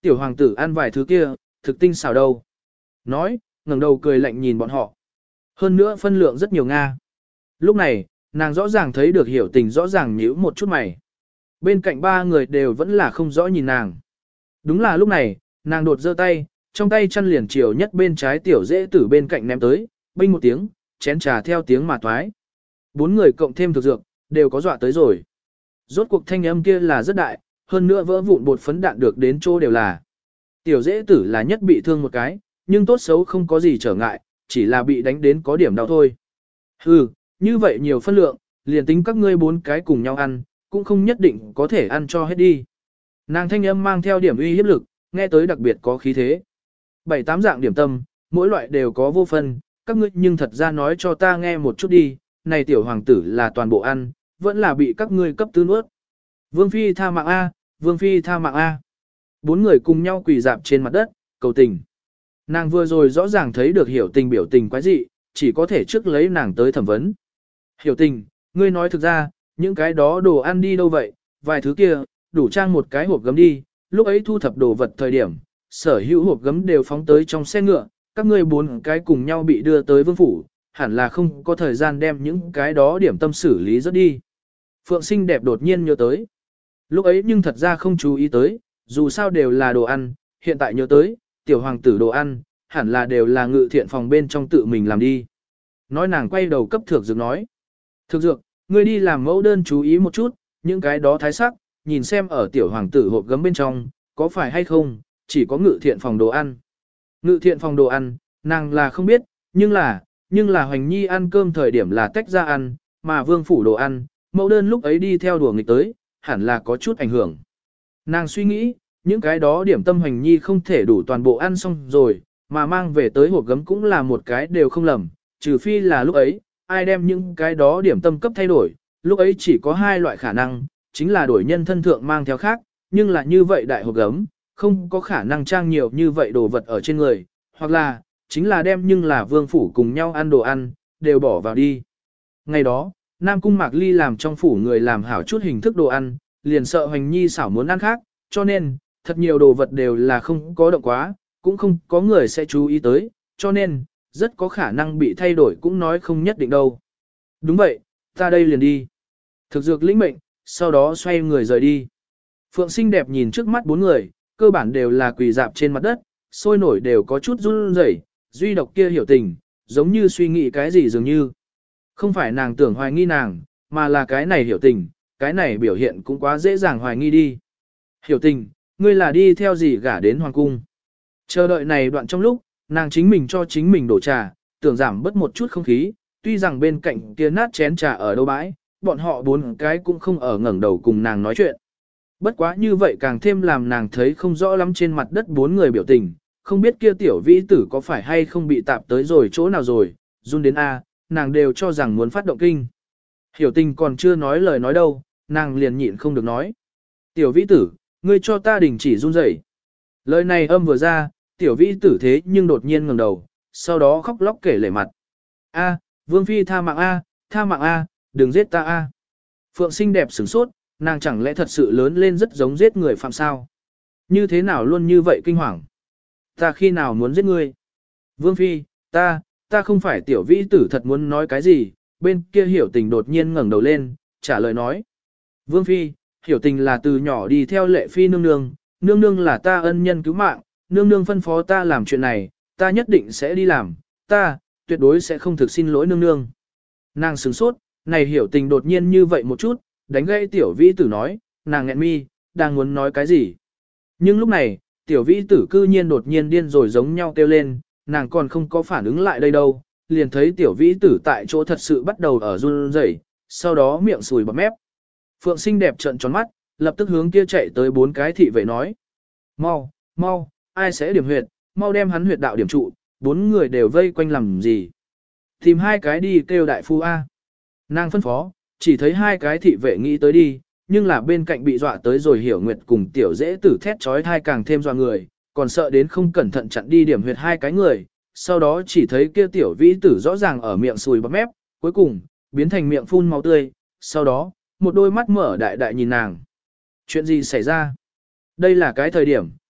tiểu hoàng tử ăn vài thứ kia, thực tinh xảo đâu. Nói, ngẩng đầu cười lạnh nhìn bọn họ. Hơn nữa phân lượng rất nhiều Nga. Lúc này, nàng rõ ràng thấy được Hiểu Tình rõ ràng nhíu một chút mày. Bên cạnh ba người đều vẫn là không rõ nhìn nàng. Đúng là lúc này, nàng đột giơ tay, trong tay chăn liền chiều nhất bên trái tiểu dễ tử bên cạnh ném tới, binh một tiếng, chén trà theo tiếng mà thoái. Bốn người cộng thêm thực dược, đều có dọa tới rồi. Rốt cuộc thanh âm kia là rất đại, hơn nữa vỡ vụn bột phấn đạn được đến chỗ đều là. Tiểu dễ tử là nhất bị thương một cái, nhưng tốt xấu không có gì trở ngại, chỉ là bị đánh đến có điểm đau thôi. Hừ, như vậy nhiều phân lượng, liền tính các ngươi bốn cái cùng nhau ăn, cũng không nhất định có thể ăn cho hết đi. Nàng thanh âm mang theo điểm uy hiếp lực, nghe tới đặc biệt có khí thế. Bảy tám dạng điểm tâm, mỗi loại đều có vô phân, các ngươi nhưng thật ra nói cho ta nghe một chút đi, này tiểu hoàng tử là toàn bộ ăn, vẫn là bị các ngươi cấp tư nuốt. Vương Phi tha mạng A, Vương Phi tha mạng A. Bốn người cùng nhau quỳ dạp trên mặt đất, cầu tình. Nàng vừa rồi rõ ràng thấy được Hiểu Tình biểu tình quái dị, chỉ có thể trước lấy nàng tới thẩm vấn. Hiểu Tình, ngươi nói thực ra, những cái đó đồ ăn đi đâu vậy, vài thứ kia, đủ trang một cái hộp gấm đi, lúc ấy thu thập đồ vật thời điểm, sở hữu hộp gấm đều phóng tới trong xe ngựa, các ngươi bốn cái cùng nhau bị đưa tới vương phủ, hẳn là không có thời gian đem những cái đó điểm tâm xử lý rất đi. Phượng Xinh đẹp đột nhiên nhớ tới. Lúc ấy nhưng thật ra không chú ý tới, dù sao đều là đồ ăn, hiện tại nhớ tới, tiểu hoàng tử đồ ăn, hẳn là đều là ngự thiện phòng bên trong tự mình làm đi. Nói nàng quay đầu cấp thược dược nói. Thược dược, ngươi đi làm mẫu đơn chú ý một chút, những cái đó thái sắc, nhìn xem ở tiểu hoàng tử hộp gấm bên trong, có phải hay không, chỉ có ngự thiện phòng đồ ăn. Ngự thiện phòng đồ ăn, nàng là không biết, nhưng là, nhưng là Hoành Nhi ăn cơm thời điểm là tách ra ăn, mà vương phủ đồ ăn, mẫu đơn lúc ấy đi theo đùa nghịch tới, hẳn là có chút ảnh hưởng. Nàng suy nghĩ, những cái đó điểm tâm Hoành Nhi không thể đủ toàn bộ ăn xong rồi, mà mang về tới hộp gấm cũng là một cái đều không lầm, trừ phi là lúc ấy, ai đem những cái đó điểm tâm cấp thay đổi, lúc ấy chỉ có hai loại khả năng, chính là đổi nhân thân thượng mang theo khác, nhưng là như vậy đại hộp gấm, không có khả năng trang nhiều như vậy đồ vật ở trên người, hoặc là, chính là đem nhưng là vương phủ cùng nhau ăn đồ ăn, đều bỏ vào đi. Ngày đó, Nam Cung Mạc Ly làm trong phủ người làm hảo chút hình thức đồ ăn, liền sợ Hoành Nhi xảo muốn ăn khác, cho nên, thật nhiều đồ vật đều là không có động quá, cũng không có người sẽ chú ý tới, cho nên, rất có khả năng bị thay đổi cũng nói không nhất định đâu. Đúng vậy, ta đây liền đi. Thực dược lĩnh mệnh, sau đó xoay người rời đi. Phượng Xinh đẹp nhìn trước mắt bốn người, cơ bản đều là quỳ dạp trên mặt đất, sôi nổi đều có chút run rẩy, duy độc kia Hiểu Tình, giống như suy nghĩ cái gì dường như. Không phải nàng tưởng hoài nghi nàng, mà là cái này Hiểu Tình, cái này biểu hiện cũng quá dễ dàng hoài nghi đi. Hiểu Tình, ngươi là đi theo gì gả đến hoàng cung. Chờ đợi này đoạn trong lúc, nàng chính mình cho chính mình đổ trà, tưởng giảm bớt một chút không khí, tuy rằng bên cạnh kia nát chén trà ở đâu bãi, bọn họ bốn cái cũng không ở ngẩng đầu cùng nàng nói chuyện. Bất quá như vậy càng thêm làm nàng thấy không rõ lắm trên mặt đất bốn người biểu tình, không biết kia tiểu vĩ tử có phải hay không bị tạp tới rồi chỗ nào rồi, run đến A, nàng đều cho rằng muốn phát động kinh. Hiểu Tình còn chưa nói lời nói đâu, nàng liền nhịn không được nói. Tiểu vĩ tử, ngươi cho ta đình chỉ run rẩy. Lời này âm vừa ra, tiểu vĩ tử thế nhưng đột nhiên ngẩng đầu, sau đó khóc lóc kể lể mặt. A, Vương Phi tha mạng A, tha mạng A, đừng giết ta A. Phượng Xinh đẹp sửng sốt, nàng chẳng lẽ thật sự lớn lên rất giống giết người phạm sao? Như thế nào luôn như vậy kinh hoàng? Ta khi nào muốn giết ngươi? Vương Phi, ta, ta không phải tiểu vĩ tử thật muốn nói cái gì, bên kia Hiểu Tình đột nhiên ngẩng đầu lên, trả lời nói. Vương Phi, Hiểu Tình là từ nhỏ đi theo Lệ Phi nương nương, nương nương là ta ân nhân cứu mạng, nương nương phân phó ta làm chuyện này, ta nhất định sẽ đi làm, ta, tuyệt đối sẽ không thực xin lỗi nương nương. Nàng sửng sốt, này Hiểu Tình đột nhiên như vậy một chút, đánh gãy tiểu vĩ tử nói, nàng nghẹn mi, đang muốn nói cái gì. Nhưng lúc này, tiểu vĩ tử cư nhiên đột nhiên điên rồi giống nhau kêu lên, nàng còn không có phản ứng lại đây đâu, liền thấy tiểu vĩ tử tại chỗ thật sự bắt đầu ở run rẩy, sau đó miệng sùi bọt mép. Phượng Xinh đẹp trợn tròn mắt, lập tức hướng kia chạy tới bốn cái thị vệ nói. Mau, mau, ai sẽ điểm huyệt, mau đem hắn huyệt đạo điểm trụ, bốn người đều vây quanh làm gì. Tìm hai cái đi kêu đại phu A. Nàng phân phó, chỉ thấy hai cái thị vệ nghĩ tới đi, nhưng là bên cạnh bị dọa tới rồi Hiểu Nguyệt cùng tiểu dễ tử thét trói thai càng thêm dọa người, còn sợ đến không cẩn thận chặn đi điểm huyệt hai cái người, sau đó chỉ thấy kia tiểu vĩ tử rõ ràng ở miệng sùi bọt mép, cuối cùng, biến thành miệng phun máu tươi, sau đó, một đôi mắt mở đại đại nhìn nàng. Chuyện gì xảy ra? Đây là cái thời điểm,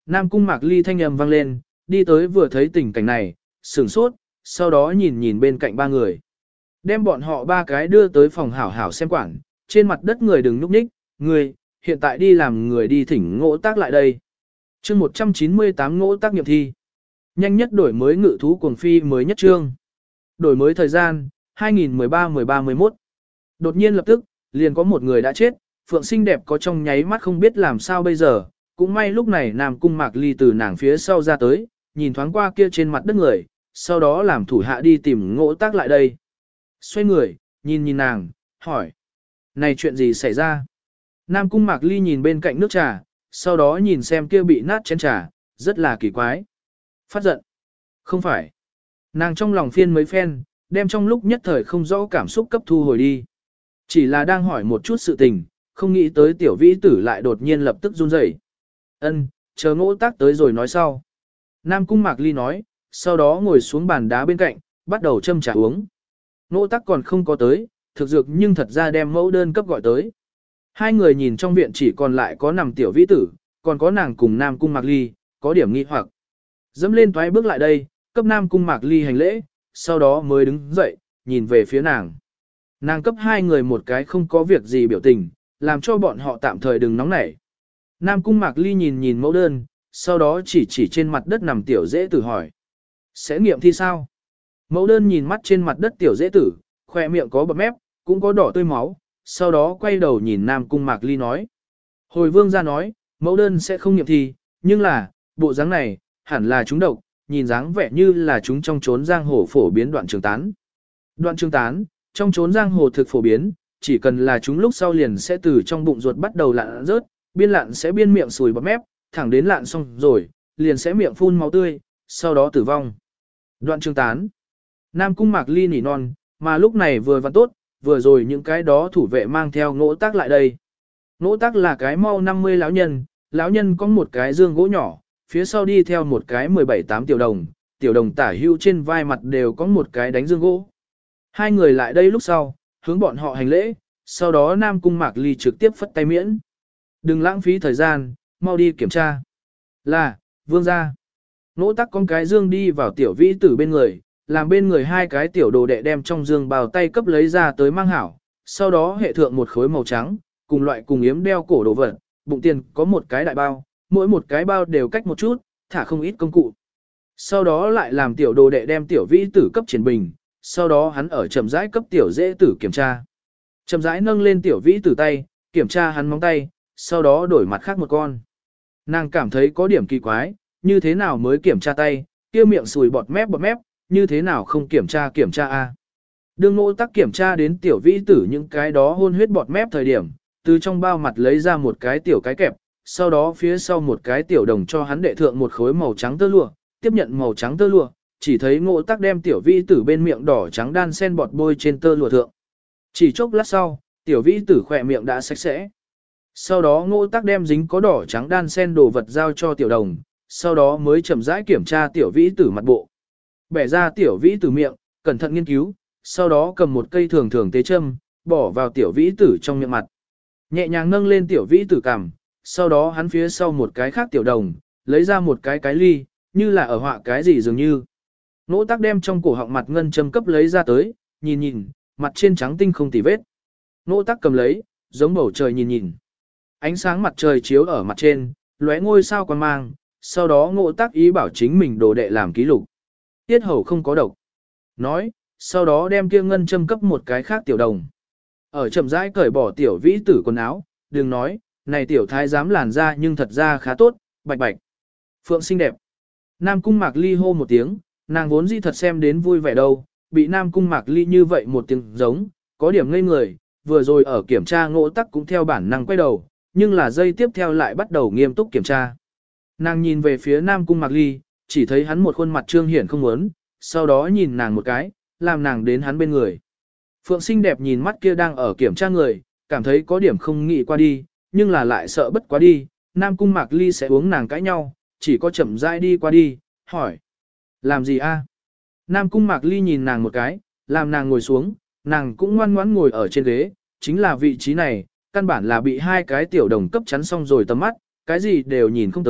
Nam Cung Mạc Ly thanh âm vang lên, đi tới vừa thấy tình cảnh này, sửng sốt, sau đó nhìn nhìn bên cạnh ba người. Đem bọn họ ba cái đưa tới phòng hảo hảo xem quản, trên mặt đất người đừng nhúc nhích, người, hiện tại đi làm người đi thỉnh ngỗ tác lại đây. chương một trăm chín mươi tám ngỗ tác nghiệm thi. Nhanh nhất đổi mới ngự thú cuồng phi mới nhất trương. Đổi mới thời gian, hai nghìn mười ba mười ba mười mốt. Đột nhiên lập tức, liền có một người đã chết, Phượng xinh đẹp có trong nháy mắt không biết làm sao bây giờ, cũng may lúc này Nam Cung Mạc Ly từ nàng phía sau ra tới, nhìn thoáng qua kia trên mặt đất người, sau đó làm thủ hạ đi tìm ngỗ tác lại đây. Xoay người, nhìn nhìn nàng, hỏi. Này chuyện gì xảy ra? Nam Cung Mạc Ly nhìn bên cạnh nước trà, sau đó nhìn xem kia bị nát chén trà, rất là kỳ quái. Phát giận. Không phải. Nàng trong lòng phiên mấy phen, đem trong lúc nhất thời không rõ cảm xúc cấp thu hồi đi. Chỉ là đang hỏi một chút sự tình, không nghĩ tới tiểu vĩ tử lại đột nhiên lập tức run rẩy. Ân, chờ ngỗ tác tới rồi nói sau. Nam Cung Mạc Ly nói, sau đó ngồi xuống bàn đá bên cạnh, bắt đầu châm trà uống. Ngỗ tác còn không có tới, thực dược nhưng thật ra đem mẫu đơn cấp gọi tới. Hai người nhìn trong viện chỉ còn lại có nằm tiểu vĩ tử, còn có nàng cùng Nam Cung Mạc Ly, có điểm nghi hoặc. Dẫm lên toái bước lại đây, cấp Nam Cung Mạc Ly hành lễ, sau đó mới đứng dậy, nhìn về phía nàng. Nàng cấp hai người một cái không có việc gì biểu tình, làm cho bọn họ tạm thời đừng nóng nảy. Nam Cung Mạc Ly nhìn nhìn mẫu đơn, sau đó chỉ chỉ trên mặt đất nằm tiểu dễ tử hỏi. Sẽ nghiệm thi sao? Mẫu đơn nhìn mắt trên mặt đất tiểu dễ tử, khoe miệng có bọt mép, cũng có đỏ tươi máu, sau đó quay đầu nhìn Nam Cung Mạc Ly nói. Hồi vương ra nói, mẫu đơn sẽ không nghiệm thi, nhưng là, bộ dáng này, hẳn là chúng độc, nhìn dáng vẻ như là chúng trong trốn giang hồ phổ biến đoạn trường tán. Đoạn trường tán, trong trốn giang hồ thực phổ biến, chỉ cần là chúng lúc sau liền sẽ từ trong bụng ruột bắt đầu lạn rớt, biên lạn sẽ biên miệng sùi bọt mép, thẳng đến lạn xong rồi, liền sẽ miệng phun máu tươi, sau đó tử vong. Đoạn trường tán. Nam Cung Mạc Ly nỉ non, mà lúc này vừa văn tốt, vừa rồi những cái đó thủ vệ mang theo ngỗ tác lại đây. Ngỗ tác là cái mau năm mươi lão nhân, lão nhân có một cái dương gỗ nhỏ, phía sau đi theo một cái mười bảy tám tiểu đồng, tiểu đồng tả hưu trên vai mặt đều có một cái đánh dương gỗ. Hai người lại đây lúc sau, hướng bọn họ hành lễ, sau đó Nam Cung Mạc Ly trực tiếp phất tay miễn. Đừng lãng phí thời gian, mau đi kiểm tra. Là, vương gia. Ngỗ tắc con cái dương đi vào tiểu vĩ tử bên người, làm bên người hai cái tiểu đồ đệ đem trong dương bào tay cấp lấy ra tới mang hảo, sau đó hệ thượng một khối màu trắng, cùng loại cùng yếm đeo cổ đồ vật, bụng tiền có một cái đại bao, mỗi một cái bao đều cách một chút, thả không ít công cụ. Sau đó lại làm tiểu đồ đệ đem tiểu vĩ tử cấp triển bình, sau đó hắn ở chậm rãi cấp tiểu dễ tử kiểm tra. Chậm rãi nâng lên tiểu vĩ tử tay, kiểm tra hắn móng tay, sau đó đổi mặt khác một con. Nàng cảm thấy có điểm kỳ quái, như thế nào mới kiểm tra tay, kia miệng sùi bọt mép bọt mép, như thế nào không kiểm tra kiểm tra a? Đương Ngỗ Tắc kiểm tra đến tiểu vĩ tử những cái đó hôn huyết bọt mép thời điểm, từ trong bao mặt lấy ra một cái tiểu cái kẹp, sau đó phía sau một cái tiểu đồng cho hắn đệ thượng một khối màu trắng tơ lụa, tiếp nhận màu trắng tơ lụa, chỉ thấy Ngỗ Tắc đem tiểu vĩ tử bên miệng đỏ trắng đan sen bọt bôi trên tơ lụa thượng. Chỉ chốc lát sau, tiểu vĩ tử khỏe miệng đã sạch sẽ. Sau đó Ngỗ Tắc đem dính có đỏ trắng đan sen đồ vật giao cho tiểu đồng, sau đó mới chậm rãi kiểm tra tiểu vĩ tử mặt bộ. Bẻ ra tiểu vĩ tử miệng, cẩn thận nghiên cứu, sau đó cầm một cây thường thường tế châm, bỏ vào tiểu vĩ tử trong miệng mặt. Nhẹ nhàng nâng lên tiểu vĩ tử cằm, sau đó hắn phía sau một cái khác tiểu đồng, lấy ra một cái cái ly, như là ở họa cái gì dường như. Ngỗ Tắc đem trong cổ họng mặt ngân châm cấp lấy ra tới, nhìn nhìn, mặt trên trắng tinh không tì vết. Ngỗ Tắc cầm lấy, giống bầu trời nhìn nhìn. Ánh sáng mặt trời chiếu ở mặt trên, lóe ngôi sao quan mang, sau đó Ngỗ Tắc ý bảo chính mình đồ đệ làm ký lục. Tiết hầu không có độc. Nói, sau đó đem kia ngân châm cấp một cái khác tiểu đồng. Ở chậm rãi cởi bỏ tiểu vĩ tử quần áo, đừng nói, này tiểu thái dám làn ra nhưng thật ra khá tốt, bạch bạch. Phượng xinh đẹp. Nam Cung Mạc Ly hô một tiếng, nàng vốn dĩ thật xem đến vui vẻ đâu, bị Nam Cung Mạc Ly như vậy một tiếng giống, có điểm ngây người, vừa rồi ở kiểm tra Ngỗ Tắc cũng theo bản năng quay đầu, nhưng là giây tiếp theo lại bắt đầu nghiêm túc kiểm tra. Nàng nhìn về phía Nam Cung Mạc Ly, chỉ thấy hắn một khuôn mặt trương hiển không muốn, sau đó nhìn nàng một cái, làm nàng đến hắn bên người. Phượng xinh đẹp nhìn mắt kia đang ở kiểm tra người, cảm thấy có điểm không nghĩ qua đi, nhưng là lại sợ bất quá đi, Nam Cung Mạc Ly sẽ uống nàng cãi nhau, chỉ có chậm rãi đi qua đi, hỏi. Làm gì a? Nam Cung Mạc Ly nhìn nàng một cái, làm nàng ngồi xuống, nàng cũng ngoan ngoãn ngồi ở trên ghế, chính là vị trí này, căn bản là bị hai cái tiểu đồng cấp chắn xong rồi tầm mắt, cái gì đều nhìn không tới,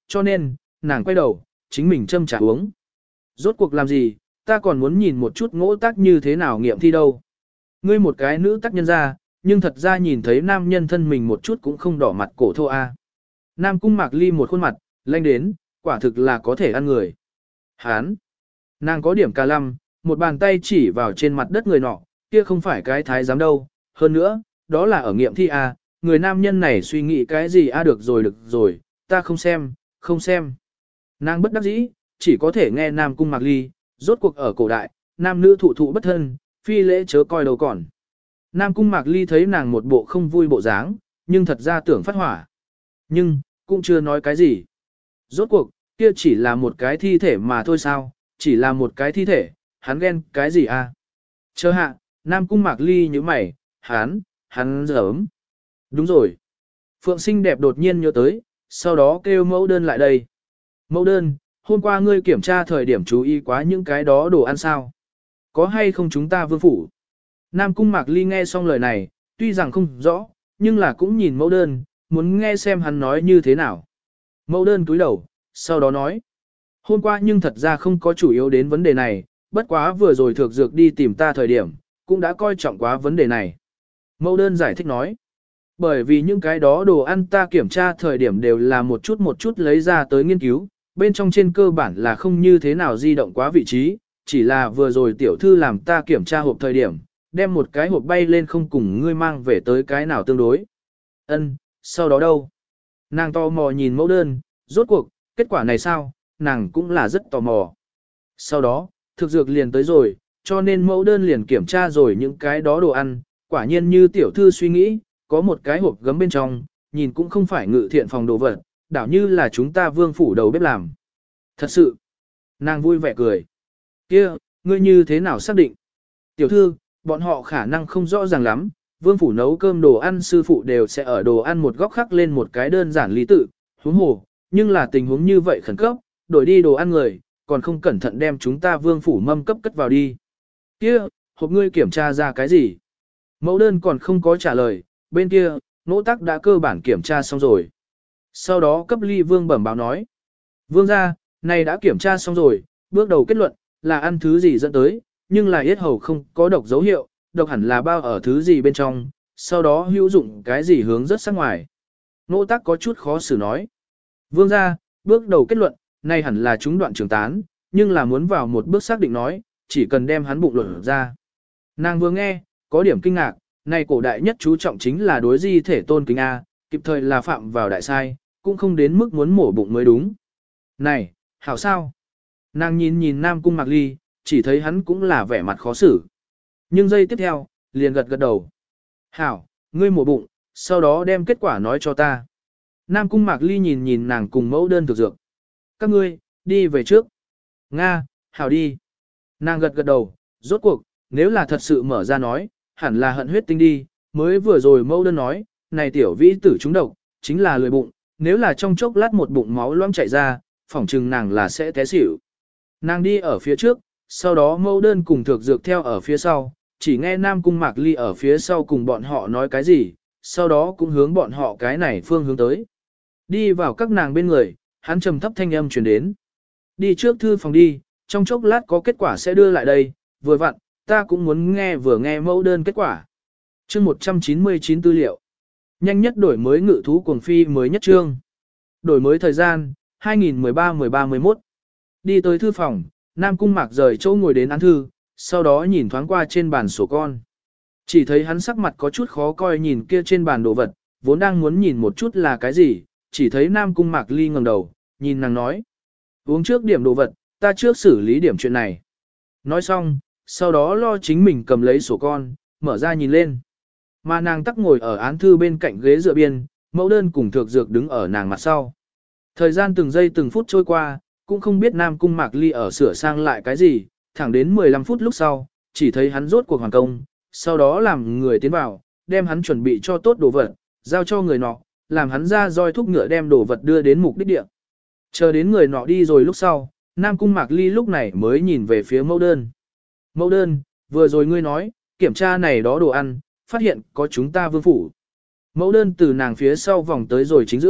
cho nên, nàng quay đầu, chính mình châm trà uống. Rốt cuộc làm gì, ta còn muốn nhìn một chút ngỗ tác như thế nào nghiệm thi đâu. Ngươi một cái nữ tác nhân ra, nhưng thật ra nhìn thấy nam nhân thân mình một chút cũng không đỏ mặt cổ thô a. Nam Cung Mạc Ly một khuôn mặt, lanh đến, quả thực là có thể ăn người. Hán! Nàng có điểm ca lăm, một bàn tay chỉ vào trên mặt đất người nọ, kia không phải cái thái giám đâu. Hơn nữa, đó là ở nghiệm thi a, người nam nhân này suy nghĩ cái gì a được rồi được rồi, ta không xem, không xem. Nàng bất đắc dĩ, chỉ có thể nghe Nam Cung Mạc Ly, rốt cuộc ở cổ đại, nam nữ thụ thụ bất thân, phi lễ chớ coi đầu còn. Nam Cung Mạc Ly thấy nàng một bộ không vui bộ dáng, nhưng thật ra tưởng phát hỏa. Nhưng, cũng chưa nói cái gì. Rốt cuộc, kia chỉ là một cái thi thể mà thôi sao, chỉ là một cái thi thể, hắn ghen cái gì à? Chờ hạ, Nam Cung Mạc Ly như mày, hắn, hắn giỡm. Đúng rồi. Phượng Xinh đẹp đột nhiên nhớ tới, sau đó kêu mẫu đơn lại đây. Mẫu đơn, hôm qua ngươi kiểm tra thời điểm chú ý quá những cái đó đồ ăn sao? Có hay không chúng ta vương phủ? Nam Cung Mạc Ly nghe xong lời này, tuy rằng không rõ, nhưng là cũng nhìn mẫu đơn, muốn nghe xem hắn nói như thế nào. Mẫu đơn cúi đầu, sau đó nói. Hôm qua nhưng thật ra không có chủ yếu đến vấn đề này, bất quá vừa rồi thược dược đi tìm ta thời điểm, cũng đã coi trọng quá vấn đề này. Mẫu đơn giải thích nói. Bởi vì những cái đó đồ ăn ta kiểm tra thời điểm đều là một chút một chút lấy ra tới nghiên cứu, bên trong trên cơ bản là không như thế nào di động quá vị trí, chỉ là vừa rồi tiểu thư làm ta kiểm tra hộp thời điểm, đem một cái hộp bay lên không cùng ngươi mang về tới cái nào tương đối. Ân, sau đó đâu? Nàng tò mò nhìn mẫu đơn, rốt cuộc, kết quả này sao, nàng cũng là rất tò mò. Sau đó, thực dược liền tới rồi, cho nên mẫu đơn liền kiểm tra rồi những cái đó đồ ăn, quả nhiên như tiểu thư suy nghĩ, có một cái hộp gấm bên trong, nhìn cũng không phải ngự thiện phòng đồ vật, đảo như là chúng ta vương phủ đầu bếp làm. Thật sự, nàng vui vẻ cười. Kia, ngươi như thế nào xác định? Tiểu thư, bọn họ khả năng không rõ ràng lắm, vương phủ nấu cơm đồ ăn sư phụ đều sẽ ở đồ ăn một góc khắc lên một cái đơn giản lý tự, huống hồ, nhưng là tình huống như vậy khẩn cấp, đổi đi đồ ăn người, còn không cẩn thận đem chúng ta vương phủ mâm cấp cất vào đi. Kia, hộp ngươi kiểm tra ra cái gì? Mẫu đơn còn không có trả lời, bên kia, nỗ tắc đã cơ bản kiểm tra xong rồi. Sau đó cấp ly vương bẩm báo nói. Vương gia, này đã kiểm tra xong rồi, bước đầu kết luận, là ăn thứ gì dẫn tới, nhưng là yết hầu không có độc dấu hiệu, độc hẳn là bao ở thứ gì bên trong, sau đó hữu dụng cái gì hướng rất sang ngoài. Nỗ tắc có chút khó xử nói. Vương gia, bước đầu kết luận, này hẳn là chúng đoạn trường tán, nhưng là muốn vào một bước xác định nói, chỉ cần đem hắn bụng luận ra. Nàng vừa nghe, có điểm kinh ngạc, này cổ đại nhất chú trọng chính là đối di thể tôn kính A, kịp thời là phạm vào đại sai, cũng không đến mức muốn mổ bụng mới đúng. Này, hảo sao? Nàng nhìn nhìn Nam Cung Mạc Ly, chỉ thấy hắn cũng là vẻ mặt khó xử. Nhưng giây tiếp theo, liền gật gật đầu. Hảo, ngươi mổ bụng, sau đó đem kết quả nói cho ta. Nam Cung Mạc Ly nhìn nhìn nàng cùng mẫu đơn thực dược. Các ngươi, đi về trước. Nga, hảo đi. Nàng gật gật đầu, rốt cuộc, nếu là thật sự mở ra nói, hẳn là hận huyết tinh đi, mới vừa rồi mẫu đơn nói, này tiểu vĩ tử trúng độc, chính là lười bụng, nếu là trong chốc lát một bụng máu loãng chảy ra, phỏng chừng nàng là sẽ té xỉu. Nàng đi ở phía trước, sau đó mẫu đơn cùng thực dược theo ở phía sau, chỉ nghe Nam Cung Mạc Ly ở phía sau cùng bọn họ nói cái gì, sau đó cũng hướng bọn họ cái này phương hướng tới. Đi vào các nàng bên người, hắn trầm thấp thanh âm truyền đến. Đi trước thư phòng đi, trong chốc lát có kết quả sẽ đưa lại đây, vừa vặn, ta cũng muốn nghe vừa nghe mẫu đơn kết quả. Chương một trăm chín mươi chín tư liệu. Nhanh nhất đổi mới ngự thú cuồng phi mới nhất chương. Đổi mới thời gian, hai nghìn mười ba mười ba mười mốt. Đi tới thư phòng, Nam Cung Mạc rời chỗ ngồi đến án thư, sau đó nhìn thoáng qua trên bàn sổ con. Chỉ thấy hắn sắc mặt có chút khó coi nhìn kia trên bàn đồ vật, vốn đang muốn nhìn một chút là cái gì, chỉ thấy Nam Cung Mạc Ly ngẩng đầu, nhìn nàng nói. Uống trước điểm đồ vật, ta trước xử lý điểm chuyện này. Nói xong, sau đó lo chính mình cầm lấy sổ con, mở ra nhìn lên. Mà nàng tắc ngồi ở án thư bên cạnh ghế dựa biên, mẫu đơn cùng thược dược đứng ở nàng mặt sau. Thời gian từng giây từng phút trôi qua, cũng không biết Nam Cung Mạc Ly ở sửa sang lại cái gì, thẳng đến mười lăm phút lúc sau, chỉ thấy hắn rốt cuộc hoàn công, sau đó làm người tiến vào, đem hắn chuẩn bị cho tốt đồ vật, giao cho người nọ, làm hắn ra roi thúc ngựa đem đồ vật đưa đến mục đích địa. Chờ đến người nọ đi rồi lúc sau, Nam Cung Mạc Ly lúc này mới nhìn về phía mẫu đơn. Mẫu đơn, vừa rồi ngươi nói, kiểm tra này đó đồ ăn, phát hiện có chúng ta vương phủ. Mẫu đơn từ nàng phía sau vòng tới rồi chính giữa,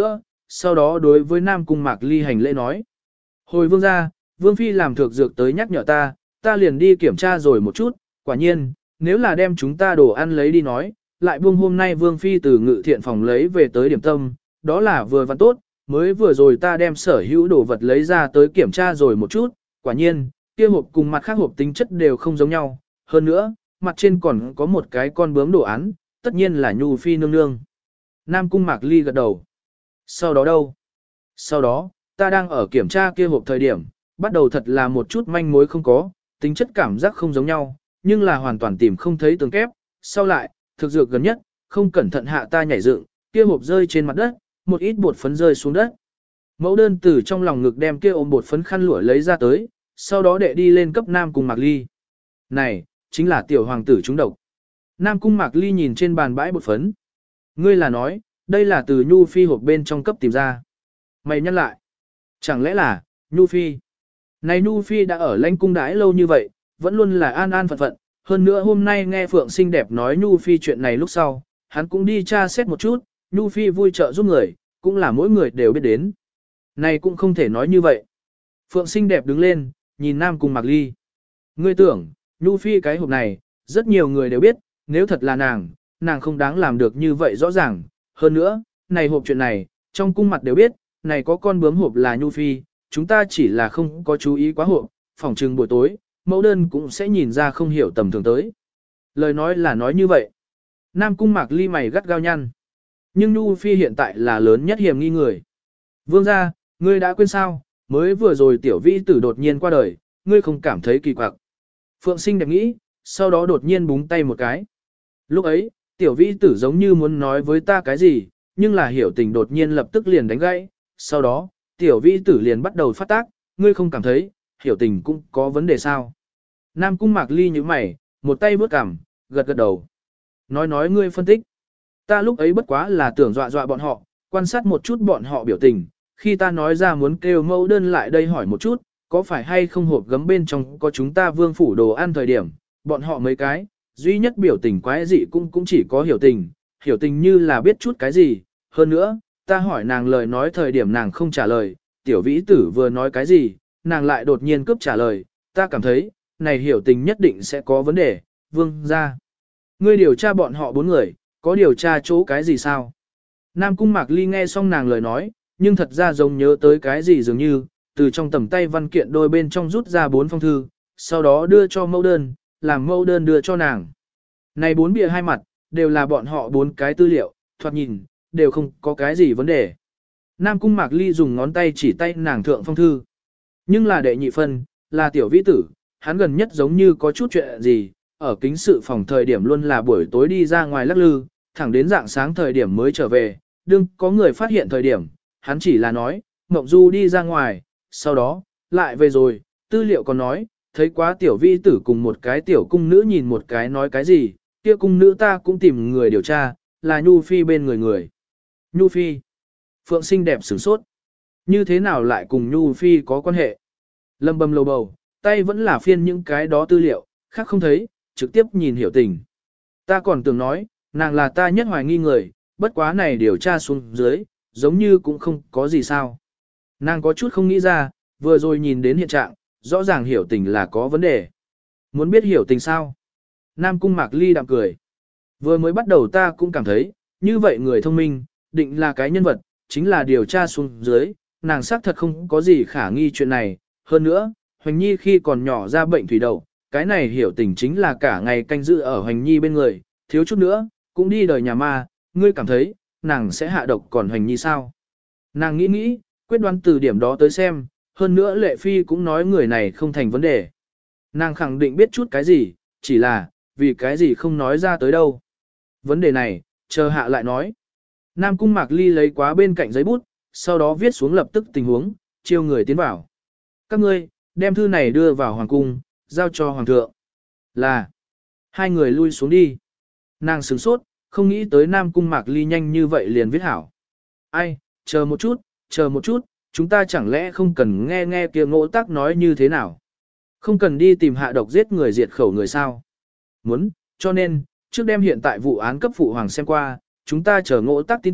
sau đó đối với Nam Cung Mạc Ly hành lễ nói. Hồi vương gia, vương phi làm thực dược tới nhắc nhở ta, ta liền đi kiểm tra rồi một chút, quả nhiên, nếu là đem chúng ta đồ ăn lấy đi nói, lại buông hôm nay vương phi từ ngự thiện phòng lấy về tới điểm tâm, đó là vừa văn tốt, mới vừa rồi ta đem sở hữu đồ vật lấy ra tới kiểm tra rồi một chút, quả nhiên, kia hộp cùng mặt khác hộp tính chất đều không giống nhau, hơn nữa, mặt trên còn có một cái con bướm đồ án, tất nhiên là Nhu phi nương nương. Nam Cung Mạc Ly gật đầu. Sau đó đâu? Sau đó, ta đang ở kiểm tra kia hộp thời điểm, bắt đầu thật là một chút manh mối không có, tính chất cảm giác không giống nhau, nhưng là hoàn toàn tìm không thấy tường kép. Sau lại, thực dược gần nhất, không cẩn thận hạ ta nhảy dựng, kia hộp rơi trên mặt đất, một ít bột phấn rơi xuống đất. Mẫu đơn từ trong lòng ngực đem kia ôm bột phấn khăn lụa lấy ra tới, sau đó đệ đi lên cấp Nam Cung Mạc Ly. Này, chính là tiểu hoàng tử trúng độc. Nam Cung Mạc Ly nhìn trên bàn bãi bột phấn. Ngươi là nói, đây là từ Nhu phi hộp bên trong cấp tìm ra. Mày nhắc lại. Chẳng lẽ là, Nhu phi. Này Nhu phi đã ở lãnh cung đãi lâu như vậy, vẫn luôn là an an phận phận. Hơn nữa hôm nay nghe Phượng xinh đẹp nói Nhu phi chuyện này lúc sau, hắn cũng đi tra xét một chút, Nhu phi vui trợ giúp người, cũng là mỗi người đều biết đến. Này cũng không thể nói như vậy. Phượng xinh đẹp đứng lên, nhìn Nam Cung Mạc Ly. Ngươi tưởng, Nhu phi cái hộp này, rất nhiều người đều biết, nếu thật là nàng, nàng không đáng làm được như vậy rõ ràng. Hơn nữa, này hộp chuyện này, trong cung mặt đều biết, này có con bướm hộp là Nhu phi, chúng ta chỉ là không có chú ý quá hộp, phòng trừng buổi tối, mẫu đơn cũng sẽ nhìn ra không hiểu tầm thường tới. Lời nói là nói như vậy. Nam Cung Mạc Ly mày gắt gao nhăn. Nhưng Nhu phi hiện tại là lớn nhất hiểm nghi người. Vương gia, ngươi đã quên sao, mới vừa rồi tiểu vĩ tử đột nhiên qua đời, ngươi không cảm thấy kỳ quặc. Phượng xinh đẹp nghĩ, sau đó đột nhiên búng tay một cái. Lúc ấy, tiểu vĩ tử giống như muốn nói với ta cái gì, nhưng là hiểu tình đột nhiên lập tức liền đánh gãy. Sau đó, tiểu vĩ tử liền bắt đầu phát tác, ngươi không cảm thấy, hiểu tình cũng có vấn đề sao. Nam Cung Mạc Ly như mày, một tay bước cằm, gật gật đầu. Nói nói ngươi phân tích. Ta lúc ấy bất quá là tưởng dọa dọa bọn họ, quan sát một chút bọn họ biểu tình, khi ta nói ra muốn kêu mẫu đơn lại đây hỏi một chút, có phải hay không hộp gấm bên trong có chúng ta vương phủ đồ ăn thời điểm, bọn họ mấy cái, duy nhất biểu tình quái dị cũng cũng chỉ có hiểu tình, hiểu tình như là biết chút cái gì, hơn nữa, ta hỏi nàng lời nói thời điểm nàng không trả lời, tiểu vĩ tử vừa nói cái gì, nàng lại đột nhiên cướp trả lời, ta cảm thấy, này hiểu tình nhất định sẽ có vấn đề, vương ra. Ngươi điều tra bọn họ bốn người, có điều tra chỗ cái gì sao? Nam Cung Mạc Ly nghe xong nàng lời nói, nhưng thật ra giống nhớ tới cái gì dường như, từ trong tầm tay văn kiện đôi bên trong rút ra bốn phong thư, sau đó đưa cho mẫu đơn, làm mẫu đơn đưa cho nàng. Này bốn bìa hai mặt, đều là bọn họ bốn cái tư liệu, thoạt nhìn, đều không có cái gì vấn đề. Nam Cung Mạc Ly dùng ngón tay chỉ tay nàng thượng phong thư. Nhưng là đệ nhị phân, là tiểu vĩ tử, hắn gần nhất giống như có chút chuyện gì, ở kính sự phòng thời điểm luôn là buổi tối đi ra ngoài lắc lư, thẳng đến dạng sáng thời điểm mới trở về, đừng có người phát hiện thời điểm, hắn chỉ là nói, Mộng Du đi ra ngoài, sau đó, lại về rồi, tư liệu còn nói, thấy quá tiểu vi tử cùng một cái tiểu cung nữ nhìn một cái nói cái gì, kia cung nữ ta cũng tìm người điều tra, là Nhu Phi bên người người. Nhu Phi. Phượng xinh đẹp sửng sốt. Như thế nào lại cùng Nhu Phi có quan hệ? Lâm bầm lầu bầu, tay vẫn là phiên những cái đó tư liệu, khác không thấy, trực tiếp nhìn hiểu tình. Ta còn tưởng nói, nàng là ta nhất hoài nghi người, bất quá này điều tra xuống dưới, giống như cũng không có gì sao. Nàng có chút không nghĩ ra, vừa rồi nhìn đến hiện trạng, rõ ràng hiểu tình là có vấn đề. Muốn biết hiểu tình sao? Nam Cung Mạc Ly đạm cười. Vừa mới bắt đầu ta cũng cảm thấy, như vậy người thông minh, định là cái nhân vật, chính là điều tra xuống dưới, nàng xác thật không có gì khả nghi chuyện này. Hơn nữa, Hoành Nhi khi còn nhỏ ra bệnh thủy đậu, cái này hiểu tình chính là cả ngày canh giữ ở Hoành Nhi bên người, thiếu chút nữa, cũng đi đời nhà ma, ngươi cảm thấy, nàng sẽ hạ độc còn Hoành Nhi sao? Nàng nghĩ nghĩ, quyết đoán từ điểm đó tới xem, hơn nữa Lệ Phi cũng nói người này không thành vấn đề. Nàng khẳng định biết chút cái gì, chỉ là, vì cái gì không nói ra tới đâu. Vấn đề này, chờ hạ lại nói. Nam Cung Mạc Ly lấy quá bên cạnh giấy bút, sau đó viết xuống lập tức tình huống, chiêu người tiến vào. Các ngươi, đem thư này đưa vào Hoàng Cung, giao cho Hoàng thượng. Là, hai người lui xuống đi. Nàng sửng sốt, không nghĩ tới Nam Cung Mạc Ly nhanh như vậy liền viết hảo. Ai, chờ một chút, chờ một chút, chúng ta chẳng lẽ không cần nghe nghe kia Ngỗ Tắc nói như thế nào? Không cần đi tìm hạ độc giết người diệt khẩu người sao? Muốn, cho nên, trước đem hiện tại vụ án cấp phụ hoàng xem qua, chúng ta chờ Ngỗ Tắc tin tức,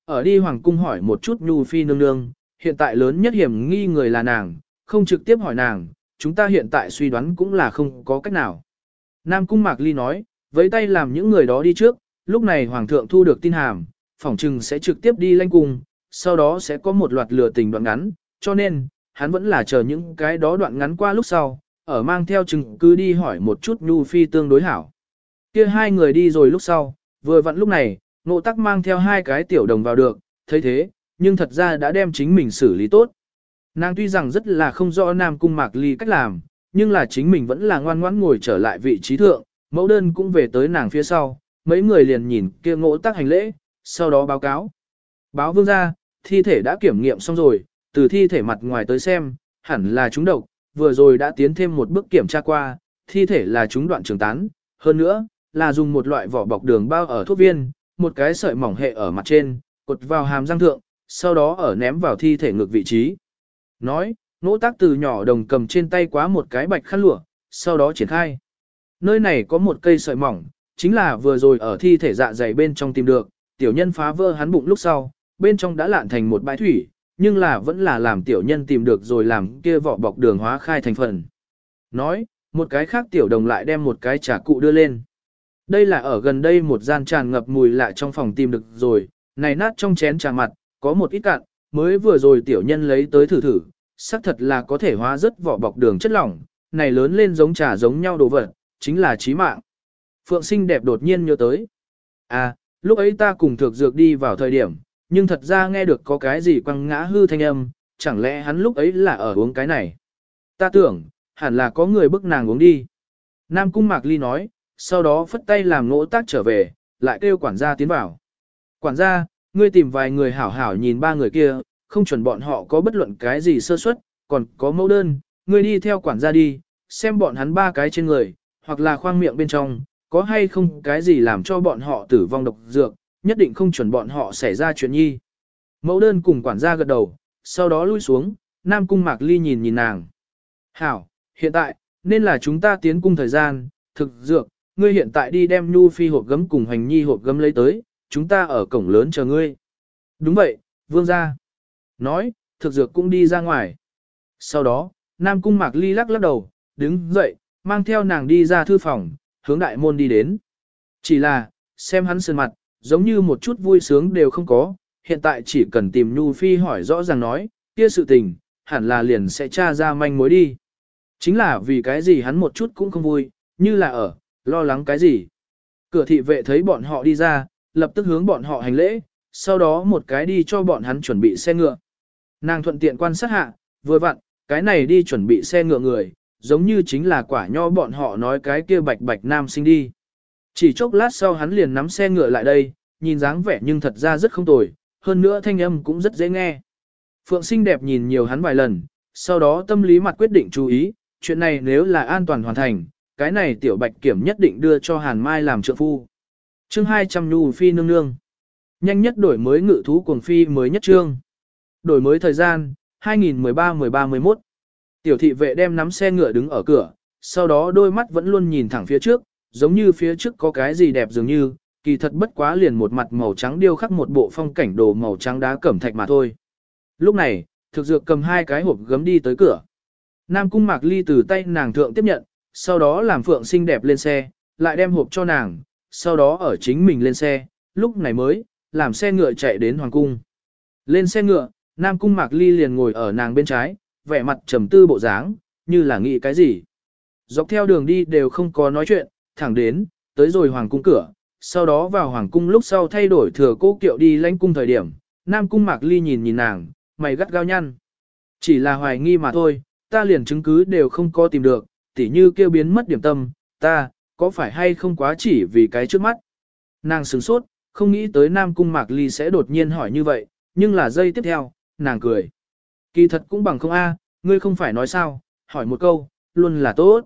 ở đi hoàng cung hỏi một chút Nhu Phi nương nương, hiện tại lớn nhất hiểm nghi người là nàng, không trực tiếp hỏi nàng, chúng ta hiện tại suy đoán cũng là không có cách nào. Nam Cung Mạc Ly nói, với tay làm những người đó đi trước, lúc này Hoàng thượng thu được tin hàm, phỏng chừng sẽ trực tiếp đi lãnh cung, sau đó sẽ có một loạt lừa tình đoạn ngắn, cho nên, hắn vẫn là chờ những cái đó đoạn ngắn qua lúc sau, ở mang theo chứng cứ đi hỏi một chút Nhu Phi tương đối hảo. Kia hai người đi rồi lúc sau, vừa vặn lúc này, Ngộ Tắc mang theo hai cái tiểu đồng vào được, thấy thế, nhưng thật ra đã đem chính mình xử lý tốt. Nàng tuy rằng rất là không rõ Nam Cung Mạc Ly cách làm, nhưng là chính mình vẫn là ngoan ngoãn ngồi trở lại vị trí thượng, mẫu đơn cũng về tới nàng phía sau, mấy người liền nhìn kia Ngộ Tắc hành lễ, sau đó báo cáo. Báo vương ra, thi thể đã kiểm nghiệm xong rồi, từ thi thể mặt ngoài tới xem, hẳn là trúng độc, vừa rồi đã tiến thêm một bước kiểm tra qua, thi thể là trúng đoạn trường tán, hơn nữa, là dùng một loại vỏ bọc đường bao ở thuốc viên, một cái sợi mỏng hệ ở mặt trên, cột vào hàm răng thượng, sau đó ở ném vào thi thể ngược vị trí. Nói, Ngỗ Tác từ nhỏ đồng cầm trên tay quá một cái bạch khăn lụa, sau đó triển khai. Nơi này có một cây sợi mỏng, chính là vừa rồi ở thi thể dạ dày bên trong tìm được, tiểu nhân phá vỡ hắn bụng lúc sau, bên trong đã lạn thành một bãi thủy, nhưng là vẫn là làm tiểu nhân tìm được rồi làm kia vỏ bọc đường hóa khai thành phần. Nói, một cái khác tiểu đồng lại đem một cái trà cụ đưa lên. Đây là ở gần đây một gian tràn ngập mùi lạ trong phòng tìm được rồi, này nát trong chén trà mặt, có một ít cạn, mới vừa rồi tiểu nhân lấy tới thử thử, xác thật là có thể hóa rất vỏ bọc đường chất lỏng, này lớn lên giống trà giống nhau đồ vật, chính là chí mạng. Phượng Sinh đẹp đột nhiên nhớ tới. À, lúc ấy ta cùng thực dược đi vào thời điểm, nhưng thật ra nghe được có cái gì quăng ngã hư thanh âm, chẳng lẽ hắn lúc ấy là ở uống cái này. Ta tưởng, hẳn là có người bức nàng uống đi. Nam Cung Mạc Ly nói, sau đó phất tay làm Ngỗ Tác trở về, lại kêu quản gia tiến vào. Quản gia, ngươi tìm vài người hảo hảo nhìn ba người kia, không chuẩn bọn họ có bất luận cái gì sơ suất, còn có mẫu đơn, ngươi đi theo quản gia đi, xem bọn hắn ba cái trên người, hoặc là khoang miệng bên trong, có hay không cái gì làm cho bọn họ tử vong độc dược, nhất định không chuẩn bọn họ xảy ra chuyện nhi. Mẫu đơn cùng quản gia gật đầu, sau đó lui xuống, Nam Cung Mạc Ly nhìn nhìn nàng. Hảo, hiện tại, nên là chúng ta tiến cung thời gian, thực dược, ngươi hiện tại đi đem Nhu Phi hộp gấm cùng Hành Nhi hộp gấm lấy tới, chúng ta ở cổng lớn chờ ngươi. Đúng vậy, vương gia. Nói, thực dược cũng đi ra ngoài. Sau đó, Nam Cung Mạc Ly lắc lắc đầu, đứng dậy, mang theo nàng đi ra thư phòng, hướng đại môn đi đến. Chỉ là, xem hắn sơn mặt, giống như một chút vui sướng đều không có, hiện tại chỉ cần tìm Nhu Phi hỏi rõ ràng nói, kia sự tình, hẳn là liền sẽ tra ra manh mối đi. Chính là vì cái gì hắn một chút cũng không vui, như là ở, lo lắng cái gì. Cửa thị vệ thấy bọn họ đi ra, lập tức hướng bọn họ hành lễ, sau đó một cái đi cho bọn hắn chuẩn bị xe ngựa. Nàng thuận tiện quan sát hạ, vừa vặn, cái này đi chuẩn bị xe ngựa người, giống như chính là quả nho bọn họ nói cái kia bạch bạch nam sinh đi. Chỉ chốc lát sau hắn liền nắm xe ngựa lại đây, nhìn dáng vẻ nhưng thật ra rất không tồi, hơn nữa thanh âm cũng rất dễ nghe. Phượng Sinh đẹp nhìn nhiều hắn vài lần, sau đó tâm lý mặt quyết định chú ý, chuyện này nếu là an toàn hoàn thành, cái này tiểu bạch kiểm nhất định đưa cho Hàn Mai làm trợ phu. Chương hai trăm Nhu Phi nương nương. Nhanh nhất đổi mới ngự thú cuồng phi mới nhất chương. Đổi mới thời gian, hai nghìn mười ba mười ba mười mốt. Tiểu thị vệ đem nắm xe ngựa đứng ở cửa, sau đó đôi mắt vẫn luôn nhìn thẳng phía trước, giống như phía trước có cái gì đẹp dường như, kỳ thật bất quá liền một mặt màu trắng điêu khắc một bộ phong cảnh đồ màu trắng đá cẩm thạch mà thôi. Lúc này, thực dược cầm hai cái hộp gấm đi tới cửa. Nam Cung Mạc Ly từ tay nàng thượng tiếp nhận, sau đó làm Phượng Sinh đẹp lên xe, lại đem hộp cho nàng, sau đó ở chính mình lên xe, lúc này mới, làm xe ngựa chạy đến Hoàng Cung. Lên xe ngựa, Nam Cung Mạc Ly liền ngồi ở nàng bên trái, vẻ mặt trầm tư bộ dáng, như là nghĩ cái gì. Dọc theo đường đi đều không có nói chuyện, thẳng đến, tới rồi Hoàng Cung cửa, sau đó vào Hoàng Cung lúc sau thay đổi thừa cố kiệu đi lãnh cung thời điểm, Nam Cung Mạc Ly nhìn nhìn nàng, mày gắt gao nhăn. Chỉ là hoài nghi mà thôi, ta liền chứng cứ đều không có tìm được, tỉ như kêu biến mất điểm tâm, ta, có phải hay không quá chỉ vì cái trước mắt. Nàng sửng sốt, không nghĩ tới Nam Cung Mạc Ly sẽ đột nhiên hỏi như vậy, nhưng là giây tiếp theo, nàng cười. Kỳ thật cũng bằng không a, ngươi không phải nói sao, hỏi một câu, luôn là tốt.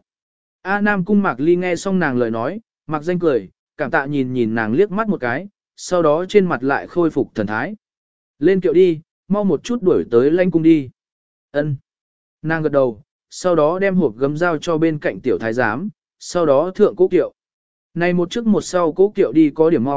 A Nam Cung Mạc Ly nghe xong nàng lời nói, mặc danh cười, cảm tạ nhìn nhìn nàng liếc mắt một cái, sau đó trên mặt lại khôi phục thần thái. Lên kiệu đi, mau một chút đuổi tới lãnh cung đi. Ân. Nàng gật đầu, sau đó đem hộp gấm dao cho bên cạnh tiểu thái giám, sau đó thượng cố kiệu. Này một trước một sau cố kiệu đi có điểm mau,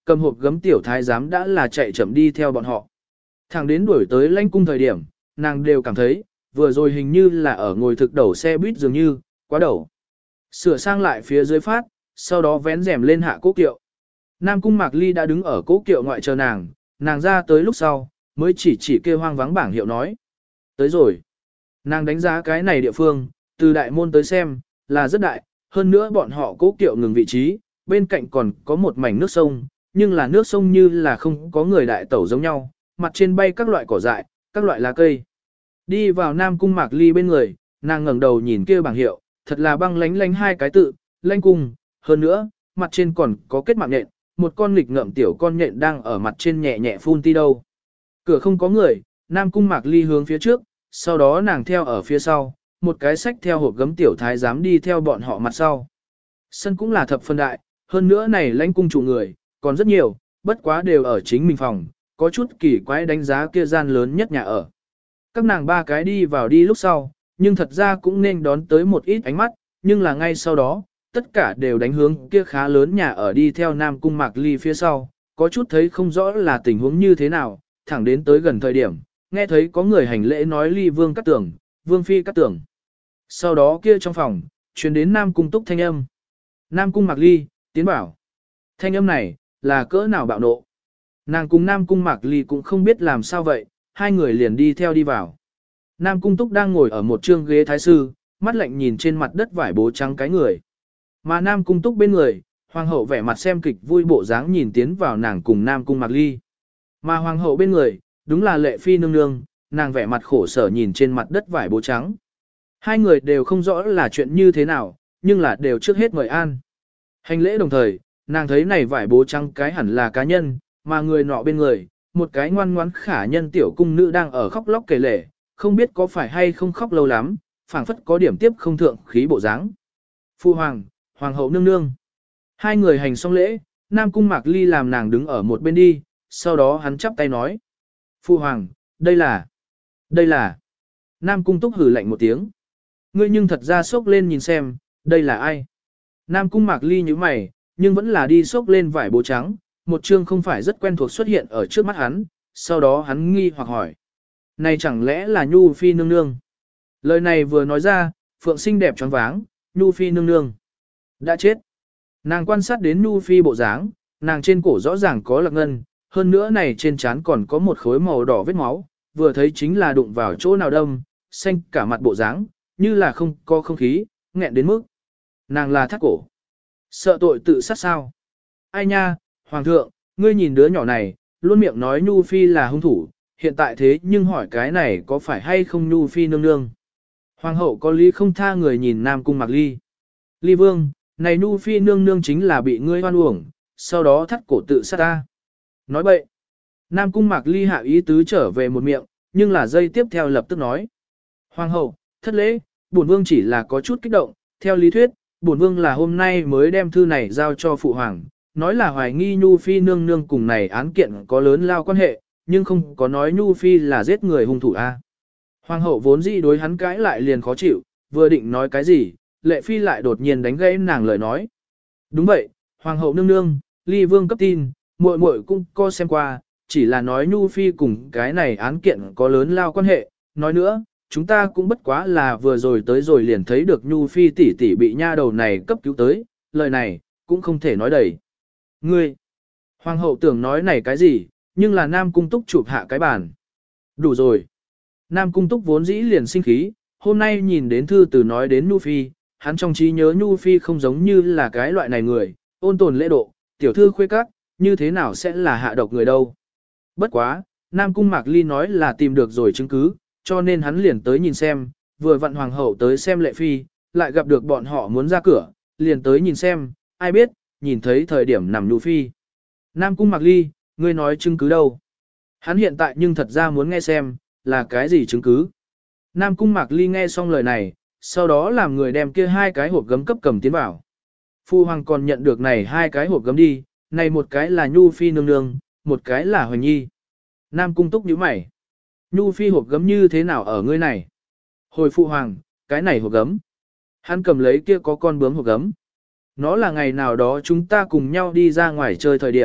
cầm hộp gấm tiểu thái giám đã là chạy chậm đi theo bọn họ. Thẳng đến đuổi tới lãnh cung thời điểm, nàng đều cảm thấy, vừa rồi hình như là ở ngồi thực đầu xe buýt dường như, quá đầu. Sửa sang lại phía dưới phát, sau đó vén rèm lên hạ cố kiệu. Nam cung Mạc Ly đã đứng ở cố kiệu ngoại chờ nàng, nàng ra tới lúc sau, mới chỉ chỉ kêu hoang vắng bảng hiệu nói. Tới rồi. Nàng đánh giá cái này địa phương, từ đại môn tới xem, là rất đại, hơn nữa bọn họ cố kiệu ngừng vị trí, bên cạnh còn có một mảnh nước sông, nhưng là nước sông như là không có người đại tẩu giống nhau, mặt trên bay các loại cỏ dại, các loại lá cây. Đi vào Nam cung Mạc Ly bên người, nàng ngẩng đầu nhìn kia bảng hiệu, thật là băng lánh lánh hai cái tự, lanh cung, hơn nữa, mặt trên còn có kết mạng nhện, một con nghịch ngợm tiểu con nhện đang ở mặt trên nhẹ nhẹ phun ti đâu. Cửa không có người, Nam cung Mạc Ly hướng phía trước, sau đó nàng theo ở phía sau, một cái sách theo hộp gấm tiểu thái giám đi theo bọn họ mặt sau. Sân cũng là thập phân đại, hơn nữa này lãnh cung chủ người, còn rất nhiều, bất quá đều ở chính mình phòng, có chút kỳ quái đánh giá kia gian lớn nhất nhà ở. Các nàng ba cái đi vào đi lúc sau, nhưng thật ra cũng nên đón tới một ít ánh mắt, nhưng là ngay sau đó, tất cả đều đánh hướng kia khá lớn nhà ở đi theo Nam cung Mạc Ly phía sau, có chút thấy không rõ là tình huống như thế nào, thẳng đến tới gần thời điểm, nghe thấy có người hành lễ nói Ly Vương cắt tưởng, Vương Phi cắt tưởng. Sau đó kia trong phòng, truyền đến Nam cung Túc thanh âm. Nam cung Mạc Ly, tiến bảo. Thanh âm này, là cỡ nào bạo nộ. Nàng cùng Nam cung Mạc Ly cũng không biết làm sao vậy, hai người liền đi theo đi vào. Nam cung Túc đang ngồi ở một trương ghế thái sư, mắt lạnh nhìn trên mặt đất vải bố trắng cái người. Mà Nam cung Túc bên người, hoàng hậu vẻ mặt xem kịch vui bộ dáng nhìn tiến vào nàng cùng Nam cung Mạc Ly. Mà hoàng hậu bên người, đúng là Lệ Phi nương nương, nàng vẻ mặt khổ sở nhìn trên mặt đất vải bố trắng. Hai người đều không rõ là chuyện như thế nào, nhưng là đều trước hết mời an. Hành lễ đồng thời, nàng thấy này vải bố trắng cái hẳn là cá nhân, mà người nọ bên người, một cái ngoan ngoãn khả nhân tiểu cung nữ đang ở khóc lóc kể lể, không biết có phải hay không khóc lâu lắm, phảng phất có điểm tiếp không thượng khí bộ dáng. Phu hoàng, hoàng hậu nương nương. Hai người hành xong lễ, Nam cung Mạc Ly làm nàng đứng ở một bên đi, sau đó hắn chắp tay nói. Phu hoàng, đây là, đây là. Nam cung Túc hử lạnh một tiếng. Ngươi nhưng thật ra sốc lên nhìn xem, đây là ai? Nam cung Mạc Ly như mày, nhưng vẫn là đi sốc lên vải bố trắng, một chương không phải rất quen thuộc xuất hiện ở trước mắt hắn, sau đó hắn nghi hoặc hỏi. Này chẳng lẽ là Nhu Phi nương nương? Lời này vừa nói ra, Phượng xinh đẹp choáng váng, Nhu Phi nương nương. Đã chết. Nàng quan sát đến Nhu Phi bộ dáng, nàng trên cổ rõ ràng có lạc ngân, hơn nữa này trên trán còn có một khối màu đỏ vết máu, vừa thấy chính là đụng vào chỗ nào đâm, xanh cả mặt bộ dáng, như là không có không khí, nghẹn đến mức. Nàng là thắt cổ. Sợ tội tự sát sao? Ai nha, hoàng thượng, ngươi nhìn đứa nhỏ này, luôn miệng nói Nhu Phi là hung thủ, hiện tại thế nhưng hỏi cái này có phải hay không Nhu Phi nương nương? Hoàng hậu có lý không tha người nhìn Nam cung Mạc Ly. Ly Vương, này Nhu Phi nương nương chính là bị ngươi hoan uổng, sau đó thắt cổ tự sát ta. Nói bậy. Nam cung Mạc Ly hạ ý tứ trở về một miệng, nhưng là dây tiếp theo lập tức nói. Hoàng hậu, thất lễ, bổn vương chỉ là có chút kích động, theo lý thuyết, bổn vương là hôm nay mới đem thư này giao cho phụ hoàng, nói là hoài nghi Nhu Phi nương nương cùng này án kiện có lớn lao quan hệ, nhưng không có nói Nhu Phi là giết người hung thủ a. Hoàng hậu vốn dĩ đối hắn cãi lại liền khó chịu, vừa định nói cái gì, Lệ Phi lại đột nhiên đánh gãy nàng lời nói. Đúng vậy, hoàng hậu nương nương, Ly Vương cấp tin, muội muội cũng có xem qua, chỉ là nói Nhu Phi cùng cái này án kiện có lớn lao quan hệ, nói nữa, chúng ta cũng bất quá là vừa rồi tới rồi liền thấy được Nhu Phi tỷ tỷ bị nha đầu này cấp cứu tới, lời này, cũng không thể nói đầy. Ngươi, hoàng hậu tưởng nói này cái gì, nhưng là Nam cung Túc chụp hạ cái bàn. Đủ rồi. Nam cung Túc vốn dĩ liền sinh khí, hôm nay nhìn đến thư từ nói đến Nhu Phi, hắn trong trí nhớ Nhu Phi không giống như là cái loại này người, ôn tồn lễ độ, tiểu thư khuê các, như thế nào sẽ là hạ độc người đâu. Bất quá, Nam cung Mạc Ly nói là tìm được rồi chứng cứ, cho nên hắn liền tới nhìn xem, vừa vặn hoàng hậu tới xem Lệ Phi, lại gặp được bọn họ muốn ra cửa, liền tới nhìn xem, ai biết, nhìn thấy thời điểm nằm Nhu Phi. Nam cung Mạc Ly, ngươi nói chứng cứ đâu? Hắn hiện tại nhưng thật ra muốn nghe xem, là cái gì chứng cứ? Nam cung Mạc Ly nghe xong lời này, sau đó làm người đem kia hai cái hộp gấm cấp cầm tiến vào. Phu hoàng còn nhận được này hai cái hộp gấm đi, này một cái là Nhu Phi nương nương, một cái là Hoành Nhi. Nam cung Túc nhíu mày. Nhu Phi hộp gấm như thế nào ở ngươi này? Hồi phụ hoàng, cái này hộp gấm. Hắn cầm lấy kia có con bướm hộp gấm. Nó là ngày nào đó chúng ta cùng nhau đi ra ngoài chơi thời điểm,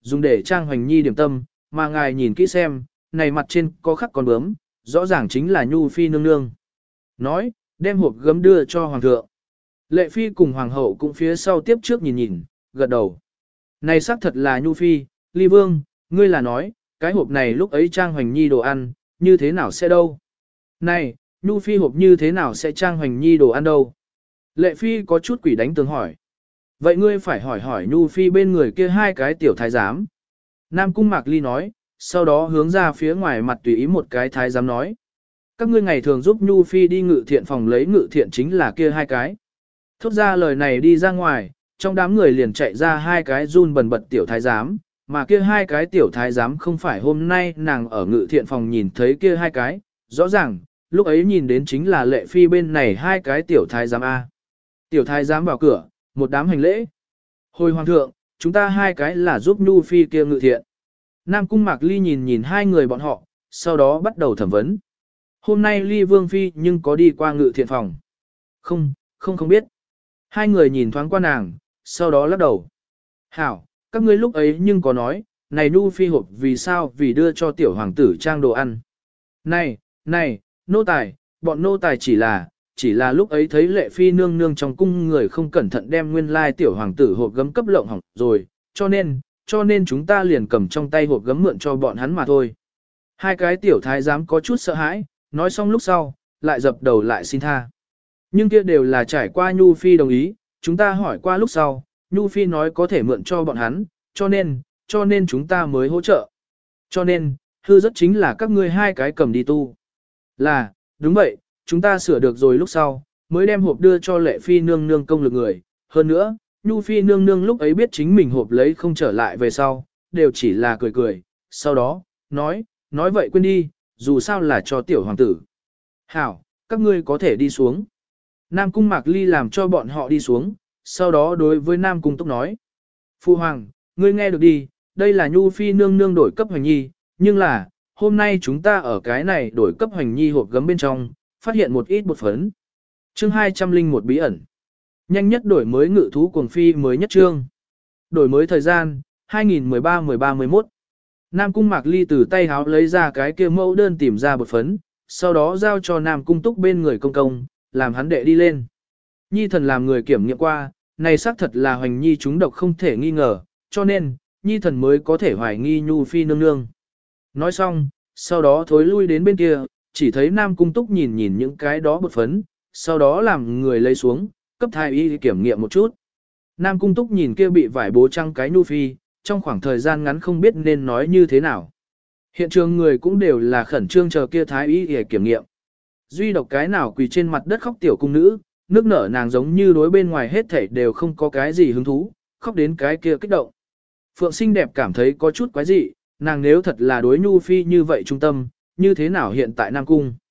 dùng để trang hoành nhi điểm tâm, mà ngài nhìn kỹ xem, này mặt trên có khắc con bướm, rõ ràng chính là Nhu Phi nương nương. Nói, đem hộp gấm đưa cho hoàng thượng. Lệ Phi cùng hoàng hậu cũng phía sau tiếp trước nhìn nhìn, gật đầu. Này xác thật là Nhu Phi, Ly Vương, ngươi là nói, cái hộp này lúc ấy trang hoành nhi đồ ăn, như thế nào sẽ đâu? Này, Nhu Phi hộp như thế nào sẽ trang hoành nhi đồ ăn đâu? Lệ Phi có chút quỷ đánh tường hỏi. Vậy ngươi phải hỏi hỏi Nhu Phi bên người kia hai cái tiểu thái giám. Nam Cung Mạc Ly nói, sau đó hướng ra phía ngoài mặt tùy ý một cái thái giám nói. Các ngươi ngày thường giúp Nhu Phi đi ngự thiện phòng lấy ngự thiện chính là kia hai cái. Thốt ra lời này đi ra ngoài, trong đám người liền chạy ra hai cái run bần bật tiểu thái giám, mà kia hai cái tiểu thái giám không phải hôm nay nàng ở ngự thiện phòng nhìn thấy kia hai cái, rõ ràng, lúc ấy nhìn đến chính là Lệ Phi bên này hai cái tiểu thái giám A. Tiểu thái giám vào cửa, một đám hành lễ. Hồi hoàng thượng, chúng ta hai cái là giúp Nhu Phi kia ngự thiện. Nam Cung Mạc Ly nhìn nhìn hai người bọn họ, sau đó bắt đầu thẩm vấn. Hôm nay Ly Vương Phi nhưng có đi qua ngự thiện phòng. Không, không không biết. Hai người nhìn thoáng qua nàng, sau đó lắc đầu. Hảo, các ngươi lúc ấy nhưng có nói, này Nhu Phi hộp vì sao vì đưa cho tiểu hoàng tử trang đồ ăn. Này, này, nô tài, bọn nô tài chỉ là, chỉ là lúc ấy thấy Lệ Phi nương nương trong cung người không cẩn thận đem nguyên lai tiểu hoàng tử hộp gấm cấp lộng hỏng rồi, cho nên, cho nên chúng ta liền cầm trong tay hộp gấm mượn cho bọn hắn mà thôi. Hai cái tiểu thái giám có chút sợ hãi, nói xong lúc sau, lại dập đầu lại xin tha. Nhưng kia đều là trải qua Nhu Phi đồng ý, chúng ta hỏi qua lúc sau, Nhu Phi nói có thể mượn cho bọn hắn, cho nên, cho nên chúng ta mới hỗ trợ. Cho nên, hư rất chính là các ngươi hai cái cầm đi tu. Là, đúng vậy, chúng ta sửa được rồi lúc sau, mới đem hộp đưa cho Lệ Phi nương nương công lực người. Hơn nữa, Nhu Phi nương nương lúc ấy biết chính mình hộp lấy không trở lại về sau, đều chỉ là cười cười. Sau đó, nói, nói vậy quên đi, dù sao là cho tiểu hoàng tử. Hảo, các ngươi có thể đi xuống. Nam Cung Mạc Ly làm cho bọn họ đi xuống, sau đó đối với Nam Cung Túc nói. Phu hoàng, ngươi nghe được đi, đây là Nhu Phi nương nương đổi cấp hoành nhi, nhưng là, hôm nay chúng ta ở cái này đổi cấp hoành nhi hộp gấm bên trong, phát hiện một ít bột phấn. Chương hai trăm linh một bí ẩn. Nhanh nhất đổi mới ngự thú cuồng phi mới nhất chương. Đổi mới thời gian, hai nghìn mười ba mười ba mười mốt. Nam Cung Mạc Ly từ tay háo lấy ra cái kia mẫu đơn tìm ra bột phấn, sau đó giao cho Nam Cung Túc bên người công công, làm hắn đệ đi lên. Nhi thần làm người kiểm nghiệm qua, này xác thật là hoành nhi chúng độc không thể nghi ngờ, cho nên, Nhi thần mới có thể hoài nghi Nhu Phi nương nương. Nói xong, sau đó thối lui đến bên kia, chỉ thấy Nam Cung Túc nhìn nhìn những cái đó bột phấn, sau đó làm người lấy xuống, cấp thái y kiểm nghiệm một chút. Nam Cung Túc nhìn kia bị vải bố trăng cái Nhu Phi, trong khoảng thời gian ngắn không biết nên nói như thế nào. Hiện trường người cũng đều là khẩn trương chờ kia thái y để kiểm nghiệm. Duy độc cái nào quỳ trên mặt đất khóc tiểu cung nữ, nước nở nàng giống như đối bên ngoài hết thảy đều không có cái gì hứng thú, khóc đến cái kia kích động. Phượng xinh đẹp cảm thấy có chút quái dị, nàng nếu thật là đối Nhu Phi như vậy trung tâm, như thế nào hiện tại Nam Cung.